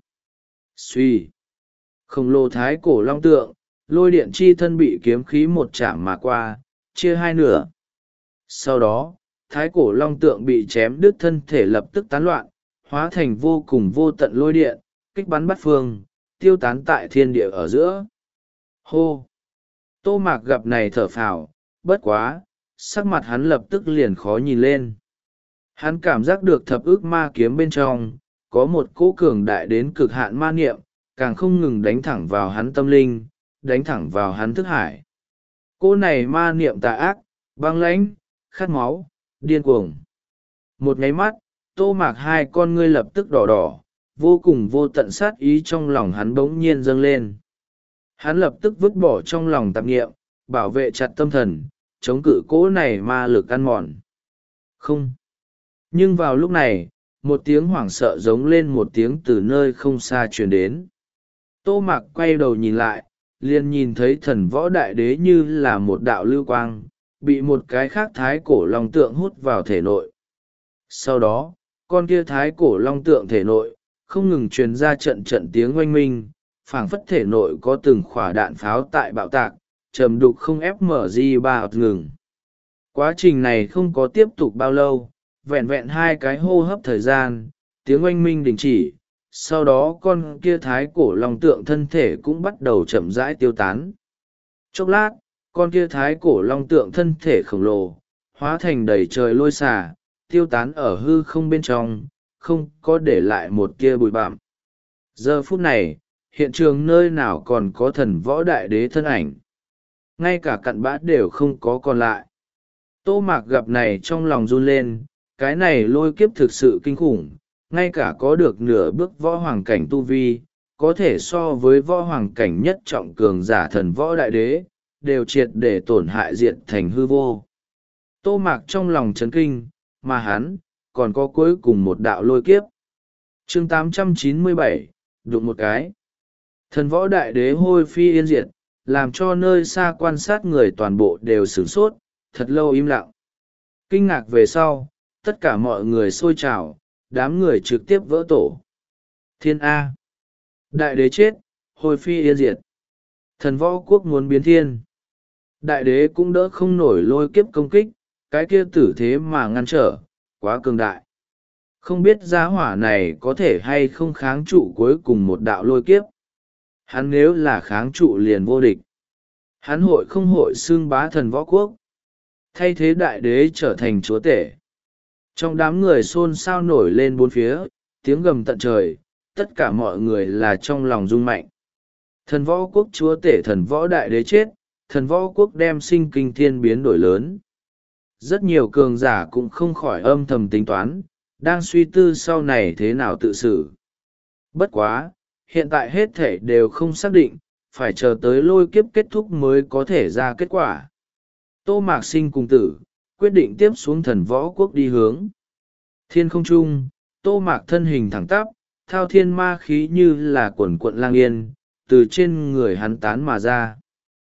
Suy, khổng lồ thái cổ long tượng, lôi điện chi thân bị kiếm khí một chạm mà qua, chia hai nửa. Sau đó, thái cổ long tượng bị chém đứt, thân thể lập tức tán loạn, hóa thành vô cùng vô tận lôi điện, kích bắn bắt phương, tiêu tán tại thiên địa ở giữa. Hô! Tô Mạc gặp này thở phào, bất quá, sắc mặt hắn lập tức liền khó nhìn lên. Hắn cảm giác được thập ức ma kiếm bên trong, có một cỗ cường đại đến cực hạn ma niệm, càng không ngừng đánh thẳng vào hắn tâm linh, đánh thẳng vào hắn thức hải. Cỗ này ma niệm tà ác, băng lãnh, khát máu, điên cuồng. Một nháy mắt, Tô Mạc hai con ngươi lập tức đỏ đỏ, vô cùng vô tận sát ý trong lòng hắn bỗng nhiên dâng lên. Hắn lập tức vứt bỏ trong lòng tạp nghiệm, bảo vệ chặt tâm thần, chống cự cỗ này ma lực ăn mòn. Không. Nhưng vào lúc này, một tiếng hoảng sợ giống lên một tiếng từ nơi không xa truyền đến. Tô Mạc quay đầu nhìn lại, liền nhìn thấy thần võ đại đế như là một đạo lưu quang, bị một cái khác thái cổ long tượng hút vào thể nội. Sau đó, con kia thái cổ long tượng thể nội, không ngừng truyền ra trận trận tiếng oanh minh, phảng phất thể nội có từng khỏa đạn pháo tại bạo tạc, trầm đục không ép mở di ba ngừng. Quá trình này không có tiếp tục bao lâu, vẹn vẹn hai cái hô hấp thời gian, tiếng oanh minh đình chỉ, sau đó con kia thái cổ long tượng thân thể cũng bắt đầu chậm rãi tiêu tán. Chốc lát, con kia thái cổ long tượng thân thể khổng lồ, hóa thành đầy trời lôi xả, tiêu tán ở hư không bên trong, không có để lại một kia bụi bặm. Giờ phút này, hiện trường nơi nào còn có thần võ đại đế thân ảnh. Ngay cả cặn bã đều không có còn lại. Tô Mạc gặp này trong lòng run lên, cái này lôi kiếp thực sự kinh khủng, ngay cả có được nửa bước võ hoàng cảnh tu vi, có thể so với võ hoàng cảnh nhất trọng cường giả thần võ đại đế, đều triệt để tổn hại diệt thành hư vô. Tô Mạc trong lòng chấn kinh, mà hắn, còn có cuối cùng một đạo lôi kiếp. chương tám trăm chín mươi bảy, đụng một cái. Thần võ đại đế hôi phi yên diệt, làm cho nơi xa quan sát người toàn bộ đều sửng sốt, thật lâu im lặng. Kinh ngạc về sau, tất cả mọi người sôi trào, đám người trực tiếp vỡ tổ. Thiên A. Đại đế chết, hôi phi yên diệt. Thần võ quốc muốn biến thiên. Đại đế cũng đỡ không nổi lôi kiếp công kích, cái kia tử thế mà ngăn trở, quá cường đại. Không biết giá hỏa này có thể hay không kháng trụ cuối cùng một đạo lôi kiếp. Hắn nếu là kháng trụ liền vô địch. Hắn hội không hội xương bá thần võ quốc. Thay thế đại đế trở thành chúa tể. Trong đám người xôn xao nổi lên bốn phía, tiếng gầm tận trời, tất cả mọi người là trong lòng rung mạnh. Thần võ quốc chúa tể thần võ đại đế chết, thần võ quốc đem sinh kinh thiên biến đổi lớn. Rất nhiều cường giả cũng không khỏi âm thầm tính toán, đang suy tư sau này thế nào tự xử. Bất quá, hiện tại hết thể đều không xác định, phải chờ tới lôi kiếp kết thúc mới có thể ra kết quả. Tô Mạc Sinh cùng tử, quyết định tiếp xuống thần võ quốc đi hướng. Thiên không trung, Tô Mạc thân hình thẳng tắp, thao thiên ma khí như là quần quận lang yên, từ trên người hắn tán mà ra.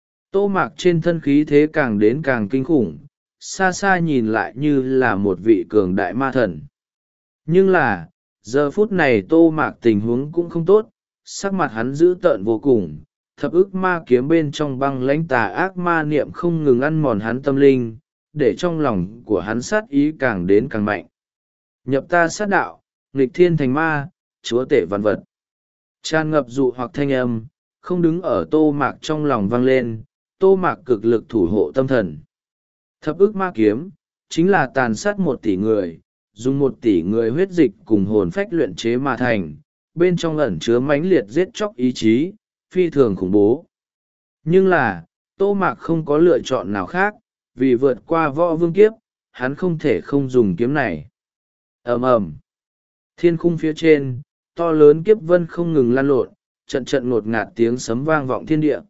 Tô Mạc trên thân khí thế càng đến càng kinh khủng, xa xa nhìn lại như là một vị cường đại ma thần. Nhưng là, giờ phút này Tô Mạc tình huống cũng không tốt, sắc mặt hắn dữ tợn vô cùng, thập ức ma kiếm bên trong băng lãnh tà ác ma niệm không ngừng ăn mòn hắn tâm linh, để trong lòng của hắn sát ý càng đến càng mạnh. Nhập ta sát đạo, nghịch thiên thành ma, chúa tể vạn vật. Tràn ngập dụ hoặc thanh âm, không đứng ở Tô Mạc trong lòng vang lên, Tô Mạc cực lực thủ hộ tâm thần. Thập ức ma kiếm, chính là tàn sát một tỷ người, dùng một tỷ người huyết dịch cùng hồn phách luyện chế mà thành, bên trong ẩn chứa mãnh liệt giết chóc ý chí, phi thường khủng bố. Nhưng là Tô Mạc không có lựa chọn nào khác, vì vượt qua võ vương kiếp hắn không thể không dùng kiếm này. Ầm ầm, thiên khung phía trên to lớn kiếp vân không ngừng lan lộn, trận trận ngột ngạt tiếng sấm vang vọng thiên địa.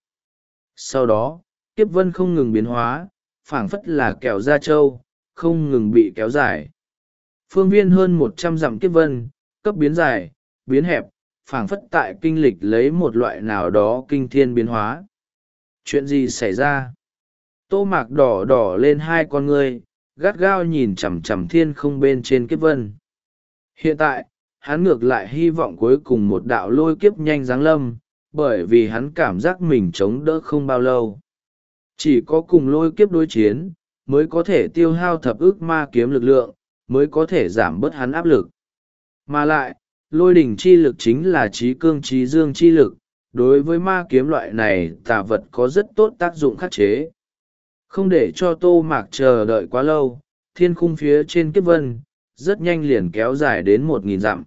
Sau đó kiếp vân không ngừng biến hóa, phảng phất là kẹo da trâu, không ngừng bị kéo dài. Phương viên hơn một trăm dặm kiếp vân cấp biến dài biến hẹp, phảng phất tại kinh lịch lấy một loại nào đó kinh thiên biến hóa. Chuyện gì xảy ra? Tô Mạc đỏ đỏ lên hai con ngươi, gắt gao nhìn chằm chằm thiên không bên trên kiếp vân. Hiện tại hắn ngược lại hy vọng cuối cùng một đạo lôi kiếp nhanh giáng lâm, bởi vì hắn cảm giác mình chống đỡ không bao lâu. Chỉ có cùng lôi kiếp đối chiến mới có thể tiêu hao thập ức ma kiếm lực lượng, mới có thể giảm bớt hắn áp lực. Mà lại lôi đỉnh chi lực chính là trí cương trí dương chi lực, đối với ma kiếm loại này tà vật có rất tốt tác dụng khắc chế. Không để cho Tô Mạc chờ đợi quá lâu, thiên khung phía trên kiếp vân rất nhanh liền kéo dài đến một nghìn dặm.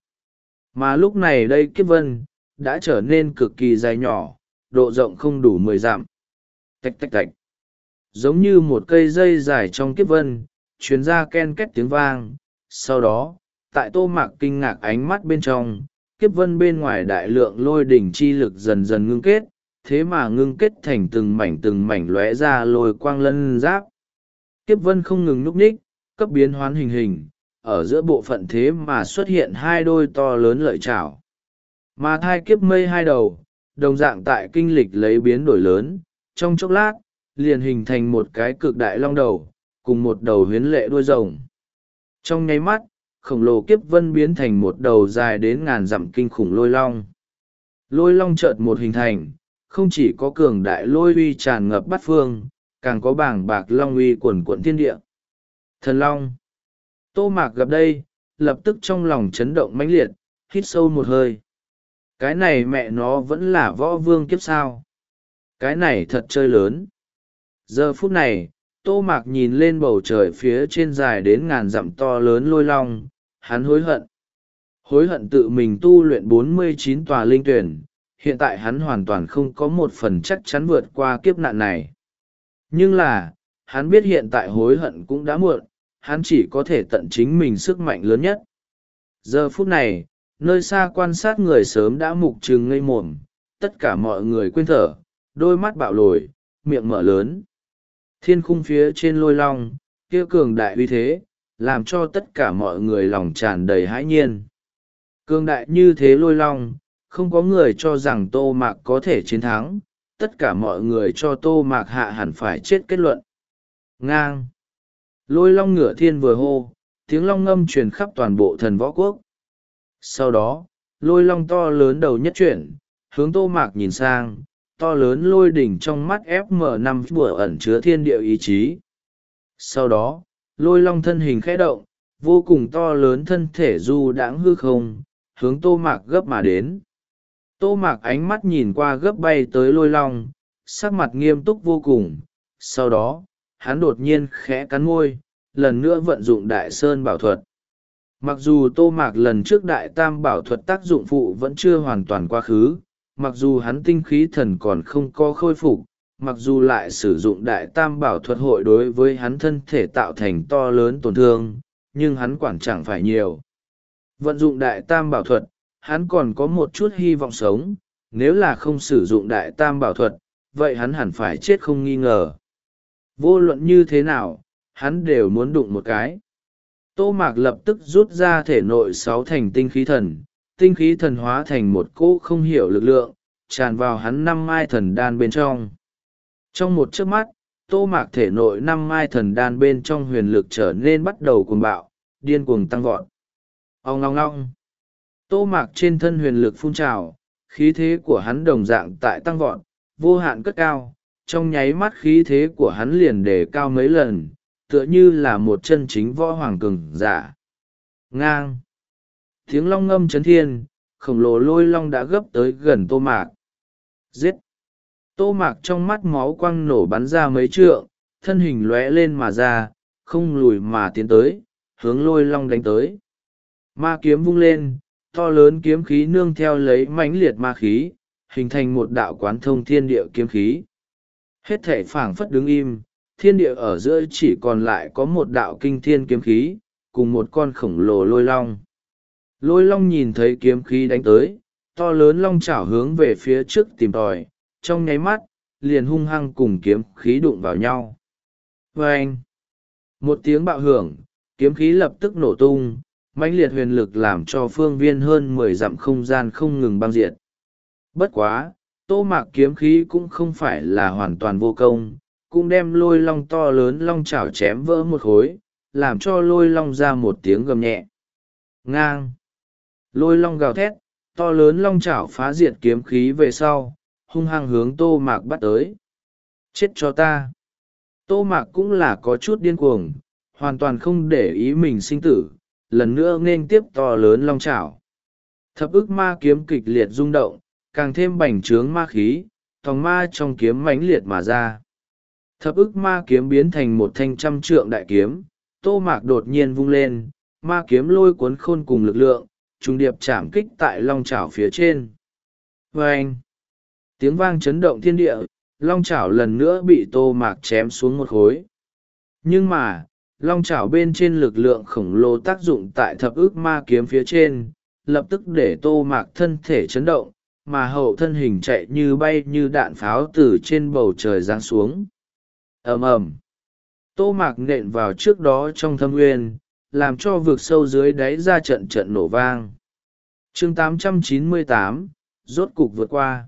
Mà lúc này đây kiếp vân đã trở nên cực kỳ dài nhỏ, độ rộng không đủ mười dặm. Tạch tạch tạch, giống như một cây dây dài trong kiếp vân chuyến ra ken két tiếng vang. Sau đó tại Tô Mạc kinh ngạc ánh mắt bên trong, kiếp vân bên ngoài đại lượng lôi đỉnh chi lực dần dần ngưng kết, thế mà ngưng kết thành từng mảnh từng mảnh lóe ra lôi quang lân giáp. Kiếp vân không ngừng núp ních, cấp biến hoán hình hình, ở giữa bộ phận thế mà xuất hiện hai đôi to lớn lợi chảo. Mà thai kiếp mây hai đầu, đồng dạng tại kinh lịch lấy biến đổi lớn, trong chốc lát, liền hình thành một cái cực đại long đầu, cùng một đầu huyến lệ đuôi rồng. Trong nháy mắt, khổng lồ kiếp vân biến thành một đầu dài đến ngàn dặm kinh khủng lôi long. Lôi long chợt một hình thành, không chỉ có cường đại lôi uy tràn ngập bát phương, càng có bảng bạc long uy quần quận thiên địa. Thần long. Tô Mạc gặp đây, lập tức trong lòng chấn động mãnh liệt, hít sâu một hơi. Cái này mẹ nó vẫn là võ vương kiếp sao? Cái này thật chơi lớn. Giờ phút này, Tô Mạc nhìn lên bầu trời phía trên dài đến ngàn dặm to lớn lôi long, hắn hối hận. Hối hận tự mình tu luyện bốn mươi chín tòa linh tuyển, hiện tại hắn hoàn toàn không có một phần chắc chắn vượt qua kiếp nạn này. Nhưng là, hắn biết hiện tại hối hận cũng đã muộn, hắn chỉ có thể tận chính mình sức mạnh lớn nhất. Giờ phút này, nơi xa quan sát người sớm đã mục trừng ngây mồm, tất cả mọi người quên thở, đôi mắt bạo lồi, miệng mở lớn. Thiên khung phía trên lôi long, kia cường đại uy thế, làm cho tất cả mọi người lòng tràn đầy hãi nhiên. Cường đại như thế lôi long, không có người cho rằng Tô Mạc có thể chiến thắng, tất cả mọi người cho Tô Mạc hạ hẳn phải chết kết luận. Ngang! Lôi long ngửa thiên vừa hô, tiếng long ngâm truyền khắp toàn bộ thần võ quốc. Sau đó, lôi long to lớn đầu nhất chuyển, hướng Tô Mạc nhìn sang, to lớn lôi đỉnh trong mắt ép em năm vừa ẩn chứa thiên địa ý chí. Sau đó, lôi long thân hình khẽ động, vô cùng to lớn thân thể du đãng hư không, hướng Tô Mạc gấp mà đến. Tô Mạc ánh mắt nhìn qua gấp bay tới lôi long, sắc mặt nghiêm túc vô cùng. Sau đó, hắn đột nhiên khẽ cắn môi, lần nữa vận dụng đại sơn bảo thuật. Mặc dù Tô Mạc lần trước đại tam bảo thuật tác dụng phụ vẫn chưa hoàn toàn quá khứ, mặc dù hắn tinh khí thần còn không có khôi phục, mặc dù lại sử dụng đại tam bảo thuật hội đối với hắn thân thể tạo thành to lớn tổn thương, nhưng hắn quản chẳng phải nhiều. Vận dụng đại tam bảo thuật, hắn còn có một chút hy vọng sống, nếu là không sử dụng đại tam bảo thuật, vậy hắn hẳn phải chết không nghi ngờ. Vô luận như thế nào, hắn đều muốn đụng một cái. Tô Mạc lập tức rút ra thể nội sáu thành tinh khí thần, tinh khí thần hóa thành một cỗ không hiểu lực lượng, tràn vào hắn năm mai thần đan bên trong. Trong một chớp mắt, Tô Mạc thể nội năm mai thần đan bên trong huyền lực trở nên bắt đầu cuồng bạo, điên cuồng tăng vọt. Ong ong ong. Tô Mạc trên thân huyền lực phun trào, khí thế của hắn đồng dạng tại tăng vọt, vô hạn cất cao, trong nháy mắt khí thế của hắn liền đề cao mấy lần, tựa như là một chân chính võ hoàng cường giả. Ngang. Tiếng long ngâm chấn thiên, khổng lồ lôi long đã gấp tới gần Tô Mạc. Giết! Tô Mạc trong mắt máu quăng nổ bắn ra mấy trượng, thân hình lóe lên mà ra, không lùi mà tiến tới, hướng lôi long đánh tới. Ma kiếm vung lên, to lớn kiếm khí nương theo lấy mãnh liệt ma khí, hình thành một đạo quán thông thiên địa kiếm khí. Hết thảy phảng phất đứng im, thiên địa ở giữa chỉ còn lại có một đạo kinh thiên kiếm khí, cùng một con khổng lồ lôi long. Lôi long nhìn thấy kiếm khí đánh tới, to lớn long chảo hướng về phía trước tìm tòi, trong nháy mắt, liền hung hăng cùng kiếm khí đụng vào nhau. Vâng! Một tiếng bạo hưởng, kiếm khí lập tức nổ tung, mãnh liệt huyền lực làm cho phương viên hơn mười dặm không gian không ngừng băng diệt. Bất quá, Tô Mạc kiếm khí cũng không phải là hoàn toàn vô công, cũng đem lôi long to lớn long chảo chém vỡ một khối, làm cho lôi long ra một tiếng gầm nhẹ. Ngang! Lôi long gào thét, to lớn long chảo phá diệt kiếm khí về sau, hung hăng hướng Tô Mạc bắt tới. Chết cho ta! Tô Mạc cũng là có chút điên cuồng, hoàn toàn không để ý mình sinh tử, lần nữa nên tiếp to lớn long chảo. Thập ức ma kiếm kịch liệt rung động, càng thêm bành trướng ma khí, tòng ma trong kiếm mãnh liệt mà ra. Thập ức ma kiếm biến thành một thanh trăm trượng đại kiếm, Tô Mạc đột nhiên vung lên, ma kiếm lôi cuốn khôn cùng lực lượng, trùng điệp chạm kích tại long chảo phía trên. Vâng! Tiếng vang chấn động thiên địa, long chảo lần nữa bị Tô Mạc chém xuống một khối. Nhưng mà, long chảo bên trên lực lượng khổng lồ tác dụng tại thập ức ma kiếm phía trên, lập tức để Tô Mạc thân thể chấn động, mà hậu thân hình chạy như bay như đạn pháo từ trên bầu trời giáng xuống. Ầm ầm! Tô Mạc nện vào trước đó trong thâm nguyên, làm cho vực sâu dưới đáy ra trận trận nổ vang. Chương tám trăm chín mươi tám, rốt cục vượt qua.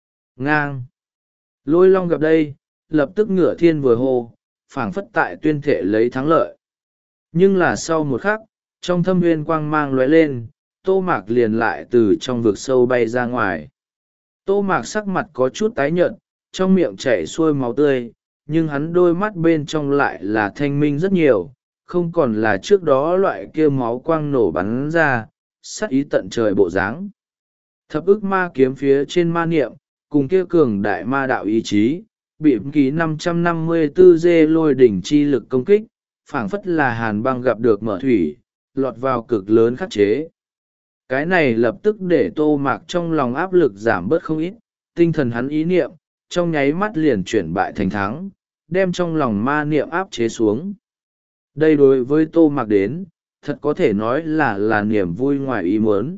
Ngang! Lôi long gặp đây, lập tức ngửa thiên vừa hô, phảng phất tại tuyên thệ lấy thắng lợi. Nhưng là sau một khắc, trong thâm nguyên quang mang lóe lên, Tô Mạc liền lại từ trong vực sâu bay ra ngoài. Tô Mạc sắc mặt có chút tái nhợt, trong miệng chảy xuôi máu tươi, nhưng hắn đôi mắt bên trong lại là thanh minh rất nhiều, không còn là trước đó loại kia máu quang nổ bắn ra, sát ý tận trời bộ dáng. Thập ức ma kiếm phía trên ma niệm, cùng kia cường đại ma đạo ý chí, bị ký năm trăm năm mươi tư dê lôi đỉnh chi lực công kích, phảng phất là hàn băng gặp được mở thủy, lọt vào cực lớn khắc chế. Cái này lập tức để Tô Mạc trong lòng áp lực giảm bớt không ít, tinh thần hắn ý niệm, trong nháy mắt liền chuyển bại thành thắng, đem trong lòng ma niệm áp chế xuống. Đây đối với Tô Mạc đến, thật có thể nói là là niềm vui ngoài ý muốn.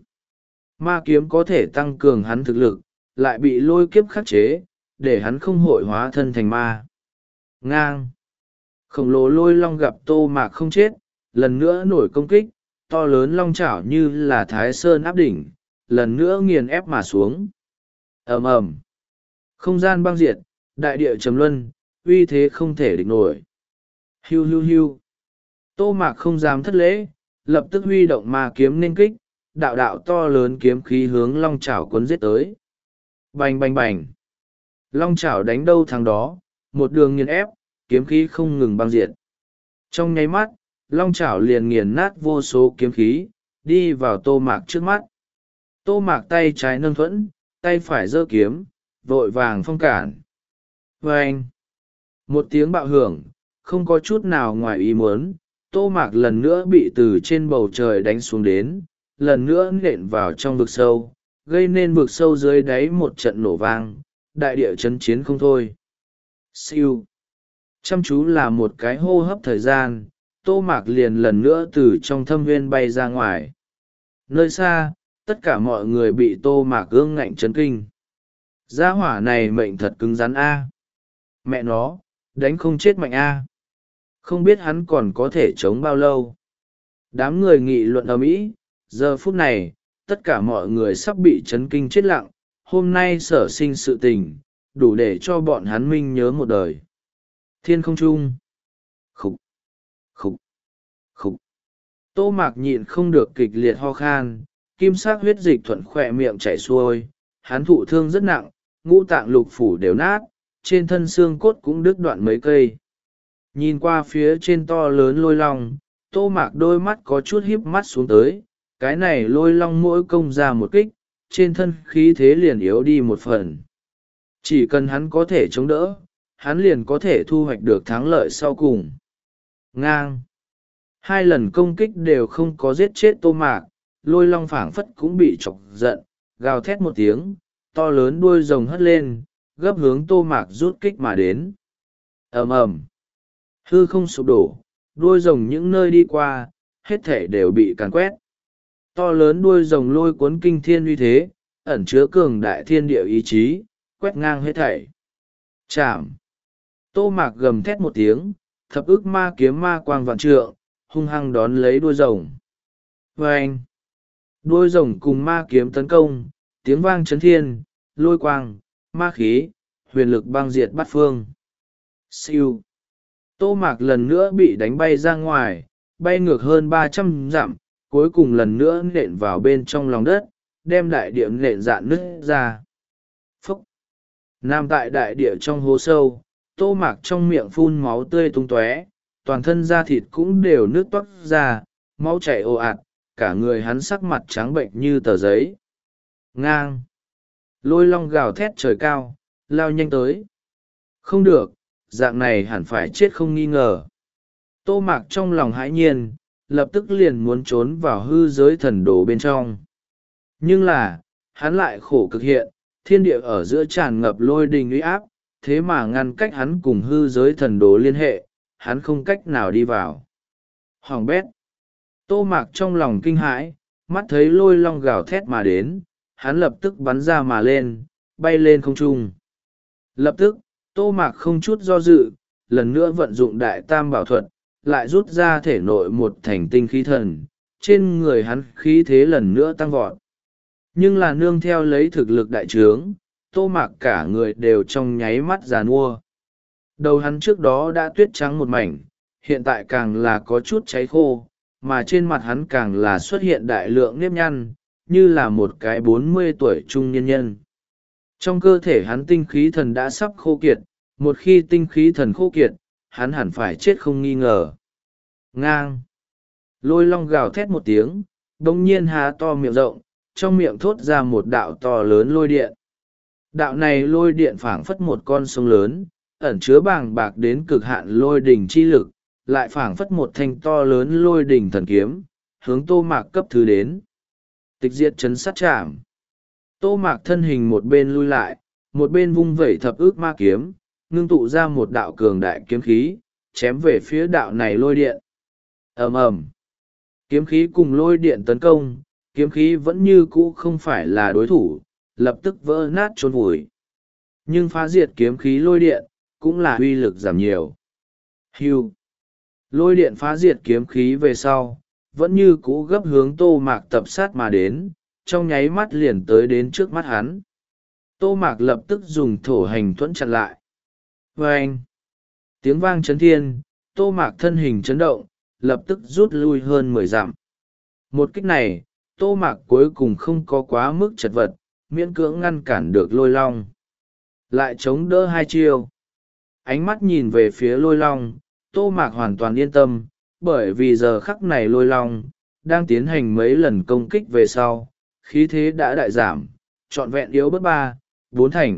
Ma kiếm có thể tăng cường hắn thực lực, lại bị lôi kiếp khắc chế, để hắn không hội hóa thân thành ma. Ngang! Khổng lồ lôi long gặp Tô Mạc không chết, lần nữa nổi công kích, to lớn long chảo như là thái sơn áp đỉnh, lần nữa nghiền ép mà xuống. Ầm ầm! Không gian băng diệt, đại địa trầm luân, uy thế không thể địch nổi. Hiu hiu hiu! Tô Mạc không dám thất lễ, lập tức huy động ma kiếm nên kích, đạo đạo to lớn kiếm khí hướng long chảo cuốn giết tới. Bành bành bành! Long chảo đánh đâu thằng đó, một đường nghiền ép, kiếm khí không ngừng băng diệt. Trong nháy mắt, long chảo liền nghiền nát vô số kiếm khí, đi vào Tô Mạc trước mắt. Tô Mạc tay trái nâng thuẫn, tay phải giơ kiếm, vội vàng phong cản. Vâng! Một tiếng bạo hưởng, không có chút nào ngoài ý muốn, Tô Mạc lần nữa bị từ trên bầu trời đánh xuống đến, lần nữa nện vào trong vực sâu, gây nên vực sâu dưới đáy một trận nổ vang, đại địa chấn chiến không thôi. Siêu! Chăm chú là một cái hô hấp thời gian, Tô Mạc liền lần nữa từ trong thâm nguyên bay ra ngoài. Nơi xa, tất cả mọi người bị Tô Mạc ương ngạnh chấn kinh. Gia hỏa này mệnh thật cứng rắn a. Mẹ nó, đánh không chết mạnh a. Không biết hắn còn có thể chống bao lâu. Đám người nghị luận ầm ĩ, giờ phút này, tất cả mọi người sắp bị chấn kinh chết lặng. Hôm nay sở sinh sự tình, đủ để cho bọn hắn minh nhớ một đời. Thiên không trung. Khục, khục, khục. Tô Mạc nhịn không được kịch liệt ho khan, kim sắc huyết dịch thuận khỏe miệng chảy xuôi, hắn thụ thương rất nặng, ngũ tạng lục phủ đều nát, trên thân xương cốt cũng đứt đoạn mấy cây. Nhìn qua phía trên to lớn lôi long, Tô Mạc đôi mắt có chút híp mắt xuống tới, cái này lôi long mỗi công ra một kích, trên thân khí thế liền yếu đi một phần. Chỉ cần hắn có thể chống đỡ, hắn liền có thể thu hoạch được thắng lợi sau cùng. Ngang! Hai lần công kích đều không có giết chết Tô Mạc, lôi long phảng phất cũng bị chọc giận, gào thét một tiếng, to lớn đuôi rồng hất lên, gấp hướng tô mạc rút kích mà đến. Ầm ầm, hư không sụp đổ, đuôi rồng những nơi đi qua hết thể đều bị càn quét. To lớn đuôi rồng lôi cuốn kinh thiên uy thế, ẩn chứa cường đại thiên địa ý chí, quét ngang hết thảy. Chạm. Tô mạc gầm thét một tiếng, thập ức ma kiếm ma quang vạn trượng, hung hăng đón lấy đuôi rồng. Vâng! Đuôi rồng cùng ma kiếm tấn công, tiếng vang chấn thiên, lôi quang, ma khí, huyền lực băng diệt bát phương. Siêu! Tô mạc lần nữa bị đánh bay ra ngoài, bay ngược hơn ba trăm dặm, cuối cùng lần nữa nện vào bên trong lòng đất, đem đại địa nện dạn nứt ra. Phúc! Nam tại đại địa trong hố sâu, tô mạc trong miệng phun máu tươi tung tóe, toàn thân da thịt cũng đều nứt toác ra, máu chảy ồ ạt, cả người hắn sắc mặt trắng bệnh như tờ giấy. Ngang! Lôi long gào thét trời cao, lao nhanh tới. Không được, dạng này hẳn phải chết không nghi ngờ. Tô mạc trong lòng hãi nhiên, lập tức liền muốn trốn vào hư giới thần đồ bên trong. Nhưng là, hắn lại khổ cực hiện, thiên địa ở giữa tràn ngập lôi đình uy áp, thế mà ngăn cách hắn cùng hư giới thần đồ liên hệ, hắn không cách nào đi vào. Hoàng bét! Tô mạc trong lòng kinh hãi, mắt thấy lôi long gào thét mà đến, hắn lập tức bắn ra mà lên, bay lên không trung. Lập tức, tô mạc không chút do dự, lần nữa vận dụng đại tam bảo thuật, lại rút ra thể nội một thành tinh khí thần, trên người hắn khí thế lần nữa tăng vọt. Nhưng là nương theo lấy thực lực đại trướng, tô mạc cả người đều trong nháy mắt giàn mua. Đầu hắn trước đó đã tuyết trắng một mảnh, hiện tại càng là có chút cháy khô, mà trên mặt hắn càng là xuất hiện đại lượng nếp nhăn, như là một cái bốn mươi tuổi trung niên nhân. Trong cơ thể hắn tinh khí thần đã sắp khô kiệt, một khi tinh khí thần khô kiệt, hắn hẳn phải chết không nghi ngờ. Ngang! Lôi long gào thét một tiếng, đồng nhiên há to miệng rộng, trong miệng thốt ra một đạo to lớn lôi điện. Đạo này lôi điện phảng phất một con sông lớn, ẩn chứa bàng bạc đến cực hạn lôi đỉnh chi lực, lại phảng phất một thanh to lớn lôi đỉnh thần kiếm, hướng tô mạc cấp thứ đến. Tịch diệt chấn sát chạm. Tô mạc thân hình một bên lui lại, một bên vung vẩy thập ức ma kiếm, ngưng tụ ra một đạo cường đại kiếm khí, chém về phía đạo này lôi điện. Ầm ầm. Kiếm khí cùng lôi điện tấn công, kiếm khí vẫn như cũ không phải là đối thủ, lập tức vỡ nát trôn vùi. Nhưng phá diệt kiếm khí lôi điện, cũng là uy lực giảm nhiều. Hưu. Lôi điện phá diệt kiếm khí về sau, vẫn như cũ gấp hướng tô mạc tập sát mà đến, trong nháy mắt liền tới đến trước mắt hắn. Tô mạc lập tức dùng thổ hành thuẫn chặn lại. Vâng! Tiếng vang chấn thiên, tô mạc thân hình chấn động, lập tức rút lui hơn mười dặm. Một kích này, tô mạc cuối cùng không có quá mức chật vật, miễn cưỡng ngăn cản được lôi long. Lại chống đỡ hai chiêu. Ánh mắt nhìn về phía lôi long, tô mạc hoàn toàn yên tâm, bởi vì giờ khắc này lôi long, đang tiến hành mấy lần công kích về sau, khí thế đã đại giảm, trọn vẹn yếu bất ba, bốn thành.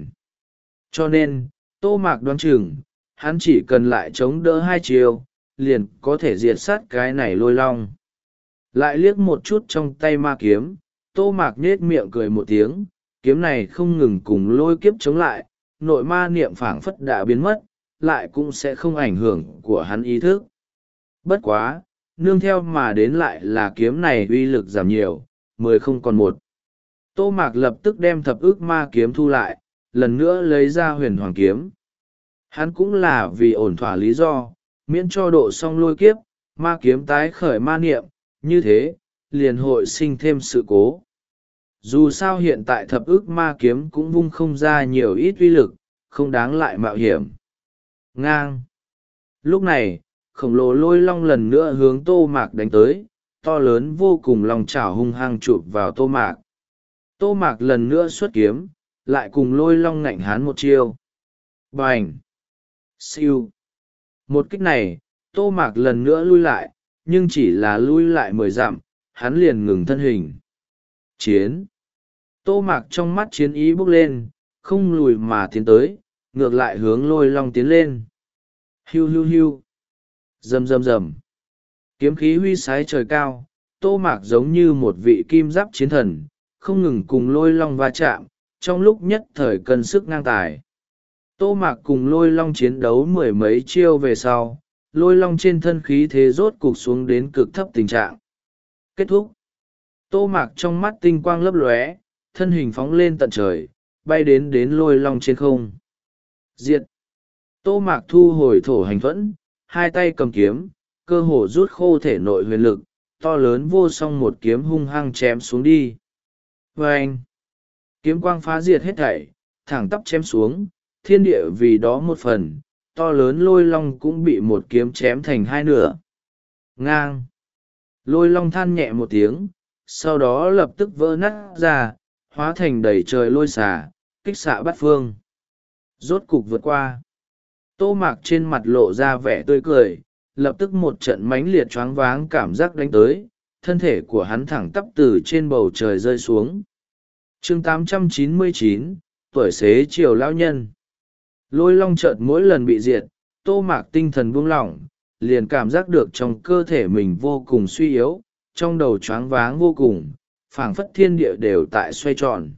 Cho nên, tô mạc đoán chừng, hắn chỉ cần lại chống đỡ hai chiêu, liền có thể diệt sát cái này lôi long. Lại liếc một chút trong tay ma kiếm, tô mạc nết miệng cười một tiếng, kiếm này không ngừng cùng lôi kiếp chống lại, nội ma niệm phảng phất đã biến mất, lại cũng sẽ không ảnh hưởng của hắn ý thức. Bất quá, nương theo mà đến lại là kiếm này uy lực giảm nhiều, mười không còn một. Tô mạc lập tức đem thập ức ma kiếm thu lại, lần nữa lấy ra huyền hoàng kiếm. Hắn cũng là vì ổn thỏa lý do, miễn cho độ xong lôi kiếp, ma kiếm tái khởi ma niệm, như thế, liền hội sinh thêm sự cố. Dù sao hiện tại thập ức ma kiếm cũng vung không ra nhiều ít uy lực, không đáng lại mạo hiểm. Ngang! Lúc này, khổng lồ lôi long lần nữa hướng tô mạc đánh tới, to lớn vô cùng lòng chảo hung hăng chụp vào tô mạc. Tô mạc lần nữa xuất kiếm, lại cùng lôi long ngạnh hán một chiêu. Bành! Siêu! Một kích này, tô mạc lần nữa lui lại, nhưng chỉ là lui lại mười dặm, hắn liền ngừng thân hình. Chiến! Tô mạc trong mắt chiến ý bốc lên, không lùi mà tiến tới, ngược lại hướng lôi long tiến lên. Hiu hiu hiu! Rầm rầm rầm! Kiếm khí huy sái trời cao, tô mạc giống như một vị kim giáp chiến thần, không ngừng cùng lôi long va chạm, trong lúc nhất thời cân sức ngang tài. Tô Mạc cùng Lôi Long chiến đấu mười mấy chiêu về sau, Lôi Long trên thân khí thế rốt cục xuống đến cực thấp tình trạng. Kết thúc. Tô Mạc trong mắt tinh quang lấp lóe, thân hình phóng lên tận trời, bay đến đến Lôi Long trên không. Diệt. Tô Mạc thu hồi thổ hành thuẫn, hai tay cầm kiếm, cơ hồ rút khô thể nội huyền lực, to lớn vô song một kiếm hung hăng chém xuống đi. Vâng! Kiếm quang phá diệt hết thảy, thẳng tắp chém xuống, thiên địa vì đó một phần, to lớn Lôi Long cũng bị một kiếm chém thành hai nửa. Ngang! Lôi Long than nhẹ một tiếng, sau đó lập tức vỡ nát ra, hóa thành đầy trời lôi xả, kích xạ bát phương. Rốt cục vượt qua. Tô Mạc trên mặt lộ ra vẻ tươi cười, lập tức một trận mãnh liệt choáng váng cảm giác đánh tới, thân thể của hắn thẳng tắp từ trên bầu trời rơi xuống. chương tám trăm chín mươi chín, tuổi xế chiều lão nhân. Lôi Long chợt mỗi lần bị diệt, Tô Mạc tinh thần buông lỏng, liền cảm giác được trong cơ thể mình vô cùng suy yếu, trong đầu choáng váng vô cùng, phảng phất thiên địa đều tại xoay tròn.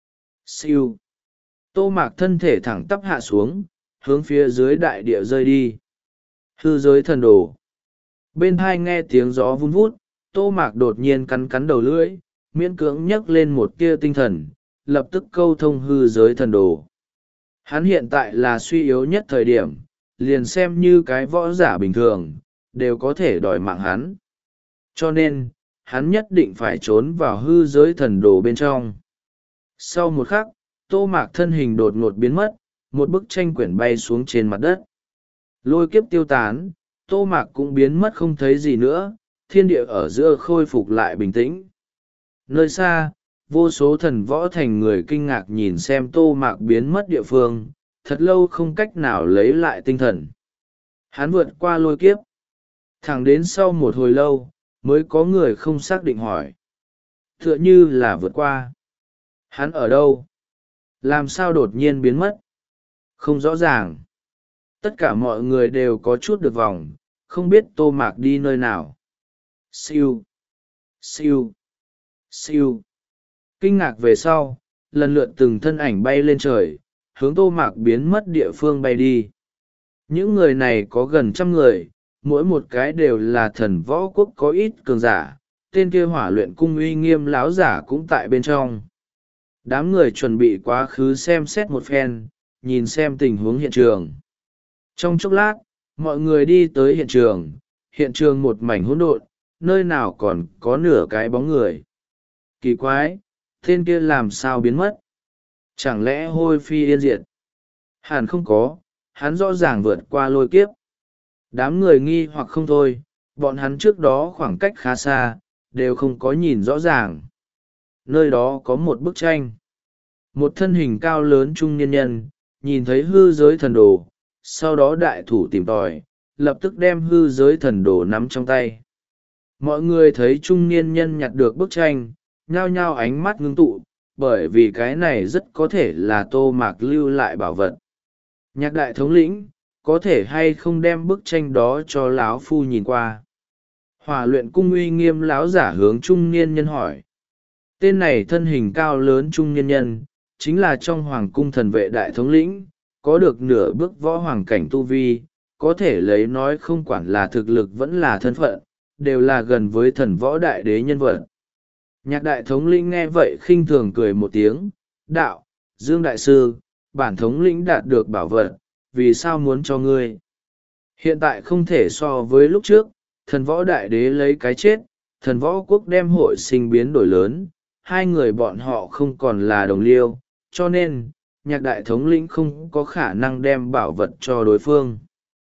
Siêu. Tô Mạc thân thể thẳng tắp hạ xuống, hướng phía dưới đại địa rơi đi. Hư giới thần đồ. Bên hai nghe tiếng gió vun vút, Tô Mạc đột nhiên cắn cắn đầu lưỡi, miễn cưỡng nhấc lên một tia tinh thần, lập tức câu thông hư giới thần đồ. Hắn hiện tại là suy yếu nhất thời điểm, liền xem như cái võ giả bình thường, đều có thể đòi mạng hắn. Cho nên, hắn nhất định phải trốn vào hư giới thần đồ bên trong. Sau một khắc, Tô Mạc thân hình đột ngột biến mất, một bức tranh quyển bay xuống trên mặt đất. Lôi kiếp tiêu tán, Tô Mạc cũng biến mất không thấy gì nữa, thiên địa ở giữa khôi phục lại bình tĩnh. Nơi xa, vô số thần võ thành người kinh ngạc nhìn xem Tô Mạc biến mất địa phương, thật lâu không cách nào lấy lại tinh thần. Hắn vượt qua lôi kiếp. Thẳng đến sau một hồi lâu, mới có người không xác định hỏi. Tựa như là vượt qua. Hắn ở đâu? Làm sao đột nhiên biến mất? Không rõ ràng. Tất cả mọi người đều có chút được vòng, không biết Tô Mạc đi nơi nào. Siêu. Siêu. Siêu. Kinh ngạc về sau, lần lượt từng thân ảnh bay lên trời, hướng Tô Mạc biến mất địa phương bay đi. Những người này có gần trăm người, mỗi một cái đều là thần võ quốc có ít cường giả, tên kia Hỏa Luyện Cung uy nghiêm láo giả cũng tại bên trong. Đám người chuẩn bị quá khứ xem xét một phen, nhìn xem tình huống hiện trường. Trong chốc lát, mọi người đi tới hiện trường, hiện trường một mảnh hỗn độn, nơi nào còn có nửa cái bóng người. Kỳ quái, tên kia làm sao biến mất? Chẳng lẽ hôi phi yên diệt? Hẳn không có, hắn rõ ràng vượt qua lôi kiếp. Đám người nghi hoặc không thôi, bọn hắn trước đó khoảng cách khá xa, đều không có nhìn rõ ràng. Nơi đó có một bức tranh. Một thân hình cao lớn trung niên nhân, nhìn thấy hư giới thần đồ, sau đó đại thủ tìm tòi, lập tức đem hư giới thần đồ nắm trong tay. Mọi người thấy trung niên nhân nhặt được bức tranh, nhao nhao ánh mắt ngưng tụ, bởi vì cái này rất có thể là Tô Mạc lưu lại bảo vật. Nhạc đại thống lĩnh, có thể hay không đem bức tranh đó cho lão phu nhìn qua? Hỏa Luyện Cung uy nghiêm lão giả hướng trung niên nhân hỏi. Tên này thân hình cao lớn trung niên nhân, chính là trong hoàng cung thần vệ đại thống lĩnh, có được nửa bước võ hoàng cảnh tu vi, có thể lấy nói không quản là thực lực vẫn là thân phận, đều là gần với thần võ đại đế nhân vật. Nhạc đại thống lĩnh nghe vậy khinh thường cười một tiếng, đạo, Dương đại sư, bản thống lĩnh đạt được bảo vật, vì sao muốn cho ngươi? Hiện tại không thể so với lúc trước, thần võ đại đế lấy cái chết, thần võ quốc đem hội sinh biến đổi lớn, hai người bọn họ không còn là đồng liêu, cho nên, nhạc đại thống lĩnh không có khả năng đem bảo vật cho đối phương.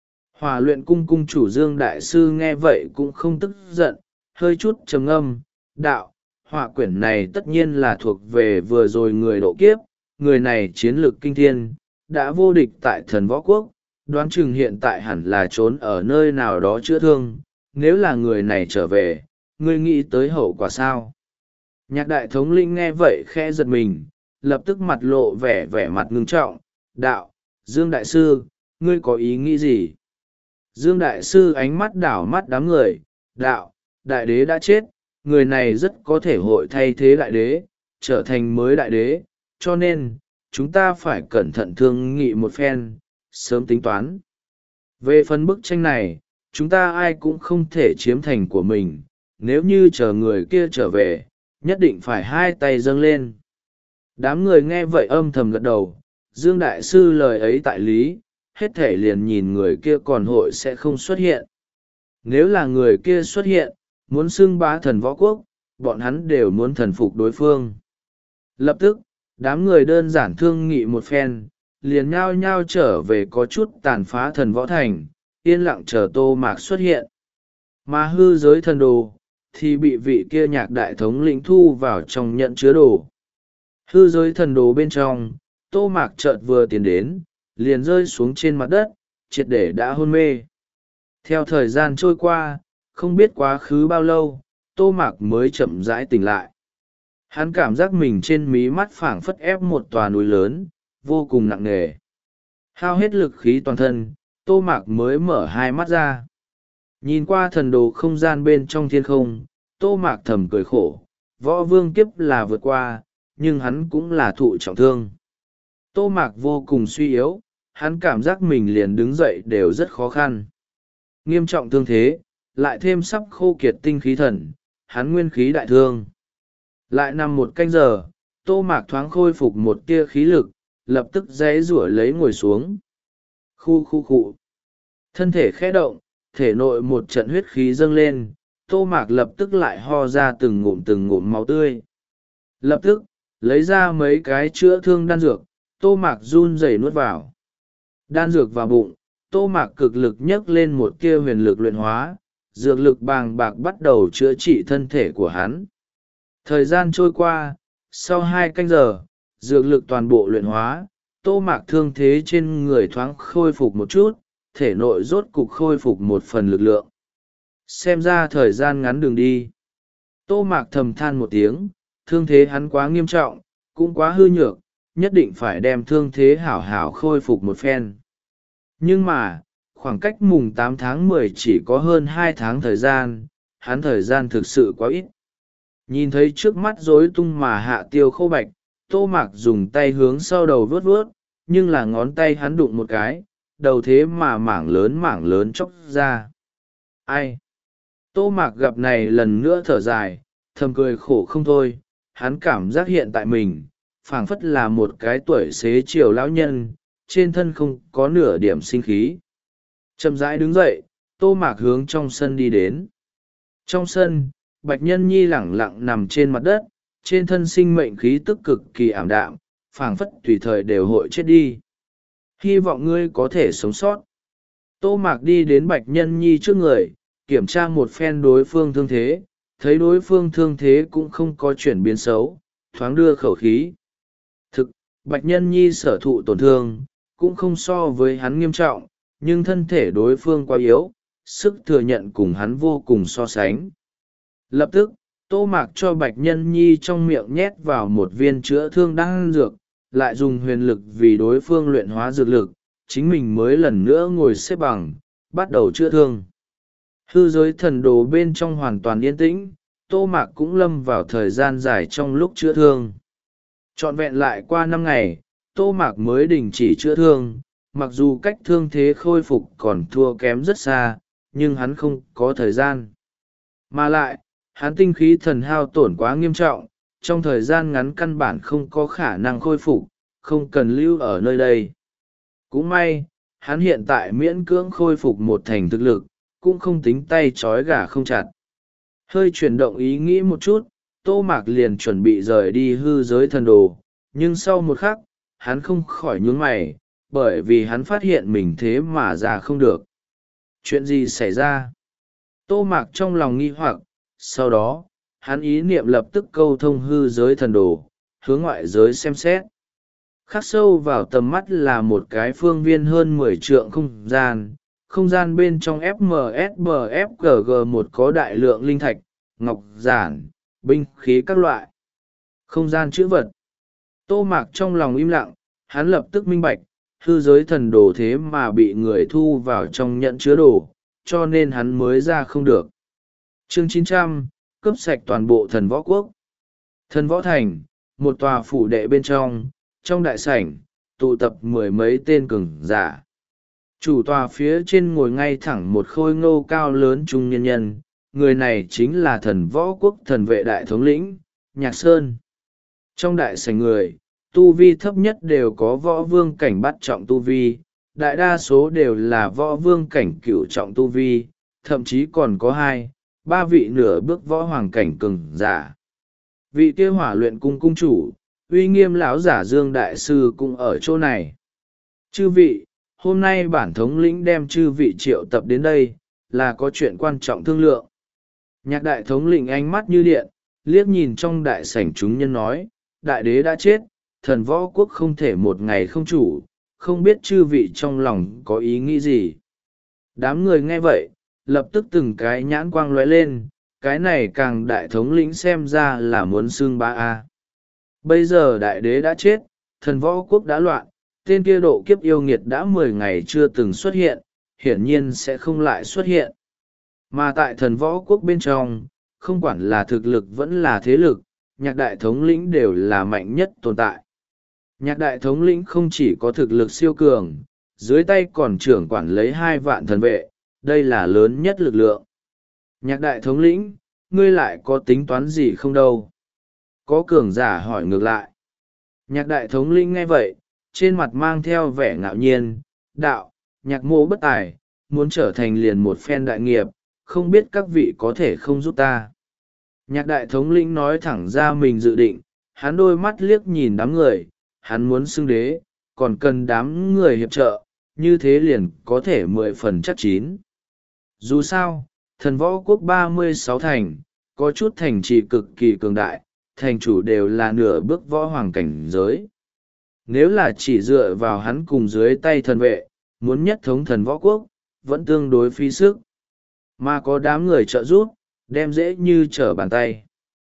Hỏa Luyện Cung cung chủ Dương đại sư nghe vậy cũng không tức giận, hơi chút trầm ngâm, đạo, hỏa quyển này tất nhiên là thuộc về vừa rồi người độ kiếp, người này chiến lược kinh thiên, đã vô địch tại thần võ quốc, đoán chừng hiện tại hẳn là trốn ở nơi nào đó chữa thương, nếu là người này trở về, ngươi nghĩ tới hậu quả sao? Nhạc đại thống lĩnh nghe vậy khẽ giật mình, lập tức mặt lộ vẻ vẻ mặt ngưng trọng, đạo, Dương đại sư, ngươi có ý nghĩ gì? Dương đại sư ánh mắt đảo mắt đám người, đạo, đại đế đã chết, người này rất có thể hội thay thế đại đế, trở thành mới đại đế, cho nên, chúng ta phải cẩn thận thương nghị một phen, sớm tính toán. Về phần bức tranh này, chúng ta ai cũng không thể chiếm thành của mình, nếu như chờ người kia trở về, nhất định phải hai tay dâng lên. Đám người nghe vậy âm thầm gật đầu, Dương Đại Sư lời ấy tại lý, hết thể liền nhìn người kia còn hội sẽ không xuất hiện. Nếu là người kia xuất hiện, muốn xưng bá thần võ quốc, bọn hắn đều muốn thần phục đối phương. Lập tức, đám người đơn giản thương nghị một phen, liền nhao nhao trở về có chút tàn phá thần võ thành, yên lặng chờ Tô Mạc xuất hiện. Mà hư giới thần đồ, thì bị vị kia nhạc đại thống lĩnh thu vào trong nhận chứa đồ. Hư giới thần đồ bên trong, Tô Mạc chợt vừa tiến đến, liền rơi xuống trên mặt đất, triệt để đã hôn mê. Theo thời gian trôi qua, không biết quá khứ bao lâu, Tô Mạc mới chậm rãi tỉnh lại. Hắn cảm giác mình trên mí mắt phảng phất ép một tòa núi lớn, vô cùng nặng nề. Hao hết lực khí toàn thân, Tô Mạc mới mở hai mắt ra. Nhìn qua thần đồ không gian bên trong thiên không, Tô Mạc thầm cười khổ, võ vương kiếp là vượt qua, nhưng hắn cũng là thụ trọng thương. Tô Mạc vô cùng suy yếu, hắn cảm giác mình liền đứng dậy đều rất khó khăn. Nghiêm trọng thương thế, lại thêm sắp khô kiệt tinh khí thần, hắn nguyên khí đại thương. Lại nằm một canh giờ, Tô Mạc thoáng khôi phục một tia khí lực, lập tức giãy giụa lấy ngồi xuống. Khu khu khu. Thân thể khẽ động, thể nội một trận huyết khí dâng lên, Tô Mạc lập tức lại ho ra từng ngụm từng ngụm máu tươi. Lập tức, lấy ra mấy cái chữa thương đan dược, Tô Mạc run rẩy nuốt vào. Đan dược vào bụng, Tô Mạc cực lực nhấc lên một tia huyền lực luyện hóa, dược lực bàng bạc bắt đầu chữa trị thân thể của hắn. Thời gian trôi qua, sau hai canh giờ, dược lực toàn bộ luyện hóa, Tô Mạc thương thế trên người thoáng khôi phục một chút, thể nội rốt cục khôi phục một phần lực lượng. Xem ra thời gian ngắn đường đi. Tô Mạc thầm than một tiếng, thương thế hắn quá nghiêm trọng, cũng quá hư nhược, nhất định phải đem thương thế hảo hảo khôi phục một phen. Nhưng mà, khoảng cách mùng tám tháng mười chỉ có hơn hai tháng thời gian, hắn thời gian thực sự quá ít. Nhìn thấy trước mắt rối tung mà hạ tiêu khô bạch, Tô Mạc dùng tay hướng sau đầu vớt vớt, nhưng là ngón tay hắn đụng một cái, đầu thế mà mảng lớn mảng lớn chóc ra. Ai? Tô Mạc gặp này lần nữa thở dài, thầm cười khổ không thôi, hắn cảm giác hiện tại mình, phảng phất là một cái tuổi xế chiều lão nhân, trên thân không có nửa điểm sinh khí. Chậm rãi đứng dậy, Tô Mạc hướng trong sân đi đến. Trong sân, Bạch Nhân Nhi lẳng lặng nằm trên mặt đất, trên thân sinh mệnh khí tức cực kỳ ảm đạm, phảng phất tùy thời đều hội chết đi. Hy vọng ngươi có thể sống sót. Tô Mạc đi đến Bạch Nhân Nhi trước người, kiểm tra một phen đối phương thương thế, thấy đối phương thương thế cũng không có chuyển biến xấu, thoáng đưa khẩu khí. Thực, Bạch Nhân Nhi sở thụ tổn thương, cũng không so với hắn nghiêm trọng, nhưng thân thể đối phương quá yếu, sức thừa nhận cùng hắn vô cùng so sánh. Lập tức, Tô Mạc cho Bạch Nhân Nhi trong miệng nhét vào một viên chữa thương đan dược, lại dùng huyền lực vì đối phương luyện hóa dược lực, chính mình mới lần nữa ngồi xếp bằng, bắt đầu chữa thương. Hư giới thần đồ bên trong hoàn toàn yên tĩnh, Tô Mạc cũng lâm vào thời gian dài trong lúc chữa thương. Trọn vẹn lại qua năm ngày, Tô Mạc mới đình chỉ chữa thương, mặc dù cách thương thế khôi phục còn thua kém rất xa, nhưng hắn không có thời gian. Mà lại, hắn tinh khí thần hao tổn quá nghiêm trọng, trong thời gian ngắn căn bản không có khả năng khôi phục, không cần lưu ở nơi đây. Cũng may, hắn hiện tại miễn cưỡng khôi phục một thành thực lực, cũng không tính tay trói gà không chặt. Hơi chuyển động ý nghĩ một chút, Tô Mạc liền chuẩn bị rời đi hư giới thần đồ, nhưng sau một khắc, hắn không khỏi nhướng mày, bởi vì hắn phát hiện mình thế mà ra không được. Chuyện gì xảy ra? Tô Mạc trong lòng nghi hoặc, sau đó, hắn ý niệm lập tức câu thông hư giới thần đồ, hướng ngoại giới xem xét. Khắc sâu vào tầm mắt là một cái phương viên hơn mười trượng không gian, không gian bên trong ép em ét bê ép giê giê một có đại lượng linh thạch, ngọc giản, binh khí các loại. Không gian chữ vật. Tô Mạc trong lòng im lặng, hắn lập tức minh bạch, hư giới thần đồ thế mà bị người thu vào trong nhận chứa đồ, cho nên hắn mới ra không được. Chương chín trăm, cướp sạch toàn bộ thần võ quốc. Thần võ thành, một tòa phủ đệ bên trong, trong đại sảnh tụ tập mười mấy tên cường giả. Chủ tòa phía trên ngồi ngay thẳng một khôi ngô cao lớn trung niên nhân, người này chính là thần võ quốc thần vệ đại thống lĩnh, Nhạc Sơn. Trong đại sảnh người, tu vi thấp nhất đều có võ vương cảnh bát trọng tu vi, đại đa số đều là võ vương cảnh cửu trọng tu vi, thậm chí còn có hai, ba vị nửa bước võ hoàng cảnh cường giả. Vị kia hỏa luyện cung cung chủ, uy nghiêm lão giả Dương đại sư cũng ở chỗ này. Chư vị, hôm nay bản thống lĩnh đem chư vị triệu tập đến đây, là có chuyện quan trọng thương lượng. Nhạc đại thống lĩnh ánh mắt như điện, liếc nhìn trong đại sảnh chúng nhân nói, đại đế đã chết, thần võ quốc không thể một ngày không chủ, không biết chư vị trong lòng có ý nghĩ gì. Đám người nghe vậy, lập tức từng cái nhãn quang lóe lên, cái này càng đại thống lĩnh xem ra là muốn xưng ba a. Bây giờ đại đế đã chết, thần võ quốc đã loạn, tên kia độ kiếp yêu nghiệt đã mười ngày chưa từng xuất hiện, hiển nhiên sẽ không lại xuất hiện. Mà tại thần võ quốc bên trong, không quản là thực lực vẫn là thế lực, nhạc đại thống lĩnh đều là mạnh nhất tồn tại. Nhạc đại thống lĩnh không chỉ có thực lực siêu cường, dưới tay còn trưởng quản lấy hai vạn thần vệ, đây là lớn nhất lực lượng. Nhạc đại thống lĩnh, ngươi lại có tính toán gì không đâu? Có cường giả hỏi ngược lại. Nhạc đại thống lĩnh nghe vậy, trên mặt mang theo vẻ ngạo nhiên, đạo, nhạc mô bất tài, muốn trở thành liền một phen đại nghiệp, không biết các vị có thể không giúp ta. Nhạc đại thống lĩnh nói thẳng ra mình dự định, hắn đôi mắt liếc nhìn đám người, hắn muốn xưng đế, còn cần đám người hiệp trợ, như thế liền có thể mười phần chắc chín. Dù sao, thần võ quốc ba mươi sáu thành, có chút thành trì cực kỳ cường đại, thành chủ đều là nửa bước võ hoàng cảnh giới. Nếu là chỉ dựa vào hắn cùng dưới tay thần vệ, muốn nhất thống thần võ quốc, vẫn tương đối phí sức. Mà có đám người trợ giúp, đem dễ như trở bàn tay.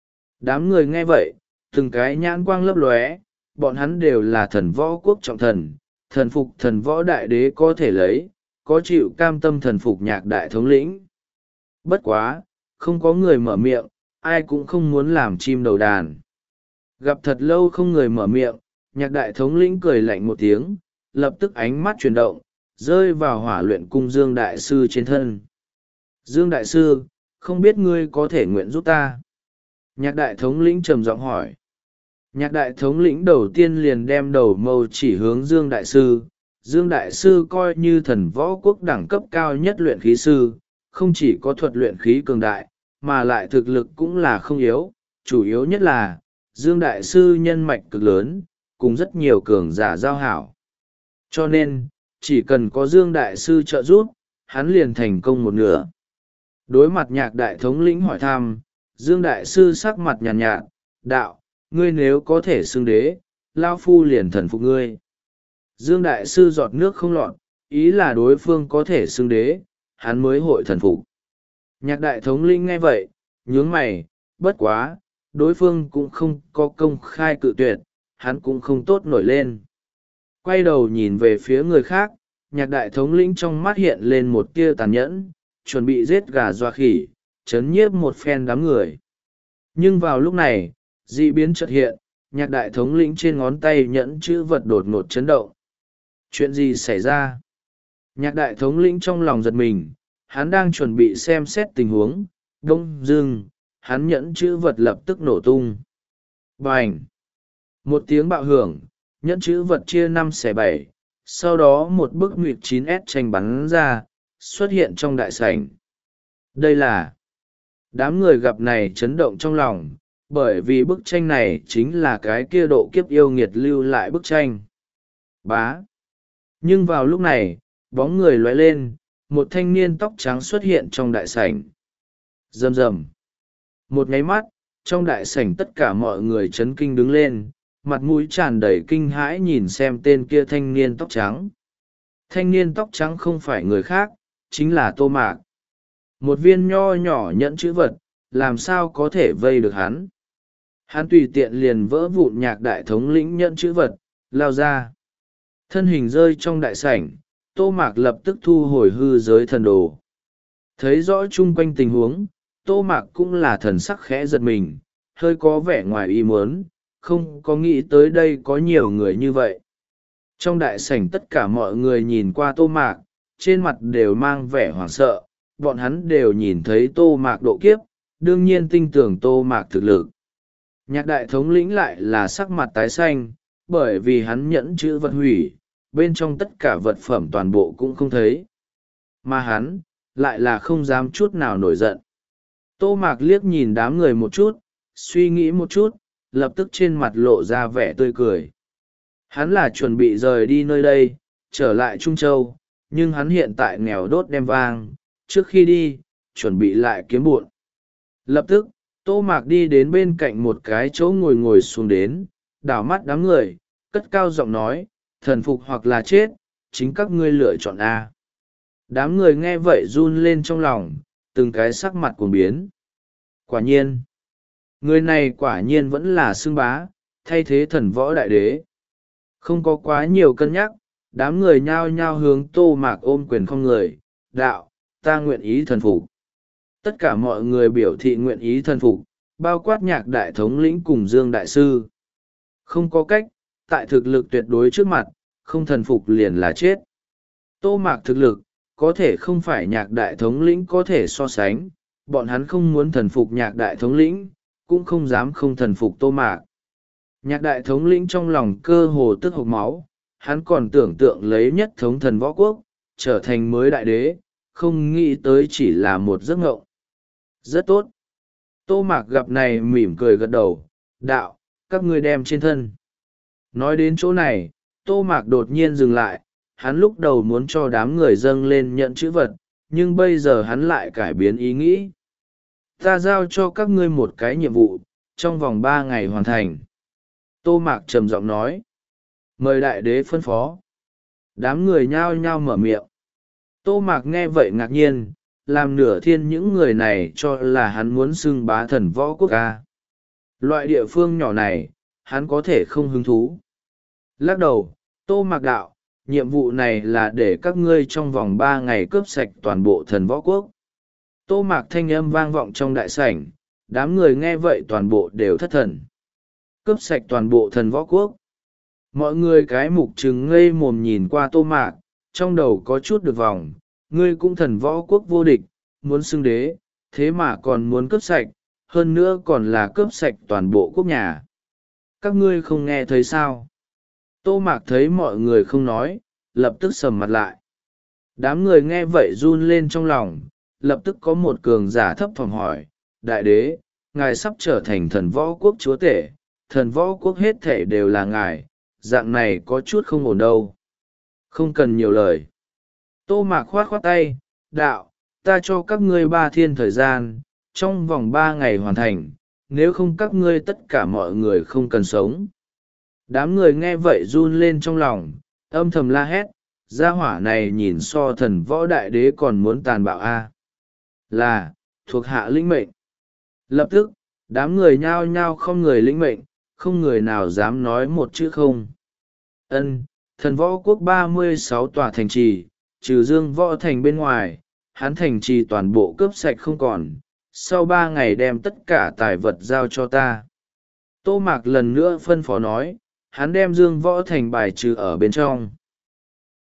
Đám người nghe vậy, từng cái nhãn quang lấp lóe, bọn hắn đều là thần võ quốc trọng thần, thần phục thần võ đại đế có thể lấy, có chịu cam tâm thần phục nhạc đại thống lĩnh. Bất quá, không có người mở miệng, ai cũng không muốn làm chim đầu đàn. Gặp thật lâu không người mở miệng, nhạc đại thống lĩnh cười lạnh một tiếng, lập tức ánh mắt chuyển động, rơi vào hỏa luyện cung Dương đại sư trên thân. Dương đại sư, không biết ngươi có thể nguyện giúp ta? Nhạc đại thống lĩnh trầm giọng hỏi. Nhạc đại thống lĩnh đầu tiên liền đem đầu mâu chỉ hướng Dương đại sư. Dương đại sư coi như thần võ quốc đẳng cấp cao nhất luyện khí sư, không chỉ có thuật luyện khí cường đại, mà lại thực lực cũng là không yếu. Chủ yếu nhất là, Dương đại sư nhân mạch cực lớn, cùng rất nhiều cường giả giao hảo. Cho nên, chỉ cần có Dương đại sư trợ giúp, hắn liền thành công một nửa. Đối mặt nhạc đại thống lĩnh hỏi thăm, Dương đại sư sắc mặt nhàn nhạt, nhạt, đạo, ngươi nếu có thể xưng đế, lao phu liền thần phục ngươi. Dương đại sư giọt nước không lọt, ý là đối phương có thể xưng đế, hắn mới hội thần phục. Nhạc đại thống lĩnh nghe vậy, nhướng mày, bất quá, đối phương cũng không có công khai cự tuyệt, hắn cũng không tốt nổi lên. Quay đầu nhìn về phía người khác, nhạc đại thống lĩnh trong mắt hiện lên một tia tàn nhẫn, chuẩn bị giết gà doa khỉ, chấn nhiếp một phen đám người. Nhưng vào lúc này, dị biến chợt hiện, nhạc đại thống lĩnh trên ngón tay nhẫn chữ vật đột ngột chấn động. Chuyện gì xảy ra? Nhạc đại thống lĩnh trong lòng giật mình, hắn đang chuẩn bị xem xét tình huống, đông dưng, hắn nhẫn chữ vật lập tức nổ tung. Bành! Một tiếng bạo hưởng, nhẫn chữ vật chia năm xẻ bảy, sau đó một bức nguyệt chín S tranh bắn ra, xuất hiện trong đại sảnh. Đây là... Đám người gặp này chấn động trong lòng, bởi vì bức tranh này chính là cái kia độ kiếp yêu nghiệt lưu lại bức tranh. Bá! Nhưng vào lúc này, bóng người lóe lên, một thanh niên tóc trắng xuất hiện trong đại sảnh. Rầm rầm. Một nháy mắt, trong đại sảnh tất cả mọi người chấn kinh đứng lên, mặt mũi tràn đầy kinh hãi nhìn xem tên kia thanh niên tóc trắng. Thanh niên tóc trắng không phải người khác, chính là Tô Mạc. Một viên nho nhỏ nhẫn chữ vật, làm sao có thể vây được hắn. Hắn tùy tiện liền vỡ vụn nhạc đại thống lĩnh nhẫn chữ vật, lao ra. Thân hình rơi trong đại sảnh, Tô Mạc lập tức thu hồi hư giới thần đồ. Thấy rõ chung quanh tình huống, Tô Mạc cũng là thần sắc khẽ giật mình, hơi có vẻ ngoài ý muốn, không có nghĩ tới đây có nhiều người như vậy. Trong đại sảnh tất cả mọi người nhìn qua Tô Mạc, trên mặt đều mang vẻ hoảng sợ, bọn hắn đều nhìn thấy Tô Mạc độ kiếp, đương nhiên tin tưởng Tô Mạc thực lực. Nhạc đại thống lĩnh lại là sắc mặt tái xanh, bởi vì hắn nhẫn chữ vật hủy, bên trong tất cả vật phẩm toàn bộ cũng không thấy. Mà hắn, lại là không dám chút nào nổi giận. Tô Mạc liếc nhìn đám người một chút, suy nghĩ một chút, lập tức trên mặt lộ ra vẻ tươi cười. Hắn là chuẩn bị rời đi nơi đây, trở lại Trung Châu, nhưng hắn hiện tại nghèo đốt đem vang, trước khi đi, chuẩn bị lại kiếm bụn. Lập tức, Tô Mạc đi đến bên cạnh một cái chỗ ngồi ngồi xuống đến, đảo mắt đám người, cất cao giọng nói, thần phục hoặc là chết, chính các ngươi lựa chọn A. Đám người nghe vậy run lên trong lòng, từng cái sắc mặt cuồng biến. Quả nhiên, người này quả nhiên vẫn là xưng bá, thay thế thần võ đại đế. Không có quá nhiều cân nhắc, đám người nhao nhao hướng Tô Mạc ôm quyền không người, đạo, ta nguyện ý thần phục. Tất cả mọi người biểu thị nguyện ý thần phục, bao quát nhạc đại thống lĩnh cùng Dương đại sư. Không có cách, tại thực lực tuyệt đối trước mặt, không thần phục liền là chết. Tô Mạc thực lực, có thể không phải nhạc đại thống lĩnh có thể so sánh, bọn hắn không muốn thần phục nhạc đại thống lĩnh, cũng không dám không thần phục Tô Mạc. Nhạc đại thống lĩnh trong lòng cơ hồ tức hộc máu, hắn còn tưởng tượng lấy nhất thống thần võ quốc, trở thành mới đại đế, không nghĩ tới chỉ là một giấc ngộng. Rất tốt. Tô Mạc gặp này mỉm cười gật đầu, đạo, các ngươi đem trên thân. Nói đến chỗ này, Tô Mạc đột nhiên dừng lại, hắn lúc đầu muốn cho đám người dâng lên nhận chữ vật, nhưng bây giờ hắn lại cải biến ý nghĩ. Ta giao cho các ngươi một cái nhiệm vụ, trong vòng ba ngày hoàn thành. Tô Mạc trầm giọng nói. Mời đại đế phân phó. Đám người nhao nhao mở miệng. Tô Mạc nghe vậy ngạc nhiên, làm nửa thiên những người này cho là hắn muốn xưng bá thần võ quốc ca. Loại địa phương nhỏ này, hắn có thể không hứng thú. Lắc đầu, Tô Mạc đạo, nhiệm vụ này là để các ngươi trong vòng ba ngày cướp sạch toàn bộ thần võ quốc. Tô Mạc thanh âm vang vọng trong đại sảnh, đám người nghe vậy toàn bộ đều thất thần. Cướp sạch toàn bộ thần võ quốc. Mọi người cái mục trừng ngây mồm nhìn qua Tô Mạc, trong đầu có chút được vòng, ngươi cũng thần võ quốc vô địch, muốn xưng đế, thế mà còn muốn cướp sạch, hơn nữa còn là cướp sạch toàn bộ quốc nhà. Các ngươi không nghe thấy sao? Tô Mạc thấy mọi người không nói, lập tức sầm mặt lại. Đám người nghe vậy run lên trong lòng, lập tức có một cường giả thấp thỏm hỏi, đại đế, ngài sắp trở thành thần võ quốc chúa tể, thần võ quốc hết thể đều là ngài, dạng này có chút không ổn đâu. Không cần nhiều lời. Tô Mạc khoát khoát tay, đạo, ta cho các ngươi ba thiên thời gian, trong vòng ba ngày hoàn thành, nếu không các ngươi tất cả mọi người không cần sống. Đám người nghe vậy run lên trong lòng, âm thầm la hét, gia hỏa này nhìn so thần võ đại đế còn muốn tàn bạo a. Là, thuộc hạ lĩnh mệnh. Lập tức, đám người nhao nhao không người lĩnh mệnh, không người nào dám nói một chữ không. Ân, thần võ quốc ba mươi sáu tòa thành trì, trừ Dương Võ Thành bên ngoài, hắn thành trì toàn bộ cướp sạch không còn, sau ba ngày đem tất cả tài vật giao cho ta. Tô Mạc lần nữa phân phó nói, hắn đem Dương Võ Thành bài trừ ở bên trong.